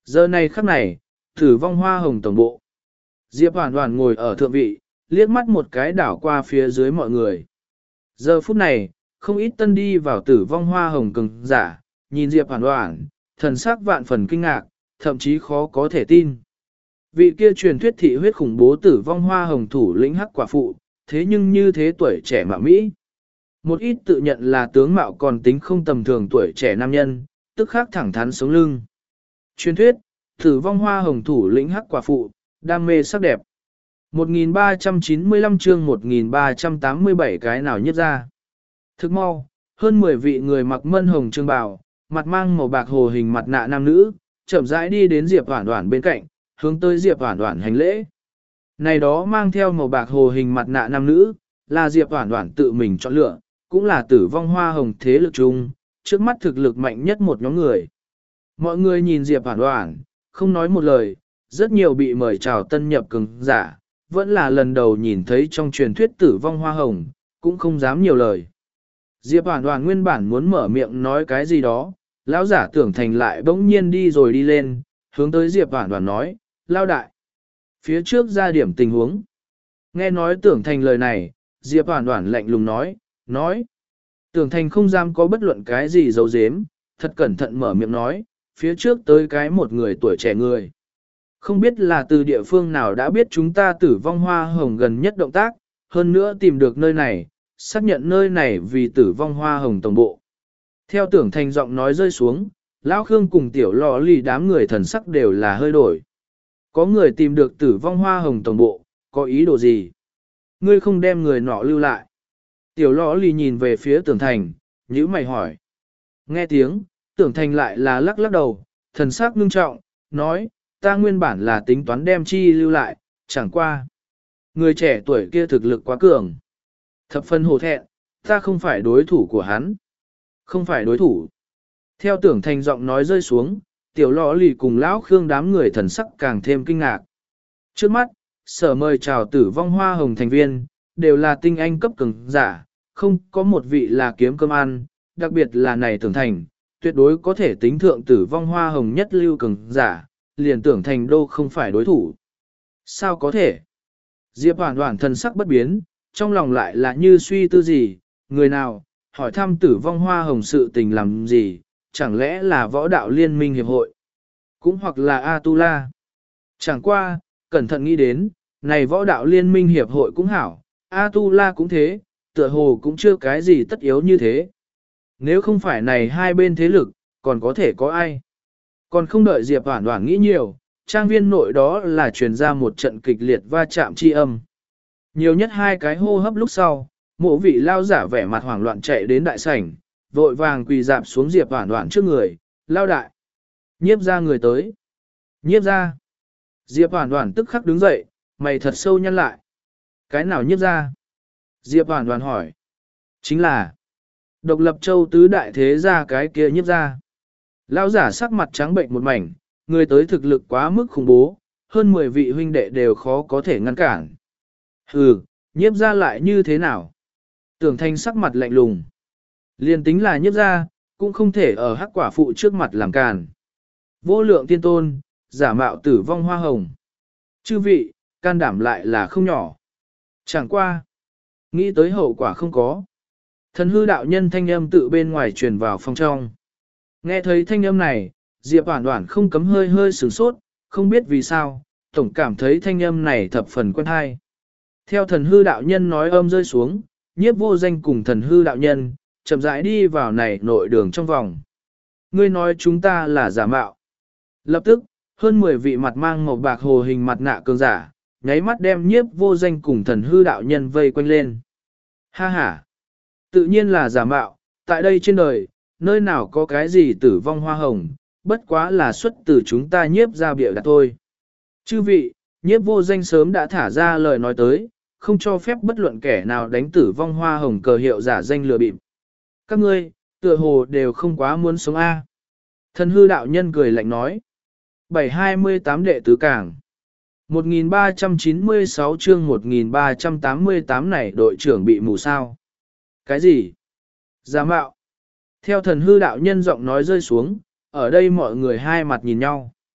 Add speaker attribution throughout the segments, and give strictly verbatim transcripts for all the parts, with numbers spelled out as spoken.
Speaker 1: Giờ này khắc này, Tử vong hoa hồng tổng bộ. Diệp Hoàn Hoàn ngồi ở thượng vị, liếc mắt một cái đảo qua phía dưới mọi người. Giờ phút này, không ít tân đi vào tử vong hoa hồng cường giả, nhìn Diệp Hoàn Hoàn, thần sắc vạn phần kinh ngạc, thậm chí khó có thể tin. Vị kia truyền thuyết thị huyết khủng bố tử vong hoa hồng thủ lĩnh hắc quả phụ, thế nhưng như thế tuổi trẻ mạo Mỹ. Một ít tự nhận là tướng mạo còn tính không tầm thường tuổi trẻ nam nhân, tức khắc thẳng thắn sống lưng. Truyền thuyết, tử vong hoa hồng thủ lĩnh hắc quả phụ, đam mê sắc đẹp. một nghìn ba trăm chín mươi lăm chương một nghìn ba trăm tám mươi bảy cái nào nhất ra. Thức mau, hơn mười vị người mặc mân hồng trương bào, mặt mang màu bạc hồ hình mặt nạ nam nữ, chậm rãi đi đến Diệp Hoản Hoản bên cạnh, hướng tới Diệp Hoản Hoản hành lễ. Này đó mang theo màu bạc hồ hình mặt nạ nam nữ, là Diệp Hoản Hoản tự mình chọn lựa, cũng là tử vong hoa hồng thế lực chung, trước mắt thực lực mạnh nhất một nhóm người. Mọi người nhìn Diệp Hoản Hoản, không nói một lời, rất nhiều bị mời chào tân nhập cường giả, vẫn là lần đầu nhìn thấy trong truyền thuyết tử vong hoa hồng, cũng không dám nhiều lời. Diệp Hoản Hoản nguyên bản muốn mở miệng nói cái gì đó, lão giả Tưởng Thành lại bỗng nhiên đi rồi đi lên, hướng tới Diệp Hoản Hoản nói, lao đại. Phía trước ra điểm tình huống. Nghe nói Tưởng Thành lời này, Diệp Hoản Hoản lạnh lùng nói, nói. Tưởng Thành không dám có bất luận cái gì giấu giếm, thật cẩn thận mở miệng nói, phía trước tới cái một người tuổi trẻ người. Không biết là từ địa phương nào đã biết chúng ta tử vong hoa hồng gần nhất động tác, hơn nữa tìm được nơi này, xác nhận nơi này vì tử vong hoa hồng tổng bộ. Theo Tưởng Thành giọng nói rơi xuống, Lão Khương cùng tiểu lò lì đám người thần sắc đều là hơi đổi. Có người tìm được tử vong hoa hồng tổng bộ, có ý đồ gì? Ngươi không đem người nọ lưu lại. Tiểu lò lì nhìn về phía Tưởng Thành, nhíu mày hỏi. Nghe tiếng, Tưởng Thành lại là lắc lắc đầu, thần sắc ngưng trọng, nói, ta nguyên bản là tính toán đem chi lưu lại, chẳng qua. Người trẻ tuổi kia thực lực quá cường. Thập phân hổ thẹn, ta không phải đối thủ của hắn. Không phải đối thủ. Theo Tưởng Thành giọng nói rơi xuống, tiểu lọ lì cùng lão Khương đám người thần sắc càng thêm kinh ngạc. Trước mắt, sở mời chào tử vong hoa hồng thành viên, đều là tinh anh cấp cường giả, không có một vị là kiếm cơm ăn, đặc biệt là này Tưởng Thành, tuyệt đối có thể tính thượng tử vong hoa hồng nhất lưu cường giả, liền Tưởng Thành đô không phải đối thủ. Sao có thể? Diệp Hoản Hoản thần sắc bất biến, trong lòng lại là như suy tư gì, người nào, hỏi thăm tử vong hoa hồng sự tình làm gì, chẳng lẽ là võ đạo liên minh hiệp hội, cũng hoặc là Atula. Chẳng qua, cẩn thận nghĩ đến, này võ đạo liên minh hiệp hội cũng hảo, Atula cũng thế, tựa hồ cũng chưa cái gì tất yếu như thế. Nếu không phải này hai bên thế lực, còn có thể có ai? Còn không đợi Diệp Hoản Hoản nghĩ nhiều, trang viên nội đó là truyền ra một trận kịch liệt va chạm chi âm. Nhiều nhất hai cái hô hấp lúc sau, mộ vị lao giả vẻ mặt hoảng loạn chạy đến đại sảnh, vội vàng quỳ dạp xuống Diệp Hoản Hoản trước người, lao đại. Nhiếp ra người tới. Nhiếp ra. Diệp Hoản Hoản tức khắc đứng dậy, mày thật sâu nhăn lại. Cái nào nhiếp ra? Diệp Hoản Hoản hỏi. Chính là Độc Lập Châu tứ đại thế gia cái kia nhiếp ra. Lão giả sắc mặt trắng bệnh một mảnh, người tới thực lực quá mức khủng bố, hơn mười vị huynh đệ đều khó có thể ngăn cản. Hừ, nhiếp ra lại như thế nào? Tưởng Thành sắc mặt lạnh lùng. Liên tính là nhiếp ra, cũng không thể ở hắc quả phụ trước mặt làm càn. Vô lượng tiên tôn, giả mạo tử vong hoa hồng. Chư vị, can đảm lại là không nhỏ. Chẳng qua. Nghĩ tới hậu quả không có. Thần hư đạo nhân thanh âm tự bên ngoài truyền vào phòng trong. Nghe thấy thanh âm này, Diệp Hoản Hoản không cấm hơi hơi sửng sốt, không biết vì sao, tổng cảm thấy thanh âm này thập phần quen hay. Theo thần hư đạo nhân nói âm rơi xuống, nhiếp vô danh cùng thần hư đạo nhân, chậm rãi đi vào này nội đường trong vòng. Ngươi nói chúng ta là giả mạo. Lập tức, hơn mười vị mặt mang màu bạc hồ hình mặt nạ cường giả, nháy mắt đem nhiếp vô danh cùng thần hư đạo nhân vây quanh lên. Ha ha! Tự nhiên là giả mạo, tại đây trên đời, nơi nào có cái gì tử vong hoa hồng, bất quá là xuất từ chúng ta nhiếp ra bịa đặt thôi. Chư vị, nhiếp vô danh sớm đã thả ra lời nói tới, không cho phép bất luận kẻ nào đánh tử vong hoa hồng cờ hiệu giả danh lừa bịp. Các ngươi, tựa hồ đều không quá muốn sống A. Thần hư đạo nhân cười lạnh nói. bảy hai mươi tám đệ tứ cảng. một nghìn ba trăm chín mươi sáu chương một nghìn ba trăm tám mươi tám này đội trưởng bị mù sao. Cái gì? Giả mạo. Theo thần hư đạo nhân giọng nói rơi xuống, ở đây mọi người hai mặt nhìn nhau.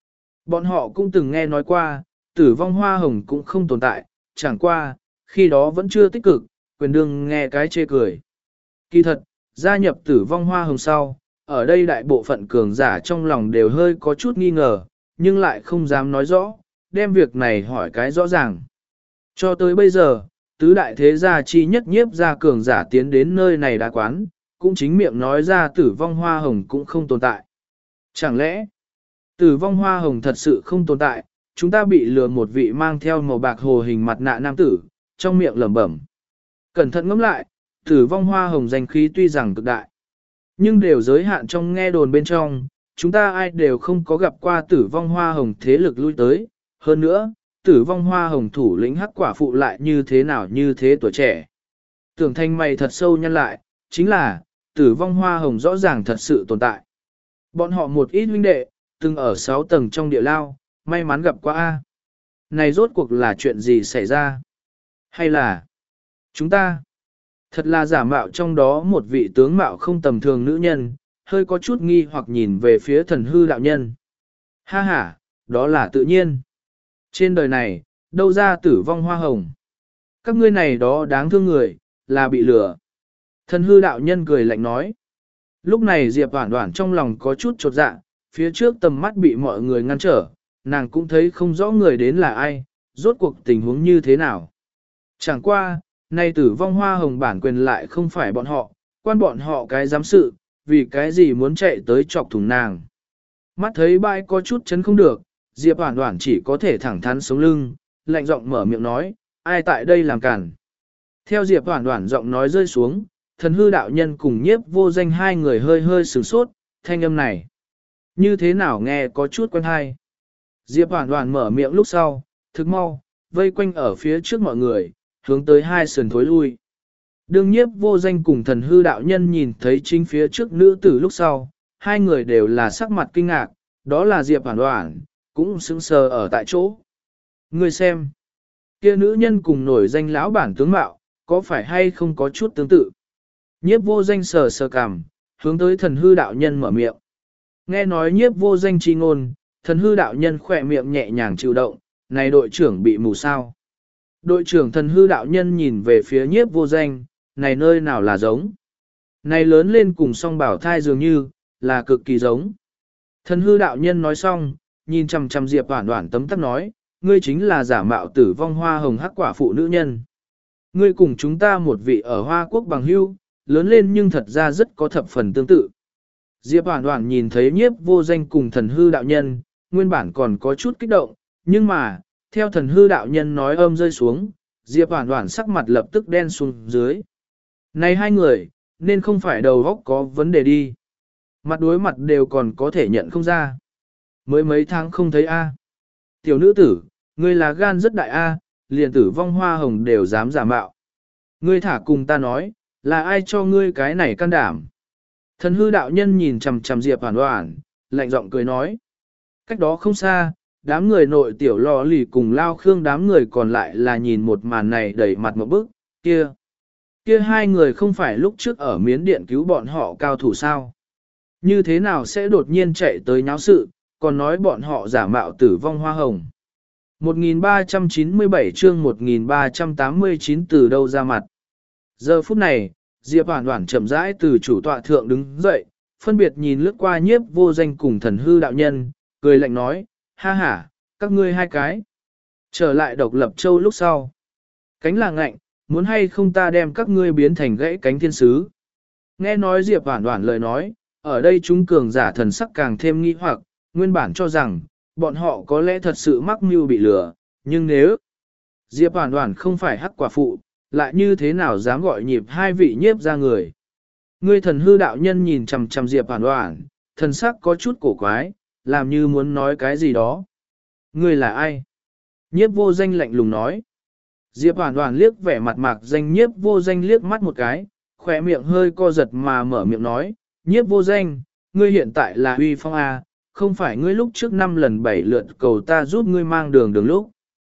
Speaker 1: Bọn họ cũng từng nghe nói qua, tử vong hoa hồng cũng không tồn tại, chẳng qua, khi đó vẫn chưa tích cực, quyền đương nghe cái chê cười. Kỳ thật, gia nhập tử vong hoa hồng sau, ở đây đại bộ phận cường giả trong lòng đều hơi có chút nghi ngờ, nhưng lại không dám nói rõ, đem việc này hỏi cái rõ ràng. Cho tới bây giờ, tứ đại thế gia chi nhất nhiếp gia cường giả tiến đến nơi này đã quán, cũng chính miệng nói ra tử vong hoa hồng cũng không tồn tại. Chẳng lẽ, tử vong hoa hồng thật sự không tồn tại, chúng ta bị lừa một vị mang theo màu bạc hồ hình mặt nạ nam tử, trong miệng lẩm bẩm. Cẩn thận ngẫm lại, tử vong hoa hồng danh khí tuy rằng cực đại, nhưng đều giới hạn trong nghe đồn bên trong, chúng ta ai đều không có gặp qua tử vong hoa hồng thế lực lui tới. Hơn nữa, tử vong hoa hồng thủ lĩnh hắc quả phụ lại như thế nào như thế tuổi trẻ. Tưởng thanh mày thật sâu nhăn lại, chính là, tử vong hoa hồng rõ ràng thật sự tồn tại. Bọn họ một ít huynh đệ, từng ở sáu tầng trong địa lao, may mắn gặp qua A. Này rốt cuộc là chuyện gì xảy ra? Hay là chúng ta? Thật là giả mạo trong đó một vị tướng mạo không tầm thường nữ nhân, hơi có chút nghi hoặc nhìn về phía thần hư đạo nhân. Ha ha, đó là tự nhiên. Trên đời này, đâu ra tử vong hoa hồng. Các ngươi này đó đáng thương người, là bị lừa. Thần hư đạo nhân cười lạnh nói. Lúc này Diệp Hoản Hoản trong lòng có chút chột dạ, phía trước tầm mắt bị mọi người ngăn trở, nàng cũng thấy không rõ người đến là ai, rốt cuộc tình huống như thế nào. Chẳng qua, nay tử vong hoa hồng bản quyền lại không phải bọn họ, quan bọn họ cái giám sự, vì cái gì muốn chạy tới chọc thủng nàng. Mắt thấy bãi có chút chấn không được, Diệp Hoản Hoản chỉ có thể thẳng thắn sống lưng, lạnh giọng mở miệng nói, ai tại đây làm cản. Theo Diệp Hoản Hoản giọng nói rơi xuống, thần hư đạo nhân cùng nhiếp vô danh hai người hơi hơi sửng sốt, thanh âm này. Như thế nào nghe có chút quen hay. Diệp Hoản Hoản mở miệng lúc sau, thực mau, vây quanh ở phía trước mọi người, hướng tới hai sườn thối lui. Đương nhiếp vô danh cùng thần hư đạo nhân nhìn thấy chính phía trước nữ tử lúc sau, hai người đều là sắc mặt kinh ngạc, đó là Diệp Hoản Hoản, cũng sững sờ ở tại chỗ. Người xem, kia nữ nhân cùng nổi danh lão bản tướng mạo, có phải hay không có chút tương tự? Nhiếp vô danh sờ sờ cằm, hướng tới thần hư đạo nhân mở miệng. Nghe nói nhiếp vô danh chi ngôn, thần hư đạo nhân khỏe miệng nhẹ nhàng chịu động, này đội trưởng bị mù sao. Đội trưởng thần hư đạo nhân nhìn về phía nhiếp vô danh, này nơi nào là giống. Này lớn lên cùng song bảo thai dường như, là cực kỳ giống. Thần hư đạo nhân nói xong, nhìn chằm chằm Diệp Hoản Hoản tấm tắc nói, ngươi chính là giả mạo tử vong hoa hồng hắc quả phụ nữ nhân. Ngươi cùng chúng ta một vị ở Hoa Quốc bằng hữu, lớn lên nhưng thật ra rất có thập phần tương tự. Diệp Hoản Hoản nhìn thấy nhiếp vô danh cùng thần hư đạo nhân, nguyên bản còn có chút kích động, nhưng mà, theo thần hư đạo nhân nói âm rơi xuống, Diệp Hoản Hoản sắc mặt lập tức đen xuống dưới. Này hai người, nên không phải đầu óc có vấn đề đi. Mặt đối mặt đều còn có thể nhận không ra. Mới mấy tháng không thấy A. Tiểu nữ tử, ngươi là gan rất đại A, liền tử vong hoa hồng đều dám giả mạo. Ngươi thả cùng ta nói, là ai cho ngươi cái này can đảm. Thần hư đạo nhân nhìn chằm chằm Diệp Hoản Hoản, lạnh giọng cười nói. Cách đó không xa, đám người nội tiểu lò lì cùng lao khương đám người còn lại là nhìn một màn này đầy mặt một bức, kia. Kia hai người không phải lúc trước ở miến điện cứu bọn họ cao thủ sao. Như thế nào sẽ đột nhiên chạy tới nháo sự, còn nói bọn họ giả mạo tử vong hoa hồng. một nghìn ba trăm chín mươi bảy chương một nghìn ba trăm tám mươi chín từ đâu ra mặt. Giờ phút này, Diệp Hoản Hoản chậm rãi từ chủ tọa thượng đứng dậy, phân biệt nhìn lướt qua nhiếp vô danh cùng thần hư đạo nhân, cười lạnh nói, ha ha, các ngươi hai cái. Trở lại độc lập châu lúc sau. Cánh là ngạnh, muốn hay không ta đem các ngươi biến thành gãy cánh thiên sứ. Nghe nói Diệp Hoản Hoản lời nói, ở đây chúng cường giả thần sắc càng thêm nghi hoặc, nguyên bản cho rằng, bọn họ có lẽ thật sự mắc mưu bị lừa, nhưng nếu Diệp Hoản Hoản không phải hắc quả phụ, lại như thế nào dám gọi nhịp hai vị nhiếp ra người. Ngươi thần hư đạo nhân nhìn chằm chằm Diệp Hoản Hoản, thần sắc có chút cổ quái, làm như muốn nói cái gì đó. Ngươi là ai? Nhiếp vô danh lạnh lùng nói. Diệp Hoản Hoản liếc vẻ mặt mạc danh nhiếp vô danh liếc mắt một cái, khỏe miệng hơi co giật mà mở miệng nói, nhiếp vô danh, ngươi hiện tại là Huy Phong A, không phải ngươi lúc trước năm lần bảy lượt cầu ta giúp ngươi mang đường đường lúc.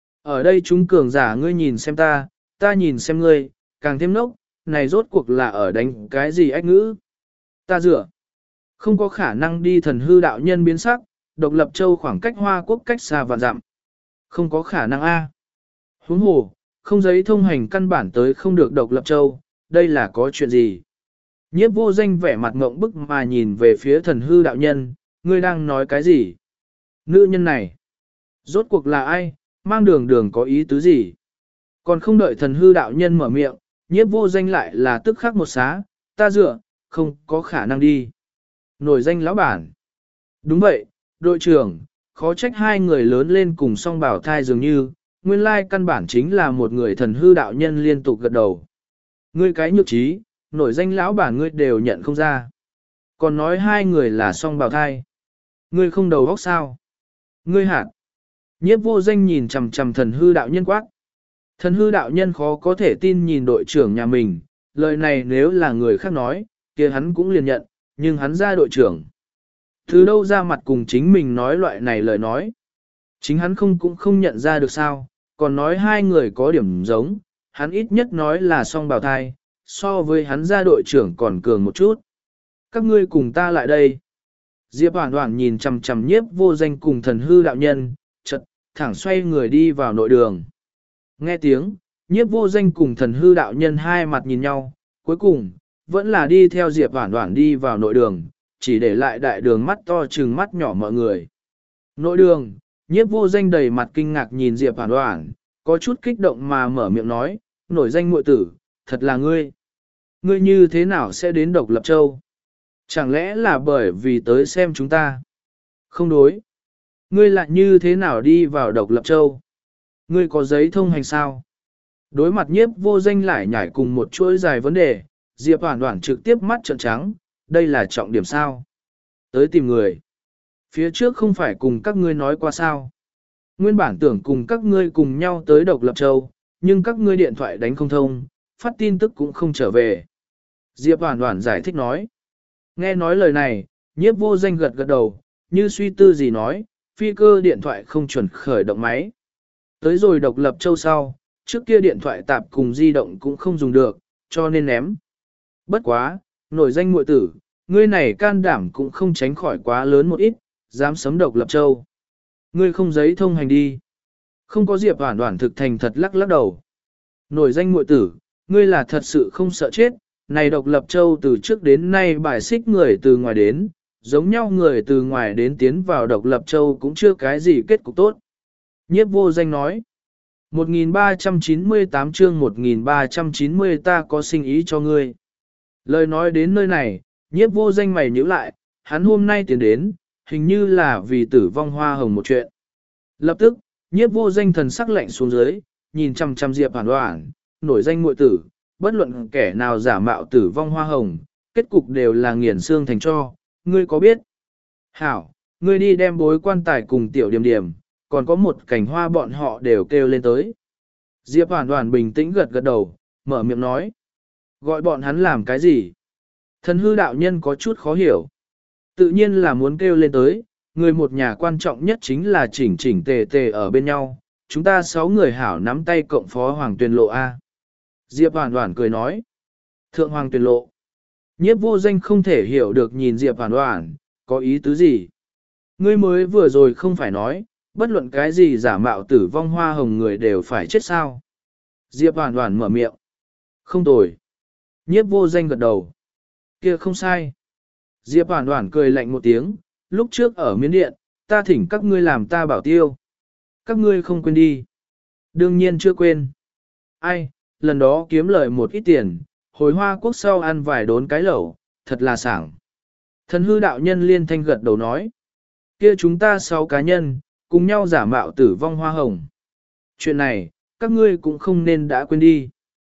Speaker 1: Ở đây chúng cường giả ngươi nhìn xem ta, ta nhìn xem ngươi, càng thêm nốc, này rốt cuộc là ở đánh cái gì ách ngữ. Ta dựa, không có khả năng đi thần hư đạo nhân biến sắc, độc lập châu khoảng cách Hoa Quốc cách xa vạn dặm. Không có khả năng A. Huống hồ, không giấy thông hành căn bản tới không được độc lập châu, đây là có chuyện gì? Nhiếp vô danh vẻ mặt ngộng bức mà nhìn về phía thần hư đạo nhân, ngươi đang nói cái gì? Nữ nhân này, rốt cuộc là ai, mang đường đường có ý tứ gì? Còn không đợi thần hư đạo nhân mở miệng, nhiếp vô danh lại là tức khắc một xá, ta dựa, không có khả năng đi. Nổi danh lão bản. Đúng vậy, đội trưởng, khó trách hai người lớn lên cùng song bảo thai dường như, nguyên lai căn bản chính là một người thần hư đạo nhân liên tục gật đầu. Ngươi cái nhược trí, nổi danh lão bản ngươi đều nhận không ra. Còn nói hai người là song bào thai. Ngươi không đầu óc sao? Ngươi hạt. Nhiếp vô danh nhìn chằm chằm thần hư đạo nhân quát. Thần hư đạo nhân khó có thể tin nhìn đội trưởng nhà mình, lời này nếu là người khác nói, kia hắn cũng liền nhận, nhưng hắn ra đội trưởng. Từ đâu ra mặt cùng chính mình nói loại này lời nói. Chính hắn không cũng không nhận ra được sao, còn nói hai người có điểm giống, hắn ít nhất nói là song bào thai, so với hắn ra đội trưởng còn cường một chút. Các ngươi cùng ta lại đây. Diệp Hoảng Hoảng nhìn chằm chằm nhiếp vô danh cùng thần hư đạo nhân, chợt thẳng xoay người đi vào nội đường. Nghe tiếng, nhiếp vô danh cùng thần hư đạo nhân hai mặt nhìn nhau, cuối cùng, vẫn là đi theo Diệp Hoảng Hoảng đi vào nội đường, chỉ để lại đại đường mắt to trừng mắt nhỏ mọi người. Nội đường, nhiếp vô danh đầy mặt kinh ngạc nhìn Diệp Hoảng Hoảng, có chút kích động mà mở miệng nói, nổi danh muội tử, thật là ngươi. Ngươi như thế nào sẽ đến Độc Lập Châu? Chẳng lẽ là bởi vì tới xem chúng ta? Không đối. Ngươi lại như thế nào đi vào Độc Lập Châu? Ngươi có giấy thông hành sao? Đối mặt nhiếp vô danh lại nhảy cùng một chuỗi dài vấn đề, Diệp Hoảng Hoảng trực tiếp mắt trợn trắng, đây là trọng điểm sao? Tới tìm người. Phía trước không phải cùng các ngươi nói qua sao? Nguyên bản tưởng cùng các ngươi cùng nhau tới Độc Lập Châu, nhưng các ngươi điện thoại đánh không thông, phát tin tức cũng không trở về. Diệp Hoảng Hoảng giải thích nói. Nghe nói lời này, nhiếp vô danh gật gật đầu, như suy tư gì nói, phi cơ điện thoại không chuẩn khởi động máy. Tới rồi Độc Lập Châu sau, trước kia điện thoại tạp cùng di động cũng không dùng được, cho nên ném. Bất quá, nổi danh muội tử, ngươi này can đảm cũng không tránh khỏi quá lớn một ít, dám sấm Độc Lập Châu. Ngươi không giấy thông hành đi. Không có Diệp Hoảng Hoảng thực thành thật lắc lắc đầu. Nổi danh muội tử, ngươi là thật sự không sợ chết, này Độc Lập Châu từ trước đến nay bài xích người từ ngoài đến, giống nhau người từ ngoài đến tiến vào Độc Lập Châu cũng chưa cái gì kết cục tốt. Nhiếp vô danh nói, một nghìn ba trăm chín mươi tám chương một nghìn ba trăm chín mươi ta có sinh ý cho ngươi. Lời nói đến nơi này, nhiếp vô danh mày nhíu lại, hắn hôm nay tiến đến, hình như là vì tử vong hoa hồng một chuyện. Lập tức, nhiếp vô danh thần sắc lạnh xuống dưới, nhìn chăm chăm Diệp Hoảng Hoảng, nổi danh muội tử, bất luận kẻ nào giả mạo tử vong hoa hồng, kết cục đều là nghiền xương thành cho, ngươi có biết? Hảo, ngươi đi đem bối quan tài cùng tiểu điểm điểm, còn có một cảnh hoa bọn họ đều kêu lên tới. Diệp Hoảng Hoảng bình tĩnh gật gật đầu, mở miệng nói. Gọi bọn hắn làm cái gì? Thần hư đạo nhân có chút khó hiểu. Tự nhiên là muốn kêu lên tới, người một nhà quan trọng nhất chính là chỉnh chỉnh tề tề ở bên nhau, chúng ta sáu người hảo nắm tay cộng phó Hoàng Tuyền Lộ A. Diệp Hoảng Hoảng cười nói. Thượng Hoàng Tuyền Lộ. Nhiếp vô danh không thể hiểu được nhìn Diệp Hoảng Hoảng, có ý tứ gì. Ngươi mới vừa rồi không phải nói, bất luận cái gì giả mạo tử vong hoa hồng người đều phải chết sao. Diệp Hoảng Hoảng mở miệng. Không tồi. Nhiếp vô danh gật đầu. Kia không sai. Diệp Hoảng Hoảng cười lạnh một tiếng, lúc trước ở miến điện, ta thỉnh các ngươi làm ta bảo tiêu. Các ngươi không quên đi. Đương nhiên chưa quên. Ai, lần đó kiếm lời một ít tiền, hồi Hoa Quốc sau ăn vài đốn cái lẩu, thật là sảng. Thần hư đạo nhân liên thanh gật đầu nói. Kia chúng ta sáu cá nhân, cùng nhau giả mạo tử vong hoa hồng. Chuyện này, các ngươi cũng không nên đã quên đi.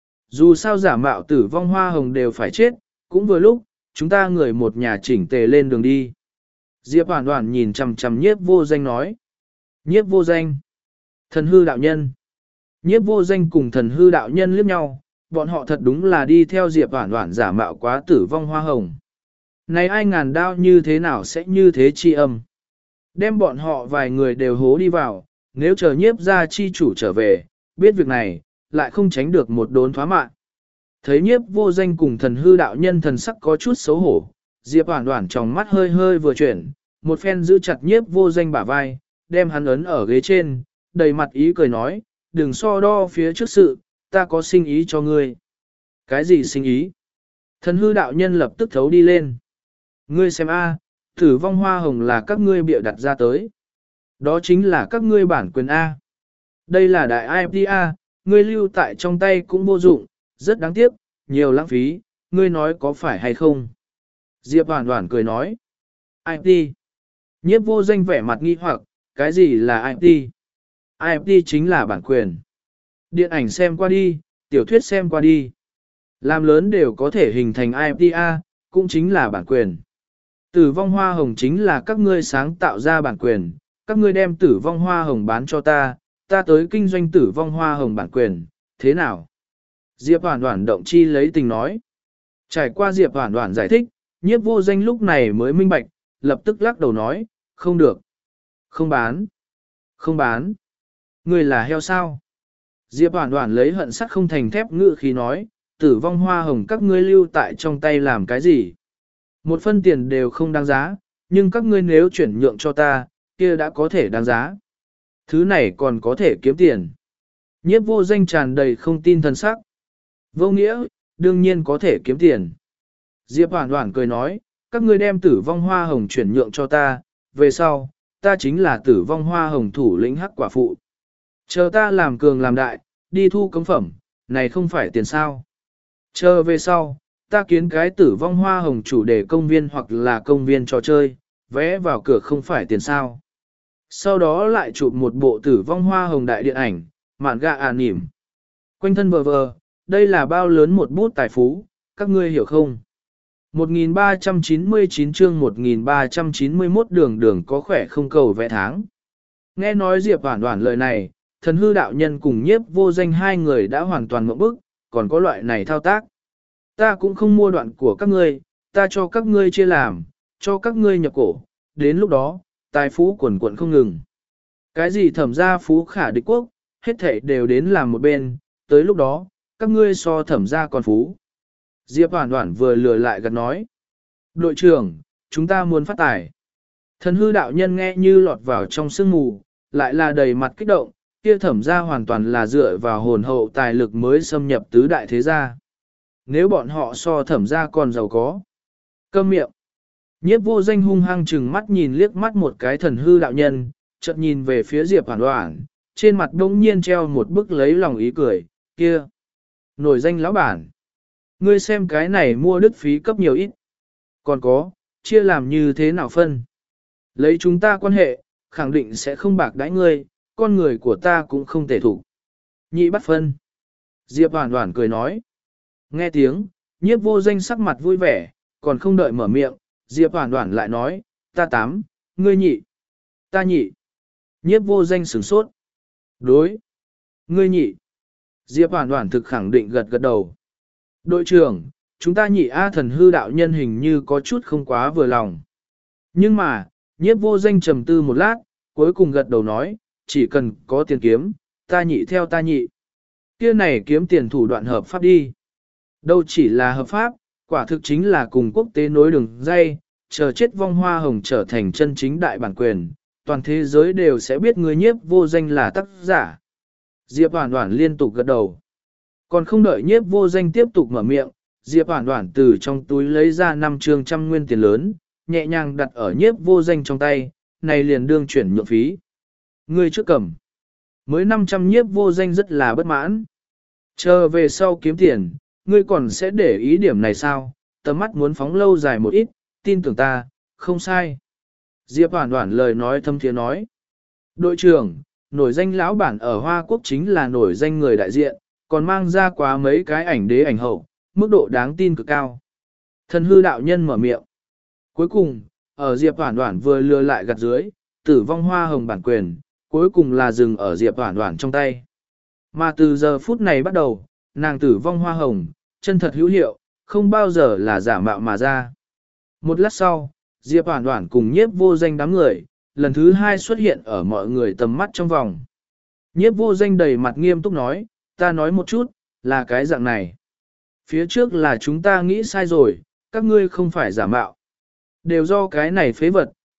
Speaker 1: Dù sao giả mạo tử vong hoa hồng đều phải chết, cũng vừa lúc, chúng ta người một nhà chỉnh tề lên đường đi. Diệp Hoảng Hoảng nhìn chằm chằm nhiếp vô danh nói. Nhiếp vô danh. Thần hư đạo nhân. Nhiếp vô danh cùng thần hư đạo nhân liếc nhau, bọn họ thật đúng là đi theo Diệp Hoảng Hoảng giả mạo quá tử vong hoa hồng. Này ai ngàn đao như thế nào sẽ như thế chi âm. Đem bọn họ vài người đều hố đi vào, nếu chờ nhiếp ra chi chủ trở về, biết việc này, lại không tránh được một đốn thoá mạng. Thấy nhiếp vô danh cùng thần hư đạo nhân thần sắc có chút xấu hổ, Diệp Hoảng Hoảng trong mắt hơi hơi vừa chuyển, một phen giữ chặt nhiếp vô danh bả vai, đem hắn ấn ở ghế trên, đầy mặt ý cười nói, đừng so đo phía trước sự, ta có sinh ý cho ngươi. Cái gì sinh ý? Thần hư đạo nhân lập tức thấu đi lên. Ngươi xem a, tử vong hoa hồng là các ngươi bịa đặt ra tới. Đó chính là các ngươi bản quyền A. Đây là đại i pê A, ngươi lưu tại trong tay cũng vô dụng, rất đáng tiếc, nhiều lãng phí, ngươi nói có phải hay không? Diệp Hoàn Hoàn cười nói. i pê. Nhiếp vô danh vẻ mặt nghi hoặc, cái gì là i pê? i pê chính là bản quyền. Điện ảnh xem qua đi, tiểu thuyết xem qua đi. Làm lớn đều có thể hình thành i pê A, cũng chính là bản quyền. Tử vong hoa hồng chính là các ngươi sáng tạo ra bản quyền, các ngươi đem tử vong hoa hồng bán cho ta, ta tới kinh doanh tử vong hoa hồng bản quyền, thế nào? Diệp Hoàn Hoàn động chi lấy tình nói. Trải qua Diệp Hoàn Hoàn giải thích, nhiếp vô danh lúc này mới minh bạch, lập tức lắc đầu nói, không được. Không bán. Không bán. Ngươi là heo sao? Diệp Hoàn Hoàn lấy hận sắt không thành thép ngự khí nói, tử vong hoa hồng các ngươi lưu tại trong tay làm cái gì? Một phân tiền đều không đáng giá, nhưng các ngươi nếu chuyển nhượng cho ta, kia đã có thể đáng giá. Thứ này còn có thể kiếm tiền. Nhiếp vô danh tràn đầy không tin thần sắc. Vô nghĩa, đương nhiên có thể kiếm tiền. Diệp Hoàn Hoàn cười nói, các ngươi đem tử vong hoa hồng chuyển nhượng cho ta, về sau, ta chính là tử vong hoa hồng thủ lĩnh hắc quả phụ. Chờ ta làm cường làm đại, đi thu cống phẩm, này không phải tiền sao. Chờ về sau, ta kiến cái tử vong hoa hồng chủ đề công viên hoặc là công viên trò chơi, vé vào cửa không phải tiền sao. Sau đó lại chụp một bộ tử vong hoa hồng đại điện ảnh, mạn gạ à nỉm. Quanh thân vờ vờ, đây là bao lớn một bút tài phú, các ngươi hiểu không? một nghìn ba trăm chín mươi chín chương một nghìn ba trăm chín mươi mốt đường đường có khỏe không cầu vẽ tháng. Nghe nói Diệp Hoàn Hoàn lời này, thần hư đạo nhân cùng nhiếp vô danh hai người đã hoàn toàn mộng bức, còn có loại này thao tác. Ta cũng không mua đoạn của các ngươi, ta cho các ngươi chia làm, cho các ngươi nhập cổ, đến lúc đó, tài phú quần quận không ngừng. Cái gì thẩm gia phú khả địch quốc, hết thảy đều đến làm một bên, tới lúc đó, các ngươi so thẩm gia còn phú. Diệp Hoàn Hoàn vừa lừa lại gật nói. Đội trưởng, chúng ta muốn phát tài. Thần hư đạo nhân nghe như lọt vào trong sương mù, lại là đầy mặt kích động, kia thẩm gia hoàn toàn là dựa vào hồn hậu tài lực mới xâm nhập tứ đại thế gia. Nếu bọn họ so thẩm gia còn giàu có. Câm miệng. Nhiếp vô danh hung hăng chừng mắt nhìn liếc mắt một cái thần hư đạo nhân, chợt nhìn về phía Diệp Hoàn Hoàn, trên mặt đông nhiên treo một bức lấy lòng ý cười, kia. Nổi danh lão bản. Ngươi xem cái này mua đức phí cấp nhiều ít. Còn có, chia làm như thế nào phân. Lấy chúng ta quan hệ, khẳng định sẽ không bạc đãi ngươi, con người của ta cũng không thể thủ. Nhị bắt phân. Diệp Hoàn Hoàn cười nói. Nghe tiếng, nhiếp vô danh sắc mặt vui vẻ, còn không đợi mở miệng, Diệp Hoàn Hoàn lại nói, ta tám, ngươi nhị. Ta nhị. Nhiếp vô danh sửng sốt. Đối. Ngươi nhị. Diệp Hoàn Hoàn thực khẳng định gật gật đầu. Đội trưởng, chúng ta nhị A thần hư đạo nhân hình như có chút không quá vừa lòng. Nhưng mà, nhiếp vô danh trầm tư một lát, cuối cùng gật đầu nói, chỉ cần có tiền kiếm, ta nhị theo ta nhị. Kia này kiếm tiền thủ đoạn hợp pháp đi. Đâu chỉ là hợp pháp, quả thực chính là cùng quốc tế nối đường dây, chờ chết vong hoa hồng trở thành chân chính đại bản quyền, toàn thế giới đều sẽ biết người nhiếp vô danh là tác giả. Diệp Hoàn Hoàn liên tục gật đầu. Còn không đợi nhiếp vô danh tiếp tục mở miệng, Diệp Hoàn Hoàn từ trong túi lấy ra năm trương trăm nguyên tiền lớn, nhẹ nhàng đặt ở nhiếp vô danh trong tay, này liền đương chuyển nhượng phí. Ngươi trước cầm. Mới năm trăm nhiếp vô danh rất là bất mãn. Chờ về sau kiếm tiền, ngươi còn sẽ để ý điểm này sao? Tầm mắt muốn phóng lâu dài một ít, tin tưởng ta, không sai. Diệp Hoàn Hoàn lời nói thâm thiế nói. Đội trưởng, nổi danh lão bản ở Hoa Quốc chính là nổi danh người đại diện, còn mang ra quá mấy cái ảnh đế ảnh hậu, mức độ đáng tin cực cao. Thần hư đạo nhân mở miệng. Cuối cùng, ở Diệp Hoàn Hoàn vừa lừa lại gặt dưới, tử vong hoa hồng bản quyền, cuối cùng là dừng ở Diệp Hoàn Hoàn trong tay. Mà từ giờ phút này bắt đầu, nàng tử vong hoa hồng, chân thật hữu hiệu, không bao giờ là giả mạo mà ra. Một lát sau, Diệp Hoàn Hoàn cùng nhiếp vô danh đám người, lần thứ hai xuất hiện ở mọi người tầm mắt trong vòng. Nhiếp vô danh đầy mặt nghiêm túc nói, ta nói một chút, là cái dạng này. Phía trước là chúng ta nghĩ sai rồi, các ngươi không phải giả mạo. Đều do cái này phế vật,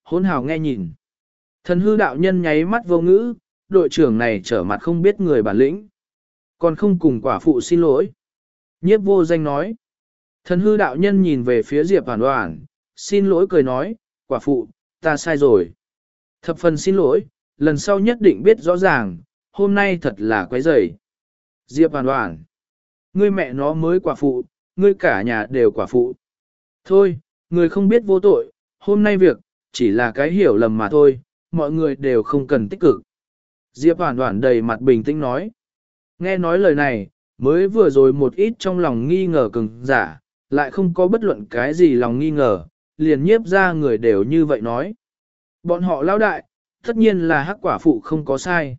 Speaker 1: hỗn hào nghe nhìn. Thần hư đạo nhân nháy mắt vô ngữ, đội trưởng này trở mặt không biết người bản lĩnh. Còn không cùng quả phụ xin lỗi. Nhiếp vô danh nói. Thần hư đạo nhân nhìn về phía Diệp Hoàn Hoàn, xin lỗi cười nói, quả phụ, ta sai rồi. Thập phần xin lỗi, lần sau nhất định biết rõ ràng, hôm nay thật là quấy rầy. Diệp Hoàn Hoàn, ngươi mẹ nó mới quả phụ, ngươi cả nhà đều quả phụ. Thôi, người không biết vô tội, hôm nay việc, chỉ là cái hiểu lầm mà thôi, mọi người đều không cần tích cực. Diệp Hoàn Hoàn đầy mặt bình tĩnh nói. Nghe nói lời này, mới vừa rồi một ít trong lòng nghi ngờ cứng giả, lại không có bất luận cái gì lòng nghi ngờ, liền nhiếp ra người đều như vậy nói. Bọn họ lao đại, tất nhiên là hắc quả phụ không có sai.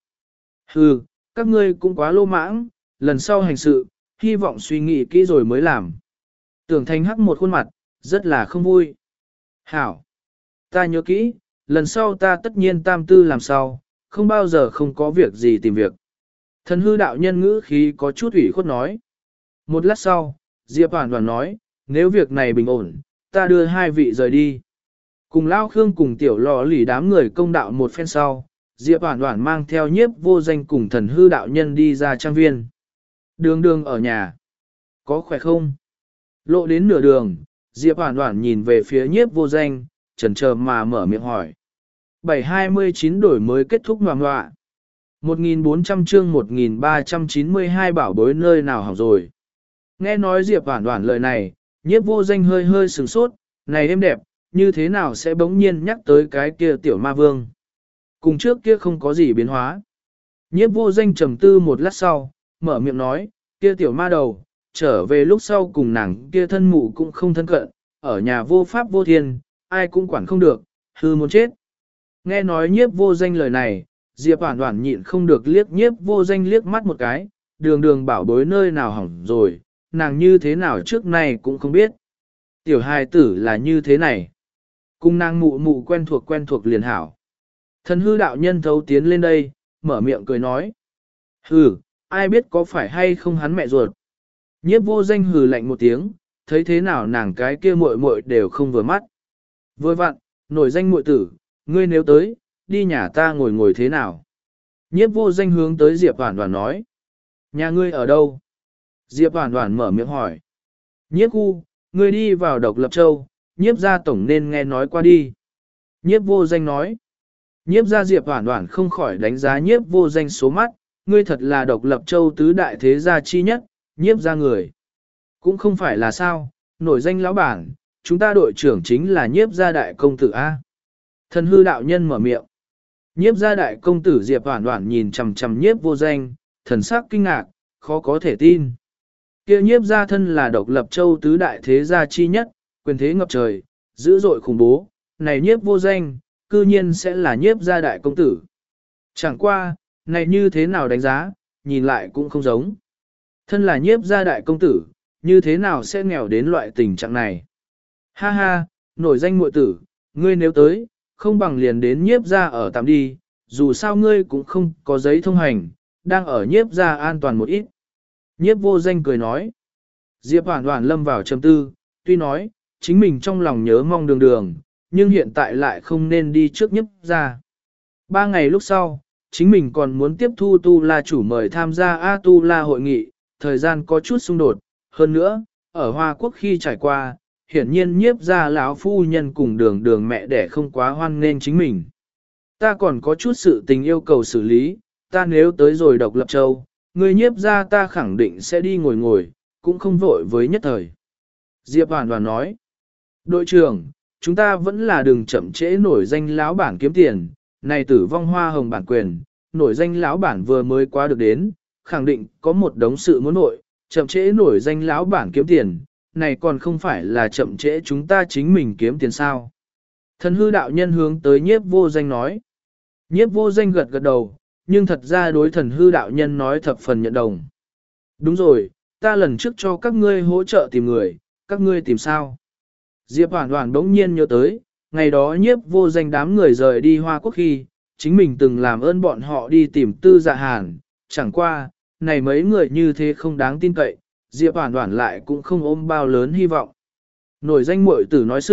Speaker 1: Hừ, các ngươi cũng quá lô mãng, lần sau hành sự, hy vọng suy nghĩ kỹ rồi mới làm. Tưởng Thanh hắc một khuôn mặt, rất là không vui. Hảo, ta nhớ kỹ, lần sau ta tất nhiên tam tư làm sao, không bao giờ không có việc gì tìm việc. Thần hư đạo nhân ngữ khí có chút ủy khuất nói. Một lát sau, Diệp Hoàn Hoàn nói, nếu việc này bình ổn, ta đưa hai vị rời đi. Cùng Lao Khương cùng tiểu lò lì đám người công đạo một phen sau, Diệp Hoàn Hoàn mang theo nhiếp vô danh cùng thần hư đạo nhân đi ra trang viên. Đường đường ở nhà. Có khỏe không? Lộ đến nửa đường, Diệp Hoàn Hoàn nhìn về phía nhiếp vô danh, chần chờ mà mở miệng hỏi. bảy hai chín đổi mới kết thúc ngoạm ngoạ. một nghìn bốn trăm chương một nghìn ba trăm chín mươi hai bảo bối nơi nào hỏng rồi. Nghe nói Diệp Hoàn Hoàn lời này, nhiếp vô danh hơi hơi sửng sốt, này êm đẹp, như thế nào sẽ bỗng nhiên nhắc tới cái kia tiểu ma vương. Cùng trước kia không có gì biến hóa. Nhiếp vô danh trầm tư một lát sau, mở miệng nói, kia tiểu ma đầu, trở về lúc sau cùng nàng kia thân mụ cũng không thân cận, ở nhà vô pháp vô thiên, ai cũng quản không được, hư muốn chết. Nghe nói nhiếp vô danh lời này, Diệp Hoàn Hoàn nhịn không được liếc nhiếp vô danh liếc mắt một cái, đường đường bảo bối nơi nào hỏng rồi, nàng như thế nào trước nay cũng không biết. Tiểu hài tử là như thế này. Cùng nàng mụ mụ quen thuộc quen thuộc liền hảo. Thần hư đạo nhân thấu tiến lên đây, mở miệng cười nói. Hừ, ai biết có phải hay không hắn mẹ ruột. Nhiếp vô danh hừ lạnh một tiếng, thấy thế nào nàng cái kia muội muội đều không vừa mắt. Vừa vặn, nổi danh muội tử, ngươi nếu tới, đi nhà ta ngồi ngồi thế nào. Nhiếp vô danh hướng tới Diệp Hoàn Hoàn nói. Nhà ngươi ở đâu? Diệp Hoàn Hoàn mở miệng hỏi. Nhiếp khu, ngươi đi vào Độc Lập Châu, nhiếp gia tổng nên nghe nói qua đi. Nhiếp vô danh nói. Nhiếp gia Diệp Hoàn Hoàn không khỏi đánh giá nhiếp vô danh số mắt, ngươi thật là Độc Lập Châu tứ đại thế gia chi nhất, nhiếp gia người. Cũng không phải là sao, nổi danh lão bản, chúng ta đội trưởng chính là nhiếp gia đại công tử A. Thần hư đạo nhân mở miệng. Nhiếp gia đại công tử Diệp Hoàn Hoàn nhìn chằm chằm nhiếp vô danh, thần sắc kinh ngạc, khó có thể tin. Kia nhiếp gia thân là Độc Lập Châu tứ đại thế gia chi nhất, quyền thế ngập trời, dữ dội khủng bố, này nhiếp vô danh, cư nhiên sẽ là nhiếp gia đại công tử. Chẳng qua, này như thế nào đánh giá, nhìn lại cũng không giống. Thân là nhiếp gia đại công tử, như thế nào sẽ nghèo đến loại tình trạng này. Ha ha, nổi danh muội tử, ngươi nếu tới, không bằng liền đến nhiếp gia ở tạm đi, dù sao ngươi cũng không có giấy thông hành, đang ở nhiếp gia an toàn một ít. Nhiếp vô danh cười nói. Diệp Hoàn Hoàn lâm vào trầm tư, tuy nói, chính mình trong lòng nhớ mong đường đường, nhưng hiện tại lại không nên đi trước nhiếp gia. Ba ngày lúc sau, chính mình còn muốn tiếp thu Tu La chủ mời tham gia A Tu La hội nghị, thời gian có chút xung đột, hơn nữa, ở Hoa Quốc khi trải qua, hiển nhiên nhiếp gia lão phu nhân cùng đường đường mẹ đẻ không quá hoan nghênh chính mình. Ta còn có chút sự tình yêu cầu xử lý, ta nếu tới rồi Độc Lập Châu, người nhiếp gia ta khẳng định sẽ đi ngồi ngồi, cũng không vội với nhất thời. Diệp Hoàn Hoàn nói, đội trưởng, chúng ta vẫn là đừng chậm trễ nổi danh lão bản kiếm tiền, này Tử Vong Hoa Hồng bản quyền, nổi danh lão bản vừa mới qua được đến, khẳng định có một đống sự muốn nội, chậm trễ nổi danh lão bản kiếm tiền, này còn không phải là chậm trễ chúng ta chính mình kiếm tiền sao. Thần hư đạo nhân hướng tới nhiếp vô danh nói. Nhiếp vô danh gật gật đầu, nhưng thật ra đối thần hư đạo nhân nói thập phần nhận đồng. Đúng rồi, ta lần trước cho các ngươi hỗ trợ tìm người, các ngươi tìm sao? Diệp Hoàn Hoàn đống nhiên nhớ tới, ngày đó nhiếp vô danh đám người rời đi Hoa Quốc khi, chính mình từng làm ơn bọn họ đi tìm Tư Dạ Hàn, chẳng qua, này mấy người như thế không đáng tin cậy, Diệp Hoàn Hoàn lại cũng không ôm bao lớn hy vọng. Nổi danh muội tử nói sự,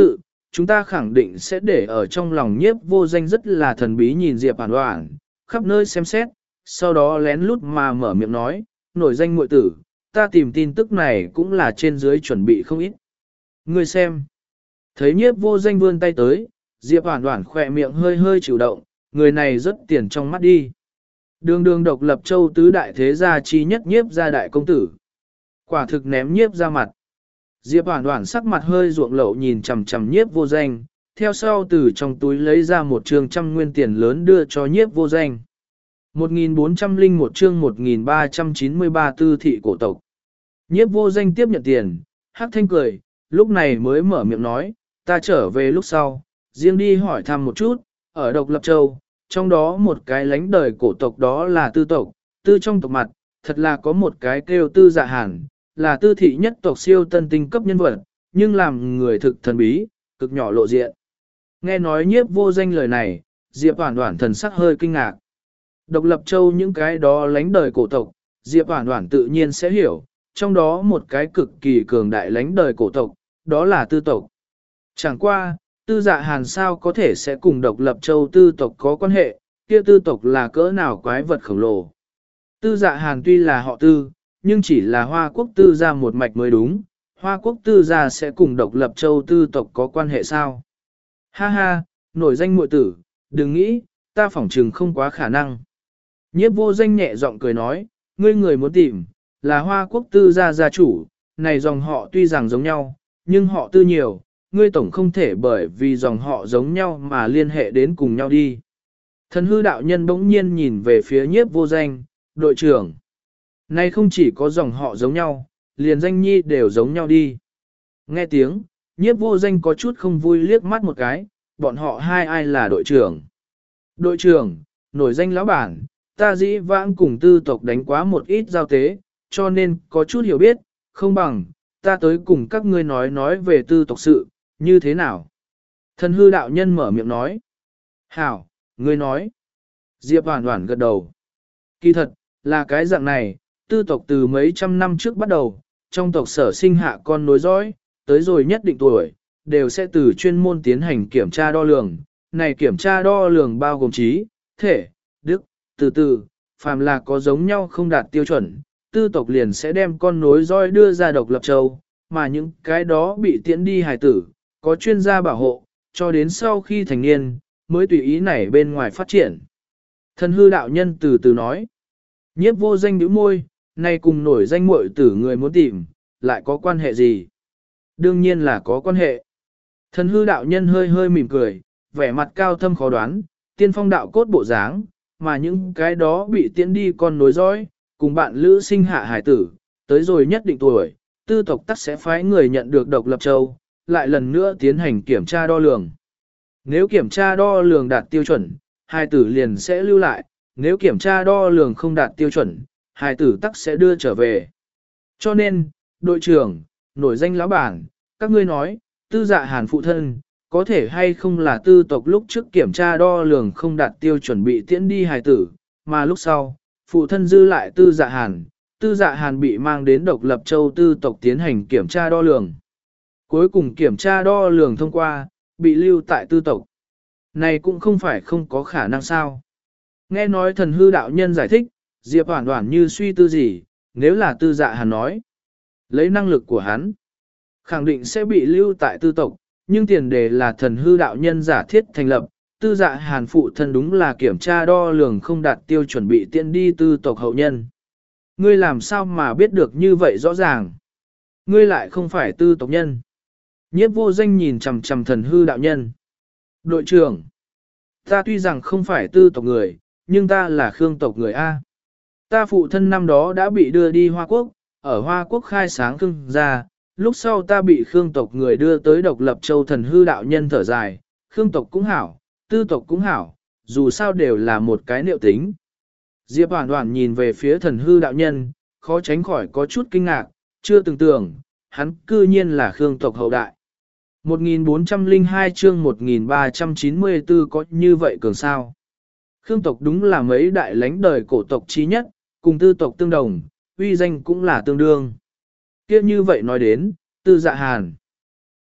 Speaker 1: chúng ta khẳng định sẽ để ở trong lòng nhiếp vô danh rất là thần bí nhìn Diệp Hoàn Hoàn, khắp nơi xem xét, sau đó lén lút mà mở miệng nói, nổi danh muội tử, ta tìm tin tức này cũng là trên dưới chuẩn bị không ít. Ngươi xem, thấy nhiếp vô danh vươn tay tới, Diệp Hoàn Hoàn khỏe miệng hơi hơi chịu động, người này rất tiền trong mắt đi. Đường đường độc lập châu tứ đại thế gia chi nhất nhiếp gia đại công tử. Quả thực ném nhiếp ra mặt. Diệp Hoàn Hoàn sắc mặt hơi ruộng lậu nhìn chằm chằm nhiếp vô danh, theo sau từ trong túi lấy ra một trường trăm nguyên tiền lớn đưa cho nhiếp vô danh. một nghìn bốn trăm lẻ một chương một nghìn ba trăm chín mươi ba tư thị cổ tộc. Nhiếp vô danh tiếp nhận tiền, hắc thanh cười, lúc này mới mở miệng nói, ta trở về lúc sau, riêng đi hỏi thăm một chút, ở độc lập châu, trong đó một cái lánh đời cổ tộc đó là tư tộc, tư trong tộc mặt, thật là có một cái kêu tư dạ hàn, là tư thị nhất tộc siêu tân tinh cấp nhân vật, nhưng làm người thực thần bí, cực nhỏ lộ diện. Nghe nói nhiếp vô danh lời này, Diệp Hoàn Hoàn thần sắc hơi kinh ngạc. Độc lập châu những cái đó lánh đời cổ tộc, Diệp Hoàn Hoàn tự nhiên sẽ hiểu, trong đó một cái cực kỳ cường đại lánh đời cổ tộc, đó là tư tộc. Chẳng qua, tư dạ hàn sao có thể sẽ cùng độc lập châu tư tộc có quan hệ, kia tư tộc là cỡ nào quái vật khổng lồ. Tư dạ hàn tuy là họ tư, nhưng chỉ là Hoa Quốc tư gia một mạch mới đúng, Hoa Quốc tư gia sẽ cùng độc lập châu tư tộc có quan hệ sao? Ha ha, nổi danh muội tử, đừng nghĩ, ta phỏng trừng không quá khả năng. Nhiếp vô danh nhẹ giọng cười nói, ngươi người muốn tìm, là Hoa Quốc tư gia gia chủ, này dòng họ tuy rằng giống nhau, nhưng họ tư nhiều, ngươi tổng không thể bởi vì dòng họ giống nhau mà liên hệ đến cùng nhau đi. Thần hư đạo nhân bỗng nhiên nhìn về phía nhiếp vô danh, đội trưởng. Này không chỉ có dòng họ giống nhau, liền danh nhi đều giống nhau đi. Nghe tiếng, nhiếp vô danh có chút không vui liếc mắt một cái, bọn họ hai ai là đội trưởng. Đội trưởng, nổi danh lão bản, ta dĩ vãng cùng tư tộc đánh quá một ít giao tế, cho nên có chút hiểu biết, không bằng, ta tới cùng các ngươi nói nói về tư tộc sự, như thế nào? Thần hư đạo nhân mở miệng nói. Hảo, ngươi nói. Diệp Hoàn Hoàn gật đầu. Kỳ thật, là cái dạng này, tư tộc từ mấy trăm năm trước bắt đầu, trong tộc sở sinh hạ con nối dõi, tới rồi nhất định tuổi, đều sẽ từ chuyên môn tiến hành kiểm tra đo lường. Này kiểm tra đo lường bao gồm trí, thể, đức, từ từ, phàm là có giống nhau không đạt tiêu chuẩn, tư tộc liền sẽ đem con nối dõi đưa ra độc lập châu, mà những cái đó bị tiễn đi hài tử, có chuyên gia bảo hộ, cho đến sau khi thành niên, mới tùy ý này bên ngoài phát triển. Thần hư đạo nhân từ từ nói, nhiếp vô danh nhíu môi, nay cùng nổi danh muội tử người muốn tìm, lại có quan hệ gì? Đương nhiên là có quan hệ. Thần hư đạo nhân hơi hơi mỉm cười, vẻ mặt cao thâm khó đoán, tiên phong đạo cốt bộ dáng, mà những cái đó bị tiễn đi con nối dõi, cùng bạn lữ sinh hạ hải tử, tới rồi nhất định tuổi, tư tộc tắc sẽ phái người nhận được độc lập châu, lại lần nữa tiến hành kiểm tra đo lường. Nếu kiểm tra đo lường đạt tiêu chuẩn, hài tử liền sẽ lưu lại, nếu kiểm tra đo lường không đạt tiêu chuẩn, hài tử tắc sẽ đưa trở về. Cho nên, đội trưởng, nổi danh lão bản, các ngươi nói, tư dạ hàn phụ thân, có thể hay không là tư tộc lúc trước kiểm tra đo lường không đạt tiêu chuẩn bị tiễn đi hài tử, mà lúc sau, phụ thân dư lại tư dạ hàn, tư dạ hàn bị mang đến độc lập châu tư tộc tiến hành kiểm tra đo lường. Cuối cùng kiểm tra đo lường thông qua, bị lưu tại tư tộc. Này cũng không phải không có khả năng sao. Nghe nói thần hư đạo nhân giải thích, Diệp Hoàn Hoàn như suy tư gì, nếu là tư dạ hàn nói. Lấy năng lực của hắn, khẳng định sẽ bị lưu tại tư tộc, nhưng tiền đề là thần hư đạo nhân giả thiết thành lập, tư dạ hàn phụ thân đúng là kiểm tra đo lường không đạt tiêu chuẩn bị tiện đi tư tộc hậu nhân. Ngươi làm sao mà biết được như vậy rõ ràng? Ngươi lại không phải tư tộc nhân. Nhiếp vô danh nhìn chằm chằm thần hư đạo nhân. Đội trưởng, ta tuy rằng không phải tư tộc người, nhưng ta là khương tộc người A. Ta phụ thân năm đó đã bị đưa đi Hoa Quốc, ở Hoa Quốc khai sáng khương gia, lúc sau ta bị khương tộc người đưa tới độc lập châu. Thần hư đạo nhân thở dài, khương tộc cũng hảo, tư tộc cũng hảo, dù sao đều là một cái niệu tính. Diệp Hoàn Hoàn nhìn về phía thần hư đạo nhân, khó tránh khỏi có chút kinh ngạc, chưa từng tưởng, hắn cư nhiên là khương tộc hậu đại. một nghìn bốn trăm lẻ hai chương một nghìn ba trăm chín mươi tư có như vậy cường sao? Khương tộc đúng là mấy đại lãnh đời cổ tộc chí nhất, cùng tư tộc tương đồng, uy danh cũng là tương đương. Kia như vậy nói đến, tư dạ hàn.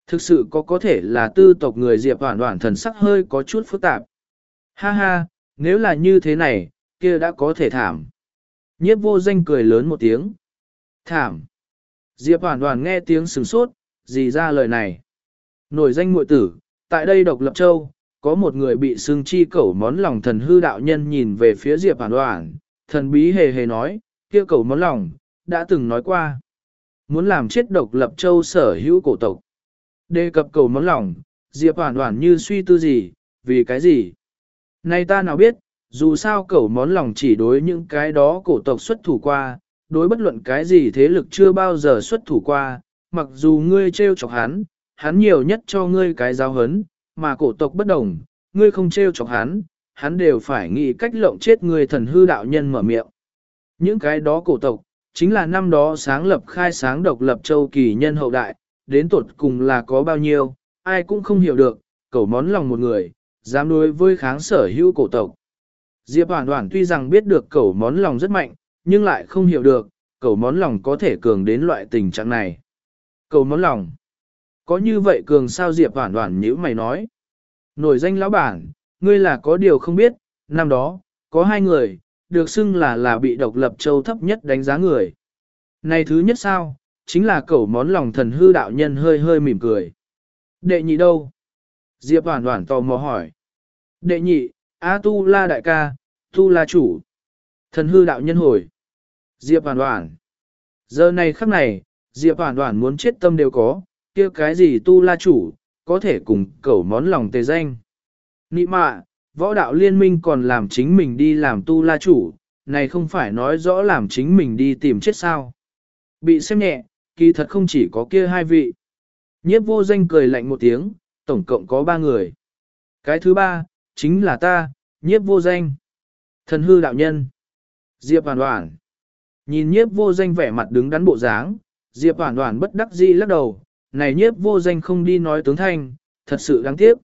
Speaker 1: Thực sự có có thể là tư tộc người Diệp Hoản Hoản thần sắc hơi có chút phức tạp. Ha ha, nếu là như thế này, kia đã có thể thảm. Nhiếp vô danh cười lớn một tiếng. Thảm. Diệp Hoản Hoản nghe tiếng sửng sốt, gì ra lời này. Nổi danh muội tử, tại đây Độc Lập Châu, có một người bị xương chi cẩu món lòng thần hư đạo nhân nhìn về phía Diệp Hoản Hoản, thần bí hề hề nói, kia cẩu món lòng, đã từng nói qua. Muốn làm chết Độc Lập Châu sở hữu cổ tộc. Đề cập cẩu món lòng, Diệp Hoản Hoản như suy tư gì, vì cái gì? Nay ta nào biết, dù sao cẩu món lòng chỉ đối những cái đó cổ tộc xuất thủ qua, đối bất luận cái gì thế lực chưa bao giờ xuất thủ qua, mặc dù ngươi trêu chọc hắn, hắn nhiều nhất cho ngươi cái giáo hấn, mà cổ tộc bất đồng, ngươi không trêu chọc hắn, hắn đều phải nghĩ cách lộng chết ngươi thần hư đạo nhân mở miệng. Những cái đó cổ tộc, chính là năm đó sáng lập khai sáng độc lập châu kỳ nhân hậu đại, đến tột cùng là có bao nhiêu, ai cũng không hiểu được, cẩu món lòng một người, dám đối với kháng sở hữu cổ tộc. Diệp Hoản Hoản tuy rằng biết được cẩu món lòng rất mạnh, nhưng lại không hiểu được, cẩu món lòng có thể cường đến loại tình trạng này. Cẩu món lòng, có như vậy cường sao? Diệp Hoản Hoản nhíu mày nói. Nổi danh lão bản, ngươi là có điều không biết, năm đó, có hai người, được xưng là là bị độc lập châu thấp nhất đánh giá người. Này thứ nhất sao, chính là cẩu món lòng thần hư đạo nhân hơi hơi mỉm cười. Đệ nhị đâu? Diệp Hoản Hoản tò mò hỏi. Đệ nhị, A Tu La đại ca, Tu La chủ. Thần hư đạo nhân hồi. Diệp Hoản Hoản. Giờ này khắc này, Diệp Hoản Hoản muốn chết tâm đều có, kia cái gì Tu La chủ, có thể cùng cẩu món lòng tề danh. Nị mạ, võ đạo liên minh còn làm chính mình đi làm Tu La chủ, này không phải nói rõ làm chính mình đi tìm chết sao. Bị xem nhẹ, kỳ thật không chỉ có kia hai vị. Nhiếp vô danh cười lạnh một tiếng, tổng cộng có ba người. Cái thứ ba, chính là ta, nhiếp vô danh. Thần hư đạo nhân. Diệp Hoản Hoản. Nhìn nhiếp vô danh vẻ mặt đứng đắn bộ dáng, Diệp Hoản Hoản bất đắc dĩ lắc đầu, này nhiếp vô danh không đi nói tướng thanh, thật sự đáng tiếc.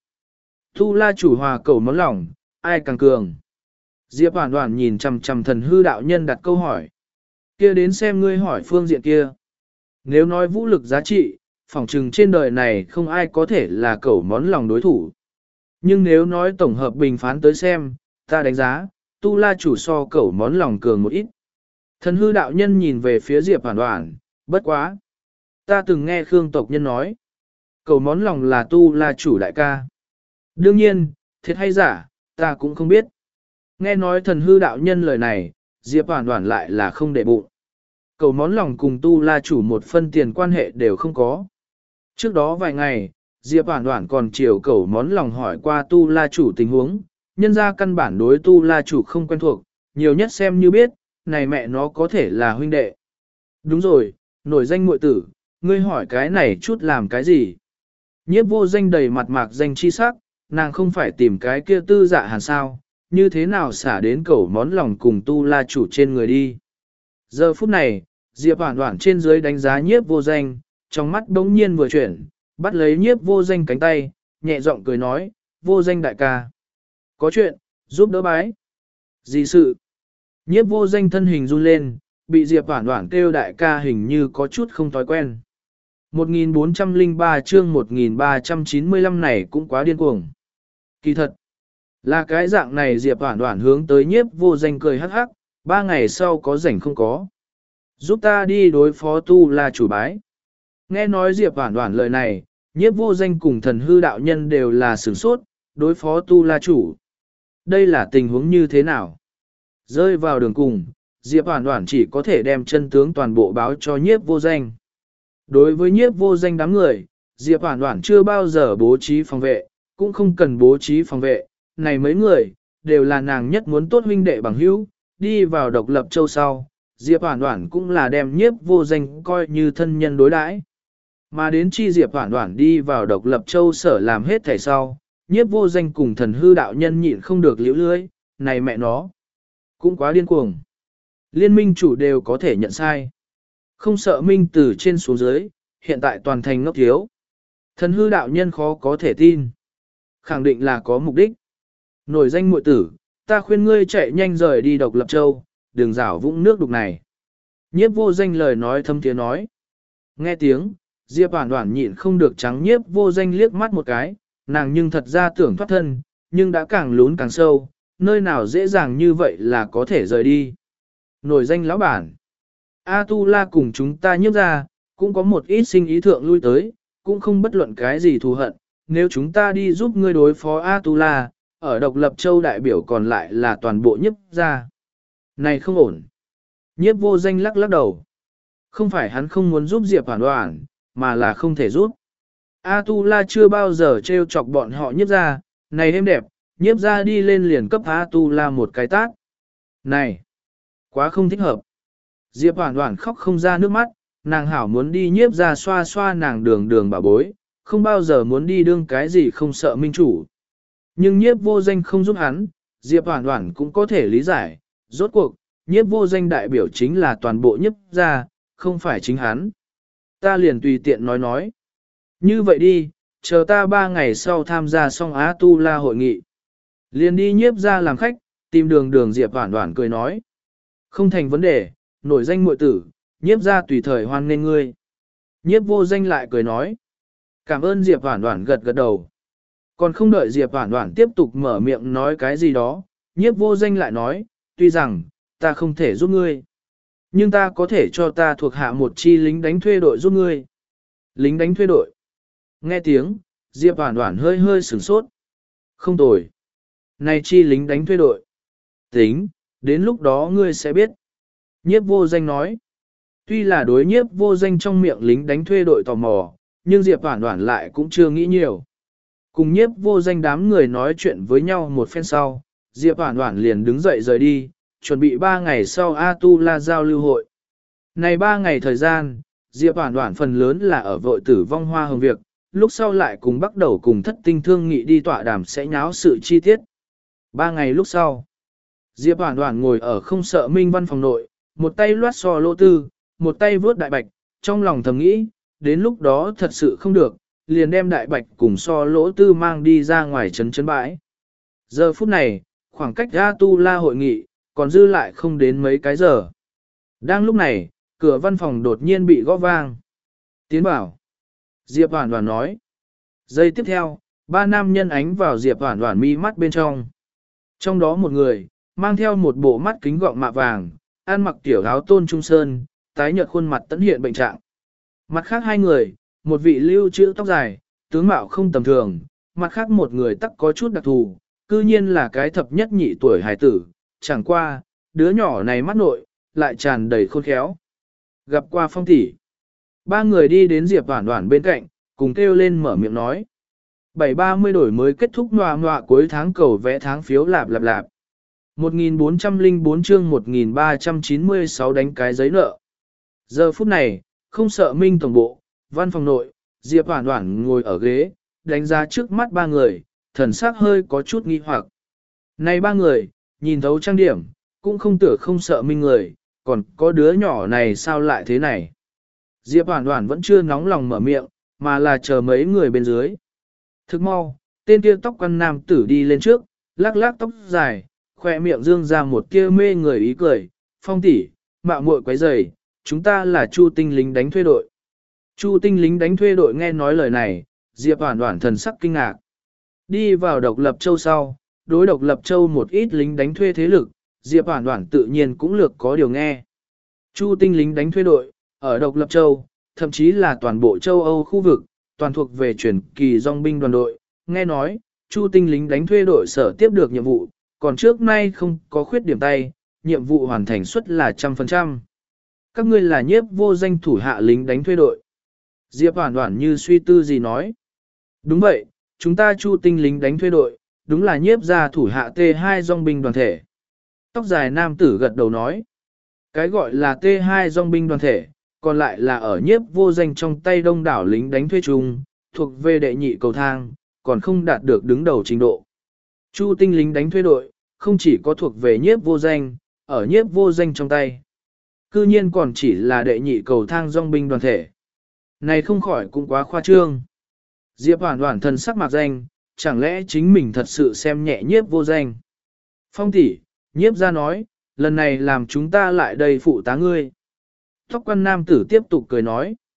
Speaker 1: Tu La chủ hòa cẩu món lòng, ai càng cường? Diệp Hoản Hoản nhìn chằm chằm thần hư đạo nhân đặt câu hỏi. Kia đến xem ngươi hỏi phương diện kia. Nếu nói vũ lực giá trị, phỏng chừng trên đời này không ai có thể là cẩu món lòng đối thủ. Nhưng nếu nói tổng hợp bình phán tới xem, ta đánh giá, Tu La chủ so cẩu món lòng cường một ít. Thần hư đạo nhân nhìn về phía Diệp Hoản Hoản, bất quá. Ta từng nghe Khương tộc nhân nói, cẩu món lòng là Tu La chủ đại ca. Đương nhiên, thiệt hay giả, ta cũng không biết. Nghe nói thần hư đạo nhân lời này, Diệp Hoản Hoản lại là không để bụng. Cẩu món lòng cùng Tu La chủ một phân tiền quan hệ đều không có. Trước đó vài ngày, Diệp Hoản Hoản còn chiều cẩu món lòng hỏi qua Tu La chủ tình huống, nhân ra căn bản đối Tu La chủ không quen thuộc, nhiều nhất xem như biết, này mẹ nó có thể là huynh đệ. Đúng rồi, nổi danh muội tử, ngươi hỏi cái này chút làm cái gì? Nhiếp vô danh đầy mặt mạc danh chi sắc, nàng không phải tìm cái kia tư dạ hàn sao, như thế nào xả đến cẩu món lòng cùng Tu La chủ trên người đi. Giờ phút này, Diệp Hoản Hoản trên dưới đánh giá nhiếp vô danh, trong mắt bỗng nhiên vừa chuyển, bắt lấy nhiếp vô danh cánh tay, nhẹ giọng cười nói, vô danh đại ca. Có chuyện, giúp đỡ bái. Gì sự? Nhiếp vô danh thân hình run lên, bị Diệp Hoản Hoản kêu đại ca hình như có chút không thói quen. một nghìn bốn trăm lẻ ba chương một nghìn ba trăm chín mươi lăm này cũng quá điên cuồng. Kỳ thật, là cái dạng này Diệp Hoản Hoản hướng tới nhiếp vô danh cười hắc hắc, ba ngày sau có rảnh không có. Giúp ta đi đối phó Tu La chủ bái. Nghe nói Diệp Hoản Hoản lời này, nhiếp vô danh cùng thần hư đạo nhân đều là sửng sốt, đối phó Tu La chủ. Đây là tình huống như thế nào? Rơi vào đường cùng, Diệp Hoản Hoản chỉ có thể đem chân tướng toàn bộ báo cho nhiếp vô danh. Đối với nhiếp vô danh đám người, Diệp Hoản Hoản chưa bao giờ bố trí phòng vệ, cũng không cần bố trí phòng vệ, này mấy người, đều là nàng nhất muốn tốt huynh đệ bằng hữu, đi vào độc lập châu sau, Diệp Hoản Hoản cũng là đem nhiếp vô danh coi như thân nhân đối đãi. Mà đến chi Diệp Hoản Hoản đi vào độc lập châu sở làm hết thảy sau, nhiếp vô danh cùng thần hư đạo nhân nhịn không được liễu lưới, này mẹ nó, cũng quá điên cuồng. Liên minh chủ đều có thể nhận sai. Không sợ minh từ trên xuống dưới, hiện tại toàn thành ngốc thiếu. Thần hư đạo nhân khó có thể tin. Khẳng định là có mục đích. Nổi danh muội tử, ta khuyên ngươi chạy nhanh rời đi độc lập châu, đừng rảo vũng nước đục này. Nhiếp vô danh lời nói thâm tiếng nói. Nghe tiếng, Diệp Hoản Hoản nhịn không được trắng nhiếp vô danh liếc mắt một cái, nàng nhưng thật ra tưởng thoát thân, nhưng đã càng lún càng sâu, nơi nào dễ dàng như vậy là có thể rời đi. Nổi danh lão bản, A Tu La cùng chúng ta nhiếp ra, cũng có một ít sinh ý thượng lui tới, cũng không bất luận cái gì thù hận, nếu chúng ta đi giúp ngươi đối phó A Tu La, ở độc lập châu đại biểu còn lại là toàn bộ nhiếp ra. Này không ổn. Nhiếp vô danh lắc lắc đầu. Không phải hắn không muốn giúp Diệp Hoản Hoản, mà là không thể giúp. A Tu La chưa bao giờ trêu chọc bọn họ nhiếp ra, này êm đẹp, nhiếp ra đi lên liền cấp A Tu La một cái tát. Này, quá không thích hợp. Diệp Hoản Hoản khóc không ra nước mắt, nàng hảo muốn đi nhiếp ra xoa xoa nàng đường đường bảo bối, không bao giờ muốn đi đương cái gì không sợ minh chủ. Nhưng nhiếp vô danh không giúp hắn, Diệp Hoản Hoản cũng có thể lý giải, rốt cuộc, nhiếp vô danh đại biểu chính là toàn bộ nhiếp ra, không phải chính hắn. Ta liền tùy tiện nói nói. Như vậy đi, chờ ta ba ngày sau tham gia xong Á Tu La hội nghị. Liền đi nhiếp ra làm khách, tìm đường đường Diệp Hoản Hoản cười nói. Không thành vấn đề, nổi danh muội tử, nhiếp ra tùy thời hoan nghênh ngươi. Nhiếp vô danh lại cười nói. Cảm ơn Diệp Hoản Hoản gật gật đầu. Còn không đợi Diệp Hoản Hoản tiếp tục mở miệng nói cái gì đó, nhiếp vô danh lại nói, tuy rằng, ta không thể giúp ngươi. Nhưng ta có thể cho ta thuộc hạ một chi lính đánh thuê đội giúp ngươi. Lính đánh thuê đội. Nghe tiếng, Diệp Hoản Hoản hơi hơi sửng sốt. Không tồi. Này chi lính đánh thuê đội. Tính, đến lúc đó ngươi sẽ biết. Nhiếp vô danh nói. Tuy là đối nhiếp vô danh trong miệng lính đánh thuê đội tò mò, nhưng Diệp Hoản Hoản lại cũng chưa nghĩ nhiều. Cùng nhiếp vô danh đám người nói chuyện với nhau một phen sau, Diệp Hoản Hoản liền đứng dậy rời đi, chuẩn bị ba ngày sau A Tu La giao lưu hội. Này ba ngày thời gian, Diệp Hoản Hoản phần lớn là ở vội tử vong hoa hồng việc, lúc sau lại cùng bắt đầu cùng thất tinh thương nghị đi tọa đàm sẽ nháo sự chi tiết. Ba ngày lúc sau, Diệp Hoản Hoản ngồi ở không sợ minh văn phòng nội, một tay loát so lỗ tư, một tay vớt đại bạch, trong lòng thầm nghĩ, đến lúc đó thật sự không được, liền đem đại bạch cùng so lỗ tư mang đi ra ngoài trấn trấn bãi. Giờ phút này, khoảng cách A Tu La hội nghị, còn dư lại không đến mấy cái giờ. Đang lúc này, cửa văn phòng đột nhiên bị gõ vang. Tiến bảo. Diệp Hoản Hoản nói. Giây tiếp theo, ba nam nhân ánh vào Diệp Hoản Hoản mi mắt bên trong. Trong đó một người, mang theo một bộ mắt kính gọng mạ vàng, ăn mặc tiểu áo tôn trung sơn, tái nhợt khuôn mặt tẫn hiện bệnh trạng. Mặt khác hai người, một vị lưu trữ tóc dài, tướng mạo không tầm thường, mặt khác một người tắc có chút đặc thù, cư nhiên là cái thập nhất nhị tuổi hài tử, chẳng qua, đứa nhỏ này mắt nội, lại tràn đầy khôn khéo. Gặp qua Phong tỷ, ba người đi đến Diệp Hoản Hoản bên cạnh, cùng kêu lên mở miệng nói. bảy ba mươi đổi mới kết thúc ngoạ ngoạ cuối tháng cầu vẽ tháng phiếu lạp lạp lạp. một nghìn bốn trăm lẻ bốn chương một nghìn ba trăm chín mươi sáu đánh cái giấy nợ. Giờ phút này, không sợ minh tổng bộ, văn phòng nội, Diệp Hoản Hoản ngồi ở ghế, đánh giá trước mắt ba người, thần sắc hơi có chút nghi hoặc. Này ba người, nhìn thấu trang điểm, cũng không tưởng không sợ minh người, còn có đứa nhỏ này sao lại thế này. Diệp Hoản Hoản vẫn chưa nóng lòng mở miệng, mà là chờ mấy người bên dưới. Thức mau, tên kia tóc quăn nam tử đi lên trước, lắc lắc tóc dài, khỏe miệng dương ra một kia mê người ý cười. Phong tỷ, mạo muội quấy rầy, chúng ta là Chu Tinh lính đánh thuê đội. Chu Tinh lính đánh thuê đội nghe nói lời này, Diệp Hoản Hoản thần sắc kinh ngạc. Đi vào độc lập châu sau, đối độc lập châu một ít lính đánh thuê thế lực, Diệp Hoản Hoản tự nhiên cũng lược có điều nghe. Chu Tinh lính đánh thuê đội, ở độc lập châu, thậm chí là toàn bộ châu Âu khu vực, toàn thuộc về truyền kỳ dòng binh đoàn đội. Nghe nói, Chu Tinh lính đánh thuê đội sở tiếp được nhiệm vụ, còn trước nay không có khuyết điểm tay, nhiệm vụ hoàn thành suất là trăm phần trăm. Các ngươi là nhiếp vô danh thủ hạ lính đánh thuê đội. Diệp Hoản Hoản như suy tư gì nói. Đúng vậy, chúng ta Chu Tinh lính đánh thuê đội, đúng là nhiếp gia thủ hạ T hai dòng binh đoàn thể. Tóc dài nam tử gật đầu nói. Cái gọi là T hai dòng binh đoàn thể, còn lại là ở nhiếp vô danh trong tay đông đảo lính đánh thuê chung, thuộc về đệ nhị cầu thang, còn không đạt được đứng đầu trình độ. Chu Tinh lính đánh thuê đội, không chỉ có thuộc về nhiếp vô danh, ở nhiếp vô danh trong tay. Cư nhiên còn chỉ là đệ nhị cầu thang dòng binh đoàn thể. Này không khỏi cũng quá khoa trương. Diệp Hoản Hoản thần sắc mạc danh, chẳng lẽ chính mình thật sự xem nhẹ nhiếp vô danh. Phong tỷ, nhiếp ra nói, lần này làm chúng ta lại đây phụ tá ngươi. Tóc quan nam tử tiếp tục cười nói.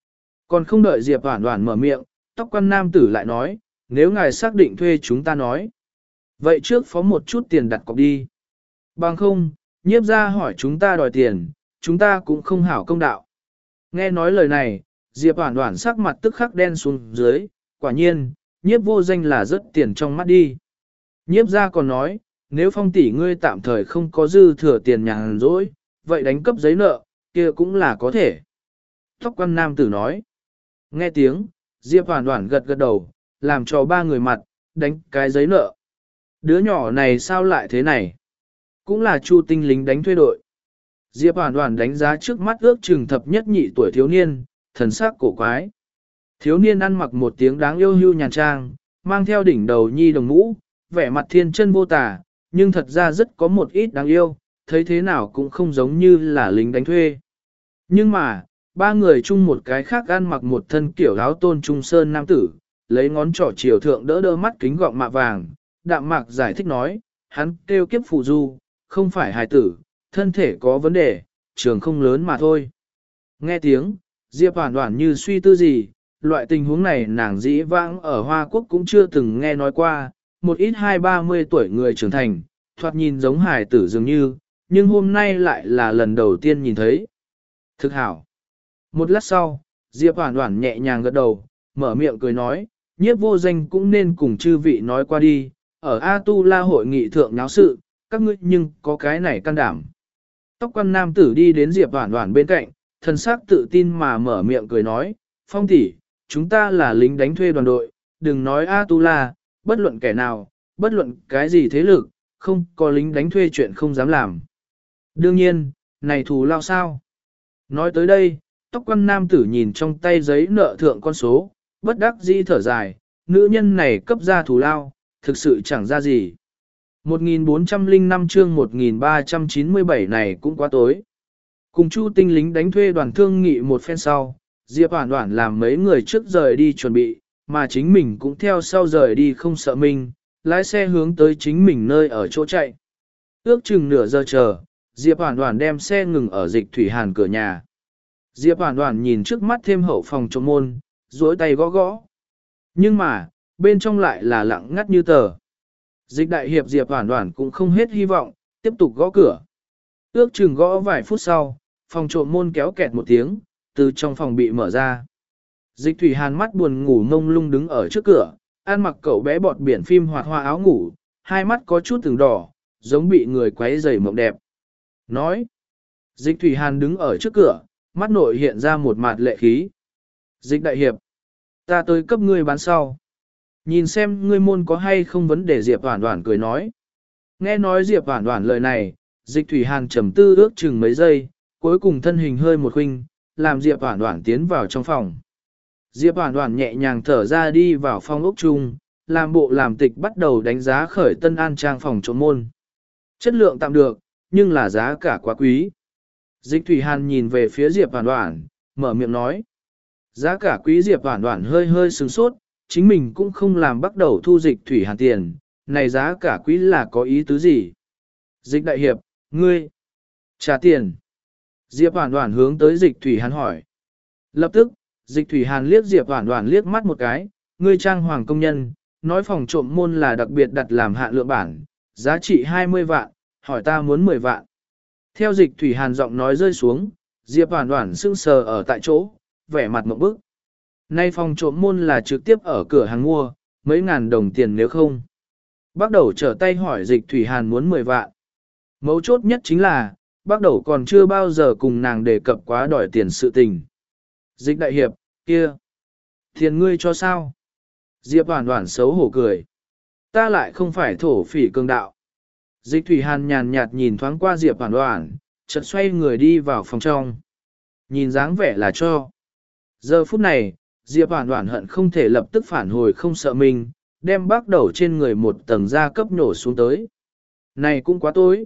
Speaker 1: Còn không đợi Diệp Hoản Hoản mở miệng, tóc quan nam tử lại nói, nếu ngài xác định thuê chúng ta nói. Vậy trước phó một chút tiền đặt cọc đi. Bằng không, nhiếp ra hỏi chúng ta đòi tiền, chúng ta cũng không hảo công đạo. Nghe nói lời này, Diệp Hoản Hoản sắc mặt tức khắc đen xuống dưới, quả nhiên, nhiếp vô danh là rất tiền trong mắt đi. Nhiếp ra còn nói, nếu Phong tỷ ngươi tạm thời không có dư thừa tiền nhàn rỗi, vậy đánh cấp giấy nợ, kia cũng là có thể. Tóc quan nam tử nói. Nghe tiếng, Diệp Hoản Hoản gật gật đầu, làm cho ba người mặt, đánh cái giấy nợ. Đứa nhỏ này sao lại thế này? Cũng là Chu Tinh lính đánh thuê đội. Diệp Hoản Hoản đánh giá trước mắt ước chừng thập nhất nhị tuổi thiếu niên, thần sắc cổ quái. Thiếu niên ăn mặc một tiếng đáng yêu hưu nhàn trang, mang theo đỉnh đầu nhi đồng mũ, vẻ mặt thiên chân vô tà, nhưng thật ra rất có một ít đáng yêu, thấy thế nào cũng không giống như là lính đánh thuê. Nhưng mà, ba người chung một cái khác ăn mặc một thân kiểu áo tôn trung sơn nam tử, lấy ngón trỏ chiều thượng đỡ đỡ mắt kính gọng mạ vàng, đạm mạc giải thích nói, hắn kêu kiếp phụ du, không phải hài tử, thân thể có vấn đề, trường không lớn mà thôi. Nghe tiếng, Diệp Hoản Hoản như suy tư gì, loại tình huống này nàng dĩ vãng ở Hoa Quốc cũng chưa từng nghe nói qua, một ít hai ba mươi tuổi người trưởng thành, thoạt nhìn giống hài tử dường như, nhưng hôm nay lại là lần đầu tiên nhìn thấy. Thực hảo. Một lát sau, Diệp Hoản Hoản nhẹ nhàng gật đầu, mở miệng cười nói, nhiếp vô danh cũng nên cùng chư vị nói qua đi, ở A Tu La hội nghị thượng náo sự, các ngươi nhưng có cái này can đảm. Tóc quan nam tử đi đến Diệp Hoản Hoản bên cạnh, thần sắc tự tin mà mở miệng cười nói, Phong tỷ, chúng ta là lính đánh thuê đoàn đội, đừng nói A Tu La, bất luận kẻ nào, bất luận cái gì thế lực, không có lính đánh thuê chuyện không dám làm. Đương nhiên, này thù lao sao? Nói tới đây, tóc quan nam tử nhìn trong tay giấy nợ thượng con số, bất đắc dĩ thở dài, nữ nhân này cấp ra thù lao, thực sự chẳng ra gì. một nghìn bốn trăm lẻ năm chương một nghìn ba trăm chín mươi bảy này cũng quá tối. Cùng Chu Tinh lính đánh thuê đoàn thương nghị một phen sau, Diệp Hoản Hoản làm mấy người trước rời đi chuẩn bị, mà chính mình cũng theo sau rời đi không sợ mình, lái xe hướng tới chính mình nơi ở chỗ chạy. Ước chừng nửa giờ chờ, Diệp Hoản Hoản đem xe ngừng ở Dịch Thủy Hàn cửa nhà. Diệp Hoản Hoản nhìn trước mắt thêm hậu phòng trộm môn, duỗi tay gõ gõ. Nhưng mà, bên trong lại là lặng ngắt như tờ. Dịch đại hiệp Diệp Hoản Hoản cũng không hết hy vọng, tiếp tục gõ cửa. Ước chừng gõ vài phút sau, phòng trộm môn kéo kẹt một tiếng, từ trong phòng bị mở ra. Dịch Thủy Hàn mắt buồn ngủ ngông lung đứng ở trước cửa, ăn mặc cậu bé bọt biển phim hoạt hoa áo ngủ, hai mắt có chút từng đỏ, giống bị người quấy rầy mộng đẹp. Nói, Dịch Thủy Hàn đứng ở trước cửa, mắt nội hiện ra một mặt lệ khí. Dịch đại hiệp, ta tới cấp ngươi bán sau. Nhìn xem ngươi môn có hay không vấn đề. Diệp Hoản Hoản cười nói. Nghe nói Diệp Hoản Hoản lời này, Dịch Thủy Hàn trầm tư ước chừng mấy giây, cuối cùng thân hình hơi một khuynh, làm Diệp Hoản Hoản tiến vào trong phòng. Diệp Hoản Hoản nhẹ nhàng thở ra đi vào phòng ốc chung, làm bộ làm tịch bắt đầu đánh giá khởi Tân An trang phòng trộm môn. Chất lượng tạm được, nhưng là giá cả quá quý. Dịch Thủy Hàn nhìn về phía Diệp Hoản Hoản, mở miệng nói. Giá cả quý. Diệp Hoản Hoản hơi hơi sửng sốt, chính mình cũng không làm bắt đầu thu Dịch Thủy Hàn tiền, này giá cả quý là có ý tứ gì? Dịch đại hiệp, ngươi trả tiền. Diệp Hoản Hoản hướng tới Dịch Thủy Hàn hỏi. Lập tức, Dịch Thủy Hàn liếc Diệp Hoản Hoản liếc mắt một cái, ngươi trang hoàng công nhân, nói phòng trộm môn là đặc biệt đặt làm hạn lượng bản, giá trị hai mươi vạn, hỏi ta muốn mười vạn. Theo Dịch Thủy Hàn giọng nói rơi xuống, Diệp Hoản Hoản sững sờ ở tại chỗ, vẻ mặt ngộp bức. Nay phòng trộm môn là trực tiếp ở cửa hàng mua, mấy ngàn đồng tiền nếu không. Bắt đầu trở tay hỏi Dịch Thủy Hàn muốn mười vạn. Mấu chốt nhất chính là, bắt đầu còn chưa bao giờ cùng nàng đề cập quá đòi tiền sự tình. Dịch đại hiệp, kia, tiền ngươi cho sao? Diệp Hoản Hoản xấu hổ cười. Ta lại không phải thổ phỉ cường đạo. Dịch Thủy Hàn nhàn nhạt nhìn thoáng qua Diệp Hoản Hoản, chợt xoay người đi vào phòng trong. Nhìn dáng vẻ là cho. Giờ phút này, Diệp Hoản Hoản hận không thể lập tức phản hồi không sợ mình, đem bắt đầu trên người một tầng da cấp nổ xuống tới. Này cũng quá tối.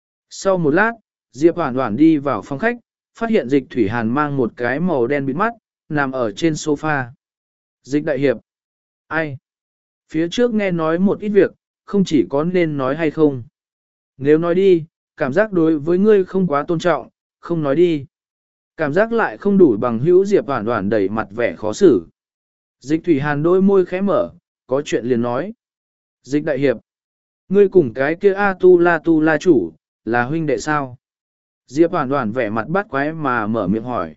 Speaker 1: Sau một lát, Diệp Hoản Hoản đi vào phòng khách, phát hiện Dịch Thủy Hàn mang một cái màu đen bịt mắt, nằm ở trên sofa. Dịch đại hiệp. Ai? Phía trước nghe nói một ít việc, không chỉ có nên nói hay không. Nếu nói đi, cảm giác đối với ngươi không quá tôn trọng, không nói đi. Cảm giác lại không đủ bằng hữu Diệp Hoản Hoản đầy mặt vẻ khó xử. Dịch Thủy Hàn đôi môi khẽ mở, có chuyện liền nói. Dịch đại hiệp, ngươi cùng cái kia A Tu La Tu La chủ, là huynh đệ sao? Diệp Hoản Hoản vẻ mặt bắt quái mà mở miệng hỏi.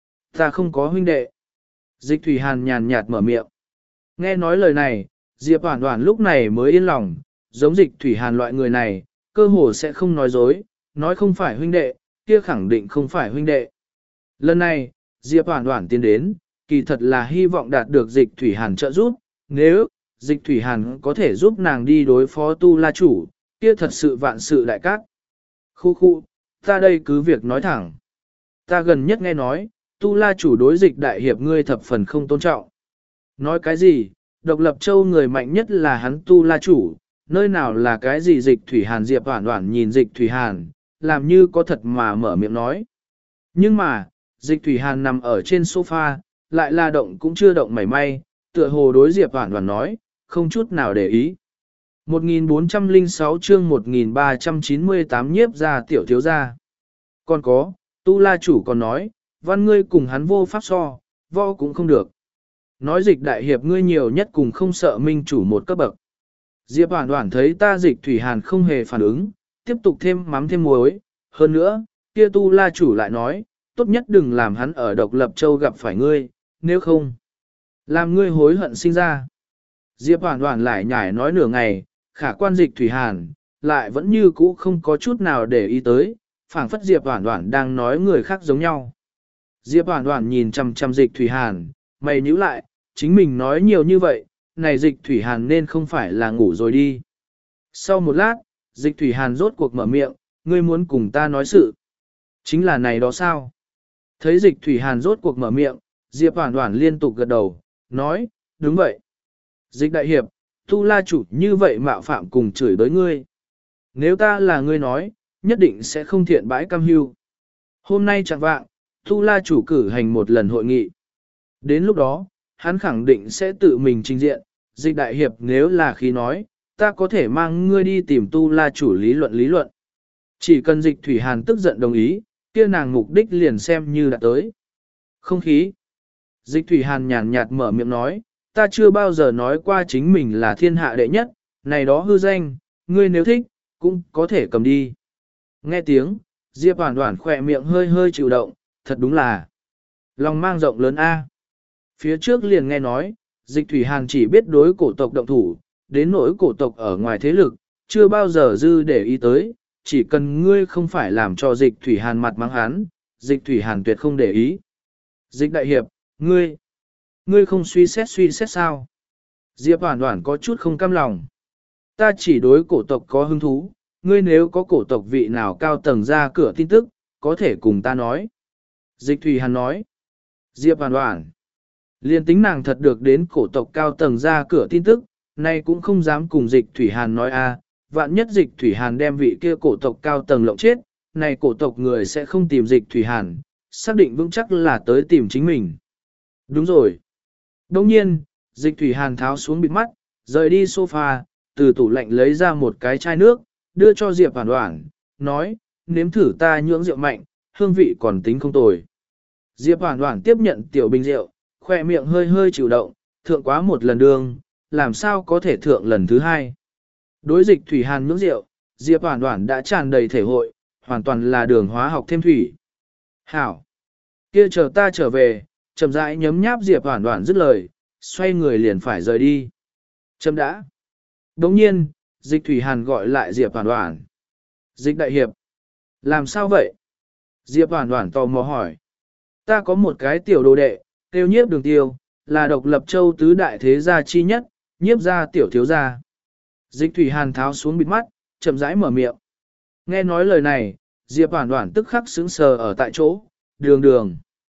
Speaker 1: Ta không có huynh đệ. Dịch Thủy Hàn nhàn nhạt mở miệng. Nghe nói lời này, Diệp Hoản Hoản lúc này mới yên lòng, giống Dịch Thủy Hàn loại người này, cơ hồ sẽ không nói dối, nói không phải huynh đệ, kia khẳng định không phải huynh đệ. Lần này, Diệp Hoản Hoản tiến đến, kỳ thật là hy vọng đạt được Dịch Thủy Hàn trợ giúp, nếu Dịch Thủy Hàn có thể giúp nàng đi đối phó Tu La chủ, kia thật sự vạn sự đại cát. Khu khu, ta đây cứ việc nói thẳng. Ta gần nhất nghe nói, Tu La chủ đối Dịch đại hiệp ngươi thập phần không tôn trọng. Nói cái gì, độc lập châu người mạnh nhất là hắn Tu La chủ, nơi nào là cái gì Dịch Thủy Hàn. Diệp Hoản Hoản nhìn Dịch Thủy Hàn, làm như có thật mà mở miệng nói. Nhưng mà, Dịch Thủy Hàn nằm ở trên sofa, lại là động cũng chưa động mảy may, tựa hồ đối Diệp Hoản Hoản nói, không chút nào để ý. một nghìn bốn trăm lẻ sáu chương một nghìn ba trăm chín mươi tám nhiếp ra tiểu thiếu gia. Còn có, Tu La chủ còn nói, văn ngươi cùng hắn vô pháp so, võ cũng không được. Nói Dịch đại hiệp ngươi nhiều nhất cùng không sợ minh chủ một cấp bậc. Diệp Hoản Hoản thấy ta Dịch Thủy Hàn không hề phản ứng, tiếp tục thêm mắm thêm muối. Hơn nữa, kia Tu La chủ lại nói, tốt nhất đừng làm hắn ở độc lập châu gặp phải ngươi, nếu không, làm ngươi hối hận sinh ra. Diệp Hoản Hoản lại nhải nói nửa ngày, khả quan Dịch Thủy Hàn, lại vẫn như cũ không có chút nào để ý tới, phảng phất Diệp Hoản Hoản đang nói người khác giống nhau. Diệp Hoản Hoản nhìn chằm chằm Dịch Thủy Hàn, mày nhíu lại, chính mình nói nhiều như vậy, này Dịch Thủy Hàn nên không phải là ngủ rồi đi. Sau một lát, Dịch Thủy Hàn rốt cuộc mở miệng, ngươi muốn cùng ta nói sự. Chính là này đó sao? Thấy Dịch Thủy Hàn rốt cuộc mở miệng, Diệp Hoản Hoản liên tục gật đầu, nói, đúng vậy. Dịch đại hiệp, Tu La chủ như vậy mạo phạm cùng chửi đối ngươi. Nếu ta là ngươi nói, nhất định sẽ không thiện bãi cam hưu. Hôm nay chẳng vạng, Tu La chủ cử hành một lần hội nghị. Đến lúc đó, hắn khẳng định sẽ tự mình trình diện. Dịch đại hiệp nếu là khi nói, ta có thể mang ngươi đi tìm Tu La chủ lý luận lý luận. Chỉ cần Dịch Thủy Hàn tức giận đồng ý, kia nàng mục đích liền xem như đã tới. Không khí. Dịch Thủy Hàn nhàn nhạt mở miệng nói, ta chưa bao giờ nói qua chính mình là thiên hạ đệ nhất, này đó hư danh, ngươi nếu thích, cũng có thể cầm đi. Nghe tiếng, Diệp Hoản Hoản khỏe miệng hơi hơi chịu động, thật đúng là lòng mang rộng lớn A. Phía trước liền nghe nói, Dịch Thủy Hàn chỉ biết đối cổ tộc động thủ, đến nỗi cổ tộc ở ngoài thế lực, chưa bao giờ dư để ý tới, chỉ cần ngươi không phải làm cho Dịch Thủy Hàn mặt mắng hắn, Dịch Thủy Hàn tuyệt không để ý. Dịch đại hiệp, ngươi, ngươi không suy xét suy xét sao? Diệp Hoản Hoản có chút không cam lòng. Ta chỉ đối cổ tộc có hứng thú, ngươi nếu có cổ tộc vị nào cao tầng ra cửa tin tức, có thể cùng ta nói. Dịch Thủy Hàn nói. Diệp Hoản Hoản, liên tính nàng thật được đến cổ tộc cao tầng ra cửa tin tức, nay cũng không dám cùng Dịch Thủy Hàn nói a. Vạn nhất Dịch Thủy Hàn đem vị kia cổ tộc cao tầng lộng chết, này cổ tộc người sẽ không tìm Dịch Thủy Hàn, xác định vững chắc là tới tìm chính mình. Đúng rồi. Đồng nhiên, Dịch Thủy Hàn tháo xuống bịt mắt, rời đi sofa, từ tủ lạnh lấy ra một cái chai nước, đưa cho Diệp Hoản Hoản, nói, nếm thử ta nhưỡng rượu mạnh, hương vị còn tính không tồi. Diệp Hoản Hoản tiếp nhận tiểu bình rượu, khoe miệng hơi hơi chịu động, thượng quá một lần đường, làm sao có thể thượng lần thứ hai. Đối Dịch Thủy Hàn nhưỡng rượu, Diệp Hoản Hoản đã tràn đầy thể hội, hoàn toàn là đường hóa học thêm thủy. Hảo! Kia chờ ta trở về, chậm rãi nhấm nháp. Diệp Hoản Hoản dứt lời, xoay người liền phải rời đi. Chấm đã! Đồng nhiên, Dịch Thủy Hàn gọi lại Diệp Hoản Hoản. Dịch đại hiệp! Làm sao vậy? Diệp Hoản Hoản tò mò hỏi. Ta có một cái tiểu đồ đệ, tiêu nhiếp đường tiêu, là độc lập châu tứ đại thế gia chi nhất, nhiếp gia tiểu thiếu gia. Dịch Thủy Hàn tháo xuống bịt mắt, chậm rãi mở miệng. Nghe nói lời này, Diệp Hoản Hoản tức khắc sững sờ ở tại chỗ, đường đường.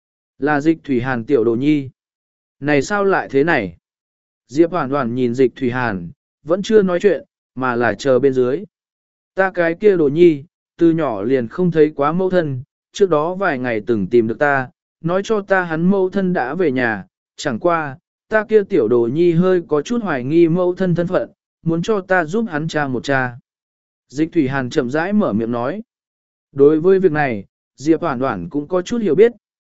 Speaker 1: Là Dịch Thủy Hàn tiểu đồ nhi. Này sao lại thế này? Diệp Hoản Hoản nhìn Dịch Thủy Hàn, vẫn chưa nói chuyện, mà là chờ bên dưới. Ta cái kia đồ nhi, từ nhỏ liền không thấy quá mẫu thân, trước đó vài ngày từng tìm được ta, nói cho ta hắn mẫu thân đã về nhà, chẳng qua, ta kia tiểu đồ nhi hơi có chút hoài nghi mẫu thân thân phận, muốn cho ta giúp hắn tra một tra. Dịch Thủy Hàn chậm rãi mở miệng nói. Đối với việc này, Diệp Hoản Hoản cũng có chút hiểu biết,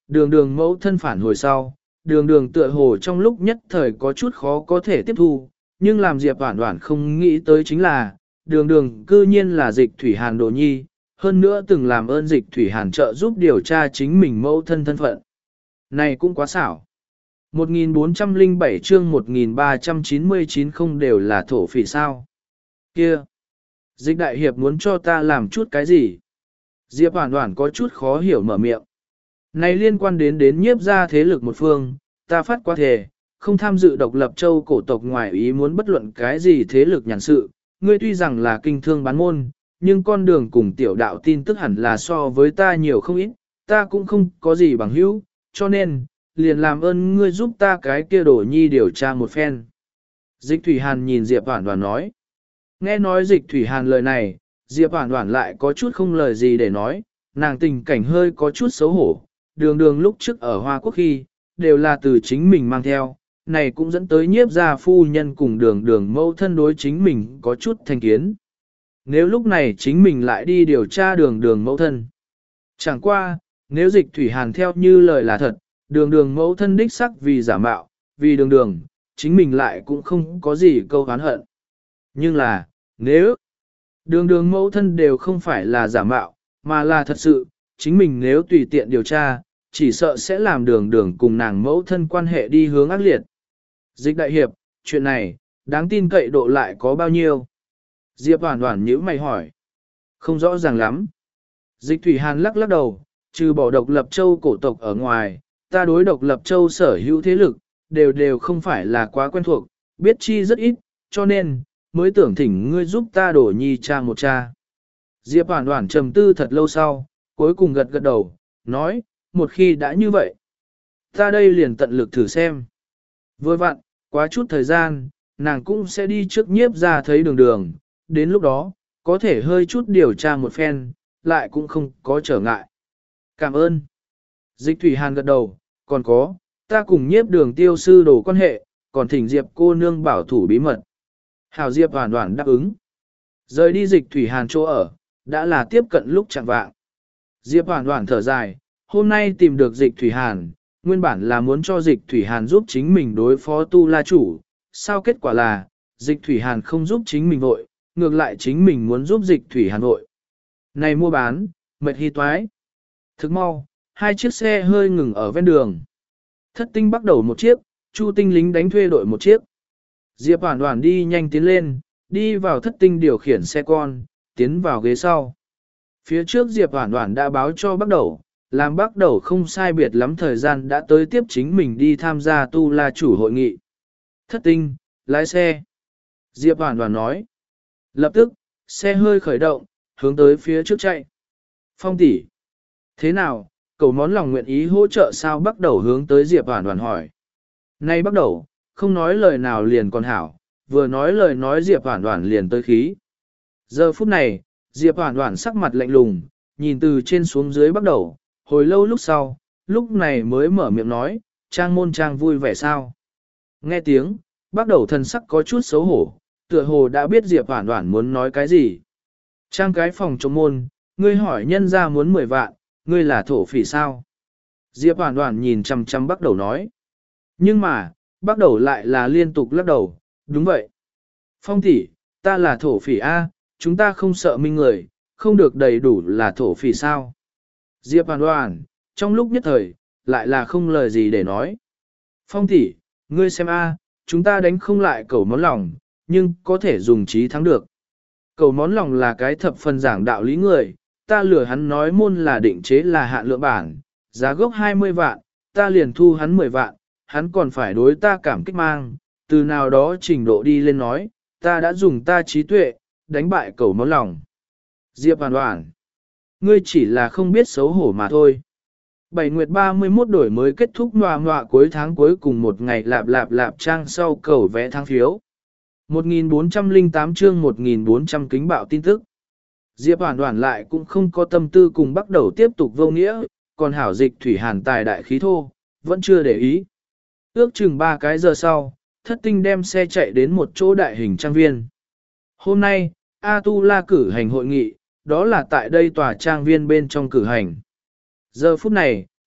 Speaker 1: đường đường mẫu thân phản hồi sau, đường đường tựa hồ trong lúc nhất thời có chút khó có thể tiếp thu, nhưng làm Diệp Hoản Hoản không nghĩ tới chính là, đường đường cư nhiên là Dịch Thủy Hàn đồ nhi, hơn nữa từng làm ơn Dịch Thủy Hàn trợ giúp điều tra chính mình mẫu thân thân phận. Này cũng quá xảo. một nghìn bốn trăm lẻ bảy chương một nghìn ba trăm chín mươi chín không đều là thổ phỉ sao. Kia! Dịch đại hiệp muốn cho ta làm chút cái gì? Diệp Hoản Hoản có chút khó hiểu mở miệng. Này liên quan đến đến nhiếp gia thế lực một phương, ta phát qua thề, không tham dự độc lập châu cổ tộc ngoài ý muốn bất luận cái gì thế lực nhàn sự. Ngươi tuy rằng là kinh thương bán môn, nhưng con đường cùng tiểu đạo tin tức hẳn là so với ta nhiều không ít, ta cũng không có gì bằng hữu, cho nên, liền làm ơn ngươi giúp ta cái kia đổ nhi điều tra một phen. Dịch Thủy Hàn nhìn Diệp Hoản Hoản nói. Nghe nói Dịch Thủy Hàn lời này, Diệp Hoản Hoản lại có chút không lời gì để nói, nàng tình cảnh hơi có chút xấu hổ, đường đường lúc trước ở Hoa Quốc khi, đều là từ chính mình mang theo, này cũng dẫn tới nhiếp gia phu nhân cùng đường đường mâu thân đối chính mình có chút thành kiến. Nếu lúc này chính mình lại đi điều tra đường đường mẫu thân. Chẳng qua, nếu Dịch Thủy Hàn theo như lời là thật, đường đường mẫu thân đích sắc vì giả mạo, vì đường đường, chính mình lại cũng không có gì câu oán hận. Nhưng là, nếu đường đường mẫu thân đều không phải là giả mạo, mà là thật sự, chính mình nếu tùy tiện điều tra, chỉ sợ sẽ làm đường đường cùng nàng mẫu thân quan hệ đi hướng ác liệt. Dịch đại hiệp, chuyện này, đáng tin cậy độ lại có bao nhiêu? Diệp Hoản Hoản nhíu mày hỏi. Không rõ ràng lắm. Dịch Thủy Hàn lắc lắc đầu, trừ bỏ độc lập châu cổ tộc ở ngoài, ta đối độc lập châu sở hữu thế lực, đều đều không phải là quá quen thuộc, biết chi rất ít, cho nên, mới tưởng thỉnh ngươi giúp ta đổ nhi cha một cha. Diệp Hoản Hoản trầm tư thật lâu sau, cuối cùng gật gật đầu, nói, một khi đã như vậy, ta đây liền tận lực thử xem. Vừa vặn, quá chút thời gian, nàng cũng sẽ đi trước nhiếp ra thấy đường đường, đến lúc đó, có thể hơi chút điều tra một phen, lại cũng không có trở ngại. Cảm ơn. Dịch Thủy Hàn gật đầu, còn có, ta cùng nhiếp đường tiêu sư đổ quan hệ, còn thỉnh Diệp cô nương bảo thủ bí mật. Hảo Diệp Hoản Hoản đáp ứng. Rời đi Dịch Thủy Hàn chỗ ở, đã là tiếp cận lúc chẳng vạng. Diệp Hoản Hoản thở dài, hôm nay tìm được Dịch Thủy Hàn, nguyên bản là muốn cho Dịch Thủy Hàn giúp chính mình đối phó Tu La Chủ, sao kết quả là, Dịch Thủy Hàn không giúp chính mình vội, ngược lại chính mình muốn giúp Dịch Thủy Hàn vội. Này mua bán, mệt hy toái. Thức mau, hai chiếc xe hơi ngừng ở ven đường. Thất tinh bắt đầu một chiếc, Chu tinh lính đánh thuê đội một chiếc. Diệp Hoản Hoản đi nhanh tiến lên, đi vào thất tinh điều khiển xe con, tiến vào ghế sau. Phía trước Diệp Hoản Hoản đã báo cho bắt đầu, làm bắt đầu không sai biệt lắm thời gian đã tới tiếp chính mình đi tham gia Tu La Chủ hội nghị. Thất tinh, lái xe. Diệp Hoản Hoản nói. Lập tức, xe hơi khởi động, hướng tới phía trước chạy. Phong tỷ, thế nào, cầu món lòng nguyện ý hỗ trợ sao bắt đầu hướng tới Diệp Hoản Hoản hỏi. Nay bắt đầu, không nói lời nào liền còn hảo, vừa nói lời nói Diệp Hoản Hoản liền tới khí. Giờ phút này, Diệp Hoản Hoản sắc mặt lạnh lùng, nhìn từ trên xuống dưới bắt đầu, hồi lâu lúc sau, lúc này mới mở miệng nói, trang môn trang vui vẻ sao. Nghe tiếng, bắt đầu thần sắc có chút xấu hổ, tựa hồ đã biết Diệp Hoản Hoản muốn nói cái gì. Trang cái phòng trong môn, ngươi hỏi nhân ra muốn mười vạn, ngươi là thổ phỉ sao? Diệp Hoản Hoản nhìn chăm chăm bắt đầu nói. Nhưng mà, bắt đầu lại là liên tục lắc đầu, đúng vậy. Phong tỷ, ta là thổ phỉ A, chúng ta không sợ minh người, không được đầy đủ là thổ phỉ sao? Diệp Hoản Hoản, trong lúc nhất thời, lại là không lời gì để nói. Phong tỷ, ngươi xem A, chúng ta đánh không lại cầu món lòng, nhưng có thể dùng trí thắng được. Cầu món lòng là cái thập phần giảng đạo lý người, ta lừa hắn nói môn là định chế là hạn lượng bản, giá gốc hai mươi vạn, ta liền thu hắn mười vạn, hắn còn phải đối ta cảm kích mang, từ nào đó trình độ đi lên nói, ta đã dùng ta trí tuệ, đánh bại cầu món lòng. Diệp Hoản Hoản, ngươi chỉ là không biết xấu hổ mà thôi. Bảy nguyệt ba mươi mốt đổi mới kết thúc ngoà ngoạ cuối tháng cuối cùng một ngày lạp lạp lạp trang sau cầu vẽ tháng phiếu. một nghìn bốn trăm lẻ tám chương một nghìn bốn trăm kính bạo tin tức. Diệp Hoản Hoản lại cũng không có tâm tư cùng bắt đầu tiếp tục vô nghĩa, còn hảo Dịch Thủy Hàn tài đại khí thô, vẫn chưa để ý. Ước chừng ba cái giờ sau, thất tinh đem xe chạy đến một chỗ đại hình trang viên. Hôm nay, A Tu La cử hành hội nghị, đó là tại đây tòa trang viên bên trong cử hành. Giờ phút này,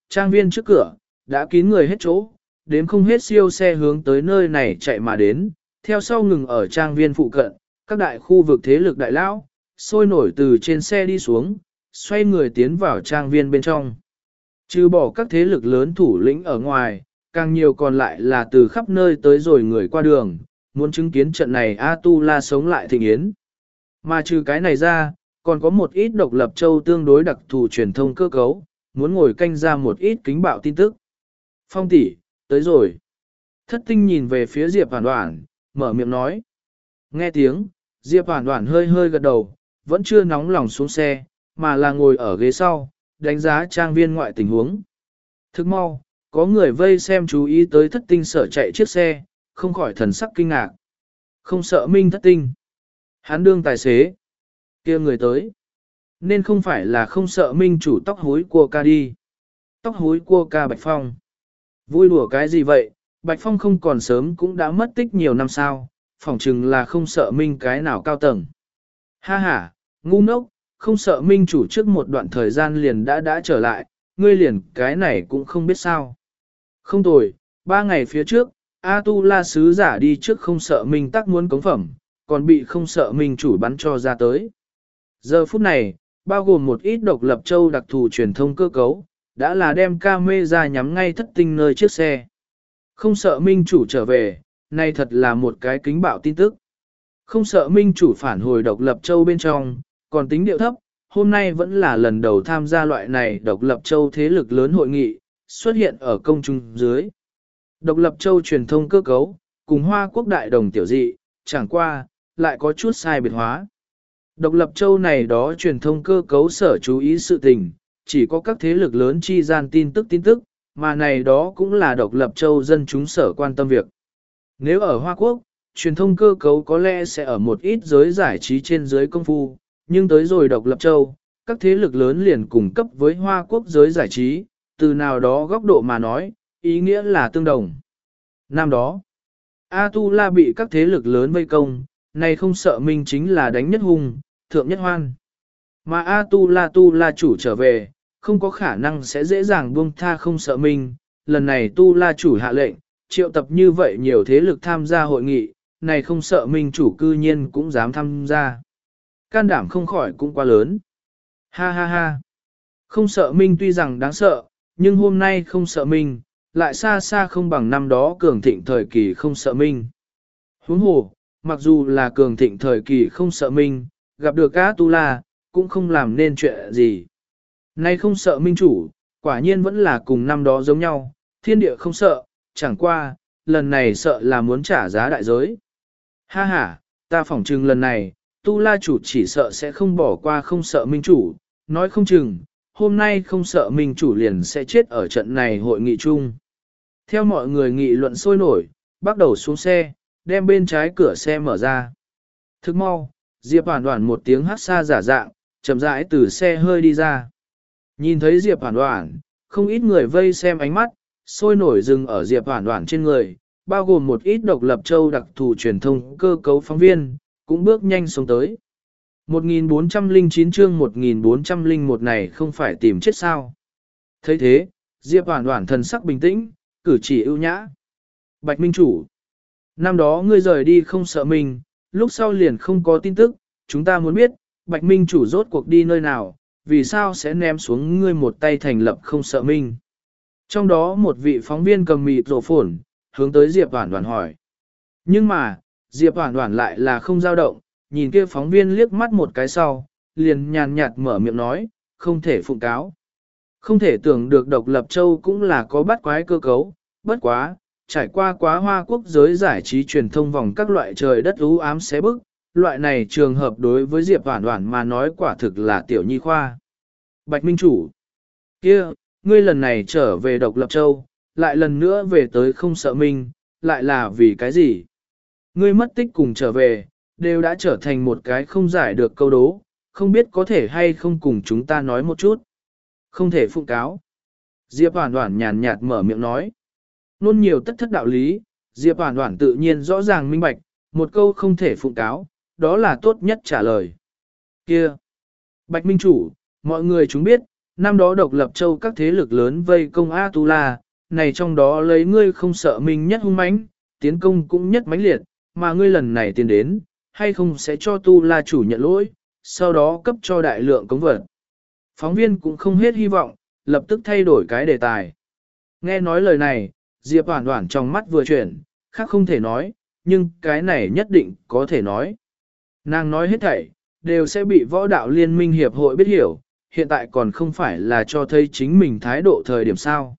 Speaker 1: trang viên trước cửa, đã kín người hết chỗ, đếm không hết siêu xe hướng tới nơi này chạy mà đến, theo sau ngừng ở trang viên phụ cận, các đại khu vực thế lực đại lão, sôi nổi từ trên xe đi xuống, xoay người tiến vào trang viên bên trong. Trừ bỏ các thế lực lớn thủ lĩnh ở ngoài, càng nhiều còn lại là từ khắp nơi tới rồi người qua đường, muốn chứng kiến trận này A-tu-la sống lại thịnh yến. Mà trừ cái này ra, còn có một ít độc lập châu tương đối đặc thù truyền thông cơ cấu, muốn ngồi canh ra một ít kính bạo tin tức. Phong tỷ, tới rồi. Thất tinh nhìn về phía Diệp Hoàn Hoàn, mở miệng nói. Nghe tiếng, Diệp Hoàn Hoàn hơi hơi gật đầu, vẫn chưa nóng lòng xuống xe, mà là ngồi ở ghế sau, đánh giá trang viên ngoại tình huống. Thức mau, có người vây xem chú ý tới thất tinh sở chạy chiếc xe, không khỏi thần sắc kinh ngạc. Không sợ Minh thất tinh. Hắn đương tài xế. Kia người tới. Nên không phải là không sợ Minh chủ tóc hối cua ca đi. Tóc hối cua ca Bạch Phong. Vui đùa cái gì vậy, Bạch Phong không còn sớm cũng đã mất tích nhiều năm sao, phỏng chừng là không sợ Minh cái nào cao tầng. Ha ha, ngu ngốc, không sợ Minh chủ trước một đoạn thời gian liền đã đã trở lại, ngươi liền cái này cũng không biết sao. Không tồi, ba ngày phía trước, A Tu La sứ giả đi trước không sợ Minh tắc muốn cống phẩm, còn bị không sợ Minh chủ bắn cho ra tới. Giờ phút này, bao gồm một ít độc lập châu đặc thù truyền thông cơ cấu, đã là đem camera nhắm ngay thất tinh nơi chiếc xe. Không sợ Minh chủ trở về, này thật là một cái kính bạo tin tức. Không sợ Minh chủ phản hồi độc lập châu bên trong, còn tính điệu thấp, hôm nay vẫn là lần đầu tham gia loại này độc lập châu thế lực lớn hội nghị, xuất hiện ở công chúng dưới. Độc lập châu truyền thông cơ cấu, cùng Hoa Quốc đại đồng tiểu dị, chẳng qua, lại có chút sai biệt hóa. Độc lập châu này đó truyền thông cơ cấu sở chú ý sự tình, chỉ có các thế lực lớn chi gian tin tức tin tức, mà này đó cũng là độc lập châu dân chúng sở quan tâm việc. Nếu ở Hoa Quốc, truyền thông cơ cấu có lẽ sẽ ở một ít giới giải trí trên giới công phu, nhưng tới rồi độc lập châu, các thế lực lớn liền cung cấp với Hoa Quốc giới giải trí, từ nào đó góc độ mà nói, ý nghĩa là tương đồng. Năm đó, A Tu La bị các thế lực lớn vây công, này không sợ Minh chính là đánh nhất hung, thượng nhất hoan. Mà A Tu La Tu La chủ trở về, không có khả năng sẽ dễ dàng buông tha không sợ Minh. Lần này Tu La chủ hạ lệnh, triệu tập như vậy nhiều thế lực tham gia hội nghị, này không sợ Minh chủ cư nhiên cũng dám tham gia. Can đảm không khỏi cũng quá lớn. Ha ha ha. Không sợ Minh tuy rằng đáng sợ, nhưng hôm nay không sợ Minh, lại xa xa không bằng năm đó cường thịnh thời kỳ không sợ Minh. Huống hồ, mặc dù là cường thịnh thời kỳ không sợ Minh, gặp được A Tu La, cũng không làm nên chuyện gì. Nay không sợ Minh chủ, quả nhiên vẫn là cùng năm đó giống nhau, thiên địa không sợ, chẳng qua, lần này sợ là muốn trả giá đại giới. Ha ha, ta phỏng chừng lần này, Tu La chủ chỉ sợ sẽ không bỏ qua không sợ Minh chủ, nói không chừng, hôm nay không sợ Minh chủ liền sẽ chết ở trận này hội nghị chung. Theo mọi người nghị luận sôi nổi, bắt đầu xuống xe, đem bên trái cửa xe mở ra. Thức mau, Diệp Hoàn Hoàn một tiếng hát xa giả dạng, chậm rãi từ xe hơi đi ra. Nhìn thấy Diệp Hoàn Hoàn, không ít người vây xem ánh mắt, sôi nổi dừng ở Diệp Hoàn Hoàn trên người, bao gồm một ít độc lập châu đặc thù truyền thông cơ cấu phóng viên, cũng bước nhanh xuống tới. một nghìn bốn trăm lẻ chín chương một nghìn bốn trăm lẻ một này không phải tìm chết sao. Thấy thế, Diệp Hoàn Hoàn thần sắc bình tĩnh, cử chỉ ưu nhã. Bạch Minh chủ, năm đó ngươi rời đi không sợ mình, lúc sau liền không có tin tức, chúng ta muốn biết, Bạch Minh chủ rốt cuộc đi nơi nào, vì sao sẽ ném xuống ngươi một tay thành lập không sợ mình. Trong đó một vị phóng viên cầm mịt rổ phồn, hướng tới Diệp Hoàn Hoàn hỏi. Nhưng mà, Diệp Hoàn Hoàn lại là không dao động, nhìn kia phóng viên liếc mắt một cái sau, liền nhàn nhạt mở miệng nói, không thể phụng cáo. Không thể tưởng được độc lập châu cũng là có bắt quái cơ cấu, bất quá, trải qua quá Hoa Quốc giới giải trí truyền thông vòng các loại trời đất u ám xé bức, loại này trường hợp đối với Diệp Hoàn Hoàn mà nói quả thực là tiểu nhi khoa. Bạch Minh chủ, kia, ngươi lần này trở về độc lập châu, lại lần nữa về tới không sợ Minh, lại là vì cái gì? Ngươi mất tích cùng trở về, đều đã trở thành một cái không giải được câu đố, không biết có thể hay không cùng chúng ta nói một chút. Không thể phụng cáo. Diệp Hoàn Hoàn nhàn nhạt mở miệng nói. Luôn nhiều tất thất đạo lý, Diệp Hoàn Hoàn tự nhiên rõ ràng minh bạch, một câu không thể phụng cáo, đó là tốt nhất trả lời. Kia! Bạch Minh chủ, mọi người chúng biết, năm đó độc lập châu các thế lực lớn vây công A-tu-la, này trong đó lấy ngươi không sợ mình nhất hung mãnh, tiến công cũng nhất mãnh liệt, mà ngươi lần này tiến đến, hay không sẽ cho tu-la chủ nhận lỗi, sau đó cấp cho đại lượng cống vật. Phóng viên cũng không hết hy vọng, lập tức thay đổi cái đề tài. Nghe nói lời này, Diệp Hoản Hoản trong mắt vừa chuyển, khác không thể nói, nhưng cái này nhất định có thể nói. Nàng nói hết thảy, đều sẽ bị võ đạo liên minh hiệp hội biết hiểu, hiện tại còn không phải là cho thấy chính mình thái độ thời điểm sao.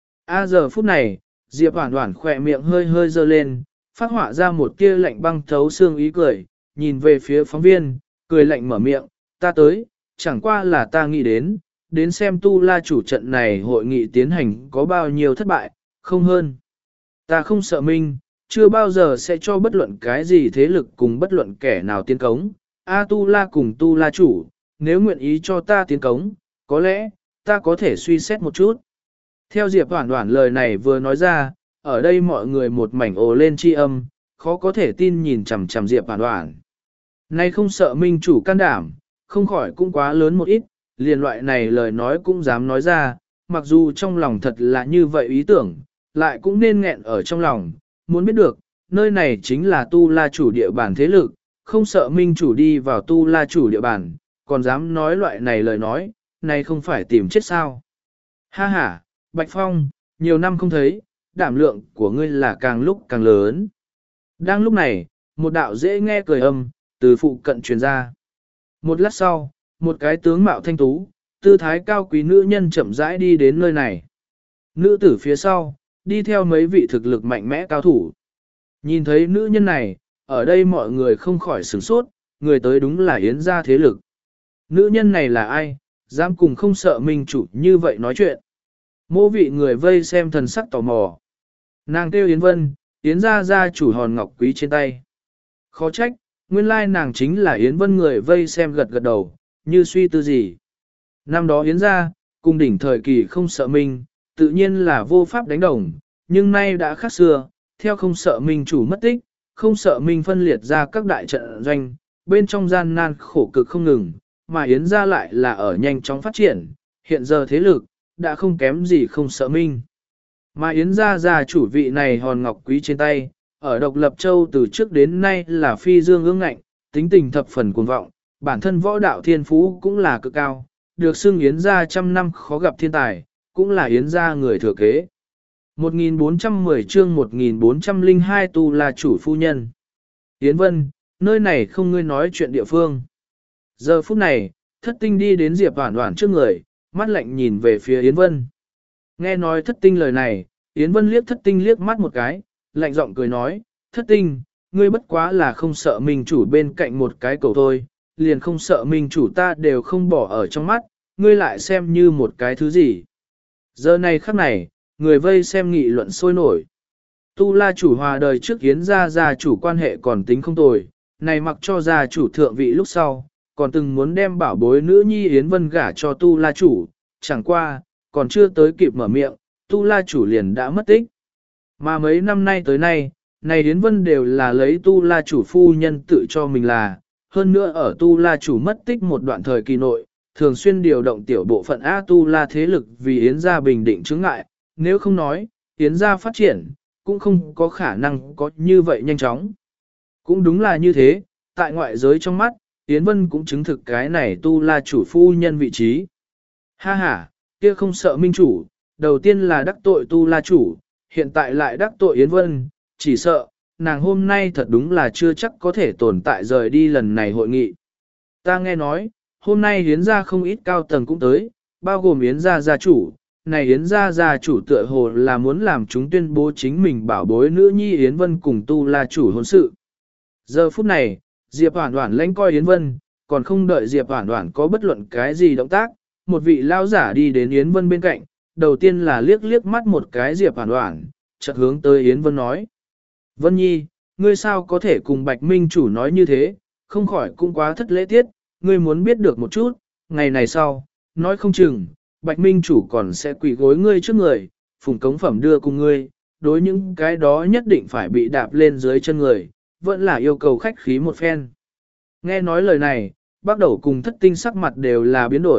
Speaker 1: A giờ phút này, Diệp Hoản Hoản khỏe miệng hơi hơi dơ lên, phát họa ra một tia lạnh băng thấu xương ý cười, nhìn về phía phóng viên, cười lạnh mở miệng, ta tới, chẳng qua là ta nghĩ đến, đến xem tu la chủ trận này hội nghị tiến hành có bao nhiêu thất bại, không hơn. Ta không sợ minh, chưa bao giờ sẽ cho bất luận cái gì thế lực cùng bất luận kẻ nào tiến cống, A tu la cùng tu la chủ, nếu nguyện ý cho ta tiến cống, có lẽ, ta có thể suy xét một chút. Theo Diệp Hoản Hoản lời này vừa nói ra, ở đây mọi người một mảnh ồ lên chi âm, khó có thể tin nhìn chằm chằm Diệp Hoản Hoản. Nay không sợ minh chủ can đảm, không khỏi cũng quá lớn một ít, liền loại này lời nói cũng dám nói ra, mặc dù trong lòng thật là như vậy ý tưởng, lại cũng nên nghẹn ở trong lòng, muốn biết được, nơi này chính là tu la chủ địa bàn thế lực, không sợ minh chủ đi vào tu la chủ địa bàn, còn dám nói loại này lời nói, này không phải tìm chết sao. Ha ha, Bạch Phong, nhiều năm không thấy, đảm lượng của ngươi là càng lúc càng lớn. Đang lúc này, một đạo dễ nghe cười âm, từ phụ cận truyền ra. Một lát sau, một cái tướng mạo thanh tú, tư thái cao quý nữ nhân chậm rãi đi đến nơi này. Nữ tử phía sau, đi theo mấy vị thực lực mạnh mẽ cao thủ. Nhìn thấy nữ nhân này, ở đây mọi người không khỏi sửng sốt, người tới đúng là Yến gia thế lực. Nữ nhân này là ai, dám cùng không sợ minh chủ như vậy nói chuyện. Mô vị người vây xem thần sắc tò mò. Nàng kêu Yến Vân, Yến gia gia chủ hòn ngọc quý trên tay. Khó trách, nguyên lai nàng chính là Yến Vân người vây xem gật gật đầu, như suy tư gì. Năm đó Yến gia, cùng đỉnh thời kỳ không sợ minh, tự nhiên là vô pháp đánh đồng, nhưng nay đã khác xưa, theo không sợ minh chủ mất tích, không sợ minh phân liệt ra các đại trận doanh, bên trong gian nan khổ cực không ngừng, mà Yến gia lại là ở nhanh chóng phát triển, hiện giờ thế lực, đã không kém gì không sợ minh. Mà Yến gia gia chủ vị này hòn ngọc quý trên tay, ở độc lập châu từ trước đến nay là phi dương ương ngạnh, tính tình thập phần cuồng vọng, bản thân võ đạo thiên phú cũng là cực cao, được xưng Yến gia trăm năm khó gặp thiên tài, cũng là Yến gia người thừa kế. một nghìn bốn trăm mười chương một nghìn bốn trăm lẻ hai tu là chủ phu nhân. Yến Vân, nơi này không ngươi nói chuyện địa phương. Giờ phút này, thất tinh đi đến Diệp Hoản Hoản trước người, mắt lạnh nhìn về phía Yến Vân. Nghe nói thất tinh lời này, Yến Vân liếc thất tinh liếc mắt một cái, lạnh giọng cười nói, thất tinh, ngươi bất quá là không sợ minh chủ bên cạnh một cái cầu thôi, liền không sợ minh chủ ta đều không bỏ ở trong mắt, ngươi lại xem như một cái thứ gì. Giờ này khắc này, người vây xem nghị luận sôi nổi. Tu la chủ hòa đời trước Yến gia gia chủ quan hệ còn tính không tồi, này mặc cho gia chủ thượng vị lúc sau, còn từng muốn đem bảo bối nữ nhi Yến Vân gả cho tu la chủ, chẳng qua, còn chưa tới kịp mở miệng, tu la chủ liền đã mất tích. Mà mấy năm nay tới nay, này Yến Vân đều là lấy tu la chủ phu nhân tự cho mình là, hơn nữa ở tu la chủ mất tích một đoạn thời kỳ nội, thường xuyên điều động tiểu bộ phận A tu la thế lực vì Yến gia bình định chứng ngại, nếu không nói, Yến gia phát triển, cũng không có khả năng có như vậy nhanh chóng. Cũng đúng là như thế, tại ngoại giới trong mắt, Yến Vân cũng chứng thực cái này tu la chủ phu nhân vị trí. Ha ha, kia không sợ minh chủ, đầu tiên là đắc tội tu la chủ, hiện tại lại đắc tội Yến Vân, chỉ sợ, nàng hôm nay thật đúng là chưa chắc có thể tồn tại rời đi lần này hội nghị. Ta nghe nói, hôm nay Yến gia không ít cao tầng cũng tới, bao gồm Yến gia gia chủ, này Yến gia gia chủ tựa hồ là muốn làm chúng tuyên bố chính mình bảo bối nữ nhi Yến Vân cùng tu la chủ hôn sự. Giờ phút này, Diệp Hoản Hoản lãnh coi Yến Vân, còn không đợi Diệp Hoản Hoản có bất luận cái gì động tác, một vị lao giả đi đến Yến Vân bên cạnh, đầu tiên là liếc liếc mắt một cái Diệp Hoản Hoản, chợt hướng tới Yến Vân nói. Vân Nhi, ngươi sao có thể cùng Bạch Minh chủ nói như thế, không khỏi cũng quá thất lễ tiết, ngươi muốn biết được một chút, ngày này sau, nói không chừng, Bạch Minh chủ còn sẽ quỳ gối ngươi trước người, phùng cống phẩm đưa cùng ngươi, đối những cái đó nhất định phải bị đạp lên dưới chân người, vẫn là yêu cầu khách khí một phen. Nghe nói lời này, bắt đầu cùng thất tinh sắc mặt đều là biến đổi,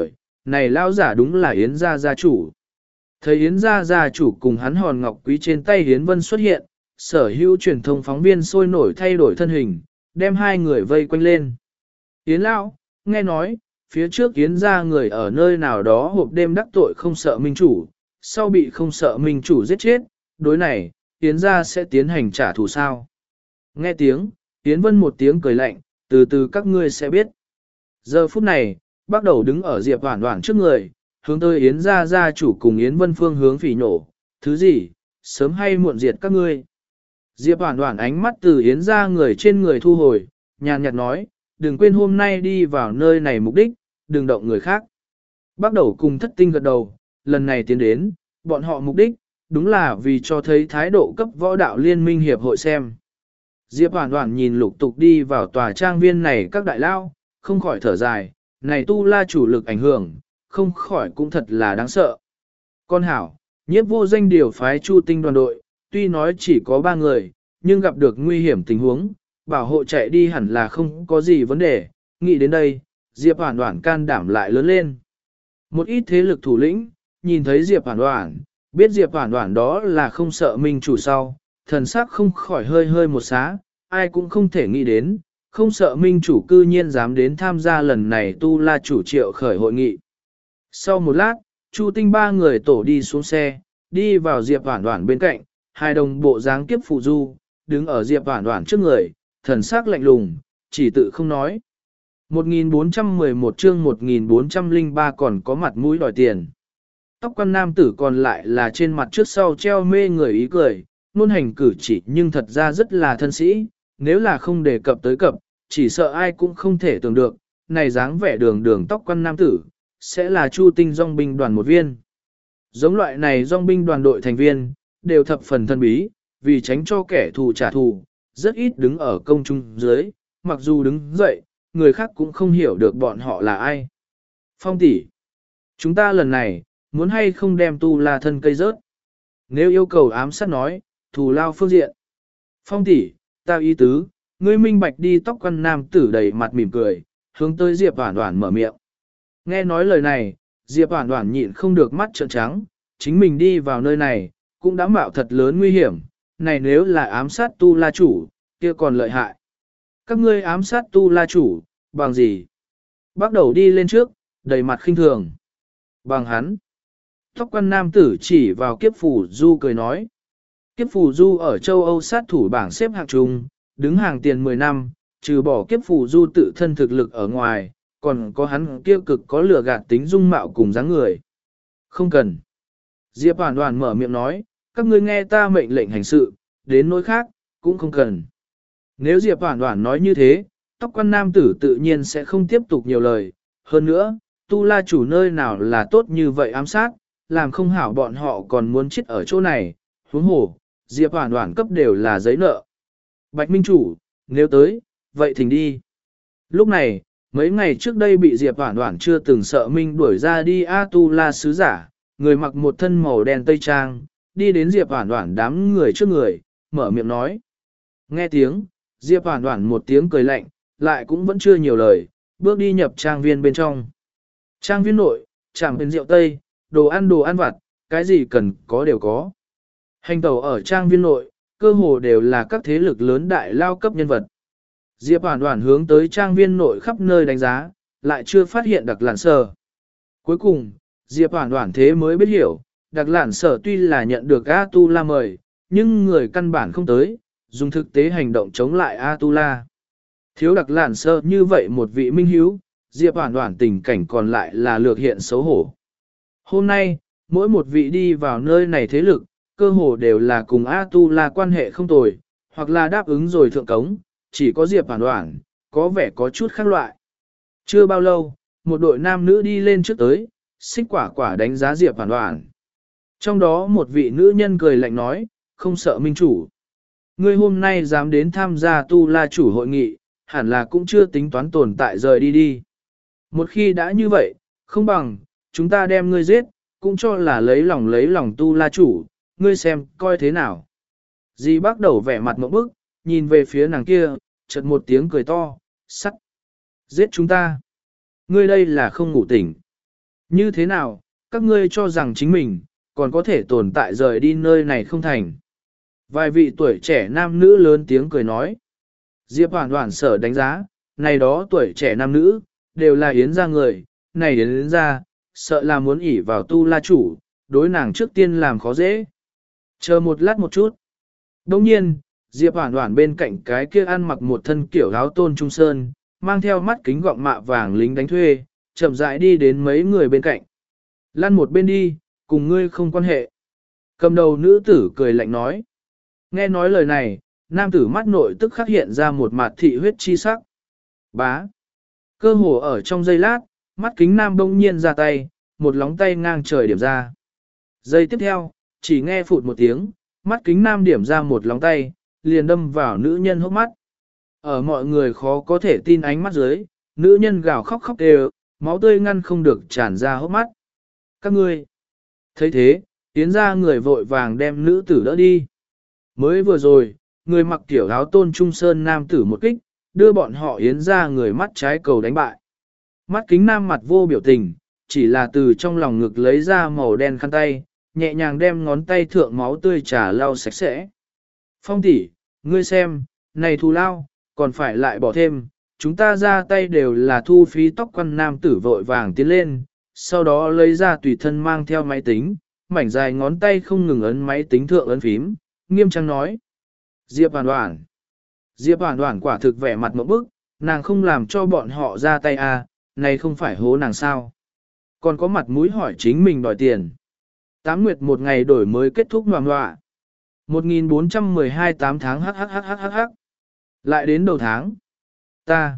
Speaker 1: này lao giả đúng là Yến gia gia chủ. Thấy Yến gia gia chủ cùng hắn hòn ngọc quý trên tay Yến Vân xuất hiện, sở hữu truyền thông phóng viên sôi nổi thay đổi thân hình, đem hai người vây quanh lên. Yến lão, nghe nói, phía trước Yến gia người ở nơi nào đó hộp đêm đắc tội không sợ minh chủ, sau bị không sợ minh chủ giết chết, đối này, Yến gia sẽ tiến hành trả thù sao. Nghe tiếng, Yến Vân một tiếng cười lạnh, từ từ các ngươi sẽ biết. Giờ phút này, bắt đầu đứng ở Diệp Hoản Hoản trước người, hướng tới Yến gia gia chủ cùng Yến Vân phương hướng phỉ nổ, thứ gì, sớm hay muộn diệt các ngươi. Diệp Hoản Hoản ánh mắt từ Yến gia người trên người thu hồi, nhàn nhạt nói, đừng quên hôm nay đi vào nơi này mục đích, đừng động người khác. Bắt đầu cùng thất tinh gật đầu, lần này tiến đến, bọn họ mục đích, đúng là vì cho thấy thái độ cấp võ đạo liên minh hiệp hội xem. Diệp Hoản Hoản nhìn lục tục đi vào tòa trang viên này các đại lao, không khỏi thở dài, này tu la chủ lực ảnh hưởng, không khỏi cũng thật là đáng sợ. Con hảo, nhiếp vô danh điều phái Chu Tinh đoàn đội, tuy nói chỉ có ba người, nhưng gặp được nguy hiểm tình huống, bảo hộ chạy đi hẳn là không có gì vấn đề, nghĩ đến đây, Diệp Hoản Hoản can đảm lại lớn lên. Một ít thế lực thủ lĩnh, nhìn thấy Diệp Hoản Hoản, biết Diệp Hoản Hoản đó là không sợ minh chủ sau, thần sắc không khỏi hơi hơi một xá, ai cũng không thể nghĩ đến, không sợ minh chủ cư nhiên dám đến tham gia lần này tu la chủ triệu khởi hội nghị. Sau một lát, Chu Tinh ba người tổ đi xuống xe, đi vào Diệp Hoản Hoản bên cạnh, hai đồng bộ dáng kiếp phụ du, đứng ở Diệp Hoản Hoản trước người, thần sắc lạnh lùng, chỉ tự không nói. một nghìn bốn trăm mười một chương một nghìn bốn trăm lẻ ba còn có mặt mũi đòi tiền. Tóc quan nam tử còn lại là trên mặt trước sau treo mê người ý cười, luôn hành cử chỉ nhưng thật ra rất là thân sĩ, nếu là không đề cập tới cập, chỉ sợ ai cũng không thể tưởng được, này dáng vẻ đường đường tóc quan nam tử, sẽ là Chu Tinh dòng binh đoàn một viên. Giống loại này dòng binh đoàn đội thành viên, đều thập phần thân bí, vì tránh cho kẻ thù trả thù, rất ít đứng ở công chúng dưới, mặc dù đứng dậy, người khác cũng không hiểu được bọn họ là ai. Phong tỷ, chúng ta lần này, muốn hay không đem tu la thân cây rớt. Nếu yêu cầu ám sát nói, thù lao phương diện. Phong tỷ, ta ý tứ, ngươi minh bạch đi. Tóc quan nam tử đầy mặt mỉm cười, hướng tới Diệp Hoản Hoản mở miệng. Nghe nói lời này, Diệp Hoản Hoản nhịn không được mắt trợn trắng, chính mình đi vào nơi này, cũng đã mạo thật lớn nguy hiểm, này nếu là ám sát tu la chủ, kia còn lợi hại. Các ngươi ám sát tu la chủ, bằng gì? Bắt đầu đi lên trước, đầy mặt khinh thường. Bằng hắn. Tóc quan nam tử chỉ vào kiếp phủ du cười nói. Kiếp phủ du ở châu Âu sát thủ bảng xếp hạng trung, đứng hàng tiền mười năm, trừ bỏ kiếp phủ du tự thân thực lực ở ngoài, còn có hắn kia cực có lửa gạt tính dung mạo cùng dáng người. Không cần. Diệp Hoản Hoản mở miệng nói, các ngươi nghe ta mệnh lệnh hành sự, đến nỗi khác, cũng không cần. Nếu Diệp Hoản Hoản nói như thế, tóc quan nam tử tự nhiên sẽ không tiếp tục nhiều lời. Hơn nữa, tu la chủ nơi nào là tốt như vậy ám sát, làm không hảo bọn họ còn muốn chết ở chỗ này, huống hồ, Diệp Hoản Hoản cấp đều là giấy nợ. Bạch Minh chủ, nếu tới, vậy thỉnh đi. Lúc này, mấy ngày trước đây bị Diệp Hoản Hoản chưa từng sợ Minh đuổi ra đi A Tu La sứ giả, người mặc một thân màu đen tây trang, đi đến Diệp Hoản Hoản đám người trước người, mở miệng nói. Nghe tiếng, Diệp Hoản Hoản một tiếng cười lạnh, lại cũng vẫn chưa nhiều lời, bước đi nhập trang viên bên trong. Trang viên nội, chẳng bên rượu tây, đồ ăn đồ ăn vặt, cái gì cần có đều có. Hành tẩu ở trang viên nội, cơ hồ đều là các thế lực lớn đại lao cấp nhân vật. Diệp Hoản Hoản hướng tới trang viên nội khắp nơi đánh giá, lại chưa phát hiện Đặc Lạn Sở. Cuối cùng, Diệp Hoản Hoản thế mới biết hiểu, Đặc Lạn Sở tuy là nhận được A Tu La mời, nhưng người căn bản không tới, dùng thực tế hành động chống lại A Tu La. Thiếu Đặc Lạn Sở như vậy một vị minh hiếu, Diệp Hoản Hoản tình cảnh còn lại là lược hiện xấu hổ. Hôm nay, mỗi một vị đi vào nơi này thế lực, cơ hồ đều là cùng A Tu La quan hệ không tồi, hoặc là đáp ứng rồi thượng cống, chỉ có Diệp Hoản Hoản, có vẻ có chút khác loại. Chưa bao lâu, một đội nam nữ đi lên trước tới, xích quả quả đánh giá Diệp Hoản Hoản. Trong đó một vị nữ nhân cười lạnh nói, không sợ minh chủ. Ngươi hôm nay dám đến tham gia Tu La chủ hội nghị, hẳn là cũng chưa tính toán tồn tại rời đi đi. Một khi đã như vậy, không bằng, chúng ta đem ngươi giết, cũng cho là lấy lòng lấy lòng Tu La chủ, ngươi xem, coi thế nào. Dì bắt đầu vẻ mặt mộng bức, nhìn về phía nàng kia, chợt một tiếng cười to, sắt. Giết chúng ta. Ngươi đây là không ngủ tỉnh. Như thế nào, các ngươi cho rằng chính mình, còn có thể tồn tại rời đi nơi này không thành. Vài vị tuổi trẻ nam nữ lớn tiếng cười nói. Diệp Hoàn Hoàn sở đánh giá, này đó tuổi trẻ nam nữ, đều là yến gia người, này yến gia, sợ là muốn ỉ vào tu la chủ, đối nàng trước tiên làm khó dễ. Chờ một lát một chút. Đồng nhiên, Diệp Hoàn Hoàn bên cạnh cái kia ăn mặc một thân kiểu áo tôn trung sơn, mang theo mắt kính gọng mạ vàng lính đánh thuê, chậm rãi đi đến mấy người bên cạnh. Lăn một bên đi, cùng ngươi không quan hệ. Cầm đầu nữ tử cười lạnh nói. Nghe nói lời này, nam tử mắt nội tức khắc hiện ra một mặt thị huyết chi sắc. Bá. Cơ hồ ở trong giây lát, mắt kính nam bỗng nhiên ra tay, một lóng tay ngang trời điểm ra. Giây tiếp theo, chỉ nghe phụt một tiếng, mắt kính nam điểm ra một lóng tay, liền đâm vào nữ nhân hốc mắt. Ở mọi người khó có thể tin ánh mắt dưới, nữ nhân gào khóc khóc đều, máu tươi ngăn không được tràn ra hốc mắt. Các ngươi thấy thế, tiến ra người vội vàng đem nữ tử đỡ đi. Mới vừa rồi, người mặc kiểu áo tôn trung sơn nam tử một kích, đưa bọn họ yến ra người mắt trái cầu đánh bại. Mắt kính nam mặt vô biểu tình, chỉ là từ trong lòng ngực lấy ra màu đen khăn tay, nhẹ nhàng đem ngón tay thượng máu tươi trà lau sạch sẽ. Phong tỷ, ngươi xem, này thù lao, còn phải lại bỏ thêm, chúng ta ra tay đều là thu phí tóc quan nam tử vội vàng tiến lên, sau đó lấy ra tùy thân mang theo máy tính, mảnh dài ngón tay không ngừng ấn máy tính thượng ấn phím, nghiêm trang nói. Diệp Hoàn Hoàn. Diệp Hoàn Hoàn quả thực vẻ mặt một bức, nàng không làm cho bọn họ ra tay à, này không phải hố nàng sao. Còn có mặt mũi hỏi chính mình đòi tiền. Tám nguyệt một ngày đổi mới kết thúc ngoạm ngoạ. một nghìn bốn trăm mười hai tám tháng hhhhhh. Lại đến đầu tháng. Ta.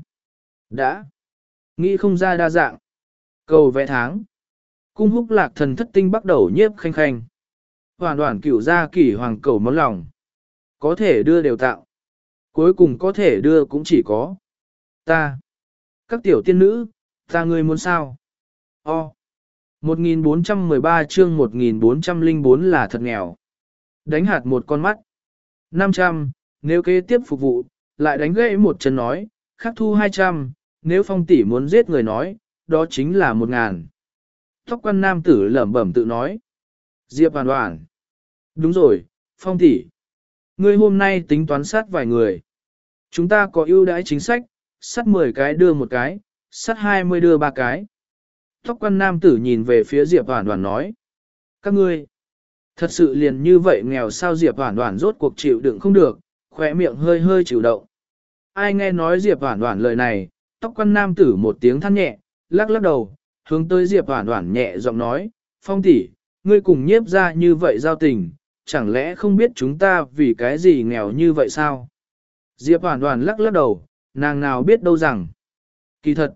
Speaker 1: Đã. Nghĩ không ra đa dạng. Cầu vẽ tháng. Cung húc lạc thần thất tinh bắt đầu nhiếp khanh khanh. Hoàn hoàn cửu ra kỷ hoàng cầu món lòng. Có thể đưa đều tạo. Cuối cùng có thể đưa cũng chỉ có. Ta. Các tiểu tiên nữ, ta ngươi muốn sao? O. một nghìn bốn trăm mười ba chương một nghìn bốn trăm lẻ bốn là thật nghèo. Đánh hạt một con mắt. năm trăm, nếu kế tiếp phục vụ, lại đánh gãy một chân nói, khắc thu hai trăm, nếu phong tỷ muốn giết người nói, đó chính là một ngàn. Tóc quan nam tử lẩm bẩm tự nói. Diệp Hoàn Hoàn. Đúng rồi, phong tỷ. Ngươi hôm nay tính toán sát vài người. Chúng ta có ưu đãi chính sách, sát mười cái đưa một cái, sát hai mươi đưa ba cái. Tóc quan nam tử nhìn về phía Diệp Hoàn Hoàn nói. Các ngươi, thật sự liền như vậy nghèo sao? Diệp Hoàn Hoàn rốt cuộc chịu đựng không được, khỏe miệng hơi hơi chịu động. Ai nghe nói Diệp Hoàn Hoàn lời này, tóc quan nam tử một tiếng than nhẹ, lắc lắc đầu, hướng tới Diệp Hoàn Hoàn nhẹ giọng nói, phong tỷ, ngươi cùng nhiếp ra như vậy giao tình, chẳng lẽ không biết chúng ta vì cái gì nghèo như vậy sao? Diệp Hoàn Hoàn lắc lắc đầu, nàng nào biết đâu rằng. Kỳ thật,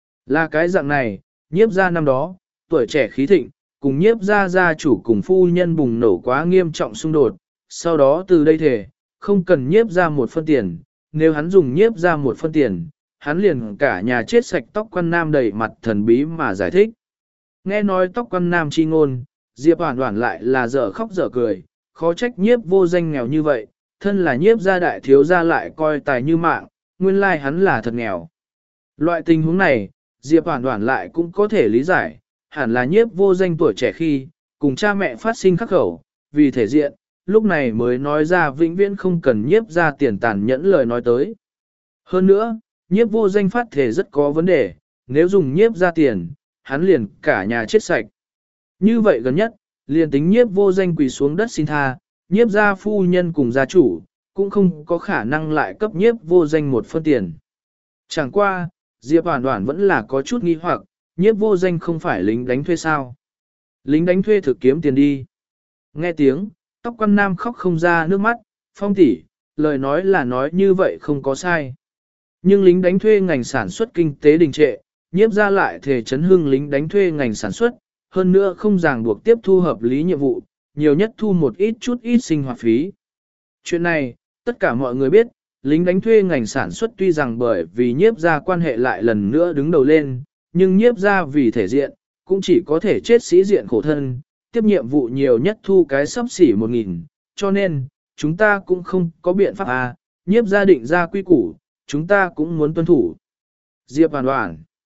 Speaker 1: là cái dạng này, nhiếp ra năm đó, tuổi trẻ khí thịnh, cùng nhiếp ra gia chủ cùng phu nhân bùng nổ quá nghiêm trọng xung đột, sau đó từ đây thể, không cần nhiếp ra một phân tiền, nếu hắn dùng nhiếp ra một phân tiền, hắn liền cả nhà chết sạch. Tóc quan nam đầy mặt thần bí mà giải thích. Nghe nói tóc quan nam chi ngôn, Diệp Hoàn Hoàn lại là dở khóc dở cười, khó trách nhiếp vô danh nghèo như vậy, thân là nhiếp gia đại thiếu gia lại coi tài như mạng, nguyên lai hắn là thật nghèo. Loại tình huống này, Diệp Hoàn Hoàn lại cũng có thể lý giải, hẳn là nhiếp vô danh tuổi trẻ khi, cùng cha mẹ phát sinh khắc khẩu, vì thể diện, lúc này mới nói ra vĩnh viễn không cần nhiếp ra tiền tàn nhẫn lời nói tới. Hơn nữa, nhiếp vô danh phát thể rất có vấn đề, nếu dùng nhiếp ra tiền, hắn liền cả nhà chết sạch. Như vậy gần nhất, liền tính nhiếp vô danh quỳ xuống đất xin tha, nhiếp gia phu nhân cùng gia chủ, cũng không có khả năng lại cấp nhiếp vô danh một phân tiền. Chẳng qua, Diệp Hoàn Hoàn vẫn là có chút nghi hoặc, nhiếp vô danh không phải lính đánh thuê sao? Lính đánh thuê thực kiếm tiền đi. Nghe tiếng, tóc quan nam khóc không ra nước mắt, phong tỷ, lời nói là nói như vậy không có sai. Nhưng lính đánh thuê ngành sản xuất kinh tế đình trệ, nhiếp ra lại thể chấn hưng lính đánh thuê ngành sản xuất, hơn nữa không ràng buộc tiếp thu hợp lý nhiệm vụ, nhiều nhất thu một ít chút ít sinh hoạt phí. Chuyện này, tất cả mọi người biết, lính đánh thuê ngành sản xuất tuy rằng bởi vì nhiếp ra quan hệ lại lần nữa đứng đầu lên, nhưng nhiếp ra vì thể diện, cũng chỉ có thể chết sĩ diện khổ thân, tiếp nhiệm vụ nhiều nhất thu cái sắp xỉ một nghìn, cho nên, chúng ta cũng không có biện pháp à, nhiếp ra định ra quy củ, chúng ta cũng muốn tuân thủ. Diệp Hoàn Hoàn.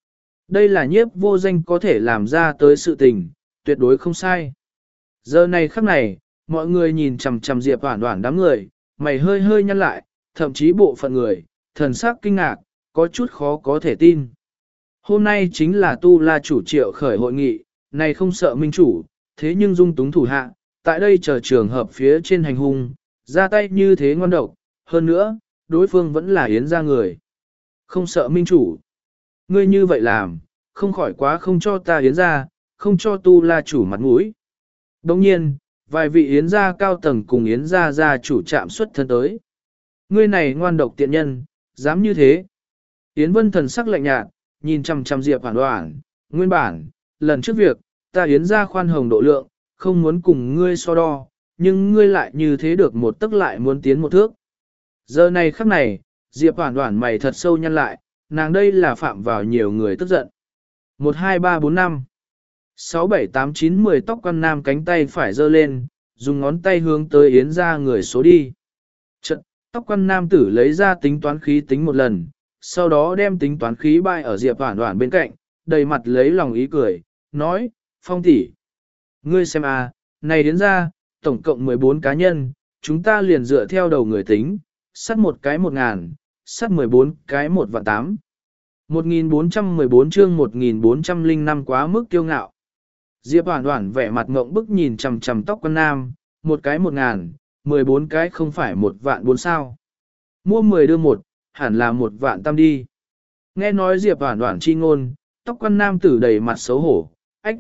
Speaker 1: Đây là nhiếp vô danh có thể làm ra tới sự tình, tuyệt đối không sai. Giờ này khắc này, mọi người nhìn chằm chằm Diệp Hoản Hoản đám người, mày hơi hơi nhăn lại, thậm chí bộ phận người, thần sắc kinh ngạc, có chút khó có thể tin. Hôm nay chính là Tu La chủ triệu khởi hội nghị, này không sợ minh chủ, thế nhưng dung túng thủ hạ, tại đây chờ trường hợp phía trên hành hung, ra tay như thế ngon độc, hơn nữa, đối phương vẫn là Yến gia người. Không sợ minh chủ. Ngươi như vậy làm, không khỏi quá không cho ta Yến gia, không cho Tu La chủ mặt mũi. Đồng nhiên, vài vị Yến gia cao tầng cùng Yến gia gia chủ chạm xuất thân tới. Ngươi này ngoan độc tiện nhân, dám như thế. Yến Vân thần sắc lạnh nhạt, nhìn chằm chằm Diệp Hoản Hoản, nguyên bản, lần trước việc, ta Yến gia khoan hồng độ lượng, không muốn cùng ngươi so đo, nhưng ngươi lại như thế được một tức lại muốn tiến một thước. Giờ này khắc này, Diệp Hoản Hoản mày thật sâu nhăn lại, nàng đây là phạm vào nhiều người tức giận. một, hai, ba, bốn, năm, sáu, bảy, tám, chín, mười tóc quan nam cánh tay phải giơ lên, dùng ngón tay hướng tới Yến gia người số đi. Trận, tóc quan nam tử lấy ra tính toán khí tính một lần, sau đó đem tính toán khí bay ở Diệp Hoản Hoản bên cạnh, đầy mặt lấy lòng ý cười, nói, Phong tỷ, ngươi xem à, này đến ra, tổng cộng mười bốn cá nhân, chúng ta liền dựa theo đầu người tính, sắt một cái một ngàn, sắt mười bốn cái một vạn tám. một nghìn bốn trăm mười bốn chương một nghìn bốn trăm lẻ năm quá mức kiêu ngạo. Diệp Hoản Hoản vẻ mặt ngộng bức nhìn chằm chằm tóc con nam, một cái một ngàn, mười bốn cái không phải một vạn bốn sao. Mua mười đưa một, hẳn là một vạn tam đi. Nghe nói Diệp Hoản Hoản chi ngôn, tóc quan nam tử đầy mặt xấu hổ, ách,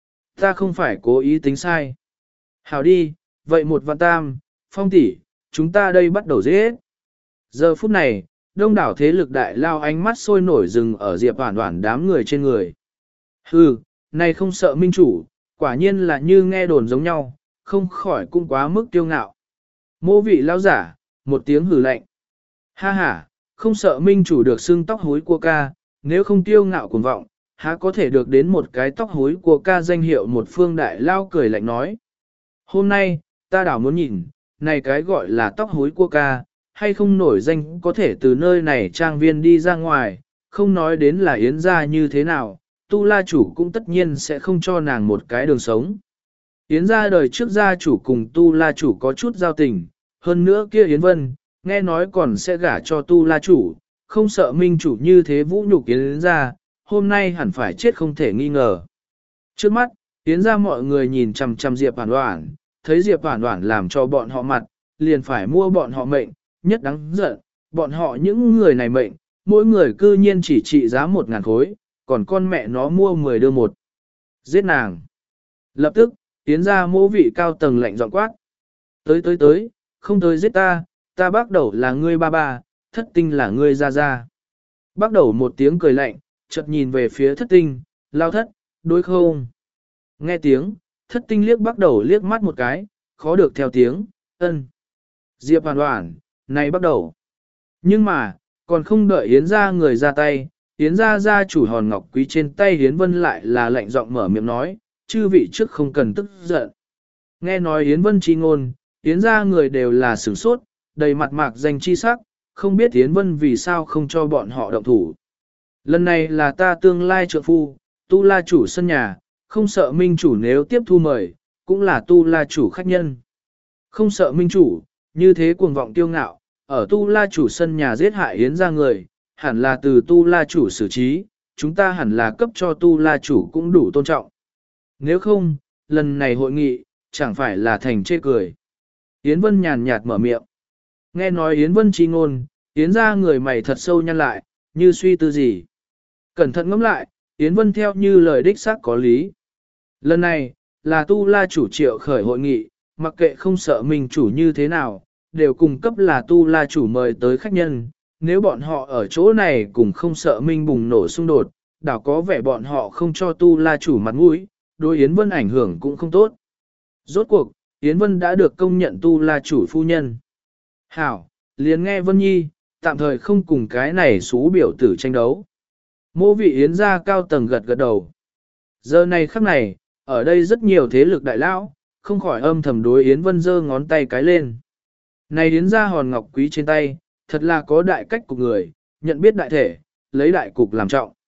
Speaker 1: ta không phải cố ý tính sai. Hảo đi, vậy một vạn tam, Phong tỷ, chúng ta đây bắt đầu giết. Giờ phút này, đông đảo thế lực đại lao ánh mắt sôi nổi rừng ở Diệp Hoản Hoản đám người trên người. Hừ, này không sợ minh chủ, quả nhiên là như nghe đồn giống nhau, không khỏi cũng quá mức kiêu ngạo. Mô vị lao giả, một tiếng hừ lạnh. Ha ha, không sợ minh chủ được xưng tóc hối của ca, nếu không kiêu ngạo cuồng vọng, há có thể được đến một cái tóc hối của ca danh hiệu một phương đại lao cười lạnh nói. Hôm nay, ta đảo muốn nhìn, này cái gọi là tóc hối của ca, hay không nổi danh có thể từ nơi này trang viên đi ra ngoài, không nói đến là Yến gia như thế nào, Tu La chủ cũng tất nhiên sẽ không cho nàng một cái đường sống. Yến gia đời trước gia chủ cùng Tu La chủ có chút giao tình, hơn nữa kia Yến Vân, nghe nói còn sẽ gả cho Tu La chủ, không sợ minh chủ như thế vũ nhục Yến gia, hôm nay hẳn phải chết không thể nghi ngờ. Trước mắt, Yến gia mọi người nhìn chằm chằm Diệp Hoản Hoản, thấy Diệp Hoản Hoản làm cho bọn họ mặt, liền phải mua bọn họ mệnh, nhất đáng giận, bọn họ những người này mệnh, mỗi người cư nhiên chỉ trị giá một ngàn khối, còn con mẹ nó mua mười đưa một. Giết nàng. Lập tức, tiến ra mô vị cao tầng lạnh giọng quát. Tới tới tới, không tới giết ta, ta bắt đầu là ngươi ba ba, thất tinh là ngươi ra ra. Bắt đầu một tiếng cười lạnh, chợt nhìn về phía thất tinh, lao thất, đối không. Nghe tiếng, thất tinh liếc bắt đầu liếc mắt một cái, khó được theo tiếng, ân. Diệp Hoản Hoản, này bắt đầu. Nhưng mà, còn không đợi Yến gia người ra tay, Yến gia gia chủ hòn ngọc quý trên tay Yến Vân lại là lạnh giọng mở miệng nói, chư vị trước không cần tức giận. Nghe nói Yến Vân chi ngôn, Yến gia người đều là sửng sốt, đầy mặt mạc danh chi sắc, không biết Yến Vân vì sao không cho bọn họ động thủ. Lần này là ta tương lai trượng phu, Tu La chủ sân nhà, không sợ minh chủ nếu tiếp thu mời, cũng là Tu La chủ khách nhân. Không sợ minh chủ, như thế cuồng vọng tiêu ngạo, ở Tu La chủ sân nhà giết hại Yến gia người, hẳn là từ Tu La chủ xử trí, chúng ta hẳn là cấp cho Tu La chủ cũng đủ tôn trọng. Nếu không, lần này hội nghị, chẳng phải là thành chê cười. Yến Vân nhàn nhạt mở miệng. Nghe nói Yến Vân chi ngôn, Yến gia người mày thật sâu nhăn lại, như suy tư gì. Cẩn thận ngẫm lại, Yến Vân theo như lời đích xác có lý. Lần này, là Tu La chủ triệu khởi hội nghị, mặc kệ không sợ mình chủ như thế nào, đều cung cấp là Tu La chủ mời tới khách nhân. Nếu bọn họ ở chỗ này cũng không sợ minh bùng nổ xung đột, đảo có vẻ bọn họ không cho Tu La chủ mặt mũi, đối Yến Vân ảnh hưởng cũng không tốt. Rốt cuộc, Yến Vân đã được công nhận Tu La chủ phu nhân. Hảo, liền nghe Vân Nhi, tạm thời không cùng cái này xú biểu tử tranh đấu. Mô vị Yến gia cao tầng gật gật đầu. Giờ này khắc này, ở đây rất nhiều thế lực đại lão, không khỏi âm thầm đối Yến Vân giơ ngón tay cái lên. Này Yến gia hòn ngọc quý trên tay, thật là có đại cách của người, nhận biết đại thể, lấy đại cục làm trọng.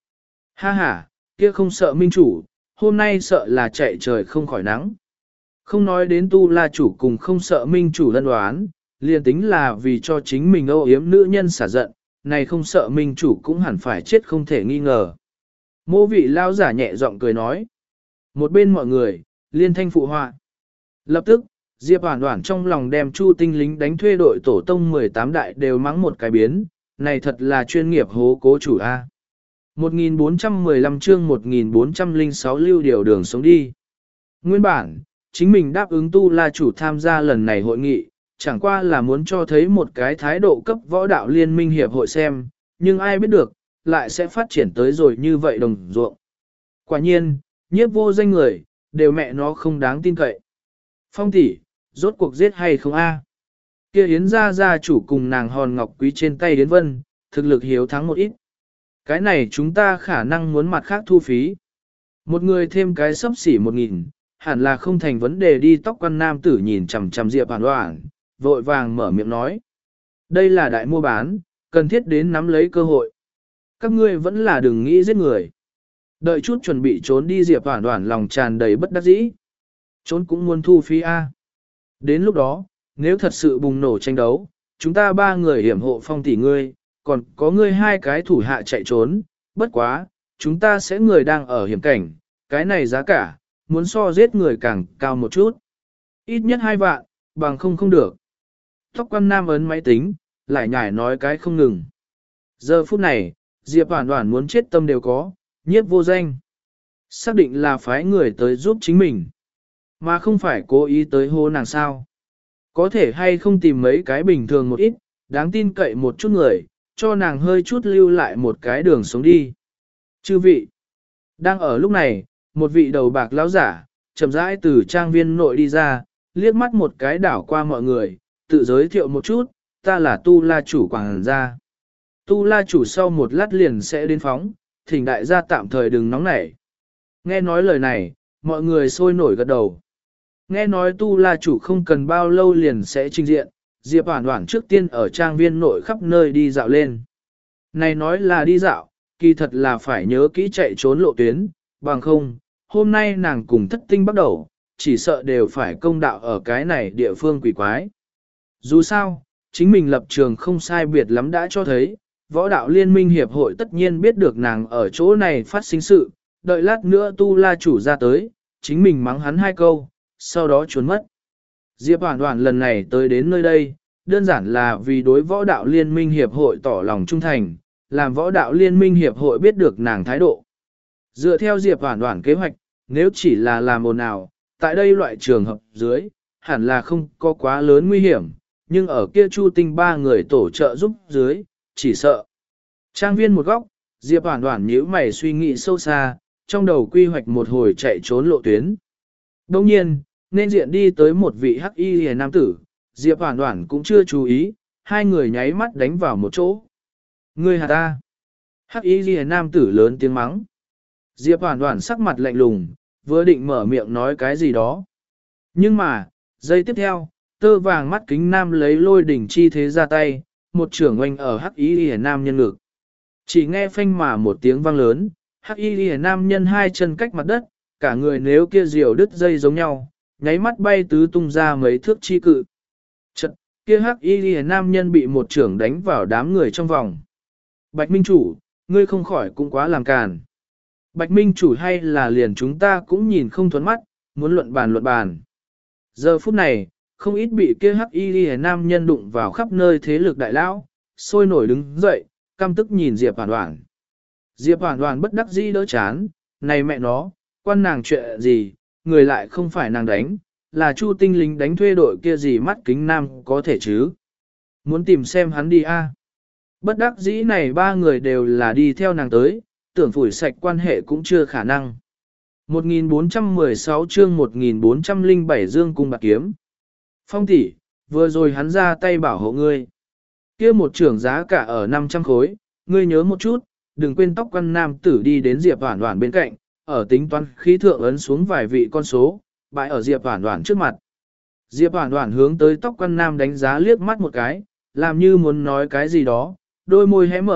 Speaker 1: Ha ha, kia không sợ minh chủ, hôm nay sợ là chạy trời không khỏi nắng. Không nói đến tu la chủ cùng không sợ minh chủ lân đoán, liền tính là vì cho chính mình âu yếm nữ nhân xả giận, này không sợ minh chủ cũng hẳn phải chết không thể nghi ngờ. Mô vị lao giả nhẹ giọng cười nói. Một bên mọi người, liên thanh phụ họa. Lập tức, Diệp Hoản Hoản trong lòng đem Chu Tinh lính đánh thuê đội tổ tông mười tám đại đều mắng một cái biến, này thật là chuyên nghiệp hố cố chủ A. một nghìn bốn trăm mười lăm chương một nghìn bốn trăm lẻ sáu lưu điều đường sống đi. Nguyên bản, chính mình đáp ứng tu la chủ tham gia lần này hội nghị, chẳng qua là muốn cho thấy một cái thái độ cấp võ đạo liên minh hiệp hội xem, nhưng ai biết được, lại sẽ phát triển tới rồi như vậy đồng ruộng. Quả nhiên, nhiếp vô danh người, đều mẹ nó không đáng tin cậy. Phong tỷ, rốt cuộc giết hay không a? Kia Yến gia gia chủ cùng nàng hòn ngọc quý trên tay Yến Vân, thực lực hiếu thắng một ít. Cái này chúng ta khả năng muốn mặt khác thu phí. Một người thêm cái sấp xỉ một nghìn, hẳn là không thành vấn đề đi. Tóc quan nam tử nhìn chằm chằm Diệp Hoản Hoản, vội vàng mở miệng nói. Đây là đại mua bán, cần thiết đến nắm lấy cơ hội. Các ngươi vẫn là đừng nghĩ giết người. Đợi chút chuẩn bị trốn đi Diệp Hoản Hoản lòng tràn đầy bất đắc dĩ. Trốn cũng muốn thu phí A. Đến lúc đó, nếu thật sự bùng nổ tranh đấu, chúng ta ba người hiểm hộ Phong tỷ ngươi, còn có ngươi hai cái thủ hạ chạy trốn, bất quá, chúng ta sẽ người đang ở hiểm cảnh, cái này giá cả, muốn so giết người càng cao một chút. Ít nhất hai vạn, bằng không không được. Tóc quan nam ấn máy tính, lại nhải nói cái không ngừng. Giờ phút này, Diệp Hoản Hoản muốn chết tâm đều có, nhiếp vô danh. Xác định là phái người tới giúp chính mình, mà không phải cố ý tới hô nàng sao. Có thể hay không tìm mấy cái bình thường một ít, đáng tin cậy một chút người, cho nàng hơi chút lưu lại một cái đường sống đi. Chư vị, đang ở lúc này, một vị đầu bạc lão giả, chậm rãi từ trang viên nội đi ra, liếc mắt một cái đảo qua mọi người, tự giới thiệu một chút, ta là Tu La chủ quảng gia. Tu La chủ sau một lát liền sẽ đến phóng, thỉnh đại gia tạm thời đừng nóng nảy. Nghe nói lời này, mọi người sôi nổi gật đầu. Nghe nói Tu La chủ không cần bao lâu liền sẽ trình diện, Diệp Hoản Hoản trước tiên ở trang viên nội khắp nơi đi dạo lên. Này nói là đi dạo, kỳ thật là phải nhớ kỹ chạy trốn lộ tuyến, bằng không, hôm nay nàng cùng thất tinh bắt đầu, chỉ sợ đều phải công đạo ở cái này địa phương quỷ quái. Dù sao, chính mình lập trường không sai biệt lắm đã cho thấy, võ đạo liên minh hiệp hội tất nhiên biết được nàng ở chỗ này phát sinh sự, đợi lát nữa Tu La chủ ra tới, chính mình mắng hắn hai câu, sau đó trốn mất. Diệp Hoản Hoản lần này tới đến nơi đây, đơn giản là vì đối võ đạo liên minh hiệp hội tỏ lòng trung thành, làm võ đạo liên minh hiệp hội biết được nàng thái độ. Dựa theo Diệp Hoản Hoản kế hoạch, nếu chỉ là làm ồn ào, tại đây loại trường hợp dưới, hẳn là không có quá lớn nguy hiểm, nhưng ở kia Chu Tinh ba người tổ trợ giúp dưới, chỉ sợ. Trang viên một góc, Diệp Hoản Hoản nhíu mày suy nghĩ sâu xa, trong đầu quy hoạch một hồi chạy trốn lộ tuyến. Đồng nhiên, nên diện đi tới một vị hắc y hề nam tử, Diệp Hoản Hoản cũng chưa chú ý, hai người nháy mắt đánh vào một chỗ. Ngươi hả ta? Hắc y hề nam tử lớn tiếng mắng. Diệp Hoản Hoản sắc mặt lạnh lùng, vừa định mở miệng nói cái gì đó. Nhưng mà, giây tiếp theo, tơ vàng mắt kính nam lấy lôi đỉnh chi thế ra tay, một trưởng oanh ở hắc y hề nam nhân ngực. Chỉ nghe phanh mà một tiếng vang lớn, hắc y hề nam nhân hai chân cách mặt đất, cả người nếu kia diều đứt dây giống nhau, nháy mắt bay tứ tung ra mấy thước chi cự. Chật, kia hắc y hề nam nhân bị một trưởng đánh vào đám người trong vòng. Bạch Minh chủ, ngươi không khỏi cũng quá làm càn. Bạch Minh chủ hay là liền chúng ta cũng nhìn không thuẫn mắt, muốn luận bàn luận bàn. Giờ phút này, không ít bị kia hắc y hề nam nhân đụng vào khắp nơi thế lực đại lão, sôi nổi đứng dậy, căm tức nhìn Diệp Hoản Hoản. Diệp Hoản Hoản bất đắc dĩ đỡ chán, này mẹ nó, quan nàng chuyện gì, người lại không phải nàng đánh, là Chu Tinh lính đánh thuê đội kia gì mắt kính nam có thể chứ. Muốn tìm xem hắn đi a. Bất đắc dĩ này ba người đều là đi theo nàng tới, tưởng phủi sạch quan hệ cũng chưa khả năng. một nghìn bốn trăm mười sáu chương một nghìn bốn trăm lẻ bảy dương cung bạc kiếm. Phong tỷ, vừa rồi hắn ra tay bảo hộ ngươi. Kia một trưởng giá cả ở năm trăm khối, ngươi nhớ một chút, đừng quên tóc quan nam tử đi đến Diệp Hoản Hoản bên cạnh, ở tính toán khí thượng ấn xuống vài vị con số, bãi ở Diệp Hoản Hoản trước mặt. Diệp Hoản Hoản hướng tới tóc quan nam đánh giá liếc mắt một cái, làm như muốn nói cái gì đó, đôi môi hé mở,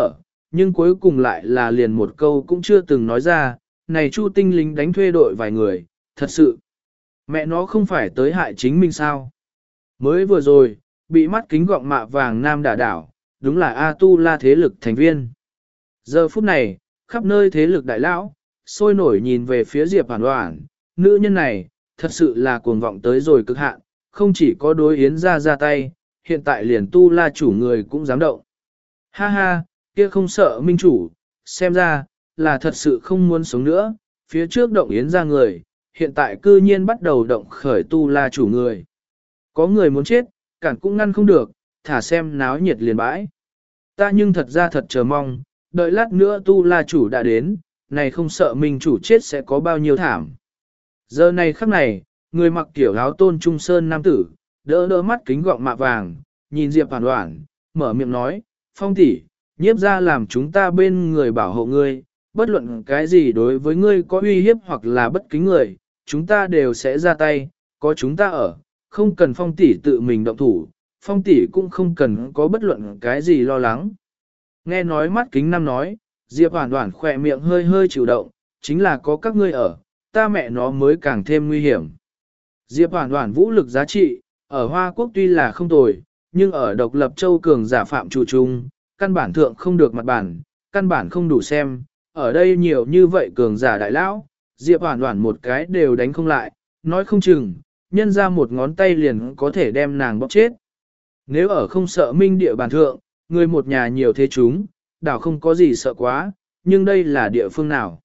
Speaker 1: nhưng cuối cùng lại là liền một câu cũng chưa từng nói ra, này Chu Tinh lính đánh thuê đội vài người, thật sự. Mẹ nó không phải tới hại chính mình sao? Mới vừa rồi, bị mắt kính gọng mạ vàng nam đả đảo, đúng là A Tu La thế lực thành viên. Giờ phút này, khắp nơi thế lực đại lão, sôi nổi nhìn về phía Diệp Hoàn Hoàn, nữ nhân này, thật sự là cuồng vọng tới rồi cực hạn, không chỉ có đối Yến ra ra tay, hiện tại liền Tu La chủ người cũng dám động. Ha ha, kia không sợ minh chủ, xem ra, là thật sự không muốn sống nữa, phía trước động Yến ra người, hiện tại cư nhiên bắt đầu động khởi Tu La chủ người. Có người muốn chết, cản cũng ngăn không được, thả xem náo nhiệt liền bãi. Ta nhưng thật ra thật chờ mong, đợi lát nữa Tu La chủ đã đến, này không sợ minh chủ chết sẽ có bao nhiêu thảm. Giờ này khắc này, người mặc kiểu áo tôn trung sơn nam tử, đỡ đỡ mắt kính gọng mạ vàng, nhìn Diệp Hoàn Hoàn, mở miệng nói, Phong tỷ, nhiếp ra làm chúng ta bên người bảo hộ ngươi, bất luận cái gì đối với ngươi có uy hiếp hoặc là bất kính người, chúng ta đều sẽ ra tay, có chúng ta ở, không cần Phong tỷ tự mình động thủ, Phong tỷ cũng không cần có bất luận cái gì lo lắng. Nghe nói mắt kính năm nói, Diệp Hoàn Hoàn khỏe miệng hơi hơi chịu động, chính là có các ngươi ở, ta mẹ nó mới càng thêm nguy hiểm. Diệp Hoàn Hoàn vũ lực giá trị, ở Hoa Quốc tuy là không tồi, nhưng ở độc lập châu cường giả phạm chủ trung, căn bản thượng không được mặt bản, căn bản không đủ xem, ở đây nhiều như vậy cường giả đại lão, Diệp Hoàn Hoàn một cái đều đánh không lại, nói không chừng, nhân ra một ngón tay liền có thể đem nàng bóp chết. Nếu ở không sợ minh địa bàn thượng, người một nhà nhiều thế chúng, đảo không có gì sợ quá, nhưng đây là địa phương nào?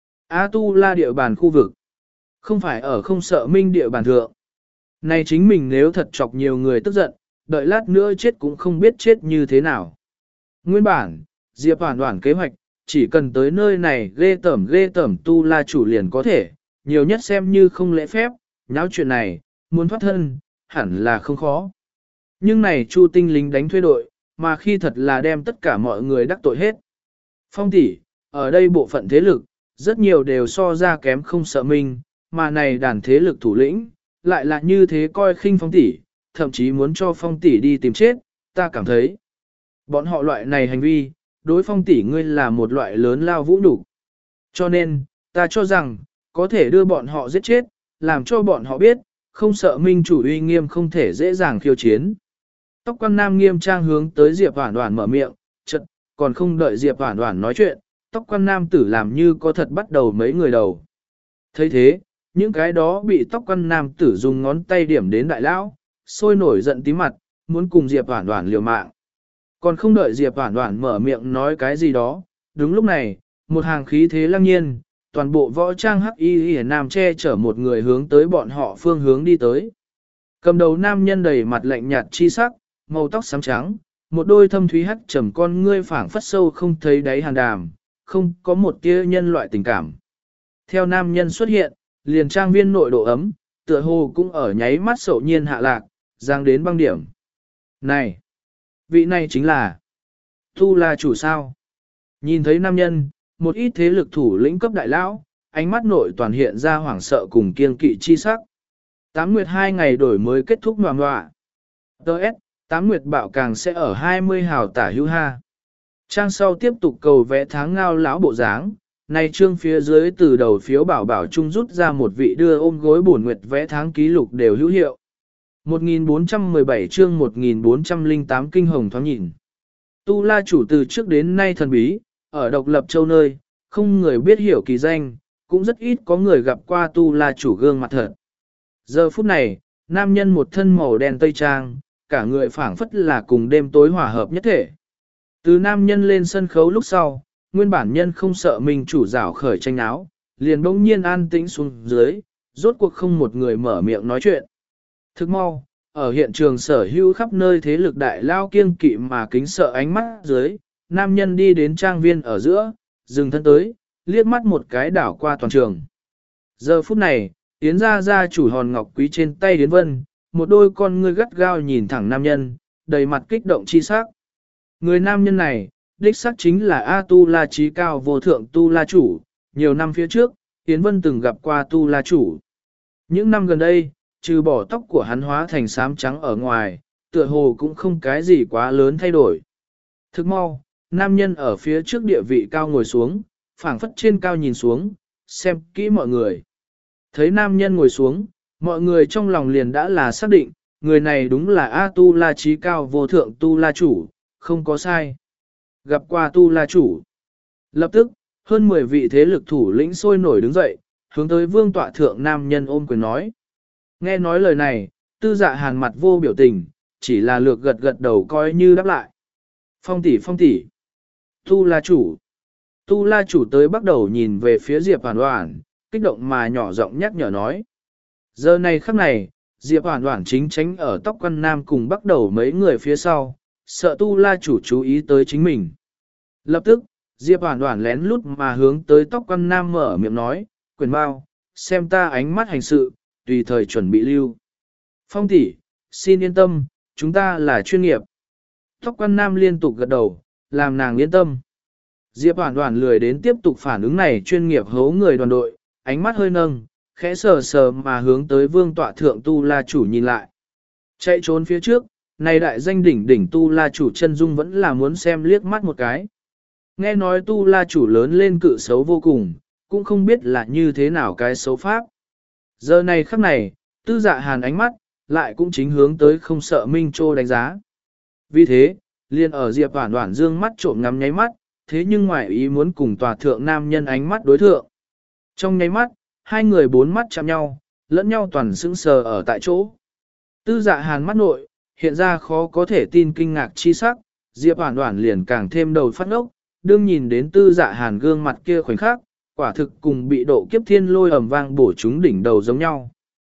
Speaker 1: A Tu La địa bàn khu vực, không phải ở không sợ minh địa bàn thượng. Này chính mình nếu thật chọc nhiều người tức giận, đợi lát nữa chết cũng không biết chết như thế nào. Nguyên bản, Diệp Hoàn Hoàn kế hoạch, chỉ cần tới nơi này ghê tẩm ghê tẩm Tu La chủ liền có thể, nhiều nhất xem như không lễ phép, nháo chuyện này, muốn thoát thân, hẳn là không khó. Nhưng này Chu Tinh lính đánh thuê đội, mà khi thật là đem tất cả mọi người đắc tội hết. Phong tỷ, ở đây bộ phận thế lực, rất nhiều đều so ra kém không sợ mình, mà này đàn thế lực thủ lĩnh, lại là như thế coi khinh Phong tỷ, thậm chí muốn cho Phong tỷ đi tìm chết, ta cảm thấy. Bọn họ loại này hành vi, đối Phong tỷ ngươi là một loại lớn lao vũ nhục. Cho nên, ta cho rằng, có thể đưa bọn họ giết chết, làm cho bọn họ biết, không sợ minh chủ uy nghiêm không thể dễ dàng khiêu chiến. Tóc quan nam nghiêm trang hướng tới Diệp Hoàn Hoàn mở miệng, chợt còn không đợi Diệp Hoàn Hoàn nói chuyện, tóc quan nam tử làm như có thật bắt đầu mấy người đầu. thấy thế, những cái đó bị tóc quan nam tử dùng ngón tay điểm đến đại lão, sôi nổi giận tí mặt, muốn cùng Diệp Hoàn Hoàn liều mạng. Còn không đợi Diệp Hoàn Hoàn mở miệng nói cái gì đó, đúng lúc này, một hàng khí thế lăng nhiên, toàn bộ võ trang hắc y y nam che chở một người hướng tới bọn họ phương hướng đi tới. Cầm đầu nam nhân đầy mặt lạnh nhạt chi sắc, màu tóc xám trắng, một đôi thâm thúy hắc trầm con ngươi phảng phất sâu không thấy đáy hàn đàm, không có một tia nhân loại tình cảm. Theo nam nhân xuất hiện, liền trang viên nội độ ấm, tựa hồ cũng ở nháy mắt sậu nhiên hạ lạc, giang đến băng điểm. Này! Vị này chính là Tu La chủ sao? Nhìn thấy nam nhân, một ít thế lực thủ lĩnh cấp đại lão, ánh mắt nội toàn hiện ra hoảng sợ cùng kiên kỵ chi sắc. Tám nguyệt hai ngày đổi mới kết thúc ngoà ngoạ. Đợt, tám nguyệt bạo càng sẽ ở hai mươi hào tả hữu ha. Trang sau tiếp tục cầu vẽ tháng ngao lão bộ dáng. Này trương phía dưới từ đầu phiếu bảo bảo chung rút ra một vị đưa ôm gối bổn nguyệt vẽ tháng ký lục đều hữu hiệu. một nghìn bốn trăm mười bảy chương một nghìn bốn trăm lẻ tám kinh hồng thoáng nhìn. Tu La chủ từ trước đến nay thần bí, ở độc lập châu nơi, không người biết hiểu kỳ danh, cũng rất ít có người gặp qua Tu La chủ gương mặt thật. Giờ phút này, nam nhân một thân màu đen tây trang, cả người phảng phất là cùng đêm tối hòa hợp nhất thể. Từ nam nhân lên sân khấu lúc sau, nguyên bản nhân không sợ mình chủ rảo khởi tranh áo, liền bỗng nhiên an tĩnh xuống dưới, rốt cuộc không một người mở miệng nói chuyện. Thức mau, ở hiện trường sở hữu khắp nơi thế lực đại lao kiêng kỵ mà kính sợ ánh mắt dưới, nam nhân đi đến trang viên ở giữa, dừng thân tới, liếc mắt một cái đảo qua toàn trường. Giờ phút này, Yến gia gia chủ hòn ngọc quý trên tay Yến Vân, một đôi con ngươi gắt gao nhìn thẳng nam nhân, đầy mặt kích động chi sắc. Người nam nhân này, đích xác chính là A Tu La trí cao vô thượng Tu La chủ, nhiều năm phía trước, Yến Vân từng gặp qua Tu La chủ. Những năm gần đây, trừ bỏ tóc của hắn hóa thành xám trắng ở ngoài, tựa hồ cũng không cái gì quá lớn thay đổi. Thức mau, nam nhân ở phía trước địa vị cao ngồi xuống, phảng phất trên cao nhìn xuống, xem kỹ mọi người. Thấy nam nhân ngồi xuống, mọi người trong lòng liền đã là xác định, người này đúng là A Tu La trí cao vô thượng Tu La chủ, không có sai. Gặp qua Tu La chủ. Lập tức, hơn mười vị thế lực thủ lĩnh sôi nổi đứng dậy, hướng tới vương tọa thượng nam nhân ôm quyền nói. Nghe nói lời này, tư dạ hàn mặt vô biểu tình, chỉ là lược gật gật đầu coi như đáp lại. Phong tỷ phong tỷ. Tu La chủ. Tu La chủ tới bắt đầu nhìn về phía Diệp Hoàn Hoàn, kích động mà nhỏ giọng nhắc nhở nói. Giờ này khắc này, Diệp Hoàn Hoàn chính tránh ở tóc quan nam cùng bắt đầu mấy người phía sau, sợ Tu La chủ chú ý tới chính mình. Lập tức, Diệp Hoàn Hoàn lén lút mà hướng tới tóc quan nam mở miệng nói, quyền bao, xem ta ánh mắt hành sự, tùy thời chuẩn bị lưu. Phong tỷ, xin yên tâm, chúng ta là chuyên nghiệp. Tóc quan nam liên tục gật đầu, làm nàng yên tâm. Diệp Hoàn Hoàn lười đến tiếp tục phản ứng này chuyên nghiệp hấu người đoàn đội, ánh mắt hơi nâng, khẽ sờ sờ mà hướng tới vương tọa thượng Tu La chủ nhìn lại. Chạy trốn phía trước, này đại danh đỉnh đỉnh Tu La chủ chân dung vẫn là muốn xem liếc mắt một cái. Nghe nói Tu La chủ lớn lên cự xấu vô cùng, cũng không biết là như thế nào cái xấu pháp. Giờ này khắc này, tư dạ hàn ánh mắt, lại cũng chính hướng tới không sợ Minh Châu đánh giá. Vì thế, liền ở Diệp Hoản Hoản dương mắt trộm ngắm nháy mắt, thế nhưng ngoài ý muốn cùng tòa thượng nam nhân ánh mắt đối thượng. Trong nháy mắt, hai người bốn mắt chạm nhau, lẫn nhau toàn sững sờ ở tại chỗ. Tư dạ hàn mắt nội, hiện ra khó có thể tin kinh ngạc chi sắc, Diệp Hoản Hoản liền càng thêm đầu phát ngốc, đương nhìn đến tư dạ hàn gương mặt kia khoảnh khắc, quả thực cùng bị độ kiếp thiên lôi ầm vang bổ trúng đỉnh đầu giống nhau.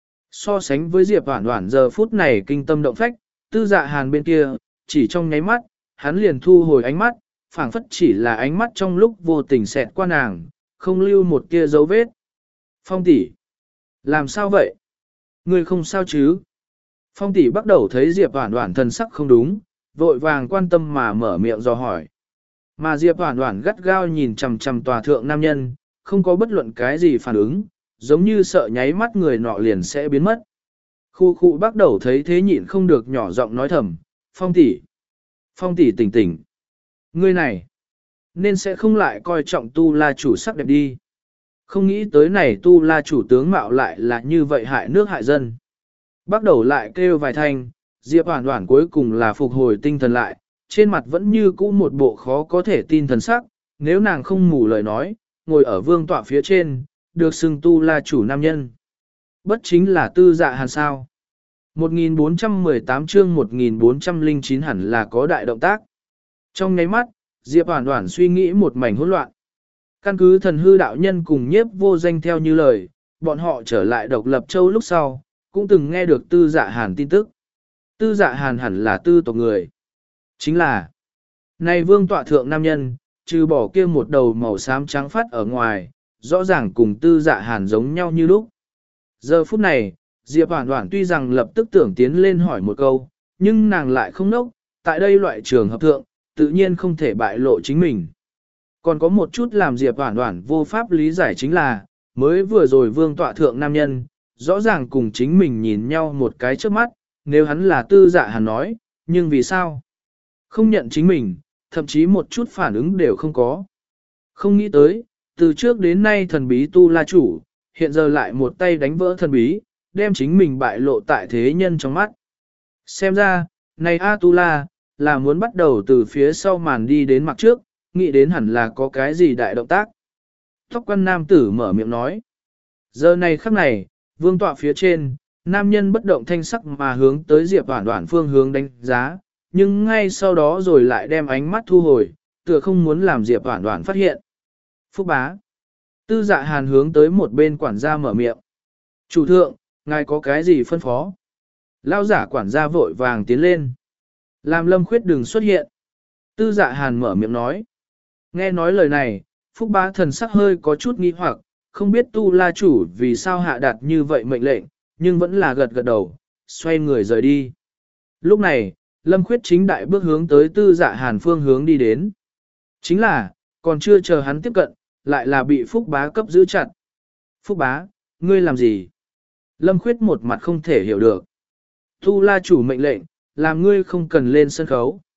Speaker 1: So sánh với Diệp Hoản Hoản giờ phút này kinh tâm động phách, tư dạ hàn bên kia, chỉ trong nháy mắt, hắn liền thu hồi ánh mắt, phảng phất chỉ là ánh mắt trong lúc vô tình xẹt qua nàng, không lưu một tia dấu vết. Phong tỷ, làm sao vậy? Ngươi không sao chứ? Phong tỷ bắt đầu thấy Diệp Hoản Hoản thần sắc không đúng, vội vàng quan tâm mà mở miệng dò hỏi. Mà Diệp Hoản Hoản gắt gao nhìn chằm chằm tòa thượng nam nhân, không có bất luận cái gì phản ứng, giống như sợ nháy mắt người nọ liền sẽ biến mất. Khu khu bắt đầu thấy thế nhịn không được nhỏ giọng nói thầm, Phong tỷ, Phong tỷ tỉnh tỉnh. Ngươi này, nên sẽ không lại coi trọng Tu La chủ sắc đẹp đi. Không nghĩ tới này Tu La chủ tướng mạo lại là như vậy hại nước hại dân. Bắt đầu lại kêu vài thanh, Diệp Hoản Hoản cuối cùng là phục hồi tinh thần lại, trên mặt vẫn như cũ một bộ khó có thể tin thần sắc, nếu nàng không mù lời nói, ngồi ở vương tọa phía trên, được xưng Tu La chủ nam nhân. Bất chính là tư dạ hàn sao. một nghìn bốn trăm mười tám chương một nghìn bốn trăm lẻ chín hẳn là có đại động tác. Trong nháy mắt, Diệp Hoản Hoản suy nghĩ một mảnh hỗn loạn. Căn cứ thần hư đạo nhân cùng nhiếp vô danh theo như lời, bọn họ trở lại độc lập châu lúc sau, cũng từng nghe được tư dạ hàn tin tức. Tư dạ hàn hẳn là tư tộc người. Chính là, này vương tọa thượng nam nhân, trừ bỏ kia một đầu màu xám trắng phát ở ngoài, rõ ràng cùng tư dạ hàn giống nhau như lúc. Giờ phút này, Diệp Hoản Hoản tuy rằng lập tức tưởng tiến lên hỏi một câu, nhưng nàng lại không nốc, tại đây loại trường hợp thượng, tự nhiên không thể bại lộ chính mình. Còn có một chút làm Diệp Hoản Hoản vô pháp lý giải chính là, mới vừa rồi vương tọa thượng nam nhân, rõ ràng cùng chính mình nhìn nhau một cái trước mắt, nếu hắn là tư dạ hàn nói, nhưng vì sao? Không nhận chính mình, thậm chí một chút phản ứng đều không có. Không nghĩ tới, từ trước đến nay thần bí Tu La chủ, hiện giờ lại một tay đánh vỡ thần bí, đem chính mình bại lộ tại thế nhân trong mắt. Xem ra, này A Tu La, là muốn bắt đầu từ phía sau màn đi đến mặt trước, nghĩ đến hẳn là có cái gì đại động tác. Tóc quan nam tử mở miệng nói. Giờ này khắc này, vương tọa phía trên, nam nhân bất động thanh sắc mà hướng tới Diệp Hoản Hoản phương hướng đánh giá, nhưng ngay sau đó rồi lại đem ánh mắt thu hồi, tựa không muốn làm Diệp Hoản Hoản phát hiện. Phúc bá. Tư dạ hàn hướng tới một bên quản gia mở miệng. Chủ thượng, ngài có cái gì phân phó? Lao giả quản gia vội vàng tiến lên. Làm Lâm Khuyết đừng xuất hiện. Tư dạ hàn mở miệng nói. Nghe nói lời này, Phúc bá thần sắc hơi có chút nghi hoặc, không biết Tu La chủ vì sao hạ đạt như vậy mệnh lệnh, nhưng vẫn là gật gật đầu, xoay người rời đi. Lúc này, Lâm Khuyết chính đại bước hướng tới tư dạ hàn phương hướng đi đến. Chính là, còn chưa chờ hắn tiếp cận, lại là bị Phúc bá cấp giữ chặt. Phúc bá, ngươi làm gì? Lâm Khuyết một mặt không thể hiểu được. Tu La chủ mệnh lệnh, làm ngươi không cần lên sân khấu.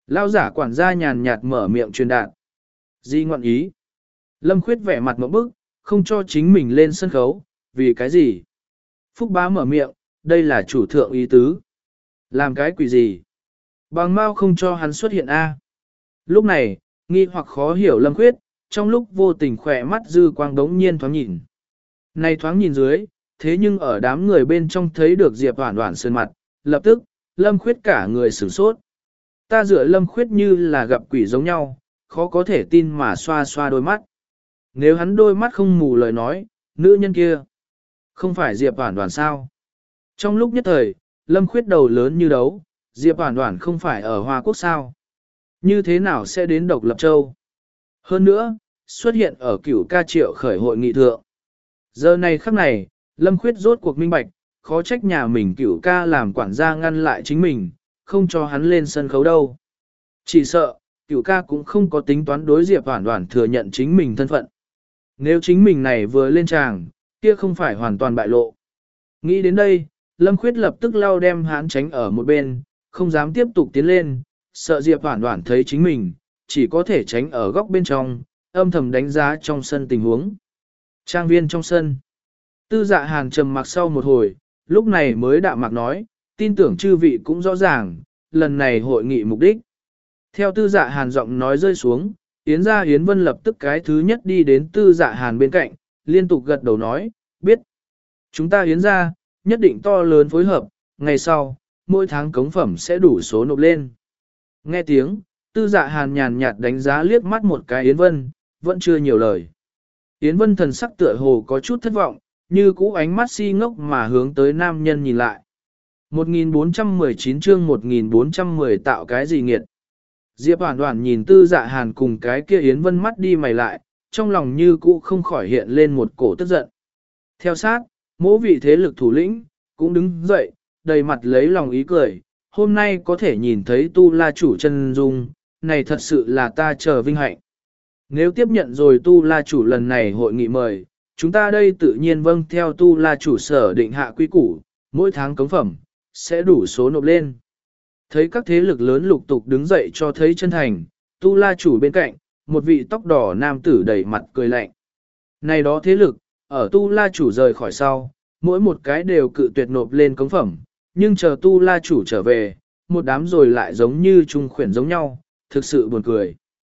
Speaker 1: Lao giả quản gia nhàn nhạt mở miệng truyền đạt. Di ngọn ý. Lâm Khuyết vẻ mặt ngộp bức, không cho chính mình lên sân khấu, vì cái gì? Phúc bá mở miệng, đây là chủ thượng ý tứ. Làm cái quỷ gì? Bằng mau không cho hắn xuất hiện A. Lúc này, nghi hoặc khó hiểu Lâm Khuyết, trong lúc vô tình khỏe mắt dư quang đống nhiên thoáng nhìn. Này thoáng nhìn dưới, thế nhưng ở đám người bên trong thấy được Diệp Hoản Hoản sơn mặt, lập tức, Lâm Khuyết cả người sửng sốt. Ta dựa Lâm Khuyết như là gặp quỷ giống nhau, khó có thể tin mà xoa xoa đôi mắt. Nếu hắn đôi mắt không mù lời nói, nữ nhân kia, không phải Diệp Hoản Hoản sao? Trong lúc nhất thời, Lâm Khuyết đầu lớn như đấu, Diệp Hoản Hoản không phải ở Hoa Quốc sao? Như thế nào sẽ đến Độc Lập Châu? Hơn nữa, xuất hiện ở cửu ca triệu khởi hội nghị thượng. Giờ này khắc này, Lâm Khuyết rốt cuộc minh bạch, khó trách nhà mình cửu ca làm quản gia ngăn lại chính mình, không cho hắn lên sân khấu đâu. Chỉ sợ, cửu ca cũng không có tính toán đối Diệp Hoản Hoản thừa nhận chính mình thân phận. Nếu chính mình này vừa lên tràng, kia không phải hoàn toàn bại lộ. Nghĩ đến đây, Lâm Khuyết lập tức lao đem hắn tránh ở một bên, không dám tiếp tục tiến lên, sợ Diệp Hoản Hoản thấy chính mình, chỉ có thể tránh ở góc bên trong, âm thầm đánh giá trong sân tình huống. Trang viên trong sân. Tư Dạ Hàn trầm mặc sau một hồi, lúc này mới đạm mạc nói, tin tưởng chư vị cũng rõ ràng, lần này hội nghị mục đích. Theo Tư Dạ Hàn giọng nói rơi xuống, Yến gia Yến Vân lập tức cái thứ nhất đi đến Tư Dạ Hàn bên cạnh, liên tục gật đầu nói, biết. Chúng ta Yến gia, nhất định to lớn phối hợp, ngày sau, mỗi tháng cống phẩm sẽ đủ số nộp lên. Nghe tiếng, Tư Dạ Hàn nhàn nhạt đánh giá liếc mắt một cái Yến Vân, vẫn chưa nhiều lời. Yến Vân thần sắc tựa hồ có chút thất vọng, như cũ ánh mắt si ngốc mà hướng tới nam nhân nhìn lại. một nghìn bốn trăm mười chín chương một nghìn bốn trăm mười tạo cái gì nghiệt. Diệp Hoản Hoản nhìn Tư Dạ Hàn cùng cái kia Yến Vân mắt đi mày lại, trong lòng như cũ không khỏi hiện lên một cổ tức giận. Theo sát, mỗi vị thế lực thủ lĩnh, cũng đứng dậy, đầy mặt lấy lòng ý cười, hôm nay có thể nhìn thấy Tu La chủ chân dung, này thật sự là ta chờ vinh hạnh. Nếu tiếp nhận rồi Tu La chủ lần này hội nghị mời, chúng ta đây tự nhiên vâng theo Tu La chủ sở định hạ quy củ, mỗi tháng cống phẩm, sẽ đủ số nộp lên. Thấy các thế lực lớn lục tục đứng dậy cho thấy chân thành, Tu La chủ bên cạnh, một vị tóc đỏ nam tử đầy mặt cười lạnh. Này đó thế lực, ở Tu La chủ rời khỏi sau, mỗi một cái đều cự tuyệt nộp lên cống phẩm, nhưng chờ Tu La chủ trở về, một đám rồi lại giống như trung khuyển giống nhau, thực sự buồn cười.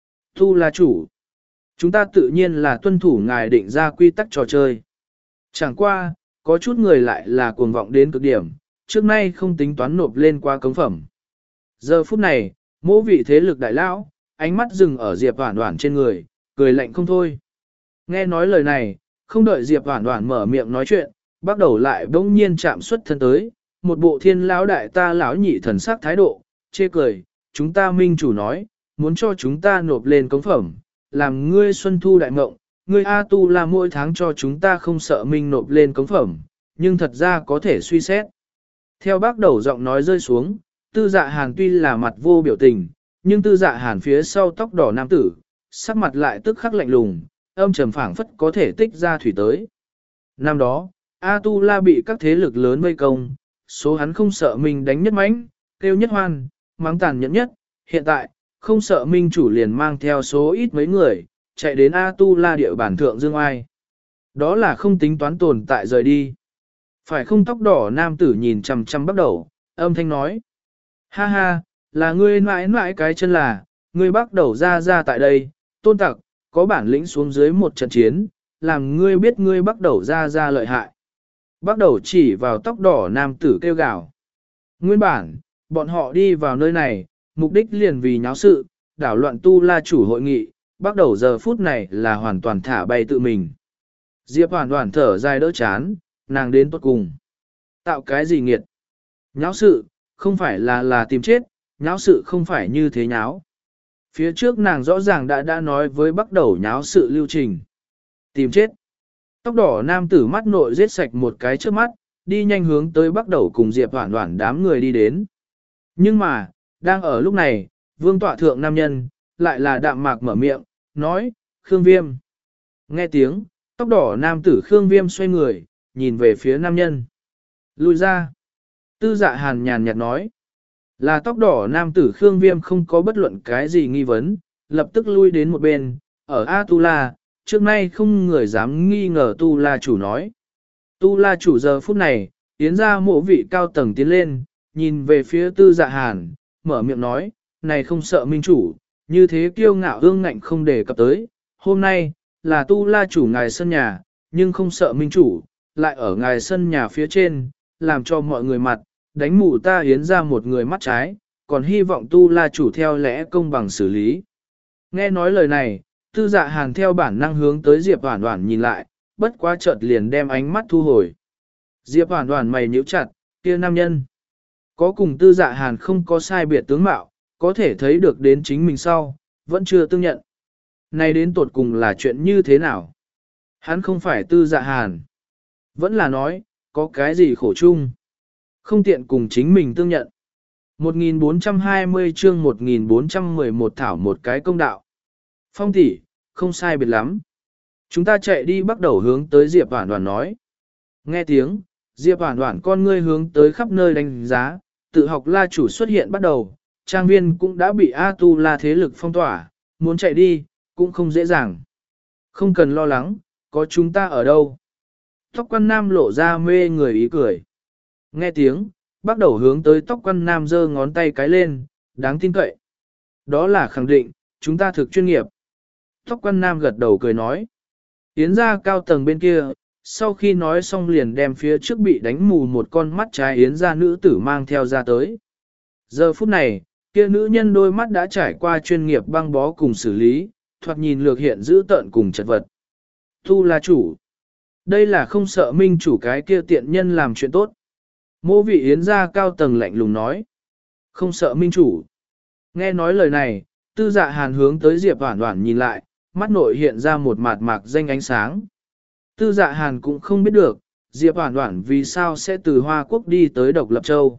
Speaker 1: Tu La chủ, chúng ta tự nhiên là tuân thủ ngài định ra quy tắc trò chơi. Chẳng qua, có chút người lại là cuồng vọng đến cực điểm, trước nay không tính toán nộp lên qua cống phẩm. Giờ phút này, mỗi vị thế lực đại lão, ánh mắt dừng ở Diệp Hoản Hoản trên người, cười lạnh không thôi. Nghe nói lời này, không đợi Diệp Hoản Hoản mở miệng nói chuyện, bắt đầu lại bỗng nhiên chạm xuất thân tới, một bộ thiên lão đại ta lão nhị thần sắc thái độ, chê cười, chúng ta minh chủ nói, muốn cho chúng ta nộp lên cống phẩm, làm ngươi xuân thu đại mộng, ngươi A Tu là mỗi tháng cho chúng ta không sợ minh nộp lên cống phẩm, nhưng thật ra có thể suy xét. Theo bác đầu giọng nói rơi xuống, Tư Dạ Hàn tuy là mặt vô biểu tình, nhưng Tư Dạ Hàn phía sau tóc đỏ nam tử, sắc mặt lại tức khắc lạnh lùng, âm trầm phảng phất có thể tích ra thủy tới. Năm đó, A Tu La bị các thế lực lớn vây công, số hắn không sợ mình đánh nhất mãnh, kêu nhất hoan, mắng tàn nhẫn nhất, hiện tại, không sợ minh chủ liền mang theo số ít mấy người, chạy đến A Tu La địa bản thượng dương ai. Đó là không tính toán tồn tại rời đi. Phải không? Tóc đỏ nam tử nhìn chằm chằm bắt đầu, âm thanh nói. Ha ha, là ngươi mãi mãi cái chân là, ngươi bắt đầu ra ra tại đây, tôn tặc, có bản lĩnh xuống dưới một trận chiến, làm ngươi biết ngươi bắt đầu ra ra lợi hại. Bắt đầu chỉ vào tóc đỏ nam tử kêu gào. Nguyên bản, bọn họ đi vào nơi này, mục đích liền vì nháo sự, đảo loạn Tu La chủ hội nghị, bắt đầu giờ phút này là hoàn toàn thả bay tự mình. Diệp Hoàn Hoàn thở dài đỡ chán, nàng đến tốt cùng. Tạo cái gì nghiệt? Nháo sự, không phải là là tìm chết, nháo sự không phải như thế nháo. Phía trước nàng rõ ràng đã đã nói với bắt đầu nháo sự lưu trình. Tìm chết. Tóc đỏ nam tử mắt nội giết sạch một cái trước mắt, đi nhanh hướng tới bắt đầu cùng Diệp Hoản Hoản đám người đi đến. Nhưng mà, đang ở lúc này, vương tọa thượng nam nhân, lại là đạm mạc mở miệng, nói, Khương Viêm. Nghe tiếng, tóc đỏ nam tử Khương Viêm xoay người, nhìn về phía nam nhân. Lùi ra. Tư Dạ Hàn nhàn nhạt nói. Là tóc đỏ nam tử Khương Viêm không có bất luận cái gì nghi vấn, lập tức lui đến một bên, ở A Tu La, trước nay không người dám nghi ngờ Tu La chủ nói. Tu La chủ giờ phút này, tiến ra mộ vị cao tầng tiến lên, nhìn về phía tư dạ hàn, mở miệng nói, này không sợ minh chủ, như thế kiêu ngạo ương ngạnh không để cập tới, hôm nay, là Tu La chủ ngài sân nhà, nhưng không sợ minh chủ, lại ở ngài sân nhà phía trên, làm cho mọi người mặt, đánh mù ta hiến ra một người mắt trái, còn hy vọng Tu La chủ theo lẽ công bằng xử lý. Nghe nói lời này, tư dạ hàn theo bản năng hướng tới Diệp Hoản Hoản nhìn lại, bất quá chợt liền đem ánh mắt thu hồi. Diệp Hoản Hoản mày nhíu chặt, kia nam nhân. Có cùng tư dạ hàn không có sai biệt tướng mạo, có thể thấy được đến chính mình sau, vẫn chưa tương nhận. Này đến tột cùng là chuyện như thế nào? Hắn không phải tư dạ hàn. Vẫn là nói, có cái gì khổ chung. Không tiện cùng chính mình tương nhận. một nghìn bốn trăm hai mươi chương một nghìn bốn trăm mười một thảo một cái công đạo. Phong tỷ, không sai biệt lắm. Chúng ta chạy đi bắt đầu hướng tới Diệp Hoản Hoản nói. Nghe tiếng, Diệp Hoản Hoản con ngươi hướng tới khắp nơi đánh giá, tự học la chủ xuất hiện bắt đầu, trang viên cũng đã bị A Tu La thế lực phong tỏa, muốn chạy đi, cũng không dễ dàng. Không cần lo lắng, có chúng ta ở đâu. Tóc quan nam lộ ra mê người ý cười. Nghe tiếng, bắt đầu hướng tới tóc quan nam giơ ngón tay cái lên, đáng tin cậy. Đó là khẳng định, chúng ta thực chuyên nghiệp. Tóc quan nam gật đầu cười nói. Tiến ra cao tầng bên kia, sau khi nói xong liền đem phía trước bị đánh mù một con mắt trái yến ra nữ tử mang theo ra tới. Giờ phút này, kia nữ nhân đôi mắt đã trải qua chuyên nghiệp băng bó cùng xử lý, thoạt nhìn lược hiện giữ tợn cùng chật vật. Tu La chủ. Đây là không sợ minh chủ cái kia tiện nhân làm chuyện tốt. Mô vị yến ra cao tầng lạnh lùng nói. Không sợ minh chủ. Nghe nói lời này, tư dạ hàn hướng tới Diệp Hoản Hoản nhìn lại, mắt nội hiện ra một mạt mạc danh ánh sáng. Tư dạ hàn cũng không biết được, Diệp Hoản Hoản vì sao sẽ từ Hoa Quốc đi tới Độc Lập Châu.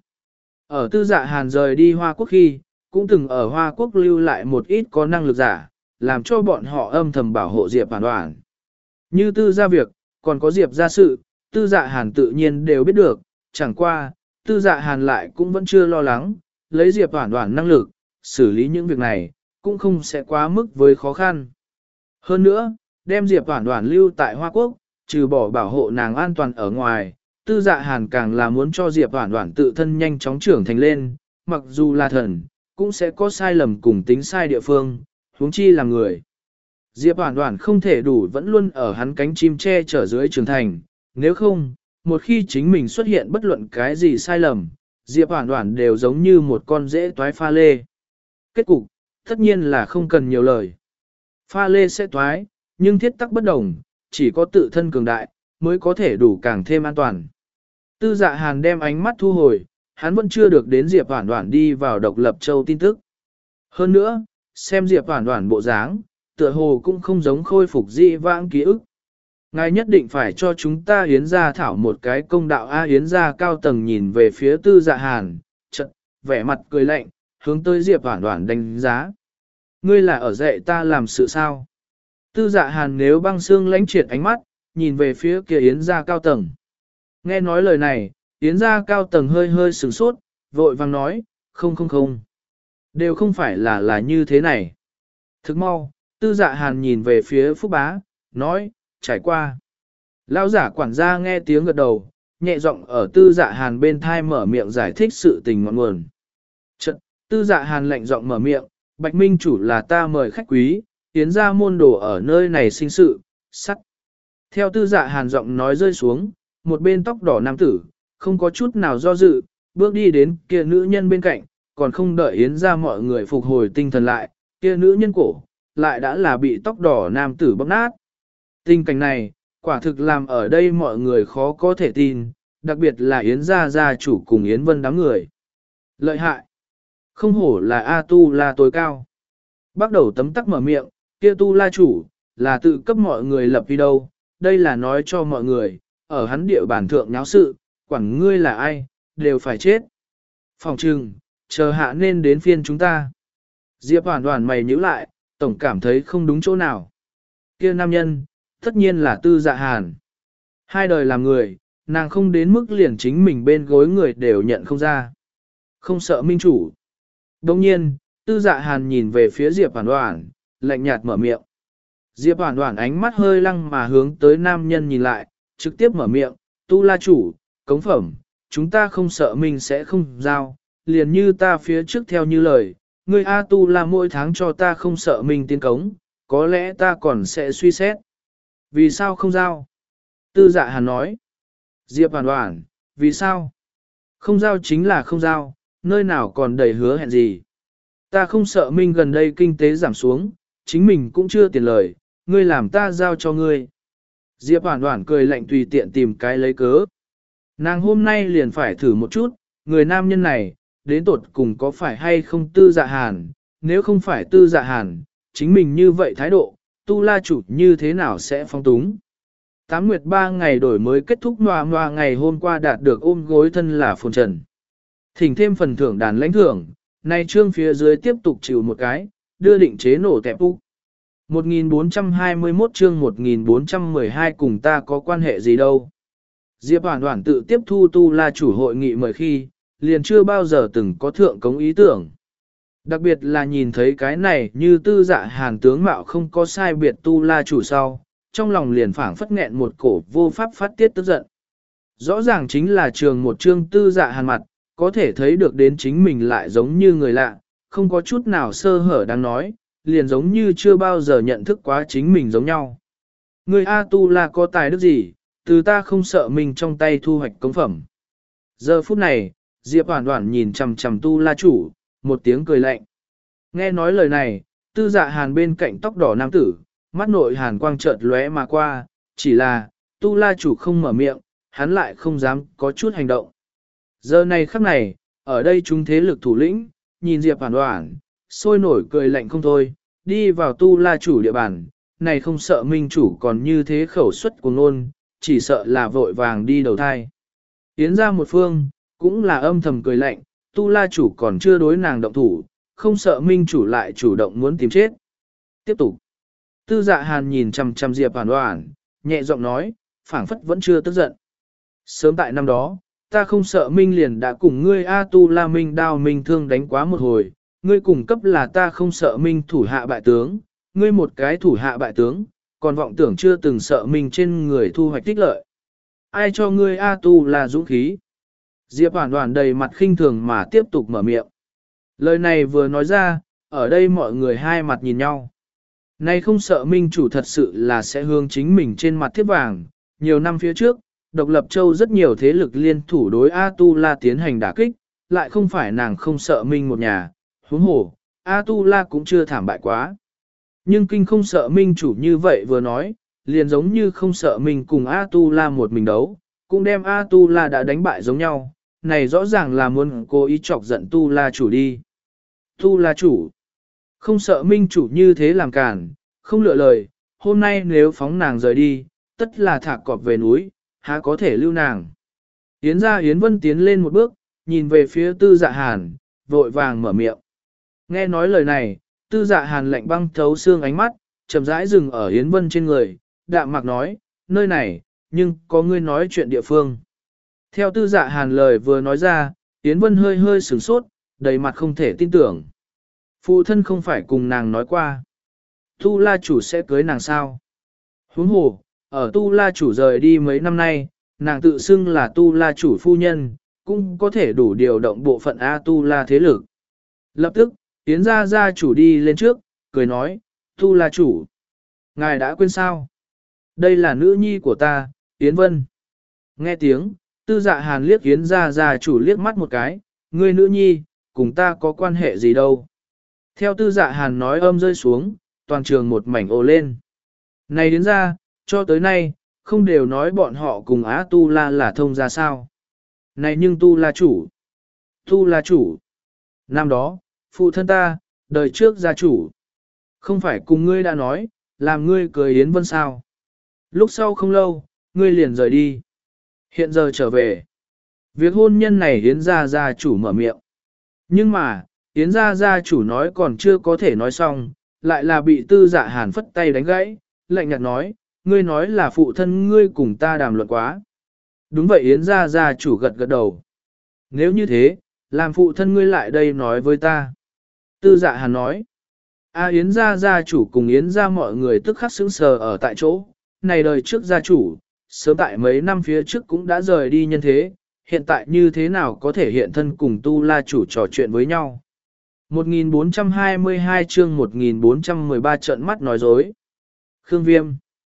Speaker 1: Ở tư dạ hàn rời đi Hoa Quốc khi, cũng từng ở Hoa Quốc lưu lại một ít có năng lực giả, làm cho bọn họ âm thầm bảo hộ Diệp Hoản Hoản. Như tư gia việc, còn có Diệp gia sự, tư dạ hàn tự nhiên đều biết được, chẳng qua, tư dạ hàn lại cũng vẫn chưa lo lắng, lấy Diệp Hoản Hoản năng lực, xử lý những việc này, cũng không sẽ quá mức với khó khăn. Hơn nữa, đem Diệp Hoản Hoản lưu tại Hoa Quốc, trừ bỏ bảo hộ nàng an toàn ở ngoài, tư dạ hàn càng là muốn cho Diệp Hoản Hoản tự thân nhanh chóng trưởng thành lên, mặc dù là thần, cũng sẽ có sai lầm cùng tính sai địa phương, huống chi là người. Diệp Hoản Hoản không thể đủ vẫn luôn ở hắn cánh chim che chở dưới trưởng thành, nếu không, một khi chính mình xuất hiện bất luận cái gì sai lầm, Diệp Hoản Hoản đều giống như một con rễ toái pha lê. Kết cục, tất nhiên là không cần nhiều lời. Pha lê sẽ toái, nhưng thiết tắc bất đồng, chỉ có tự thân cường đại, mới có thể đủ càng thêm an toàn. Tư dạ hàn đem ánh mắt thu hồi, hắn vẫn chưa được đến Diệp Hoản Hoản đi vào Độc Lập Châu tin tức. Hơn nữa, xem Diệp Hoản Hoản bộ dáng, tựa hồ cũng không giống khôi phục dị vãng ký ức. Ngài nhất định phải cho chúng ta Yến gia thảo một cái công đạo. A Yến gia cao tầng nhìn về phía tư dạ hàn, chợt vẻ mặt cười lạnh, hướng tới Diệp Hoản Hoản đánh giá. Ngươi là ở dạy ta làm sự sao? Tư dạ hàn nếu băng xương lãnh triệt ánh mắt, nhìn về phía kia Yến gia cao tầng. Nghe nói lời này, Yến gia cao tầng hơi hơi sửng sốt, vội vàng nói, không không không. Đều không phải là là như thế này. Thức mau, tư dạ hàn nhìn về phía Phúc Bá, nói, trải qua. Lão giả quản gia nghe tiếng gật đầu, nhẹ giọng ở tư dạ hàn bên thai mở miệng giải thích sự tình ngọn nguồn. Chật, tư dạ hàn lạnh giọng mở miệng, Bạch Minh chủ là ta mời khách quý, Yến gia môn đồ ở nơi này sinh sự, sắt. Theo tư dạ hàn giọng nói rơi xuống, một bên tóc đỏ nam tử, không có chút nào do dự, bước đi đến kia nữ nhân bên cạnh, còn không đợi Yến gia mọi người phục hồi tinh thần lại, kia nữ nhân cổ, lại đã là bị tóc đỏ nam tử bóp nát. Tình cảnh này, quả thực làm ở đây mọi người khó có thể tin, đặc biệt là Yến gia gia chủ cùng Yến Vân đám người. Lợi hại! Không hổ là A Tu La tối cao. Bắt đầu tấm tắc mở miệng, kia Tu La chủ, là tự cấp mọi người lập đi đâu, đây là nói cho mọi người, ở hắn địa bản thượng nháo sự, quản ngươi là ai, đều phải chết. Phòng trừng, chờ hạ nên đến phiên chúng ta. Diệp Hoản Hoản mày nhíu lại, tổng cảm thấy không đúng chỗ nào. Kia nam nhân, tất nhiên là tư dạ hàn. Hai đời làm người, nàng không đến mức liền chính mình bên gối người đều nhận không ra. Không sợ minh chủ. Đồng nhiên, tư dạ hàn nhìn về phía Diệp Hoàn Hoàn, lạnh nhạt mở miệng. Diệp Hoàn Hoàn ánh mắt hơi lăng mà hướng tới nam nhân nhìn lại, trực tiếp mở miệng, tu la chủ, cống phẩm, chúng ta không sợ mình sẽ không giao, liền như ta phía trước theo như lời, ngươi A tu la mỗi tháng cho ta không sợ mình tiến cống, có lẽ ta còn sẽ suy xét. Vì sao không giao? Tư dạ hàn nói. Diệp Hoàn Hoàn, vì sao? Không giao chính là không giao, nơi nào còn đầy hứa hẹn gì. Ta không sợ Minh gần đây kinh tế giảm xuống, chính mình cũng chưa tiền lời, ngươi làm ta giao cho ngươi. Diệp Hoàn Hoàn cười lạnh tùy tiện tìm cái lấy cớ. Nàng hôm nay liền phải thử một chút, người nam nhân này, đến tột cùng có phải hay không tư dạ hàn, nếu không phải tư dạ hàn, chính mình như vậy thái độ, tu la chủ như thế nào sẽ phong túng. Tám nguyệt ba ngày đổi mới kết thúc ngoà ngoà ngày hôm qua đạt được ôm gối thân là phồn trần. Thỉnh thêm phần thưởng đàn lãnh thưởng, nay trương phía dưới tiếp tục chịu một cái, đưa định chế nổ tẹp úc. một nghìn bốn trăm hai mươi mốt chương một nghìn bốn trăm mười hai cùng ta có quan hệ gì đâu. Diệp Hoàn Hoàn tự tiếp thu tu la chủ hội nghị mời khi, liền chưa bao giờ từng có thượng cống ý tưởng. Đặc biệt là nhìn thấy cái này như tư dạ hàn tướng mạo không có sai biệt tu la chủ sau, trong lòng liền phảng phất nghẹn một cổ vô pháp phát tiết tức giận. Rõ ràng chính là trường một chương tư dạ hàn mặt, có thể thấy được đến chính mình lại giống như người lạ, không có chút nào sơ hở đang nói, liền giống như chưa bao giờ nhận thức quá chính mình giống nhau. Người A tu la có tài đức gì, từ ta không sợ mình trong tay thu hoạch cống phẩm. Giờ phút này, Diệp Hoàn Hoàn nhìn chằm chằm tu la chủ, một tiếng cười lạnh. Nghe nói lời này, tư dạ hàn bên cạnh tóc đỏ nam tử, mắt nội hàn quang chợt lóe mà qua, chỉ là, tu la chủ không mở miệng, hắn lại không dám có chút hành động. Giờ này khắc này, ở đây chúng thế lực thủ lĩnh, nhìn Diệp Hoàn Hoàn, sôi nổi cười lạnh không thôi, đi vào tu la chủ địa bàn, này không sợ minh chủ còn như thế khẩu suất của ngôn, chỉ sợ là vội vàng đi đầu thai. Tiến ra một phương, cũng là âm thầm cười lạnh, tu la chủ còn chưa đối nàng động thủ, không sợ minh chủ lại chủ động muốn tìm chết. Tiếp tục. Tư dạ hàn nhìn chằm chằm Diệp Hoàn Hoàn, nhẹ giọng nói, phảng phất vẫn chưa tức giận. Sớm tại năm đó, ta không sợ minh liền đã cùng ngươi A tu la minh đao minh thương đánh quá một hồi, ngươi cùng cấp là ta không sợ minh thủ hạ bại tướng, ngươi một cái thủ hạ bại tướng, còn vọng tưởng chưa từng sợ minh trên người thu hoạch tích lợi. Ai cho ngươi A tu la dũng khí? Diệp Hoàn Hoàn đầy mặt khinh thường mà tiếp tục mở miệng. Lời này vừa nói ra, ở đây mọi người hai mặt nhìn nhau. Nay không sợ minh chủ thật sự là sẽ hướng chính mình trên mặt thiếp vàng. Nhiều năm phía trước, độc lập châu rất nhiều thế lực liên thủ đối A-tu-la tiến hành đả kích, lại không phải nàng không sợ minh một nhà, huống hồ, A-tu-la cũng chưa thảm bại quá. Nhưng kinh không sợ minh chủ như vậy vừa nói, liền giống như không sợ mình cùng A-tu-la một mình đấu, cũng đem A-tu-la đã đánh bại giống nhau, này rõ ràng là muốn cố ý chọc giận tu-la chủ đi. Tu-la chủ, không sợ minh chủ như thế làm cản, không lựa lời, hôm nay nếu phóng nàng rời đi, tất là thả cọp về núi, há có thể lưu nàng. Yến ra Yến Vân tiến lên một bước, nhìn về phía tư dạ hàn, vội vàng mở miệng. Nghe nói lời này, tư dạ hàn lạnh băng thấu xương ánh mắt, chậm rãi dừng ở Yến Vân trên người, đạm mạc nói, nơi này, nhưng có ngươi nói chuyện địa phương. Theo tư dạ hàn lời vừa nói ra, Yến Vân hơi hơi sửng sốt, đầy mặt không thể tin tưởng. Phụ thân không phải cùng nàng nói qua. Tu la chủ sẽ cưới nàng sao? Huống hồ, ở tu la chủ rời đi mấy năm nay, nàng tự xưng là tu la chủ phu nhân, cũng có thể đủ điều động bộ phận A tu la thế lực. Lập tức, Yến gia gia chủ đi lên trước, cười nói, tu la chủ. Ngài đã quên sao? Đây là nữ nhi của ta, Yến Vân. Nghe tiếng, tư dạ hàn liếc Yến gia gia chủ liếc mắt một cái, ngươi nữ nhi, cùng ta có quan hệ gì đâu. Theo tư dạ hàn nói âm rơi xuống, toàn trường một mảnh ồ lên. Này đến ra, cho tới nay, không đều nói bọn họ cùng Á Tu La là thông ra sao. Này nhưng Tu La chủ. Tu La chủ. Năm đó, phụ thân ta, đời trước gia chủ. Không phải cùng ngươi đã nói, làm ngươi cười Yến Vân sao. Lúc sau không lâu, ngươi liền rời đi. Hiện giờ trở về. Việc hôn nhân này Yến gia gia chủ mở miệng. Nhưng mà, Yến gia gia chủ nói còn chưa có thể nói xong, lại là bị tư dạ hàn phất tay đánh gãy, lạnh nhạt nói, ngươi nói là phụ thân ngươi cùng ta đàm luận quá. Đúng vậy Yến gia gia chủ gật gật đầu. Nếu như thế, làm phụ thân ngươi lại đây nói với ta. Tư Dạ Hàn nói, A Yến gia gia chủ cùng Yến gia mọi người tức khắc sững sờ ở tại chỗ, này đời trước gia chủ, sớm tại mấy năm phía trước cũng đã rời đi nhân thế, hiện tại như thế nào có thể hiện thân cùng Tu La chủ trò chuyện với nhau. một nghìn bốn trăm hai mươi hai chương một nghìn bốn trăm mười ba trận mắt nói dối. Khương Viêm.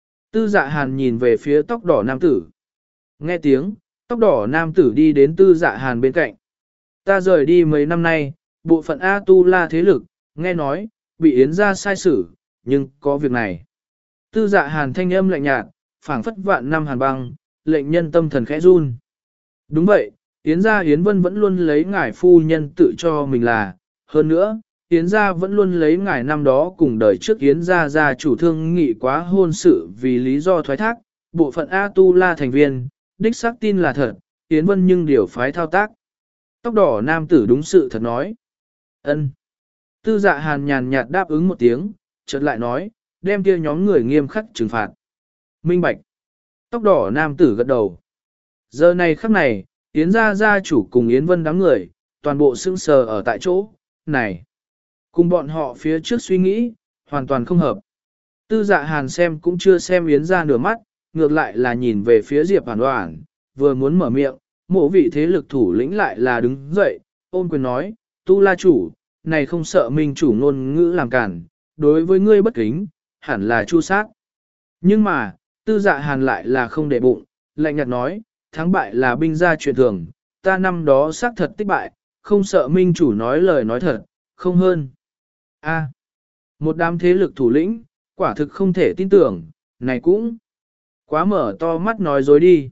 Speaker 1: Tư Dạ Hàn nhìn về phía tóc đỏ nam tử. Nghe tiếng, tóc đỏ nam tử đi đến Tư Dạ Hàn bên cạnh. Ta rời đi mấy năm nay, bộ phận A Tu La thế lực, nghe nói, bị Yến gia sai xử, nhưng có việc này. Tư Dạ Hàn thanh âm lạnh nhạt, phảng phất vạn năm hàn băng, lệnh nhân tâm thần khẽ run. Đúng vậy, Yến gia Yến Vân vẫn luôn lấy ngài phu nhân tự cho mình là, hơn nữa, Yến gia vẫn luôn lấy ngài năm đó cùng đời trước Yến gia gia chủ thương nghị quá hôn sự vì lý do thoái thác, bộ phận A Tu La thành viên, đích xác tin là thật, Yến Vân nhưng điều phái thao tác. Tóc đỏ nam tử đúng sự thật nói. Ân. Tư Dạ Hàn nhàn nhạt đáp ứng một tiếng, chợt lại nói, đem kia nhóm người nghiêm khắc trừng phạt. Minh bạch. Tóc đỏ nam tử gật đầu. Giờ này khắc này, Yến gia gia chủ cùng Yến Vân đám người, toàn bộ sững sờ ở tại chỗ, này. Cùng bọn họ phía trước suy nghĩ, hoàn toàn không hợp. Tư Dạ Hàn xem cũng chưa xem Yến gia nửa mắt, ngược lại là nhìn về phía Diệp Hoàn Hoàn, vừa muốn mở miệng, mộ vị thế lực thủ lĩnh lại là đứng dậy, ôn quyền nói, Tu La chủ, này không sợ minh chủ ngôn ngữ làm cản, đối với ngươi bất kính, hẳn là chu sát. Nhưng mà, Tư Dạ Hàn lại là không để bụng, lạnh nhạt nói, thắng bại là binh gia chuyện thường, ta năm đó xác thật tích bại, không sợ minh chủ nói lời nói thật, không hơn. A, một đám thế lực thủ lĩnh, quả thực không thể tin tưởng, này cũng quá mở to mắt nói dối đi.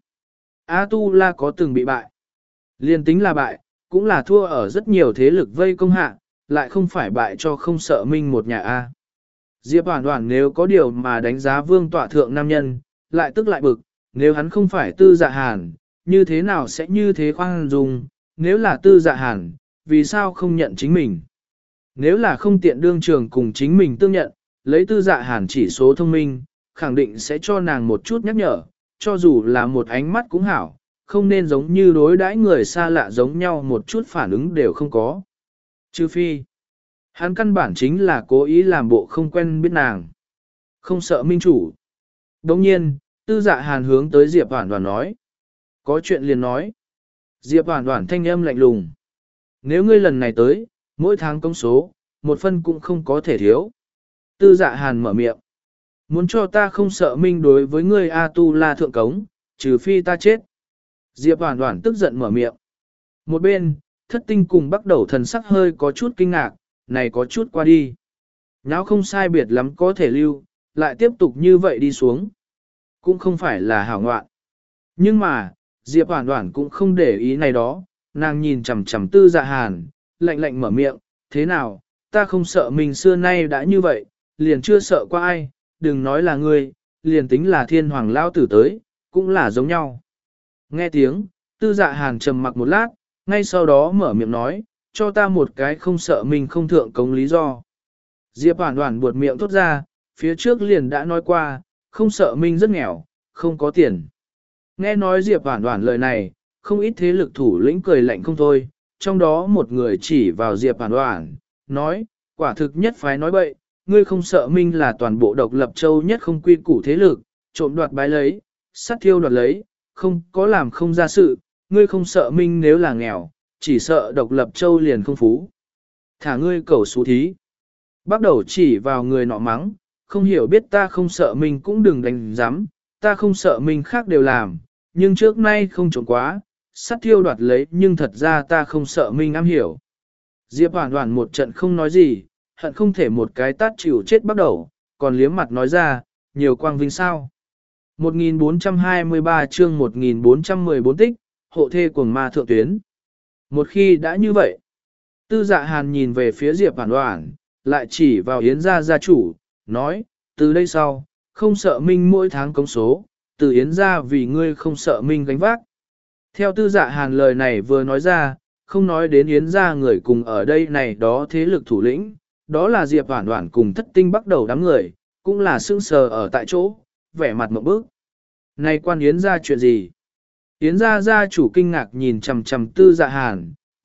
Speaker 1: A Tu La có từng bị bại. Liên tính là bại, cũng là thua ở rất nhiều thế lực vây công hạ, lại không phải bại cho không sợ minh một nhà A. Diệp Hoàn Hoàn nếu có điều mà đánh giá vương tọa thượng nam nhân, lại tức lại bực, nếu hắn không phải Tư Dạ Hàn, như thế nào sẽ như thế khoan dung, nếu là Tư Dạ Hàn, vì sao không nhận chính mình? Nếu là không tiện đương trường cùng chính mình tương nhận, lấy Tư Dạ Hàn chỉ số thông minh, khẳng định sẽ cho nàng một chút nhắc nhở, cho dù là một ánh mắt cũng hảo, không nên giống như đối đãi người xa lạ giống nhau một chút phản ứng đều không có. Trừ phi, hắn căn bản chính là cố ý làm bộ không quen biết nàng. Không sợ minh chủ. Đồng nhiên, Tư Dạ Hàn hướng tới Diệp Hoàn Hoàn nói. Có chuyện liền nói. Diệp Hoàn Hoàn thanh âm lạnh lùng. Nếu ngươi lần này tới, mỗi tháng công số, một phân cũng không có thể thiếu. Tư Dạ Hàn mở miệng. Muốn cho ta không sợ minh đối với ngươi A Tu La thượng cống, trừ phi ta chết. Diệp Hoàn Hoàn tức giận mở miệng. Một bên, Thất Tinh cùng bắt đầu thần sắc hơi có chút kinh ngạc, này có chút qua đi. Nháo không sai biệt lắm có thể lưu, lại tiếp tục như vậy đi xuống. Cũng không phải là hảo ngoạn. Nhưng mà, Diệp Hoàn Hoàn cũng không để ý này đó, nàng nhìn chằm chằm Tư Dạ Hàn, lạnh lạnh mở miệng, thế nào, ta không sợ mình xưa nay đã như vậy, liền chưa sợ qua ai, đừng nói là ngươi, liền tính là thiên hoàng lao tử tới, cũng là giống nhau. Nghe tiếng, Tư Dạ Hàn trầm mặc một lát, ngay sau đó mở miệng nói, cho ta một cái không sợ mình không thượng cống lý do. Diệp Hoàn Hoàn buột miệng thốt ra, phía trước liền đã nói qua, không sợ mình rất nghèo, không có tiền. Nghe nói Diệp Hoàn Hoàn lời này, không ít thế lực thủ lĩnh cười lạnh không thôi, trong đó một người chỉ vào Diệp Hoàn Hoàn, nói, quả thực nhất phái nói bậy, ngươi không sợ minh là toàn bộ độc lập châu nhất không quy củ thế lực, trộm đoạt bái lấy, sát thiêu đoạt lấy, không có làm không ra sự, ngươi không sợ minh nếu là nghèo, chỉ sợ độc lập châu liền không phú. Thả ngươi cầu xú thí. Bắt đầu chỉ vào người nọ mắng, không hiểu biết ta không sợ mình cũng đừng đánh giám, ta không sợ mình khác đều làm, nhưng trước nay không trộm quá, sát thiêu đoạt lấy nhưng thật ra ta không sợ mình am hiểu. Diệp Hoàn Hoàn một trận không nói gì, hận không thể một cái tát chịu chết bắt đầu, còn liếm mặt nói ra, nhiều quang vinh sao. một nghìn bốn trăm hai mươi ba chương một nghìn bốn trăm mười bốn tích, hộ thê cuồng ma thượng tuyến. Một khi đã như vậy, Tư Dạ Hàn nhìn về phía Diệp Hoàn Hoàn, lại chỉ vào Yến gia gia chủ, nói, từ đây sau, không sợ minh mỗi tháng công số, từ Yến gia vì ngươi không sợ minh gánh vác. Theo Tư Dạ Hàn lời này vừa nói ra, không nói đến Yến gia người cùng ở đây này đó thế lực thủ lĩnh, đó là Diệp Hoàn Hoàn cùng Thất Tinh bắt đầu đám người, cũng là sững sờ ở tại chỗ, vẻ mặt một bước. Này quan Yến gia chuyện gì? Yến gia gia chủ kinh ngạc nhìn chằm chằm Tư Dạ Hàn,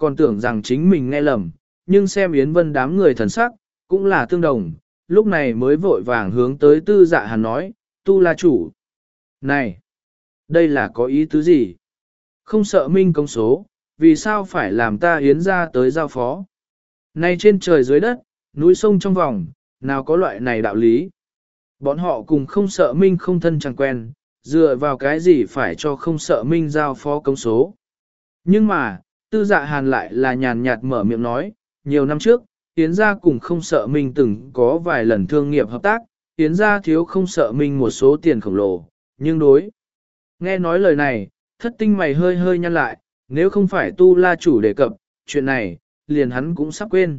Speaker 1: còn tưởng rằng chính mình nghe lầm, nhưng xem Yến Vân đám người thần sắc, cũng là tương đồng, lúc này mới vội vàng hướng tới tư dạ hàn nói, tu la chủ. Này, đây là có ý tứ gì? Không sợ minh công số, vì sao phải làm ta Yến ra tới giao phó? Này trên trời dưới đất, núi sông trong vòng, nào có loại này đạo lý? Bọn họ cùng không sợ minh không thân chẳng quen, dựa vào cái gì phải cho không sợ minh giao phó công số. Nhưng mà, tư dạ hàn lại là nhàn nhạt mở miệng nói, nhiều năm trước, Yến gia cùng không sợ minh từng có vài lần thương nghiệp hợp tác, Yến gia thiếu không sợ minh một số tiền khổng lồ, nhưng đối. Nghe nói lời này, thất tinh mày hơi hơi nhăn lại, nếu không phải tu la chủ đề cập, chuyện này, liền hắn cũng sắp quên.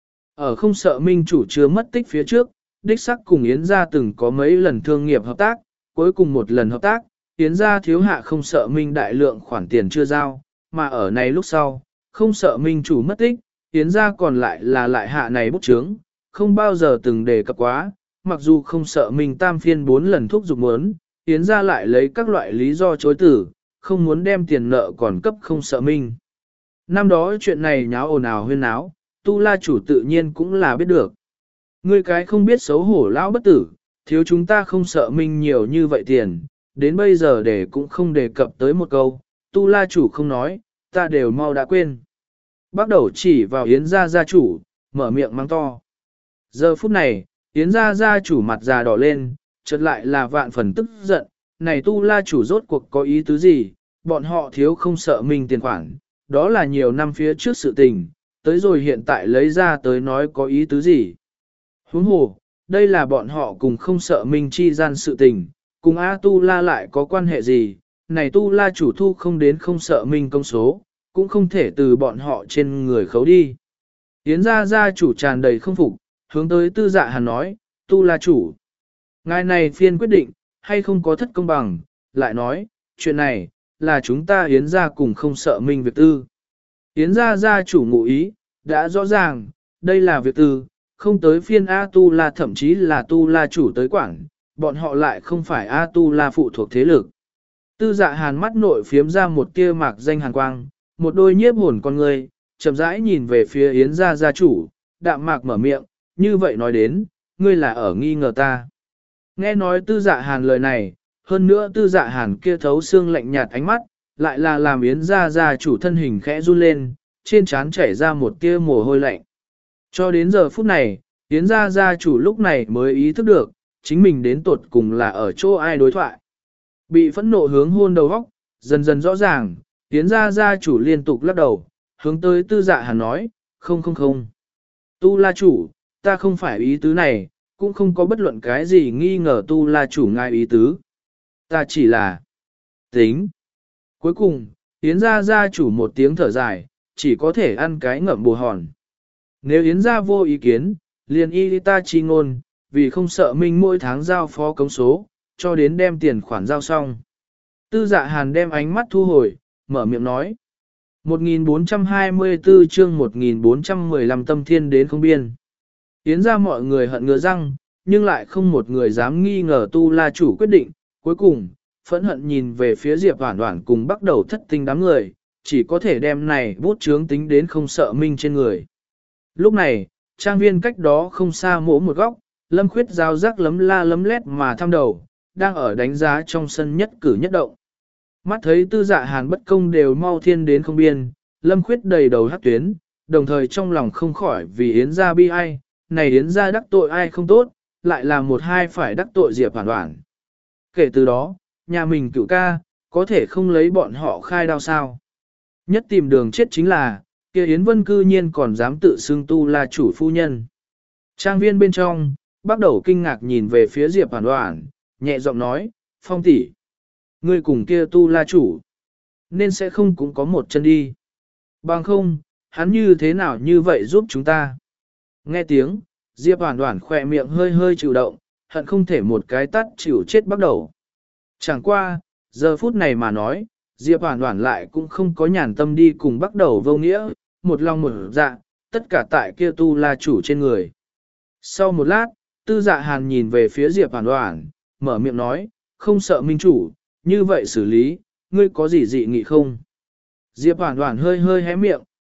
Speaker 1: Ở không sợ minh chủ chưa mất tích phía trước, đích sắc cùng Yến gia từng có mấy lần thương nghiệp hợp tác, cuối cùng một lần hợp tác, Yến gia thiếu hạ không sợ minh đại lượng khoản tiền chưa giao, mà ở này lúc sau, không sợ minh chủ mất tích, Yến gia còn lại là lại hạ này bút chướng, không bao giờ từng đề cập quá, mặc dù không sợ minh tam phiên bốn lần thúc giục muốn, Yến gia lại lấy các loại lý do chối tử, không muốn đem tiền nợ còn cấp không sợ minh. Năm đó chuyện này nháo ồn ào huyên náo, tu la chủ tự nhiên cũng là biết được. Ngươi cái không biết xấu hổ lão bất tử, thiếu chúng ta không sợ minh nhiều như vậy tiền, đến bây giờ để cũng không đề cập tới một câu, tu la chủ không nói, ta đều mau đã quên. Bắt đầu chỉ vào Yến gia gia chủ, mở miệng mang to. Giờ phút này, Yến gia gia chủ mặt già đỏ lên, chợt lại là vạn phần tức giận, này tu la chủ rốt cuộc có ý tứ gì, bọn họ thiếu không sợ mình tiền khoản, đó là nhiều năm phía trước sự tình, tới rồi hiện tại lấy ra tới nói có ý tứ gì. Huống hồ, đây là bọn họ cùng không sợ minh chi gian sự tình, cùng A tu la lại có quan hệ gì, này tu la chủ thu không đến không sợ minh công số, cũng không thể từ bọn họ trên người khấu đi. Yến gia gia chủ tràn đầy không phục, hướng tới tư dạ hàn nói, tu la chủ. Ngài này phiên quyết định, hay không có thất công bằng, lại nói, chuyện này, là chúng ta Yến gia cùng không sợ minh việc tư. Yến gia gia chủ ngụ ý, đã rõ ràng, đây là việc tư, không tới phiên A tu la thậm chí là tu la chủ tới quản, bọn họ lại không phải A tu la phụ thuộc thế lực. Tư dạ hàn mắt nội phiếm ra một tia mạc danh hàn quang, một đôi nhiếp hồn con người, chậm rãi nhìn về phía Yến gia gia chủ, đạm mạc mở miệng, như vậy nói đến, ngươi là ở nghi ngờ ta. Nghe nói tư dạ hàn lời này, hơn nữa tư dạ hàn kia thấu xương lạnh nhạt ánh mắt, lại là làm Yến gia gia chủ thân hình khẽ run lên, trên trán chảy ra một tia mồ hôi lạnh. Cho đến giờ phút này, Yến gia gia chủ lúc này mới ý thức được, chính mình đến tột cùng là ở chỗ ai đối thoại. Bị phẫn nộ hướng hôn đầu góc, dần dần rõ ràng, Yến gia gia chủ liên tục lắc đầu, hướng tới tư dạ hàn nói, không không không. Tu la chủ, ta không phải ý tứ này, cũng không có bất luận cái gì nghi ngờ tu la chủ ngài ý tứ. Ta chỉ là tính. Cuối cùng, Yến gia gia chủ một tiếng thở dài, chỉ có thể ăn cái ngậm bù hòn. Nếu Yến gia vô ý kiến, liền y ta chi ngôn, vì không sợ minh mỗi tháng giao phó cống số, cho đến đem tiền khoản giao xong. Tư dạ hàn đem ánh mắt thu hồi, mở miệng nói. một nghìn bốn trăm hai mươi tư chương một nghìn bốn trăm mười lăm tâm thiên đến không biên. Yến ra mọi người hận ngứa răng, nhưng lại không một người dám nghi ngờ tu la chủ quyết định. Cuối cùng, phẫn hận nhìn về phía Diệp Hoản Hoản cùng bắt đầu thất tinh đám người, chỉ có thể đem này bút chướng tính đến không sợ minh trên người. Lúc này, trang viên cách đó không xa mỗ một góc, Lâm Khuyết giao rắc lấm la lấm lét mà thăm đầu, đang ở đánh giá trong sân nhất cử nhất động. Mắt thấy tư dạ hàn bất công đều mau thiên đến không biên, Lâm Khuyết đầy đầu hắc tuyến, đồng thời trong lòng không khỏi vì Yến gia bi ai, này Yến gia đắc tội ai không tốt, lại là một hai phải đắc tội Diệp Hoản Hoản. Kể từ đó, nhà mình cựu ca, có thể không lấy bọn họ khai đao sao. Nhất tìm đường chết chính là, kia Yến Vân cư nhiên còn dám tự xưng tu là chủ phu nhân. Trang viên bên trong, bắt đầu kinh ngạc nhìn về phía Diệp Hoản Hoản, nhẹ giọng nói, Phong tỷ, ngươi cùng kia tu la chủ, nên sẽ không cũng có một chân đi. Bằng không, hắn như thế nào như vậy giúp chúng ta. Nghe tiếng, Diệp Hoản Hoản khỏe miệng hơi hơi chịu động, hận không thể một cái tắt chịu chết bắt đầu. Chẳng qua, giờ phút này mà nói, Diệp Hoản Hoản lại cũng không có nhàn tâm đi cùng bắt đầu vô nghĩa, một lòng một dạ, tất cả tại kia tu la chủ trên người. Sau một lát, tư dạ hàn nhìn về phía Diệp Hoản Hoản, mở miệng nói, không sợ minh chủ, như vậy xử lý, ngươi có gì dị nghị không? Diệp Hoản Hoản hơi hơi hé miệng,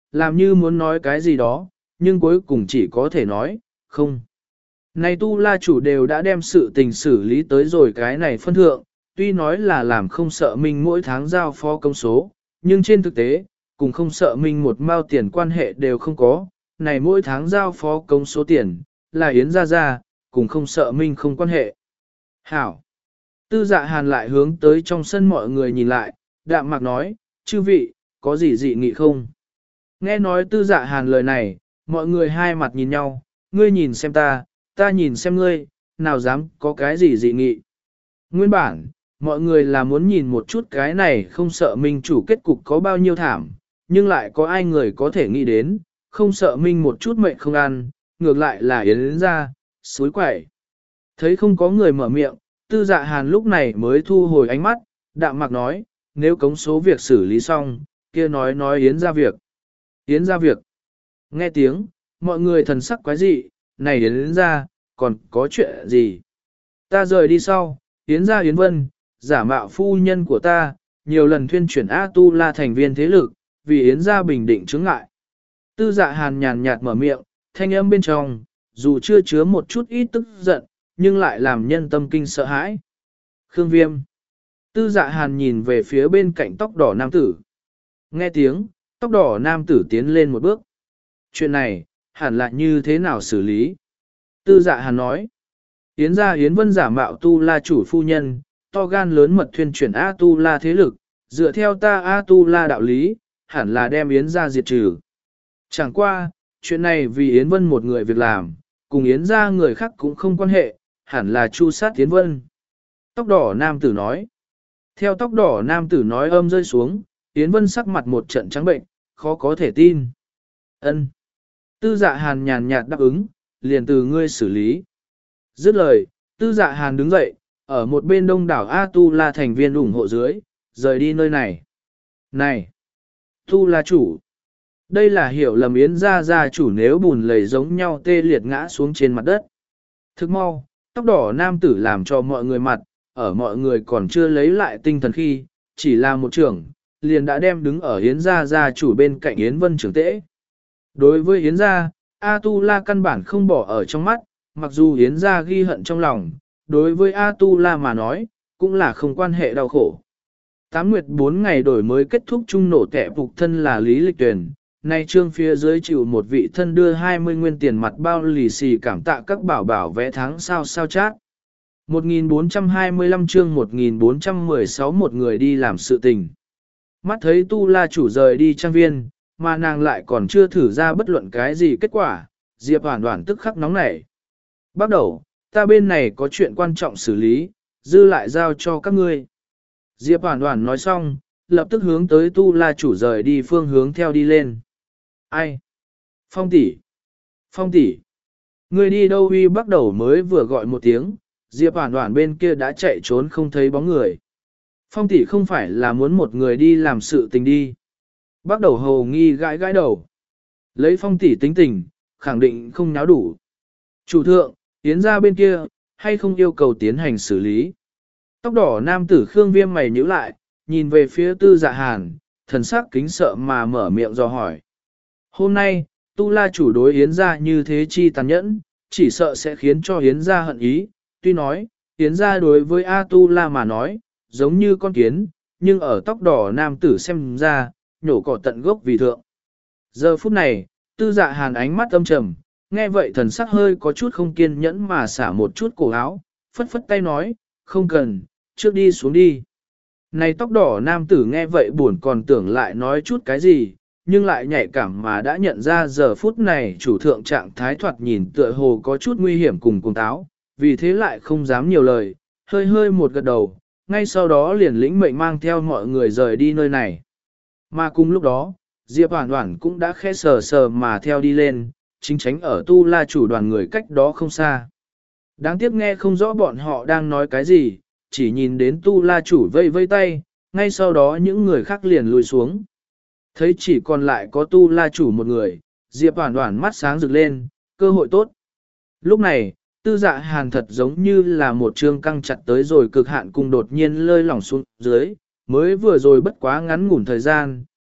Speaker 1: làm như muốn nói cái gì đó, nhưng cuối cùng chỉ có thể nói, không. Này tu la chủ đều đã đem sự tình xử lý tới rồi cái này phân thượng, tuy nói là làm không sợ mình mỗi tháng giao phó công số, nhưng trên thực tế, cùng không sợ mình một mao tiền quan hệ đều không có, này mỗi tháng giao phó công số tiền, là Yến Gia Gia, cùng không sợ mình không quan hệ. Hảo! Tư dạ hàn lại hướng tới trong sân mọi người nhìn lại, đạm mạc nói, chư vị, có gì dị nghị không? Nghe nói tư dạ hàn lời này, mọi người hai mặt nhìn nhau, ngươi nhìn xem ta, ta nhìn xem ngươi, nào dám có cái gì dị nghị. Nguyên bản, mọi người là muốn nhìn một chút cái này không sợ minh chủ kết cục có bao nhiêu thảm, nhưng lại có ai người có thể nghĩ đến, không sợ minh một chút mệnh không ăn, ngược lại là Yến ra, suối quẩy. Thấy không có người mở miệng, tư dạ hàn lúc này mới thu hồi ánh mắt, đạm mạc nói, nếu cống số việc xử lý xong, kia nói nói Yến ra việc. Yến ra việc. Nghe tiếng, mọi người thần sắc quái dị, này Yến ra, còn có chuyện gì? Ta rời đi sau, Yến ra Yến Vân, giả mạo phu nhân của ta, nhiều lần thuyên chuyển A-tu-la thành viên thế lực, vì Yến ra bình định chứng ngại. Tư dạ hàn nhàn nhạt mở miệng, thanh âm bên trong, dù chưa chứa một chút ít tức giận, nhưng lại làm nhân tâm kinh sợ hãi. Khương Viêm. Tư dạ hàn nhìn về phía bên cạnh tóc đỏ nam tử. Nghe tiếng, tóc đỏ nam tử tiến lên một bước. Chuyện này, hẳn là như thế nào xử lý? Tư dạ hàn nói. Yến gia Yến Vân giả mạo tu la chủ phu nhân, to gan lớn mật thuyên chuyển A-tu-la thế lực, dựa theo ta A-tu-la đạo lý, hẳn là đem Yến gia diệt trừ. Chẳng qua, chuyện này vì Yến Vân một người việc làm, cùng Yến gia người khác cũng không quan hệ, hẳn là chu sát Yến Vân. Tóc đỏ nam tử nói. Theo tóc đỏ nam tử nói âm rơi xuống, Yến Vân sắc mặt một trận trắng bệnh, khó có thể tin. Ân. Tư dạ hàn nhàn nhạt đáp ứng, liền từ ngươi xử lý. Dứt lời, tư dạ hàn đứng dậy, ở một bên đông đảo A-tu-la thành viên ủng hộ dưới, rời đi nơi này. Này! Tu la chủ! Đây là hiểu lầm Yến gia gia chủ nếu bùn lầy giống nhau tê liệt ngã xuống trên mặt đất. Thức mau, tóc đỏ nam tử làm cho mọi người mặt, ở mọi người còn chưa lấy lại tinh thần khi, chỉ là một trưởng, liền đã đem đứng ở Yến gia gia chủ bên cạnh Yến Vân trưởng tễ. Đối với Yến gia, A-tu-la căn bản không bỏ ở trong mắt, mặc dù Yến gia ghi hận trong lòng, đối với A-tu-la mà nói, cũng là không quan hệ đau khổ. Tám nguyệt bốn ngày đổi mới kết thúc chung nổ tẻ phục thân là Lý Lịch Tuyền. Nay trương phía dưới chịu một vị thân đưa hai mươi nguyên tiền mặt bao lì xì cảm tạ các bảo bảo vẽ tháng sao sao chát. một nghìn bốn trăm hai mươi lăm chương một nghìn bốn trăm mười sáu một người đi làm sự tình. Mắt thấy tu la chủ rời đi trang viên, mà nàng lại còn chưa thử ra bất luận cái gì kết quả, Diệp Hoản Hoản tức khắc nóng nảy. Bắt đầu, ta bên này có chuyện quan trọng xử lý, dư lại giao cho các ngươi. Diệp Hoản Hoản nói xong, lập tức hướng tới tu la chủ rời đi phương hướng theo đi lên. Ai? Phong tỷ, Phong tỷ, ngươi đi đâu? Uy bắt đầu mới vừa gọi một tiếng, Diệp Hoản Hoản bên kia đã chạy trốn không thấy bóng người. Phong tỷ không phải là muốn một người đi làm sự tình đi. Bắt đầu hầu nghi gãi gãi đầu. Lấy Phong tỷ tính tình, khẳng định không nháo đủ. Chủ thượng, Yến gia bên kia, hay không yêu cầu tiến hành xử lý. Tóc đỏ nam tử Khương Viêm mày nhíu lại, nhìn về phía tư dạ hàn, thần sắc kính sợ mà mở miệng dò hỏi. Hôm nay, tu la chủ đối Yến gia như thế chi tàn nhẫn, chỉ sợ sẽ khiến cho Yến gia hận ý. Tuy nói, Yến gia đối với A tu la mà nói, giống như con kiến, nhưng ở tóc đỏ nam tử xem ra, nhổ cỏ tận gốc vì thượng. Giờ phút này, tư dạ hàn ánh mắt âm trầm, nghe vậy thần sắc hơi có chút không kiên nhẫn mà xả một chút cổ áo, phất phất tay nói, không cần, trước đi xuống đi. Này tóc đỏ nam tử nghe vậy buồn còn tưởng lại nói chút cái gì, nhưng lại nhạy cảm mà đã nhận ra giờ phút này chủ thượng trạng thái thoạt nhìn tựa hồ có chút nguy hiểm cùng cùng táo, vì thế lại không dám nhiều lời, hơi hơi một gật đầu, ngay sau đó liền lĩnh mệnh mang theo mọi người rời đi nơi này. Mà cùng lúc đó, Diệp Hoản Hoản cũng đã khẽ sờ sờ mà theo đi lên, chính tránh ở tu la chủ đoàn người cách đó không xa. Đáng tiếc nghe không rõ bọn họ đang nói cái gì, chỉ nhìn đến tu la chủ vây vây tay, ngay sau đó những người khác liền lùi xuống. Thấy chỉ còn lại có tu la chủ một người, Diệp Hoản Hoản mắt sáng rực lên, cơ hội tốt. Lúc này, tư dạ hàn thật giống như là một trương căng chặt tới rồi cực hạn cùng đột nhiên lơi lỏng xuống dưới, mới vừa rồi bất quá ngắn ngủn thời gian,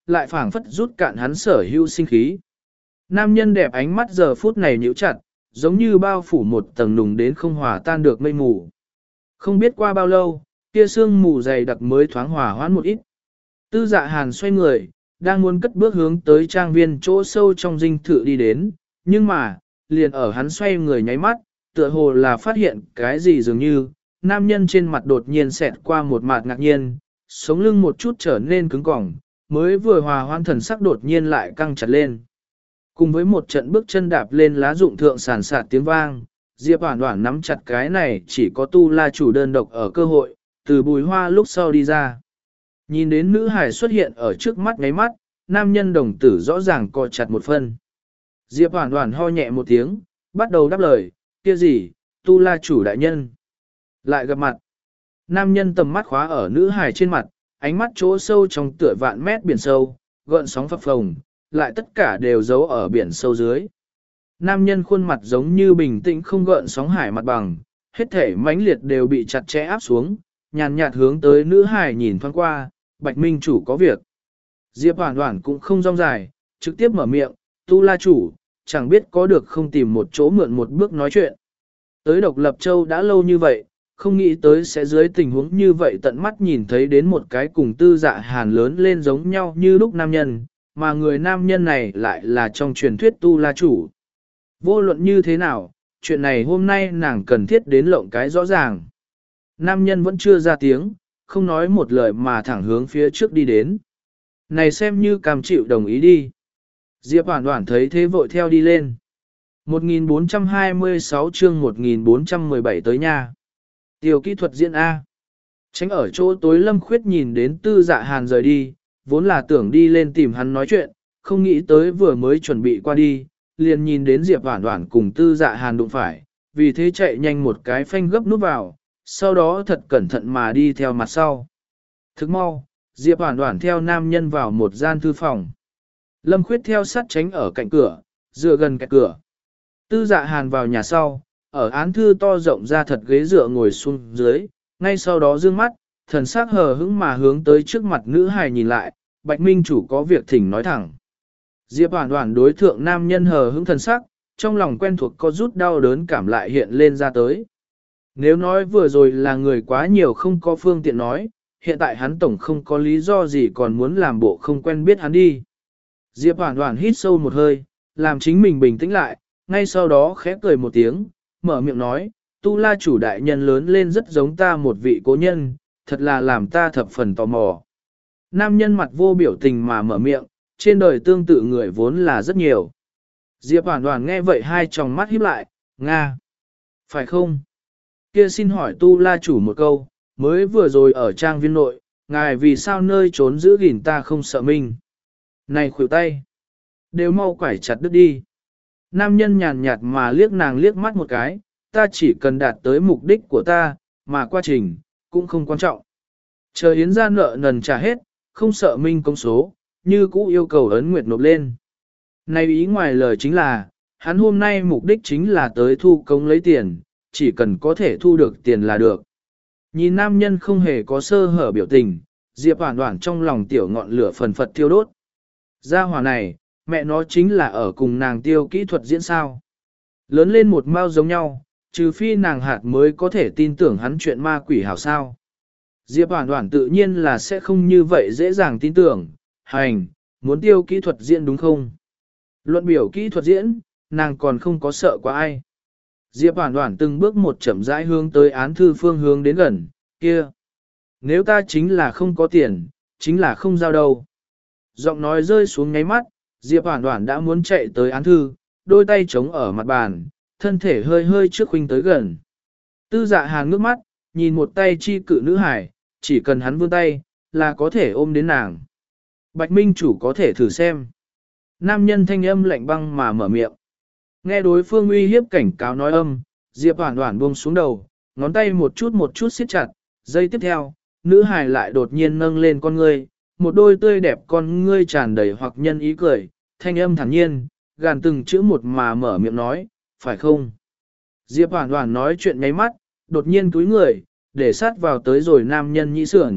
Speaker 1: lại phảng phất rút cạn hắn sở hữu sinh khí. Nam nhân đẹp ánh mắt giờ phút này nhíu chặt, giống như bao phủ một tầng nùng đến không hòa tan được mây mù. Không biết qua bao lâu, kia sương mù dày đặc mới thoáng hòa hoãn một ít. Tư Dạ Hàn xoay người, đang muốn cất bước hướng tới trang viên chỗ sâu trong dinh thự đi đến, nhưng mà, liền ở hắn xoay người nháy mắt, tựa hồ là phát hiện cái gì dường như, nam nhân trên mặt đột nhiên xẹt qua một mặt ngạc nhiên, sống lưng một chút trở nên cứng cỏng, mới vừa hòa hoãn thần sắc đột nhiên lại căng chặt lên. Cùng với một trận bước chân đạp lên lá dụng thượng sàn sạt tiếng vang, Diệp Hoản Hoản nắm chặt cái này chỉ có tu la chủ đơn độc ở cơ hội, từ bùi hoa lúc sau đi ra. Nhìn đến nữ hải xuất hiện ở trước mắt ngáy mắt, nam nhân đồng tử rõ ràng co chặt một phân. Diệp Hoản Hoản ho nhẹ một tiếng, bắt đầu đáp lời, kia gì, tu la chủ đại nhân. Lại gặp mặt, nam nhân tầm mắt khóa ở nữ hải trên mặt, ánh mắt chỗ sâu trong tựa vạn mét biển sâu, gợn sóng phập phồng, lại tất cả đều giấu ở biển sâu dưới. Nam nhân khuôn mặt giống như bình tĩnh không gợn sóng hải mặt bằng, hết thể mãnh liệt đều bị chặt chẽ áp xuống, nhàn nhạt hướng tới nữ hải nhìn thoáng qua, Bạch Minh chủ có việc. Diệp Hoản Hoản cũng không rong dài, trực tiếp mở miệng, tu la chủ, chẳng biết có được không tìm một chỗ mượn một bước nói chuyện. Tới Độc Lập Châu đã lâu như vậy, không nghĩ tới sẽ dưới tình huống như vậy tận mắt nhìn thấy đến một cái cùng Tư Dạ Hàn lớn lên giống nhau như lúc nam nhân, mà người nam nhân này lại là trong truyền thuyết tu la chủ. Vô luận như thế nào, chuyện này hôm nay nàng cần thiết đến lộng cái rõ ràng. Nam nhân vẫn chưa ra tiếng, không nói một lời mà thẳng hướng phía trước đi đến. Này xem như cam chịu đồng ý đi. Diệp Hoản Hoản thấy thế vội theo đi lên. một nghìn bốn trăm hai mươi sáu chương một nghìn bốn trăm mười bảy tới nha. Tiểu kỹ thuật diễn A. Tránh ở chỗ tối Lâm Khuyết nhìn đến Tư Dạ Hàn rời đi, vốn là tưởng đi lên tìm hắn nói chuyện, không nghĩ tới vừa mới chuẩn bị qua đi, liền nhìn đến Diệp Hoản Hoản cùng Tư Dạ Hàn đụng phải, vì thế chạy nhanh một cái phanh gấp nút vào, sau đó thật cẩn thận mà đi theo mặt sau. Thức mau, Diệp Hoản Hoản theo nam nhân vào một gian thư phòng. Lâm Khuyết theo sát tránh ở cạnh cửa, dựa gần cạnh cửa. Tư Dạ Hàn vào nhà sau, ở án thư to rộng ra thật ghế dựa ngồi xuống dưới, ngay sau đó dương mắt, thần sắc hờ hững mà hướng tới trước mặt nữ hài nhìn lại, Bạch Minh chủ có việc thỉnh nói thẳng. Diệp Hoản Hoản đối thượng nam nhân hờ hững thần sắc, trong lòng quen thuộc có rút đau đớn cảm lại hiện lên ra tới. Nếu nói vừa rồi là người quá nhiều không có phương tiện nói, hiện tại hắn tổng không có lý do gì còn muốn làm bộ không quen biết hắn đi. Diệp Hoản Hoản hít sâu một hơi, làm chính mình bình tĩnh lại, ngay sau đó khẽ cười một tiếng, mở miệng nói, tu la chủ đại nhân lớn lên rất giống ta một vị cố nhân, thật là làm ta thập phần tò mò. Nam nhân mặt vô biểu tình mà mở miệng, trên đời tương tự người vốn là rất nhiều. Diệp Hoản Hoản nghe vậy hai tròng mắt híp lại, Nga. Phải không? Kia xin hỏi tu la chủ một câu, mới vừa rồi ở trang viên nội, ngài vì sao nơi trốn giữ gìn ta không sợ mình? Này khuỷu tay, đều mau quải chặt đứt đi. Nam nhân nhàn nhạt mà liếc nàng liếc mắt một cái, ta chỉ cần đạt tới mục đích của ta, mà quá trình, cũng không quan trọng. Chờ yến ra nợ nần trả hết, không sợ minh công số, như cũ yêu cầu ấn nguyệt nộp lên. Này ý ngoài lời chính là, hắn hôm nay mục đích chính là tới thu công lấy tiền, chỉ cần có thể thu được tiền là được. Nhìn nam nhân không hề có sơ hở biểu tình, Diệp Hoản Hoản trong lòng tiểu ngọn lửa phần phật thiêu đốt. Gia hỏa này, mẹ nó chính là ở cùng nàng tiêu kỹ thuật diễn sao. Lớn lên một mao giống nhau, trừ phi nàng hạt mới có thể tin tưởng hắn chuyện ma quỷ hảo sao. Diệp Hoản Hoản tự nhiên là sẽ không như vậy dễ dàng tin tưởng, hành, muốn tiêu kỹ thuật diễn đúng không? Luận biểu kỹ thuật diễn, nàng còn không có sợ quá ai. Diệp Hoản Hoản từng bước một chậm rãi hướng tới án thư phương hướng đến gần, kia. Nếu ta chính là không có tiền, chính là không giao đâu. Giọng nói rơi xuống ngáy mắt, Diệp Hoản Hoản đã muốn chạy tới án thư, đôi tay chống ở mặt bàn, thân thể hơi hơi trước khuynh tới gần. Tư Dạ Hàn ngước mắt, nhìn một tay chi cự nữ hải, chỉ cần hắn vươn tay, là có thể ôm đến nàng. Bạch Minh chủ có thể thử xem. Nam nhân thanh âm lạnh băng mà mở miệng. Nghe đối phương uy hiếp cảnh cáo nói âm, Diệp Hoản Hoản buông xuống đầu, ngón tay một chút một chút siết chặt, giây tiếp theo, nữ hài lại đột nhiên nâng lên con ngươi, một đôi tươi đẹp con ngươi tràn đầy hoặc nhân ý cười, thanh âm thản nhiên, gàn từng chữ một mà mở miệng nói, phải không? Diệp Hoản Hoản nói chuyện nháy mắt, đột nhiên túi người, để sát vào tới rồi nam nhân nhĩ sườn,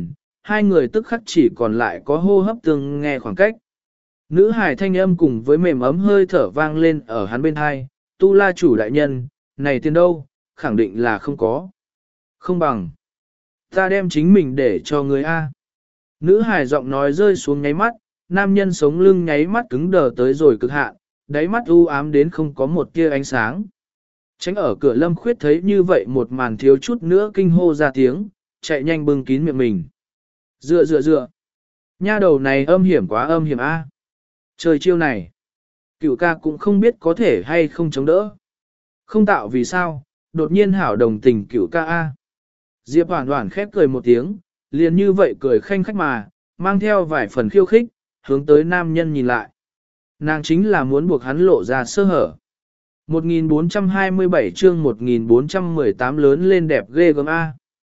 Speaker 1: hai người tức khắc chỉ còn lại có hô hấp tương nghe khoảng cách. Nữ hải thanh âm cùng với mềm ấm hơi thở vang lên ở hắn bên hai, tu la chủ đại nhân, này tiền đâu, khẳng định là không có. Không bằng, ta đem chính mình để cho người A. Nữ hải giọng nói rơi xuống nháy mắt, nam nhân sống lưng nháy mắt cứng đờ tới rồi cực hạn, đáy mắt u ám đến không có một tia ánh sáng. Tránh ở cửa Lâm Khuyết thấy như vậy một màn thiếu chút nữa kinh hô ra tiếng, chạy nhanh bưng kín miệng mình. Dựa dựa dựa. Nha đầu này âm hiểm quá âm hiểm A. Trời chiêu này. Cửu ca cũng không biết có thể hay không chống đỡ. Không tạo vì sao, đột nhiên hảo đồng tình cửu ca A. Diệp Hoản Hoản khép cười một tiếng, liền như vậy cười khanh khách mà, mang theo vài phần khiêu khích, hướng tới nam nhân nhìn lại. Nàng chính là muốn buộc hắn lộ ra sơ hở. một nghìn bốn trăm hai mươi bảy chương một nghìn bốn trăm mười tám lớn lên đẹp ghê gớm A.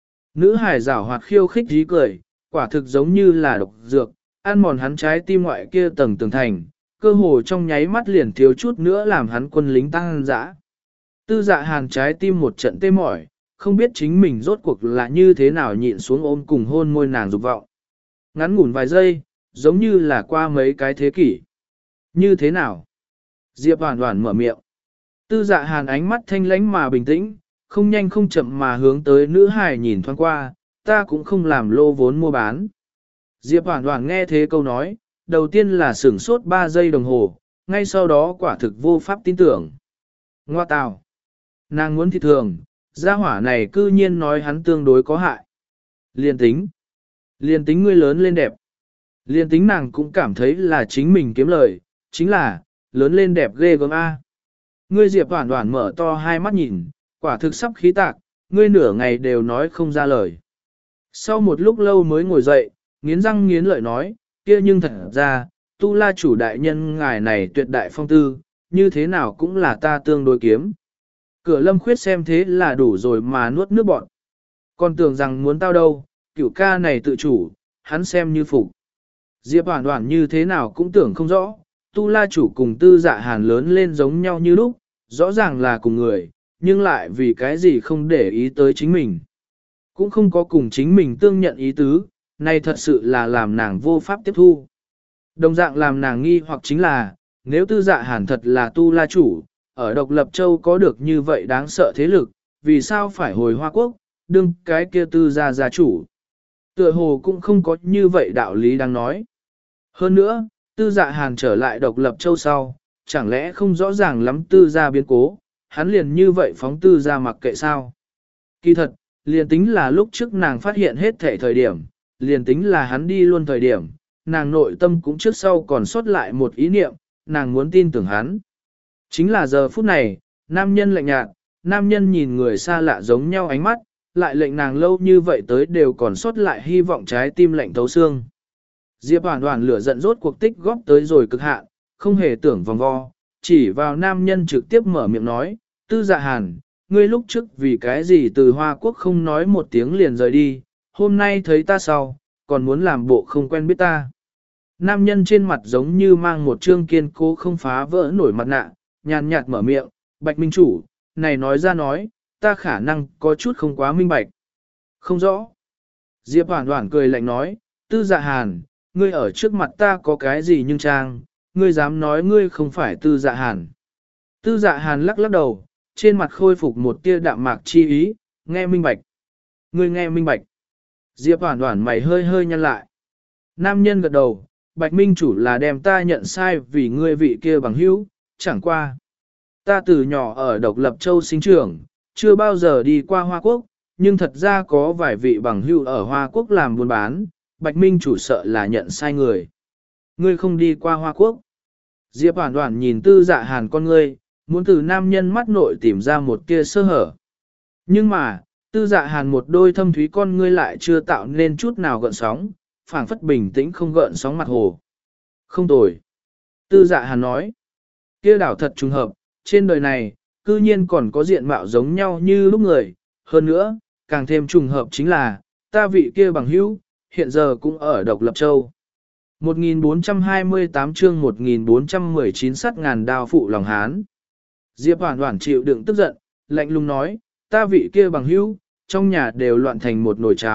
Speaker 1: Nữ hải giảo hoạt khiêu khích dí cười, quả thực giống như là độc dược, ăn mòn hắn trái tim ngoại kia tầng tường thành, cơ hồ trong nháy mắt liền thiếu chút nữa làm hắn quân lính tăng dã. Tư Dạ Hàn trái tim một trận tê mỏi, không biết chính mình rốt cuộc là như thế nào nhịn xuống ôm cùng hôn môi nàng dục vọng. Ngắn ngủn vài giây, giống như là qua mấy cái thế kỷ. Như thế nào? Diệp Hoản Hoản mở miệng. Tư Dạ Hàn ánh mắt thanh lãnh mà bình tĩnh, không nhanh không chậm mà hướng tới nữ hài nhìn thoáng qua, ta cũng không làm lô vốn mua bán. Diệp Hoản Hoản nghe thế câu nói, đầu tiên là sửng sốt ba giây đồng hồ, ngay sau đó quả thực vô pháp tin tưởng. Ngoa tào! Nàng muốn thị thường, gia hỏa này cư nhiên nói hắn tương đối có hại. Liên tính! Liên tính ngươi lớn lên đẹp. Liên tính nàng cũng cảm thấy là chính mình kiếm lời, chính là, lớn lên đẹp ghê gớm A. Ngươi Diệp Hoản Hoản mở to hai mắt nhìn, quả thực sắp khí tạc, ngươi nửa ngày đều nói không ra lời. Sau một lúc lâu mới ngồi dậy, nghiến răng nghiến lợi nói, kia nhưng thật ra, tu la chủ đại nhân ngài này tuyệt đại phong tư, như thế nào cũng là ta tương đối kiếm. Cửa Lâm Khuyết xem thế là đủ rồi mà nuốt nước bọn. Còn tưởng rằng muốn tao đâu, cửu ca này tự chủ, hắn xem như phục. Diệp Hoản Hoản như thế nào cũng tưởng không rõ, tu la chủ cùng Tư Dạ Hàn lớn lên giống nhau như lúc, rõ ràng là cùng người, nhưng lại vì cái gì không để ý tới chính mình. Cũng không có cùng chính mình tương nhận ý tứ, này thật sự là làm nàng vô pháp tiếp thu. Đồng dạng làm nàng nghi hoặc chính là, nếu Tư Dạ Hàn thật là tu la chủ, ở độc lập châu có được như vậy đáng sợ thế lực, vì sao phải hồi Hoa Quốc, đương cái kia Tư gia gia chủ. Tựa hồ cũng không có như vậy đạo lý đang nói. Hơn nữa, Tư Dạ Hàn trở lại độc lập châu sau, chẳng lẽ không rõ ràng lắm Tư gia biến cố, hắn liền như vậy phóng Tư gia mặc kệ sao. Kỳ thật, liền tính là lúc trước nàng phát hiện hết thể thời điểm, liền tính là hắn đi luôn thời điểm, nàng nội tâm cũng trước sau còn sót lại một ý niệm, nàng muốn tin tưởng hắn. Chính là giờ phút này, nam nhân lạnh nhạt, nam nhân nhìn người xa lạ giống nhau ánh mắt, lại lệnh nàng lâu như vậy tới đều còn sót lại hy vọng trái tim lạnh thấu xương. Diệp Hoản Hoản lửa giận rốt cuộc tích góp tới rồi cực hạn, không hề tưởng vòng vo, chỉ vào nam nhân trực tiếp mở miệng nói, Tư Dạ Hàn, ngươi lúc trước vì cái gì từ Hoa Quốc không nói một tiếng liền rời đi, hôm nay thấy ta sau, còn muốn làm bộ không quen biết ta. Nam nhân trên mặt giống như mang một trương kiên cố không phá vỡ nổi mặt nạ, nhàn nhạt mở miệng, Bạch Minh Chủ, này nói ra nói, ta khả năng có chút không quá minh bạch. Không rõ. Diệp Hoản Hoản cười lạnh nói, Tư Dạ Hàn, ngươi ở trước mặt ta có cái gì nhưng trang, ngươi dám nói ngươi không phải Tư Dạ Hàn. Tư Dạ Hàn lắc lắc đầu, trên mặt khôi phục một tia đạm mạc chi ý, nghe minh bạch. Ngươi nghe minh bạch. Diệp Hoản Hoản mày hơi hơi nhăn lại. Nam nhân gật đầu, Bạch Minh Chủ là đem ta nhận sai vì ngươi vị kia bằng hữu, chẳng qua. Ta từ nhỏ ở độc lập châu sinh trưởng, chưa bao giờ đi qua Hoa Quốc, nhưng thật ra có vài vị bằng hữu ở Hoa Quốc làm buôn bán, Bạch Minh Chủ sợ là nhận sai người. Ngươi không đi qua Hoa Quốc. Diệp Hoản Hoản nhìn Tư Dạ Hàn con ngươi, muốn từ nam nhân mắt nội tìm ra một tia sơ hở. Nhưng mà, Tư Dạ Hàn một đôi thâm thúy con ngươi lại chưa tạo nên chút nào gợn sóng, phảng phất bình tĩnh không gợn sóng mặt hồ. Không tồi. Tư Dạ Hàn nói, kia đảo thật trùng hợp, trên đời này, cư nhiên còn có diện mạo giống nhau như lúc người, hơn nữa, càng thêm trùng hợp chính là, ta vị kia bằng hữu, hiện giờ cũng ở độc lập châu. một nghìn bốn trăm hai mươi tám chương một nghìn bốn trăm mười chín sắt ngàn đao phụ lòng Hán. Diệp Hoản Hoản chịu đựng tức giận, lạnh lùng nói, ta vị kia bằng hữu, trong nhà đều loạn thành một nồi cháo,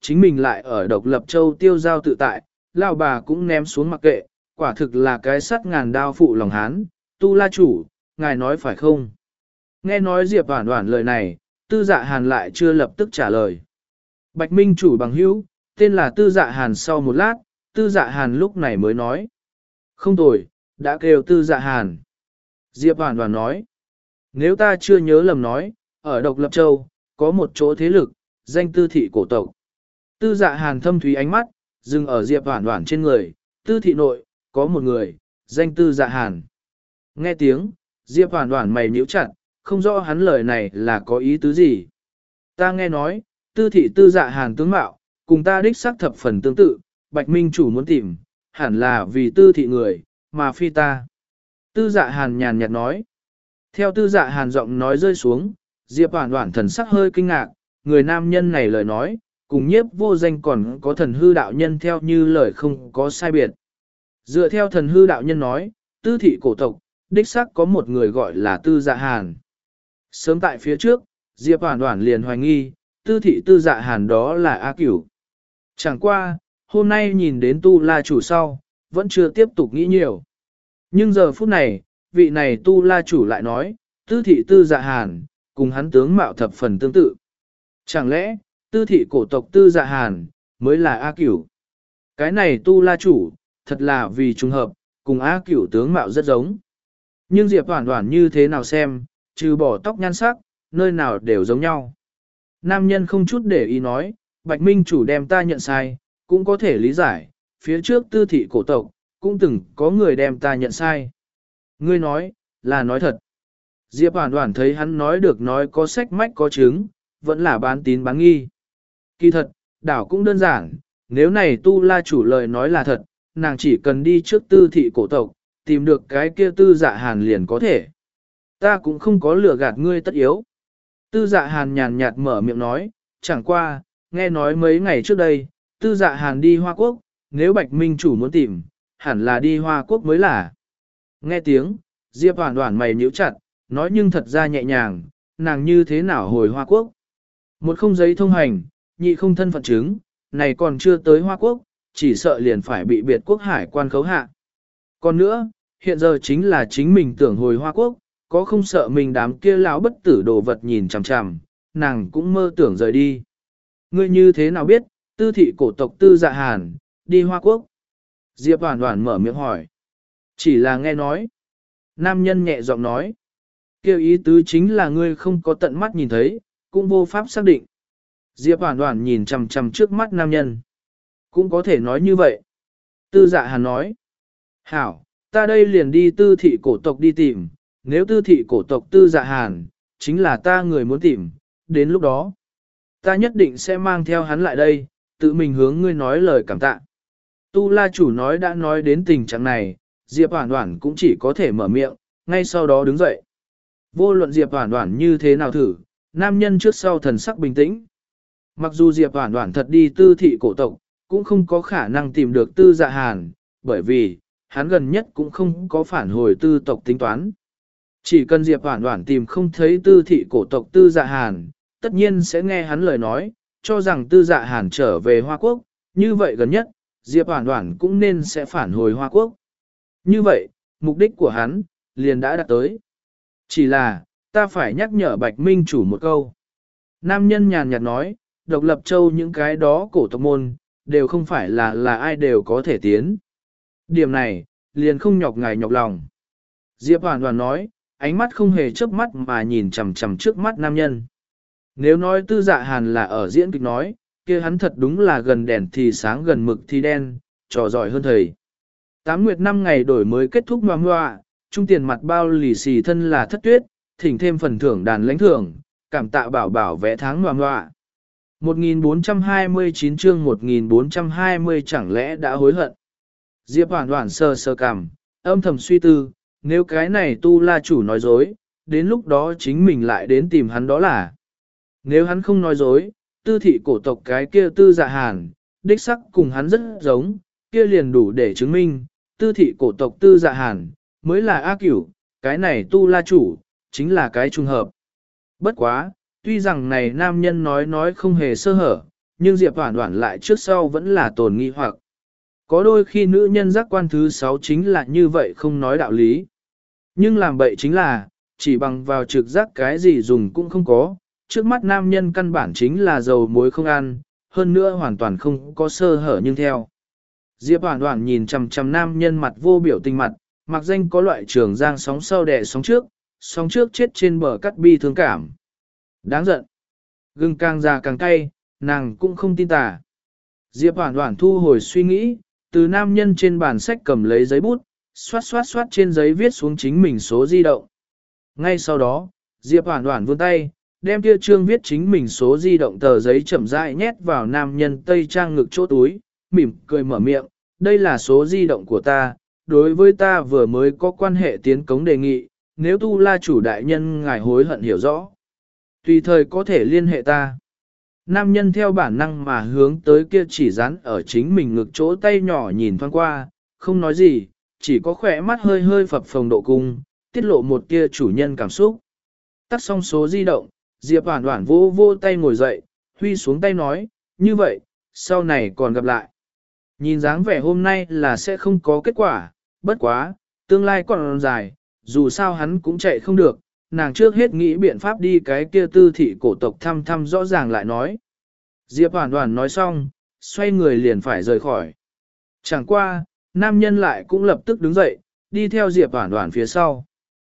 Speaker 1: chính mình lại ở độc lập châu tiêu giao tự tại, lão bà cũng ném xuống mặc kệ, quả thực là cái sắt ngàn đao phụ lòng hán, tu la chủ, ngài nói phải không? Nghe nói Diệp Hoản Hoản lời này, Tư Dạ Hàn lại chưa lập tức trả lời. Bạch Minh chủ bằng hữu, tên là Tư Dạ Hàn. Sau một lát, Tư Dạ Hàn lúc này mới nói. Không tồi, đã kêu Tư Dạ Hàn. Diệp Hoản Hoản nói. Nếu ta chưa nhớ lầm nói, ở Độc Lập Châu, có một chỗ thế lực, danh Tư thị cổ tộc. Tư Dạ Hàn thâm thúy ánh mắt, dừng ở Diệp Hoản Hoản trên người, Tư thị nội, có một người, danh Tư Dạ Hàn. Nghe tiếng, Diệp Hoản Hoản mày nhíu chặt, không rõ hắn lời này là có ý tứ gì. Ta nghe nói, Tư thị Tư Dạ Hàn tướng mạo, cùng ta đích xác thập phần tương tự, Bạch Minh chủ muốn tìm, hẳn là vì Tư thị người, mà phi ta. Tư Dạ Hàn nhàn nhạt nói. Theo Tư Dạ Hàn giọng nói rơi xuống, Diệp Hoản Hoản thần sắc hơi kinh ngạc, người nam nhân này lời nói, cùng nhiếp vô danh còn có thần hư đạo nhân theo như lời không có sai biệt. Dựa theo thần hư đạo nhân nói, Tư thị cổ tộc, đích xác có một người gọi là Tư Dạ Hàn. Sớm tại phía trước, Diệp Hoản Hoản liền hoài nghi, Tư thị Tư Dạ Hàn đó là A Cửu. Chẳng qua, hôm nay nhìn đến Tu La chủ sau, vẫn chưa tiếp tục nghĩ nhiều. Nhưng giờ phút này, vị này Tu La chủ lại nói, Tư thị Tư Dạ Hàn, cùng hắn tướng mạo thập phần tương tự. Chẳng lẽ, Tư thị cổ tộc Tư Dạ Hàn, mới là A Cửu? Cái này Tu La chủ, thật là vì trùng hợp, cùng A Cửu tướng mạo rất giống. Nhưng Diệp Hoản Hoản như thế nào xem, trừ bỏ tóc nhan sắc, nơi nào đều giống nhau. Nam nhân không chút để ý nói, Bạch Minh chủ đem ta nhận sai, cũng có thể lý giải, phía trước Tư thị cổ tộc, cũng từng có người đem ta nhận sai. Ngươi nói, là nói thật. Diệp Hoản Hoản thấy hắn nói được nói có sách mách có chứng, vẫn là bán tín bán nghi. Kỳ thật, đảo cũng đơn giản, nếu này Tu La chủ lời nói là thật, nàng chỉ cần đi trước Tư thị cổ tộc, tìm được cái kia Tư Dạ Hàn liền có thể. Ta cũng không có lừa gạt ngươi tất yếu. Tư Dạ Hàn nhàn nhạt mở miệng nói, chẳng qua, nghe nói mấy ngày trước đây, Tư Dạ Hàn đi Hoa Quốc, nếu Bạch Minh chủ muốn tìm, hẳn là đi Hoa Quốc mới là. Nghe tiếng, Diệp Hoản Hoản mày nhíu chặt, nói nhưng thật ra nhẹ nhàng, nàng như thế nào hồi Hoa Quốc. Một không giấy thông hành, nhị không thân phận chứng, này còn chưa tới Hoa Quốc, chỉ sợ liền phải bị biệt quốc hải quan khấu hạ. Còn nữa, hiện giờ chính là chính mình tưởng hồi Hoa Quốc, có không sợ mình đám kia lão bất tử đồ vật nhìn chằm chằm, nàng cũng mơ tưởng rời đi. Ngươi như thế nào biết, Tư thị cổ tộc Tư Dạ Hàn, đi Hoa Quốc? Diệp Hoản Hoản mở miệng hỏi. Chỉ là nghe nói. Nam nhân nhẹ giọng nói. Kêu ý tứ chính là ngươi không có tận mắt nhìn thấy, cũng vô pháp xác định. Diệp Hoản Hoản nhìn chằm chằm trước mắt nam nhân. Cũng có thể nói như vậy. Tư Dạ Hàn nói. Hảo, ta đây liền đi Tư thị cổ tộc đi tìm, nếu Tư thị cổ tộc Tư Dạ Hàn, chính là ta người muốn tìm, đến lúc đó, ta nhất định sẽ mang theo hắn lại đây, tự mình hướng ngươi nói lời cảm tạ. Tu La chủ nói đã nói đến tình trạng này, Diệp Hoản Hoản cũng chỉ có thể mở miệng, ngay sau đó đứng dậy. Vô luận Diệp Hoản Hoản như thế nào thử, nam nhân trước sau thần sắc bình tĩnh. Mặc dù Diệp Hoản Hoản thật đi Tư thị cổ tộc, cũng không có khả năng tìm được Tư Dạ Hàn, bởi vì, hắn gần nhất cũng không có phản hồi Tư tộc tính toán. Chỉ cần Diệp Hoản Hoản tìm không thấy Tư thị cổ tộc Tư Dạ Hàn, tất nhiên sẽ nghe hắn lời nói, cho rằng Tư Dạ Hàn trở về Hoa Quốc, như vậy gần nhất, Diệp Hoản Hoản cũng nên sẽ phản hồi Hoa Quốc. Như vậy, mục đích của hắn, liền đã đạt tới. Chỉ là, ta phải nhắc nhở Bạch Minh chủ một câu. Nam nhân nhàn nhạt nói, Độc Lập Châu những cái đó cổ tộc môn, đều không phải là là ai đều có thể tiến. Điểm này, liền không nhọc ngài nhọc lòng. Diệp Hoản Hoản nói, ánh mắt không hề chớp mắt mà nhìn chằm chằm trước mắt nam nhân. Nếu nói Tư Dạ Hàn là ở diễn kịch nói, kia hắn thật đúng là gần đèn thì sáng gần mực thì đen, trò giỏi hơn thầy. Tám nguyệt năm ngày đổi mới kết thúc ngoà ngoạ, trung tiền mặt bao lì xì thân là thất tuyết, thỉnh thêm phần thưởng đàn lãnh thưởng, cảm tạ bảo bảo vẽ tháng ngoà ngoạ. một nghìn bốn trăm hai mươi chín chương một nghìn bốn trăm hai mươi chẳng lẽ đã hối hận. Diệp Hoản Hoản sờ sờ cằm, âm thầm suy tư, nếu cái này Tu La chủ nói dối, đến lúc đó chính mình lại đến tìm hắn đó là. Nếu hắn không nói dối, Tư thị cổ tộc cái kia Tư Dạ Hàn, đích sắc cùng hắn rất giống, kia liền đủ để chứng minh, Tư thị cổ tộc Tư Dạ Hàn, mới là A Cửu, cái này Tu La chủ, chính là cái trùng hợp. Bất quá, tuy rằng này nam nhân nói nói không hề sơ hở, nhưng Diệp Hoản Hoản lại trước sau vẫn là tồn nghi hoặc. Có đôi khi nữ nhân giác quan thứ sáu chính là như vậy không nói đạo lý. Nhưng làm bậy chính là, chỉ bằng vào trực giác cái gì dùng cũng không có, trước mắt nam nhân căn bản chính là dầu muối không ăn, hơn nữa hoàn toàn không có sơ hở nhưng theo. Diệp Hoản Hoản nhìn chằm chằm nam nhân mặt vô biểu tình mặt, mặc danh có loại trường giang sóng sau đẻ sóng trước, sóng trước chết trên bờ cắt bi thương cảm. Đáng giận. Gừng càng già càng cay, nàng cũng không tin tà. Diệp Hoản Hoản thu hồi suy nghĩ, từ nam nhân trên bàn sách cầm lấy giấy bút, xoát xoát xoát trên giấy viết xuống chính mình số di động. Ngay sau đó, Diệp Hoản Hoản vươn tay, đem kia trương viết chính mình số di động tờ giấy chậm rãi nhét vào nam nhân tây trang ngực chỗ túi, mỉm cười mở miệng, đây là số di động của ta, đối với ta vừa mới có quan hệ tiến cống đề nghị, nếu tu la chủ đại nhân ngài hối hận hiểu rõ. Tùy thời có thể liên hệ ta. Nam nhân theo bản năng mà hướng tới kia chỉ dán ở chính mình ngực chỗ tay nhỏ nhìn thoáng qua, không nói gì, chỉ có khỏe mắt hơi hơi phập phồng độ cung, tiết lộ một kia chủ nhân cảm xúc. Tắt xong số di động, Diệp Hoản Hoản vô vô tay ngồi dậy, huy xuống tay nói, như vậy, sau này còn gặp lại. Nhìn dáng vẻ hôm nay là sẽ không có kết quả, bất quá, tương lai còn dài, dù sao hắn cũng chạy không được, nàng trước hết nghĩ biện pháp đi cái kia tư thị cổ tộc thăm thăm rõ ràng lại nói. Diệp Hoản Hoản nói xong, xoay người liền phải rời khỏi. Chẳng qua, nam nhân lại cũng lập tức đứng dậy, đi theo Diệp Hoản Hoản phía sau.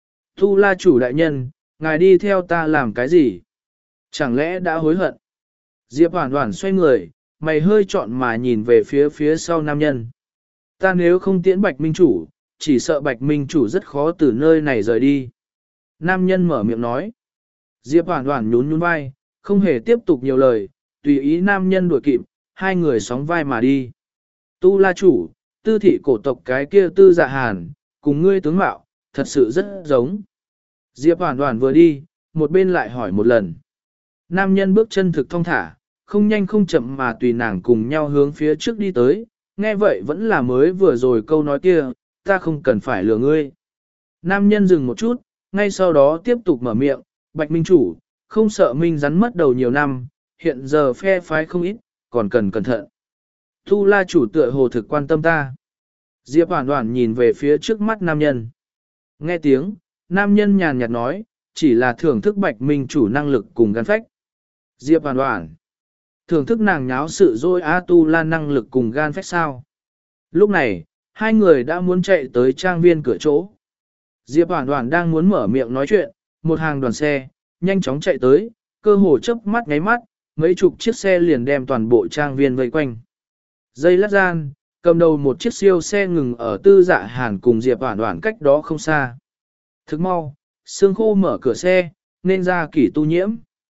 Speaker 1: Tu la chủ đại nhân, ngài đi theo ta làm cái gì? Chẳng lẽ đã hối hận? Diệp Hoản Hoản xoay người, mày hơi trọn mà nhìn về phía phía sau nam nhân. Ta nếu không tiễn Bạch Minh Chủ, chỉ sợ Bạch Minh Chủ rất khó từ nơi này rời đi. Nam nhân mở miệng nói. Diệp Hoản Hoản nhún nhún vai, không hề tiếp tục nhiều lời, tùy ý nam nhân đuổi kịp, hai người sóng vai mà đi. Tu la chủ, tư thị cổ tộc cái kia tư dạ hàn, cùng ngươi tướng mạo, thật sự rất giống. Diệp Hoản Hoản vừa đi, một bên lại hỏi một lần. Nam nhân bước chân thực thong thả, không nhanh không chậm mà tùy nàng cùng nhau hướng phía trước đi tới, nghe vậy vẫn là mới vừa rồi câu nói kia, ta không cần phải lừa ngươi. Nam nhân dừng một chút, ngay sau đó tiếp tục mở miệng, Bạch Minh Chủ, không sợ Minh rắn mất đầu nhiều năm, hiện giờ phe phái không ít, còn cần cẩn thận. Tu la chủ tựa hồ thực quan tâm ta. Diệp Hoản Hoản nhìn về phía trước mắt nam nhân. Nghe tiếng, nam nhân nhàn nhạt nói, chỉ là thưởng thức Bạch Minh Chủ năng lực cùng gan phách. Diệp Hoản Hoản, thưởng thức nàng nháo sự dối á tu la năng lực cùng gan phách sao. Lúc này, hai người đã muốn chạy tới trang viên cửa chỗ. Diệp Hoản Hoản đang muốn mở miệng nói chuyện, một hàng đoàn xe, nhanh chóng chạy tới, cơ hồ chớp mắt ngáy mắt, mấy chục chiếc xe liền đem toàn bộ trang viên vây quanh. Giây lát gian, cầm đầu một chiếc siêu xe ngừng ở tư dạ hàn cùng Diệp Hoản Hoản cách đó không xa. Thức mau, Sương Khô mở cửa xe, nên ra Kỷ Tu Nhiễm.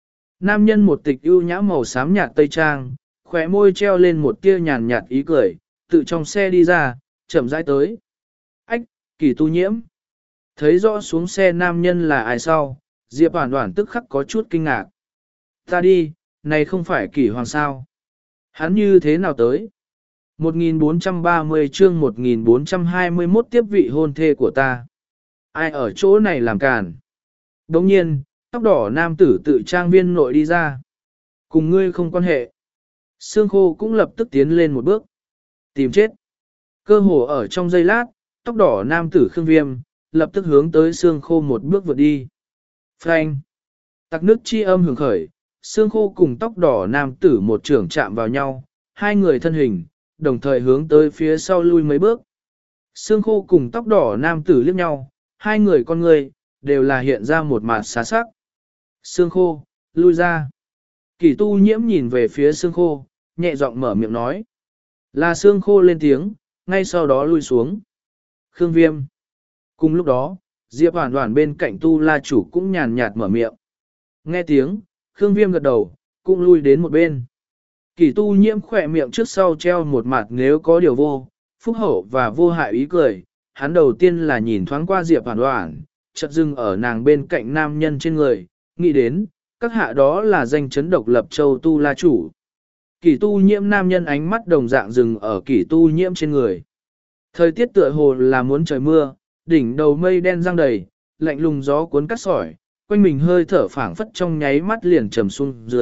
Speaker 1: Nam nhân một tịch ưu nhã màu xám nhạt tây trang, khóe môi treo lên một tia nhàn nhạt ý cười, tự trong xe đi ra, chậm rãi tới. Ách, Kỷ Tu Nhiễm. Thấy rõ xuống xe nam nhân là ai sau, Diệp Hoản Hoản tức khắc có chút kinh ngạc. Ta đi, này không phải Kỷ Hoàng sao? Hắn như thế nào tới? một nghìn bốn trăm ba mươi chương một nghìn bốn trăm hai mươi mốt tiếp vị hôn thê của ta. Ai ở chỗ này làm càn? Đồng nhiên, tóc đỏ nam tử tự trang viên nội đi ra. Cùng ngươi không quan hệ. Sương Khô cũng lập tức tiến lên một bước. Tìm chết. Cơ hồ ở trong giây lát, tóc đỏ nam tử Khương Viêm, lập tức hướng tới Sương Khô một bước vượt đi. Phanh. Tặc nước chi âm hưởng khởi, Sương Khô cùng tóc đỏ nam tử một trưởng chạm vào nhau, hai người thân hình, đồng thời hướng tới phía sau lui mấy bước. Sương Khô cùng tóc đỏ nam tử liếc nhau, hai người con người, đều là hiện ra một mặt xá sắc. Sương Khô, lui ra. Kỷ Tu Nhiễm nhìn về phía Sương Khô, nhẹ giọng mở miệng nói. Là Sương Khô lên tiếng, ngay sau đó lui xuống. Khương Viêm. Cùng lúc đó, Diệp Hoản Hoản bên cạnh Tu La chủ cũng nhàn nhạt mở miệng. Nghe tiếng, Khương Viêm gật đầu, cũng lui đến một bên. Kỷ Tu Nhiễm khỏe miệng trước sau treo một mặt nếu có điều vô, phúc hậu và vô hại ý cười. Hắn đầu tiên là nhìn thoáng qua Diệp Hoản Hoản, chợt dừng ở nàng bên cạnh nam nhân trên người, nghĩ đến, các hạ đó là danh chấn độc lập châu Tu La chủ. Kỷ Tu Nhiễm nam nhân ánh mắt đồng dạng dừng ở Kỷ Tu Nhiễm trên người. Thời tiết tựa hồ là muốn trời mưa, đỉnh đầu mây đen giăng đầy, lạnh lùng gió cuốn cắt sỏi, quanh mình hơi thở phảng phất trong nháy mắt liền trầm xuống dưới,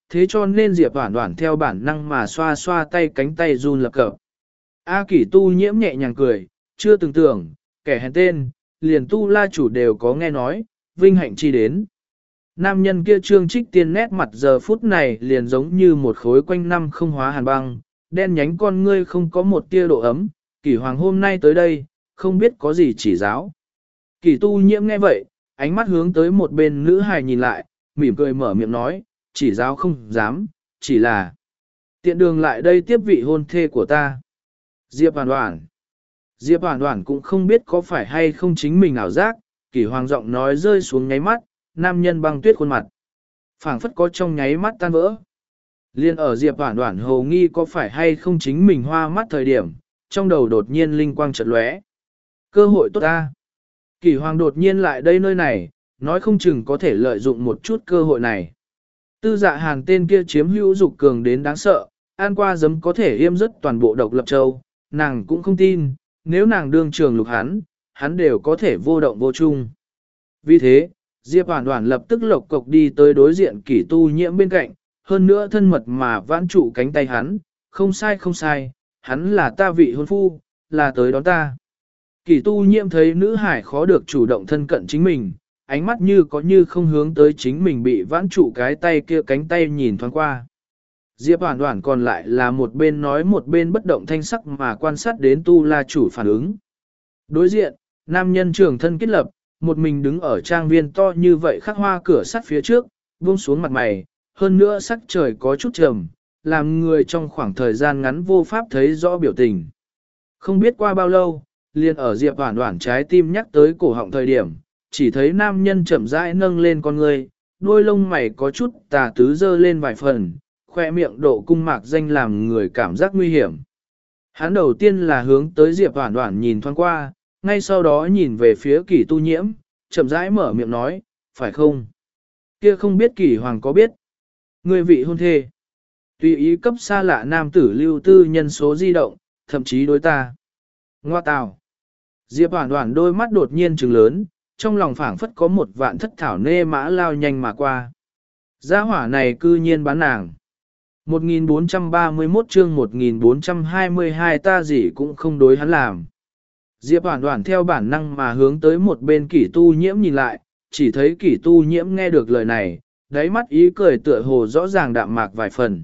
Speaker 1: thế cho nên Diệp Hoản Hoản theo bản năng mà xoa xoa tay cánh tay run lập cập. A Kỷ Tu Nhiễm nhẹ nhàng cười, chưa từng tưởng, kẻ hèn tên, liền Tu La chủ đều có nghe nói, vinh hạnh chi đến. Nam nhân kia Trương Trích Tiên nét mặt giờ phút này liền giống như một khối quanh năm không hóa hàn băng, đen nhánh con ngươi không có một tia độ ấm, Kỷ Hoàng hôm nay tới đây, không biết có gì chỉ giáo. Kỷ Tu Nhiễm nghe vậy, ánh mắt hướng tới một bên nữ hài nhìn lại, mỉm cười mở miệng nói, chỉ giáo không dám, chỉ là tiện đường lại đây tiếp vị hôn thê của ta. Diệp Hoàn Hoàn. Diệp Hoàn Hoàn cũng không biết có phải hay không chính mình ảo giác, Kỷ Hoàng giọng nói rơi xuống nháy mắt, nam nhân băng tuyết khuôn mặt. Phảng phất có trong nháy mắt tan vỡ. Liên ở Diệp Hoàn Hoàn hồ nghi có phải hay không chính mình hoa mắt thời điểm, trong đầu đột nhiên linh quang chợt lóe. Cơ hội tốt ta. Kỷ Hoàng đột nhiên lại đây nơi này, nói không chừng có thể lợi dụng một chút cơ hội này. Tư Dạ Hàn tên kia chiếm hữu dục cường đến đáng sợ, ăn qua giấm có thể yêm dứt toàn bộ độc lập châu, nàng cũng không tin, nếu nàng đương trường lục hắn, hắn đều có thể vô động vô chung. Vì thế, Diệp Hoàn Hoàn lập tức lộc cộc đi tới đối diện Kỷ Tu Nhiễm bên cạnh, hơn nữa thân mật mà vãn trụ cánh tay hắn, không sai không sai, hắn là ta vị hôn phu, là tới đón ta. Kỷ Tu Nhiễm thấy nữ hải khó được chủ động thân cận chính mình, ánh mắt như có như không hướng tới chính mình bị vãn trụ cái tay kia cánh tay nhìn thoáng qua. Diệp Hoàn Hoàn còn lại là một bên nói một bên bất động thanh sắc mà quan sát đến Tu La chủ phản ứng. Đối diện, nam nhân trưởng thân kết lập, một mình đứng ở trang viên to như vậy khắc hoa cửa sắt phía trước, buông xuống mặt mày, hơn nữa sắc trời có chút trầm, làm người trong khoảng thời gian ngắn vô pháp thấy rõ biểu tình. Không biết qua bao lâu, liền ở Diệp Hoàn Hoàn trái tim nhắc tới cổ họng thời điểm, chỉ thấy nam nhân chậm rãi nâng lên con người, đôi lông mày có chút tà tứ dơ lên vài phần, khoe miệng độ cung mạc danh làm người cảm giác nguy hiểm. Hắn đầu tiên là hướng tới Diệp Hoàn Hoàn nhìn thoáng qua, ngay sau đó nhìn về phía Kỷ Tu Nhiễm, chậm rãi mở miệng nói, phải không? Kia không biết Kỷ Hoàng có biết. Người vị hôn thê. Tùy ý cấp xa lạ nam tử lưu tư nhân số di động, thậm chí đối ta. Ngoa tào. Diệp Hoàn Hoàn đôi mắt đột nhiên trừng lớn, trong lòng phảng phất có một vạn thất thảo nê mã lao nhanh mà qua. Gia hỏa này cư nhiên bán nàng. một nghìn bốn trăm ba mươi mốt chương một nghìn bốn trăm hai mươi hai ta gì cũng không đối hắn làm. Diệp Hoàn Hoàn theo bản năng mà hướng tới một bên Kỷ Tu Nhiễm nhìn lại, chỉ thấy Kỷ Tu Nhiễm nghe được lời này, đáy mắt ý cười tựa hồ rõ ràng đạm mạc vài phần.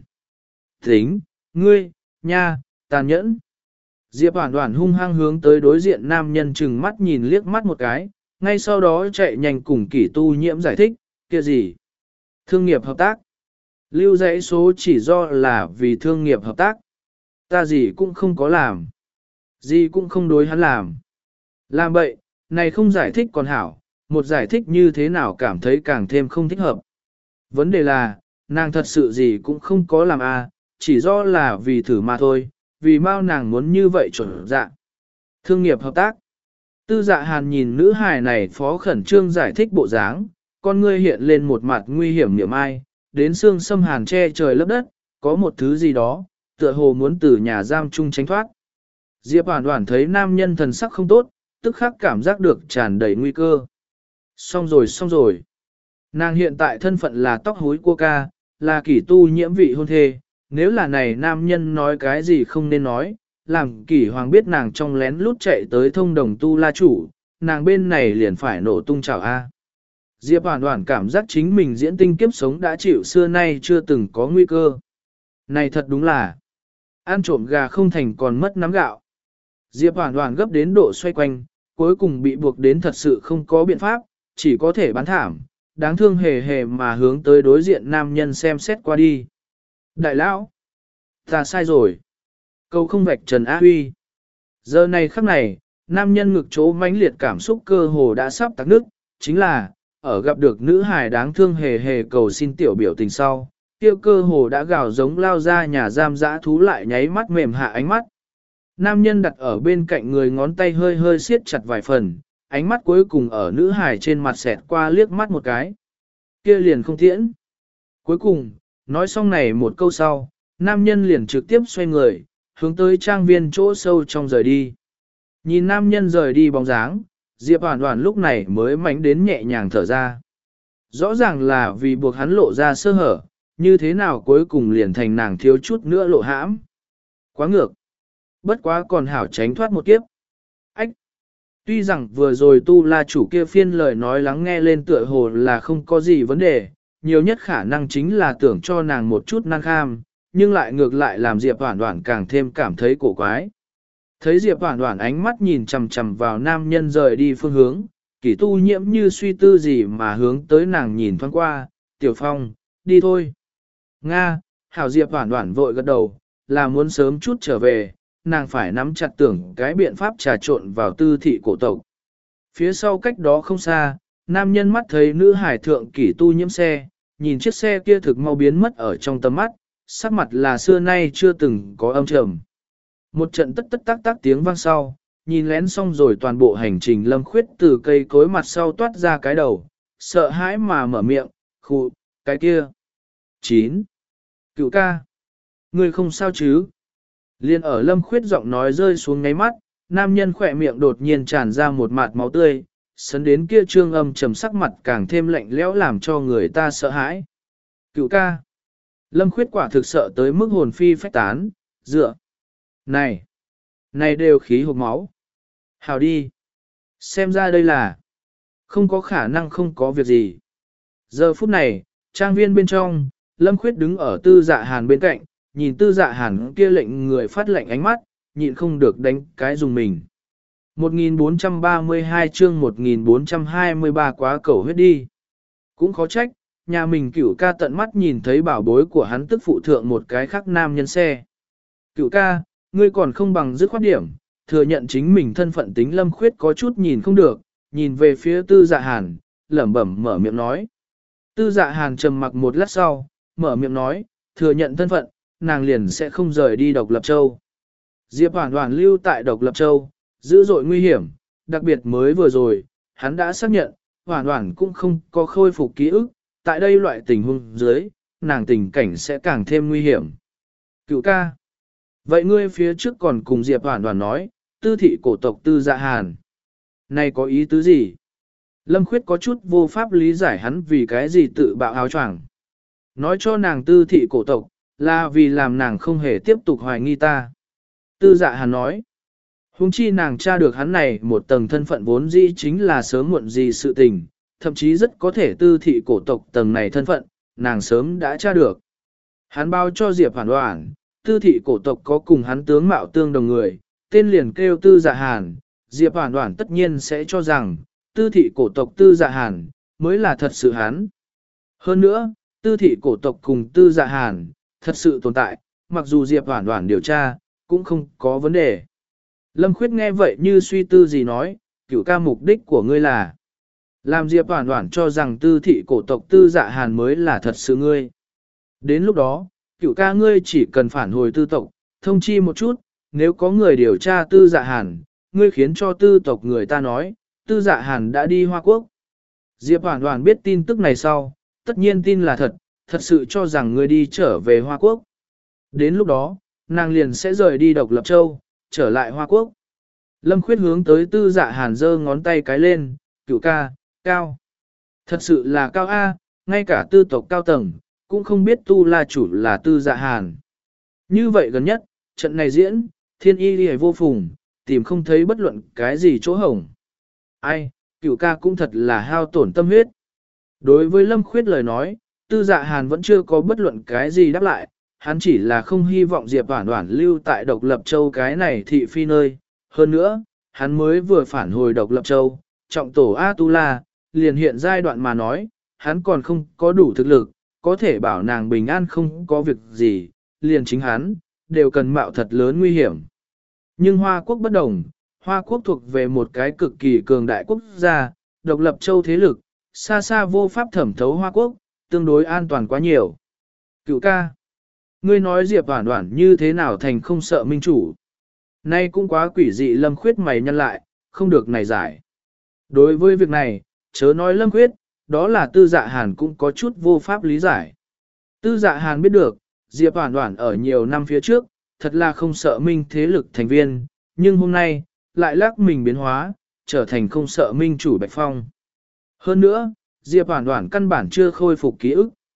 Speaker 1: Tính, ngươi, nha, tàn nhẫn. Diệp Hoàn Hoàn hung hăng hướng tới đối diện nam nhân chừng mắt nhìn liếc mắt một cái, ngay sau đó chạy nhanh cùng Kỷ Tu Nhiễm giải thích, kia gì? Thương nghiệp hợp tác. Lưu dãy số chỉ do là vì thương nghiệp hợp tác. Ta gì cũng không có làm. Gì cũng không đối hắn làm. Làm vậy, này không giải thích còn hảo, một giải thích như thế nào cảm thấy càng thêm không thích hợp. Vấn đề là, nàng thật sự gì cũng không có làm à, chỉ do là vì thử mà thôi, vì mau nàng muốn như vậy chuẩn dạ. Thương nghiệp hợp tác. Tư Dạ Hàn nhìn nữ hài này phó khẩn trương giải thích bộ dáng, con ngươi hiện lên một mặt nguy hiểm niệm ai, đến xương xâm hàn che trời lấp đất, có một thứ gì đó, tựa hồ muốn từ nhà giam chung tránh thoát. Diệp Hoàn Hoàn thấy nam nhân thần sắc không tốt, tức khắc cảm giác được tràn đầy nguy cơ. Xong rồi xong rồi. Nàng hiện tại thân phận là tóc hối cua ca, là Kỷ Tu Nhiễm vị hôn thê, nếu là này nam nhân nói cái gì không nên nói, làm Kỷ Hoàng biết nàng trong lén lút chạy tới thông đồng Tu La chủ, nàng bên này liền phải nổ tung chảo A. Diệp Hoàn Hoàn cảm giác chính mình diễn tinh kiếp sống đã chịu xưa nay chưa từng có nguy cơ. Này thật đúng là, ăn trộm gà không thành còn mất nắm gạo. Diệp Hoàn Hoàn gấp đến độ xoay quanh, cuối cùng bị buộc đến thật sự không có biện pháp, chỉ có thể bán thảm, đáng thương hề hề mà hướng tới đối diện nam nhân xem xét qua đi. Đại lão, ta sai rồi. Câu không vạch trần á huy. Giờ này khắc này, nam nhân ngực chỗ mãnh liệt cảm xúc cơ hồ đã sắp tắc nước, chính là, ở gặp được nữ hài đáng thương hề hề cầu xin tiểu biểu tình sau, tiêu cơ hồ đã gào giống lao ra nhà giam dã thú lại nháy mắt mềm hạ ánh mắt. Nam nhân đặt ở bên cạnh người ngón tay hơi hơi siết chặt vài phần, ánh mắt cuối cùng ở nữ hài trên mặt xẹt qua liếc mắt một cái. Kia liền không tiễn. Cuối cùng, nói xong này một câu sau, nam nhân liền trực tiếp xoay người, hướng tới trang viên chỗ sâu trong rời đi. Nhìn nam nhân rời đi bóng dáng, Diệp Hoàn Hoàn lúc này mới mánh đến nhẹ nhàng thở ra. Rõ ràng là vì buộc hắn lộ ra sơ hở, như thế nào cuối cùng liền thành nàng thiếu chút nữa lộ hãm. Quá ngược. Bất quá còn hảo tránh thoát một kiếp. Ách. Tuy rằng vừa rồi tu la chủ kia phiên lời nói lắng nghe lên tựa hồ là không có gì vấn đề, nhiều nhất khả năng chính là tưởng cho nàng một chút năng kham, nhưng lại ngược lại làm Diệp Hoản Hoản càng thêm cảm thấy cổ quái. Thấy Diệp Hoản Hoản ánh mắt nhìn chằm chằm vào nam nhân rời đi phương hướng, Kỷ Tu Nhiễm như suy tư gì mà hướng tới nàng nhìn thoáng qua, "Tiểu Phong, đi thôi." "Nga." Hảo. Diệp Hoản Hoản vội gật đầu, là muốn sớm chút trở về, nàng phải nắm chặt tưởng cái biện pháp trà trộn vào tư thị cổ tộc. Phía sau cách đó không xa, nam nhân mắt thấy nữ hải thượng Kỷ Tu Nhiễm xe, nhìn chiếc xe kia thực mau biến mất ở trong tầm mắt, sắc mặt là xưa nay chưa từng có âm trầm. Một trận tất tất tác tác tiếng vang sau, nhìn lén xong rồi toàn bộ hành trình Lâm Khuyết từ cây cối mặt sau toát ra cái đầu, sợ hãi mà mở miệng, "Khụ, cái kia." chín. Cựu ca. "Ngươi không sao chứ?" Liên ở Lâm Khuyết giọng nói rơi xuống ngáy mắt, nam nhân khỏe miệng đột nhiên tràn ra một mạt máu tươi, sấn đến kia trương âm trầm sắc mặt càng thêm lạnh lẽo làm cho người ta sợ hãi. "Cựu ca." Lâm Khuyết quả thực sợ tới mức hồn phi phách tán, dựa. Này, này đều khí hộp máu. Hào đi. Xem ra đây là không có khả năng không có việc gì. Giờ phút này, trang viên bên trong, Lâm Khuyết đứng ở tư dạ hàn bên cạnh, nhìn tư dạ hàn kia lệnh người phát lệnh ánh mắt, nhịn không được đánh cái dùng mình. một nghìn bốn trăm ba mươi hai chương một nghìn bốn trăm hai mươi ba quá cẩu huyết đi. Cũng khó trách, nhà mình cửu ca tận mắt nhìn thấy bảo bối của hắn tức phụ thượng một cái khác nam nhân xe. "Cửu ca, ngươi còn không bằng dứt khoát điểm, thừa nhận chính mình thân phận." Tính Lâm Khuyết có chút nhìn không được, nhìn về phía tư dạ hàn, lẩm bẩm mở miệng nói. Tư dạ hàn trầm mặc một lát sau, mở miệng nói, thừa nhận thân phận, nàng liền sẽ không rời đi Độc Lập Châu. Diệp Hoản Hoản lưu tại Độc Lập Châu, dữ dội nguy hiểm, đặc biệt mới vừa rồi, hắn đã xác nhận, Hoản Hoản cũng không có khôi phục ký ức, tại đây loại tình huống dưới, nàng tình cảnh sẽ càng thêm nguy hiểm. "Cựu ca, vậy ngươi phía trước còn cùng Diệp Hoản Hoản nói, tư thị cổ tộc tư dạ hàn. Này có ý tứ gì?" Lâm Khuyết có chút vô pháp lý giải hắn vì cái gì tự bạo áo choàng. "Nói cho nàng tư thị cổ tộc, là vì làm nàng không hề tiếp tục hoài nghi ta." Tư dạ hàn nói. Huống chi nàng tra được hắn này một tầng thân phận vốn dĩ chính là sớm muộn gì sự tình, thậm chí rất có thể tư thị cổ tộc tầng này thân phận, nàng sớm đã tra được. Hắn báo cho Diệp Hoản Hoản, tư thị cổ tộc có cùng hắn tướng mạo tương đồng người, tên liền kêu tư dạ hàn, Diệp Hoản Hoản tất nhiên sẽ cho rằng, tư thị cổ tộc tư dạ hàn, mới là thật sự hắn. Hơn nữa, tư thị cổ tộc cùng tư dạ hàn, thật sự tồn tại, mặc dù Diệp Hoản Hoản điều tra, cũng không có vấn đề. Lâm Khuyết nghe vậy như suy tư gì nói, "Cửu ca, mục đích của ngươi là làm Diệp Hoản Hoản cho rằng tư thị cổ tộc tư dạ hàn mới là thật sự ngươi. Đến lúc đó, Cửu ca ngươi chỉ cần phản hồi tư tộc, thông chi một chút, nếu có người điều tra tư dạ hàn, ngươi khiến cho tư tộc người ta nói, tư dạ hàn đã đi Hoa Quốc." Diệp Hoản Hoản biết tin tức này sau, tất nhiên tin là thật, thật sự cho rằng ngươi đi trở về Hoa Quốc. Đến lúc đó, nàng liền sẽ rời đi Độc Lập Châu, trở lại Hoa Quốc. Lâm Khuyết hướng tới tư dạ hàn giơ ngón tay cái lên, "Cửu ca, cao. Thật sự là cao A, ngay cả tư tộc cao tầng, cũng không biết tu la chủ là tư dạ hàn. Như vậy gần nhất, trận này diễn, thiên y đi vô phùng, tìm không thấy bất luận cái gì chỗ hổng. Ai, Cửu ca cũng thật là hao tổn tâm huyết." Đối với Lâm Khuyết lời nói, tư dạ hàn vẫn chưa có bất luận cái gì đáp lại, hắn chỉ là không hy vọng Diệp Hoản Hoản lưu tại Độc Lập Châu cái này thị phi nơi. Hơn nữa, hắn mới vừa phản hồi Độc Lập Châu, trọng tổ A-tu-la, liền hiện giai đoạn mà nói, hắn còn không có đủ thực lực, có thể bảo nàng bình an không có việc gì, liền chính hắn, đều cần mạo thật lớn nguy hiểm. Nhưng Hoa Quốc bất đồng, Hoa Quốc thuộc về một cái cực kỳ cường đại quốc gia, Độc Lập Châu thế lực, xa xa vô pháp thẩm thấu Hoa Quốc, tương đối an toàn quá nhiều. "Cửu ca, ngươi nói Diệp Hoản Hoản như thế nào thành không sợ minh chủ?" Nay cũng quá quỷ dị. Lâm Khuyết mày nhăn lại, không được này giải. Đối với việc này, chớ nói Lâm Khuyết, đó là tư dạ hàn cũng có chút vô pháp lý giải. Tư dạ hàn biết được, Diệp Hoản Hoản ở nhiều năm phía trước, thật là không sợ minh thế lực thành viên, nhưng hôm nay, lại lắc mình biến hóa, trở thành không sợ minh chủ Bạch Phong. Hơn nữa, Diệp Hoản Hoản căn bản chưa khôi phục ký ức.